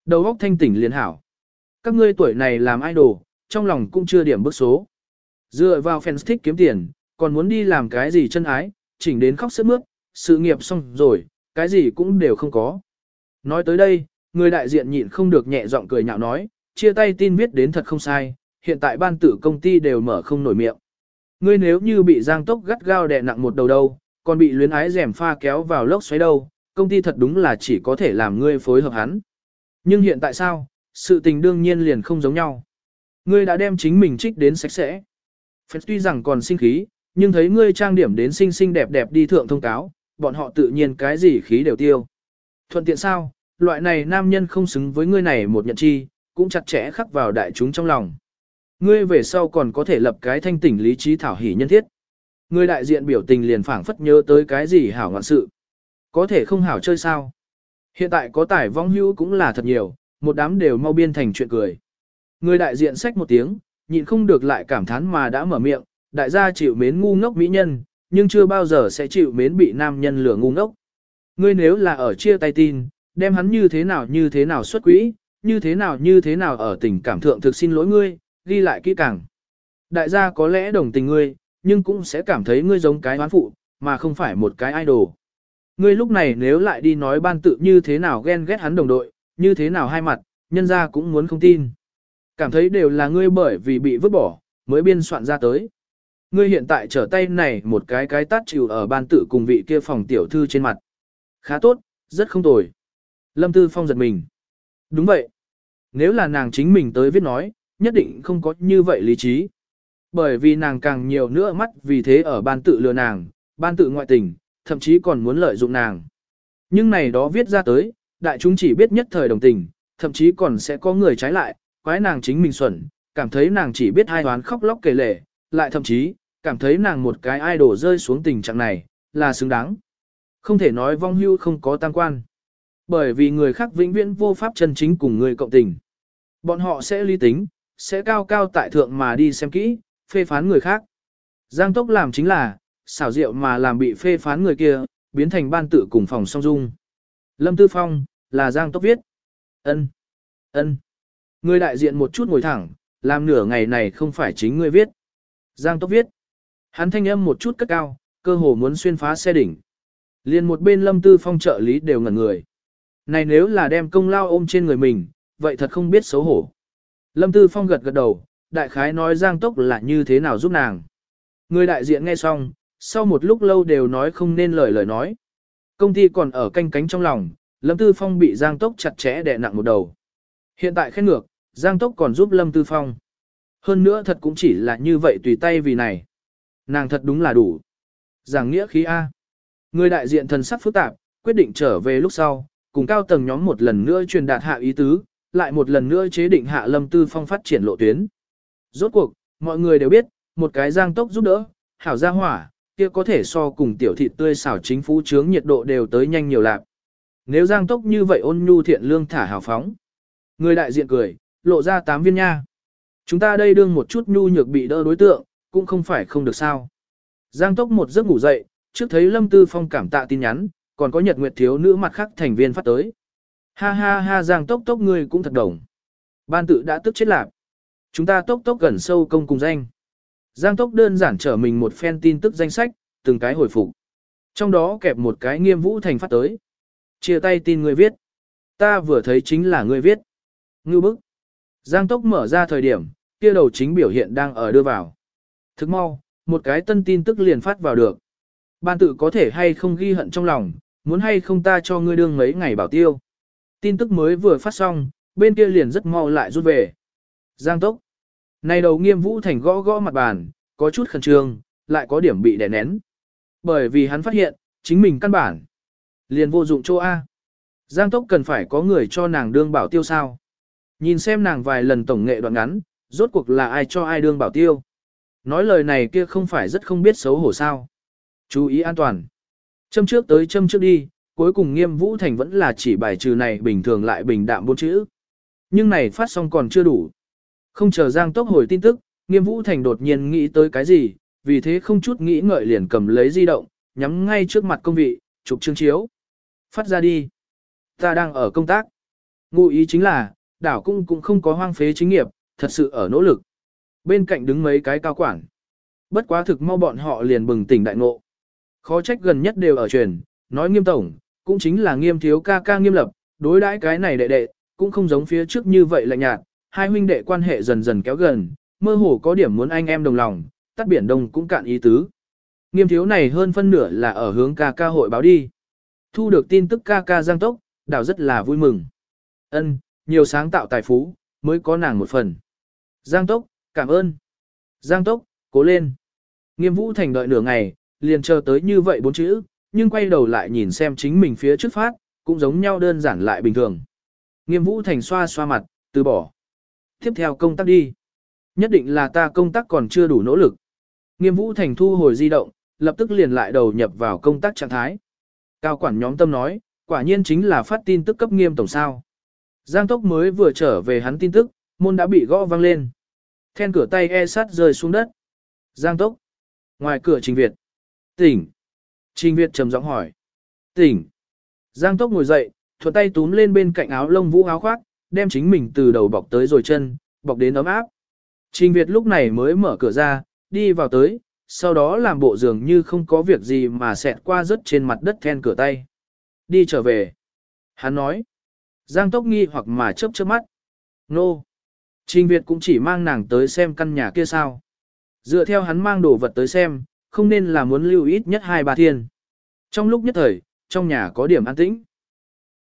Đầu óc thanh tỉnh liền hảo. Các ngươi tuổi này làm idol, trong lòng cũng chưa điểm bước số. Dựa vào fans thích kiếm tiền, còn muốn đi làm cái gì chân ái, chỉnh đến khóc sướt mướt, sự nghiệp xong rồi, cái gì cũng đều không có. Nói tới đây, người đại diện nhịn không được nhẹ giọng cười nhạo nói, chia tay tin viết đến thật không sai, hiện tại ban tử công ty đều mở không nổi miệng. Ngươi nếu như bị Giang Tốc gắt gao đè nặng một đầu đâu, còn bị luyến ái rèm pha kéo vào lốc xoáy đâu, công ty thật đúng là chỉ có thể làm ngươi phối hợp hắn. Nhưng hiện tại sao, sự tình đương nhiên liền không giống nhau. Ngươi đã đem chính mình trích đến sạch sẽ. Fans tuy rằng còn sinh khí, nhưng thấy ngươi trang điểm đến xinh xinh đẹp đẹp đi thượng thông cáo, bọn họ tự nhiên cái gì khí đều tiêu. Thuận tiện sao, loại này nam nhân không xứng với ngươi này một nhận chi, cũng chặt chẽ khắc vào đại chúng trong lòng. Ngươi về sau còn có thể lập cái thanh tỉnh lý trí thảo hỷ nhân thiết. Ngươi đại diện biểu tình liền phảng phất nhớ tới cái gì hảo ngoạn sự. Có thể không hảo chơi sao. Hiện tại có tải vong hữu cũng là thật nhiều, một đám đều mau biên thành chuyện cười. Người đại diện xách một tiếng, nhịn không được lại cảm thán mà đã mở miệng, đại gia chịu mến ngu ngốc mỹ nhân, nhưng chưa bao giờ sẽ chịu mến bị nam nhân lừa ngu ngốc. Ngươi nếu là ở chia tay tin, đem hắn như thế nào xuất quỹ, như thế nào ở tình cảm thượng thực xin lỗi ngươi, ghi lại kỹ càng. Đại gia có lẽ đồng tình ngươi, nhưng cũng sẽ cảm thấy ngươi giống cái hoán phụ, mà không phải một cái idol. Ngươi lúc này nếu lại đi nói ban tự như thế nào ghen ghét hắn đồng đội, như thế nào hai mặt, nhân gia cũng muốn không tin. Cảm thấy đều là ngươi bởi vì bị vứt bỏ, mới biên soạn ra tới. Ngươi hiện tại trở tay này một cái tát chịu ở ban tự cùng vị kia phòng tiểu thư trên mặt. Khá tốt, rất không tồi. Lâm Tư Phong giật mình. Đúng vậy. Nếu là nàng chính mình tới viết nói, nhất định không có như vậy lý trí. Bởi vì nàng càng nhiều nữa mắt vì thế ở ban tự lừa nàng, ban tự ngoại tình, thậm chí còn muốn lợi dụng nàng. Nhưng này đó viết ra tới, đại chúng chỉ biết nhất thời đồng tình, thậm chí còn sẽ có người trái lại, quái nàng chính mình xuẩn, cảm thấy nàng chỉ biết hai hoán khóc lóc kể lể, lại thậm chí, cảm thấy nàng một cái idol rơi xuống tình trạng này, là xứng đáng. Không thể nói vong hưu không có tăng quan. Bởi vì người khác vĩnh viễn vô pháp chân chính cùng người cộng tình. Bọn họ sẽ lý tính, sẽ cao cao tại thượng mà đi xem kỹ, phê phán người khác. Giang Tốc làm chính là, xảo diệu mà làm bị phê phán người kia, biến thành ban tự cùng phòng song dung. Lâm Tư Phong, là Giang Tốc viết. Ân, ân. Người đại diện một chút ngồi thẳng, làm nửa ngày này không phải chính ngươi viết. Giang Tốc viết. Hắn thanh âm một chút cất cao, cơ hồ muốn xuyên phá xe đỉnh. Liền một bên Lâm Tư Phong trợ lý đều ngẩn người. Này nếu là đem công lao ôm trên người mình, vậy thật không biết xấu hổ. Lâm Tư Phong gật gật đầu, đại khái nói Giang Tốc là như thế nào giúp nàng. Người đại diện nghe xong, sau một lúc lâu đều nói không nên lời nói. Công ty còn ở canh cánh trong lòng, Lâm Tư Phong bị Giang Tốc chặt chẽ đè nặng một đầu. Hiện tại khen ngược, Giang Tốc còn giúp Lâm Tư Phong. Hơn nữa thật cũng chỉ là như vậy tùy tay vì này. Nàng thật đúng là đủ. Giảng nghĩa khí A. Người đại diện thần sắc phức tạp, quyết định trở về lúc sau, cùng cao tầng nhóm một lần nữa truyền đạt hạ ý tứ, lại một lần nữa chế định hạ Lâm Tư Phong phát triển lộ tuyến. Rốt cuộc, mọi người đều biết, một cái Giang Tốc giúp đỡ, hảo gia hỏa, kia có thể so cùng tiểu thịt tươi xảo chính phú chướng nhiệt độ đều tới nhanh nhiều lạc. Nếu Giang Tốc như vậy ôn nhu thiện lương thả hào phóng. Người đại diện cười, lộ ra 8 viên nha. Chúng ta đây đương một chút nhu nhược bị đỡ đối tượng, cũng không phải không được sao. Giang Tốc một giấc ngủ dậy, trước thấy Lâm Tư Phong cảm tạ tin nhắn, còn có Nhật Nguyệt thiếu nữ mặt khác thành viên phát tới. Ha ha ha Giang Tốc Tốc ngươi cũng thật đồng. Ban tự đã tức chết lạc. Chúng ta Tốc Tốc gần sâu công cùng danh. Giang Tốc đơn giản trở mình một phen tin tức danh sách, từng cái hồi phục. Trong đó kẹp một cái Nghiêm Vũ Thành phát tới. Chia tay tin người viết. Ta vừa thấy chính là người viết. Ngưu bức. Giang Tốc mở ra thời điểm, kia đầu chính biểu hiện đang ở đưa vào. Thức mau, một cái tân tin tức liền phát vào được. Ban tự có thể hay không ghi hận trong lòng, muốn hay không ta cho ngươi đương mấy ngày bảo tiêu. Tin tức mới vừa phát xong, bên kia liền rất mau lại rút về. Giang Tốc. Này đầu Nghiêm Vũ Thành gõ gõ mặt bàn, có chút khẩn trương, lại có điểm bị đè nén. Bởi vì hắn phát hiện, chính mình căn bản. Liền vô dụng chỗ A. Giang Tốc cần phải có người cho nàng đương bảo tiêu sao. Nhìn xem nàng vài lần tổng nghệ đoạn ngắn, rốt cuộc là ai cho ai đương bảo tiêu. Nói lời này kia không phải rất không biết xấu hổ sao. Chú ý an toàn. Châm trước tới châm trước đi, cuối cùng Nghiêm Vũ Thành vẫn là chỉ bài trừ này bình thường lại bình đạm 4 chữ. Nhưng này phát xong còn chưa đủ. Không chờ Giang Tốc hồi tin tức, Nghiêm Vũ Thành đột nhiên nghĩ tới cái gì, vì thế không chút nghĩ ngợi liền cầm lấy di động, nhắm ngay trước mặt công vị, chụp chương chiếu. Phát ra đi. Ta đang ở công tác. Ngụ ý chính là, đảo cũng không có hoang phế chính nghiệp, thật sự ở nỗ lực. Bên cạnh đứng mấy cái cao quản. Bất quá thực mau bọn họ liền bừng tỉnh đại ngộ. Khó trách gần nhất đều ở truyền, nói Nghiêm tổng, cũng chính là Nghiêm thiếu ca ca Nghiêm lập, đối đãi cái này đệ đệ, cũng không giống phía trước như vậy lạnh nhạt, hai huynh đệ quan hệ dần dần kéo gần, mơ hồ có điểm muốn anh em đồng lòng, tắt biển đông cũng cạn ý tứ. Nghiêm thiếu này hơn phân nửa là ở hướng ca ca hội báo đi. Thu được tin tức ca ca Giang Tốc, đảo rất là vui mừng. Ân, nhiều sáng tạo tài phú, mới có nàng một phần. Giang Tốc, cảm ơn. Giang Tốc, cố lên. Nghiêm Vũ Thành đợi nửa ngày, liền chờ tới như vậy bốn chữ, nhưng quay đầu lại nhìn xem chính mình phía trước phát, cũng giống nhau đơn giản lại bình thường. Nghiêm Vũ Thành xoa xoa mặt, từ bỏ. Tiếp theo công tác đi. Nhất định là ta công tác còn chưa đủ nỗ lực. Nghiêm Vũ Thành thu hồi di động, lập tức liền lại đầu nhập vào công tác trạng thái. Cao quản nhóm tâm nói, quả nhiên chính là phát tin tức cấp Nghiêm tổng sao. Giang Tốc mới vừa trở về hắn tin tức, môn đã bị gõ vang lên. Then cửa tay e sát rơi xuống đất. Giang Tốc. Ngoài cửa Trình Việt. Tỉnh. Trình Việt trầm giọng hỏi. Tỉnh. Giang Tốc ngồi dậy, thuận tay túm lên bên cạnh áo lông vũ áo khoác, đem chính mình từ đầu bọc tới rồi chân, bọc đến ấm áp. Trình Việt lúc này mới mở cửa ra, đi vào tới, sau đó làm bộ dường như không có việc gì mà xẹt qua rớt trên mặt đất then cửa tay. Đi trở về. Hắn nói. Giang Tốc nghi hoặc mà chớp chớp mắt. Nô. Trình Việt cũng chỉ mang nàng tới xem căn nhà kia sao. Dựa theo hắn mang đồ vật tới xem, không nên là muốn lưu ít nhất 2-3 thiên. Trong lúc nhất thời, trong nhà có điểm an tĩnh.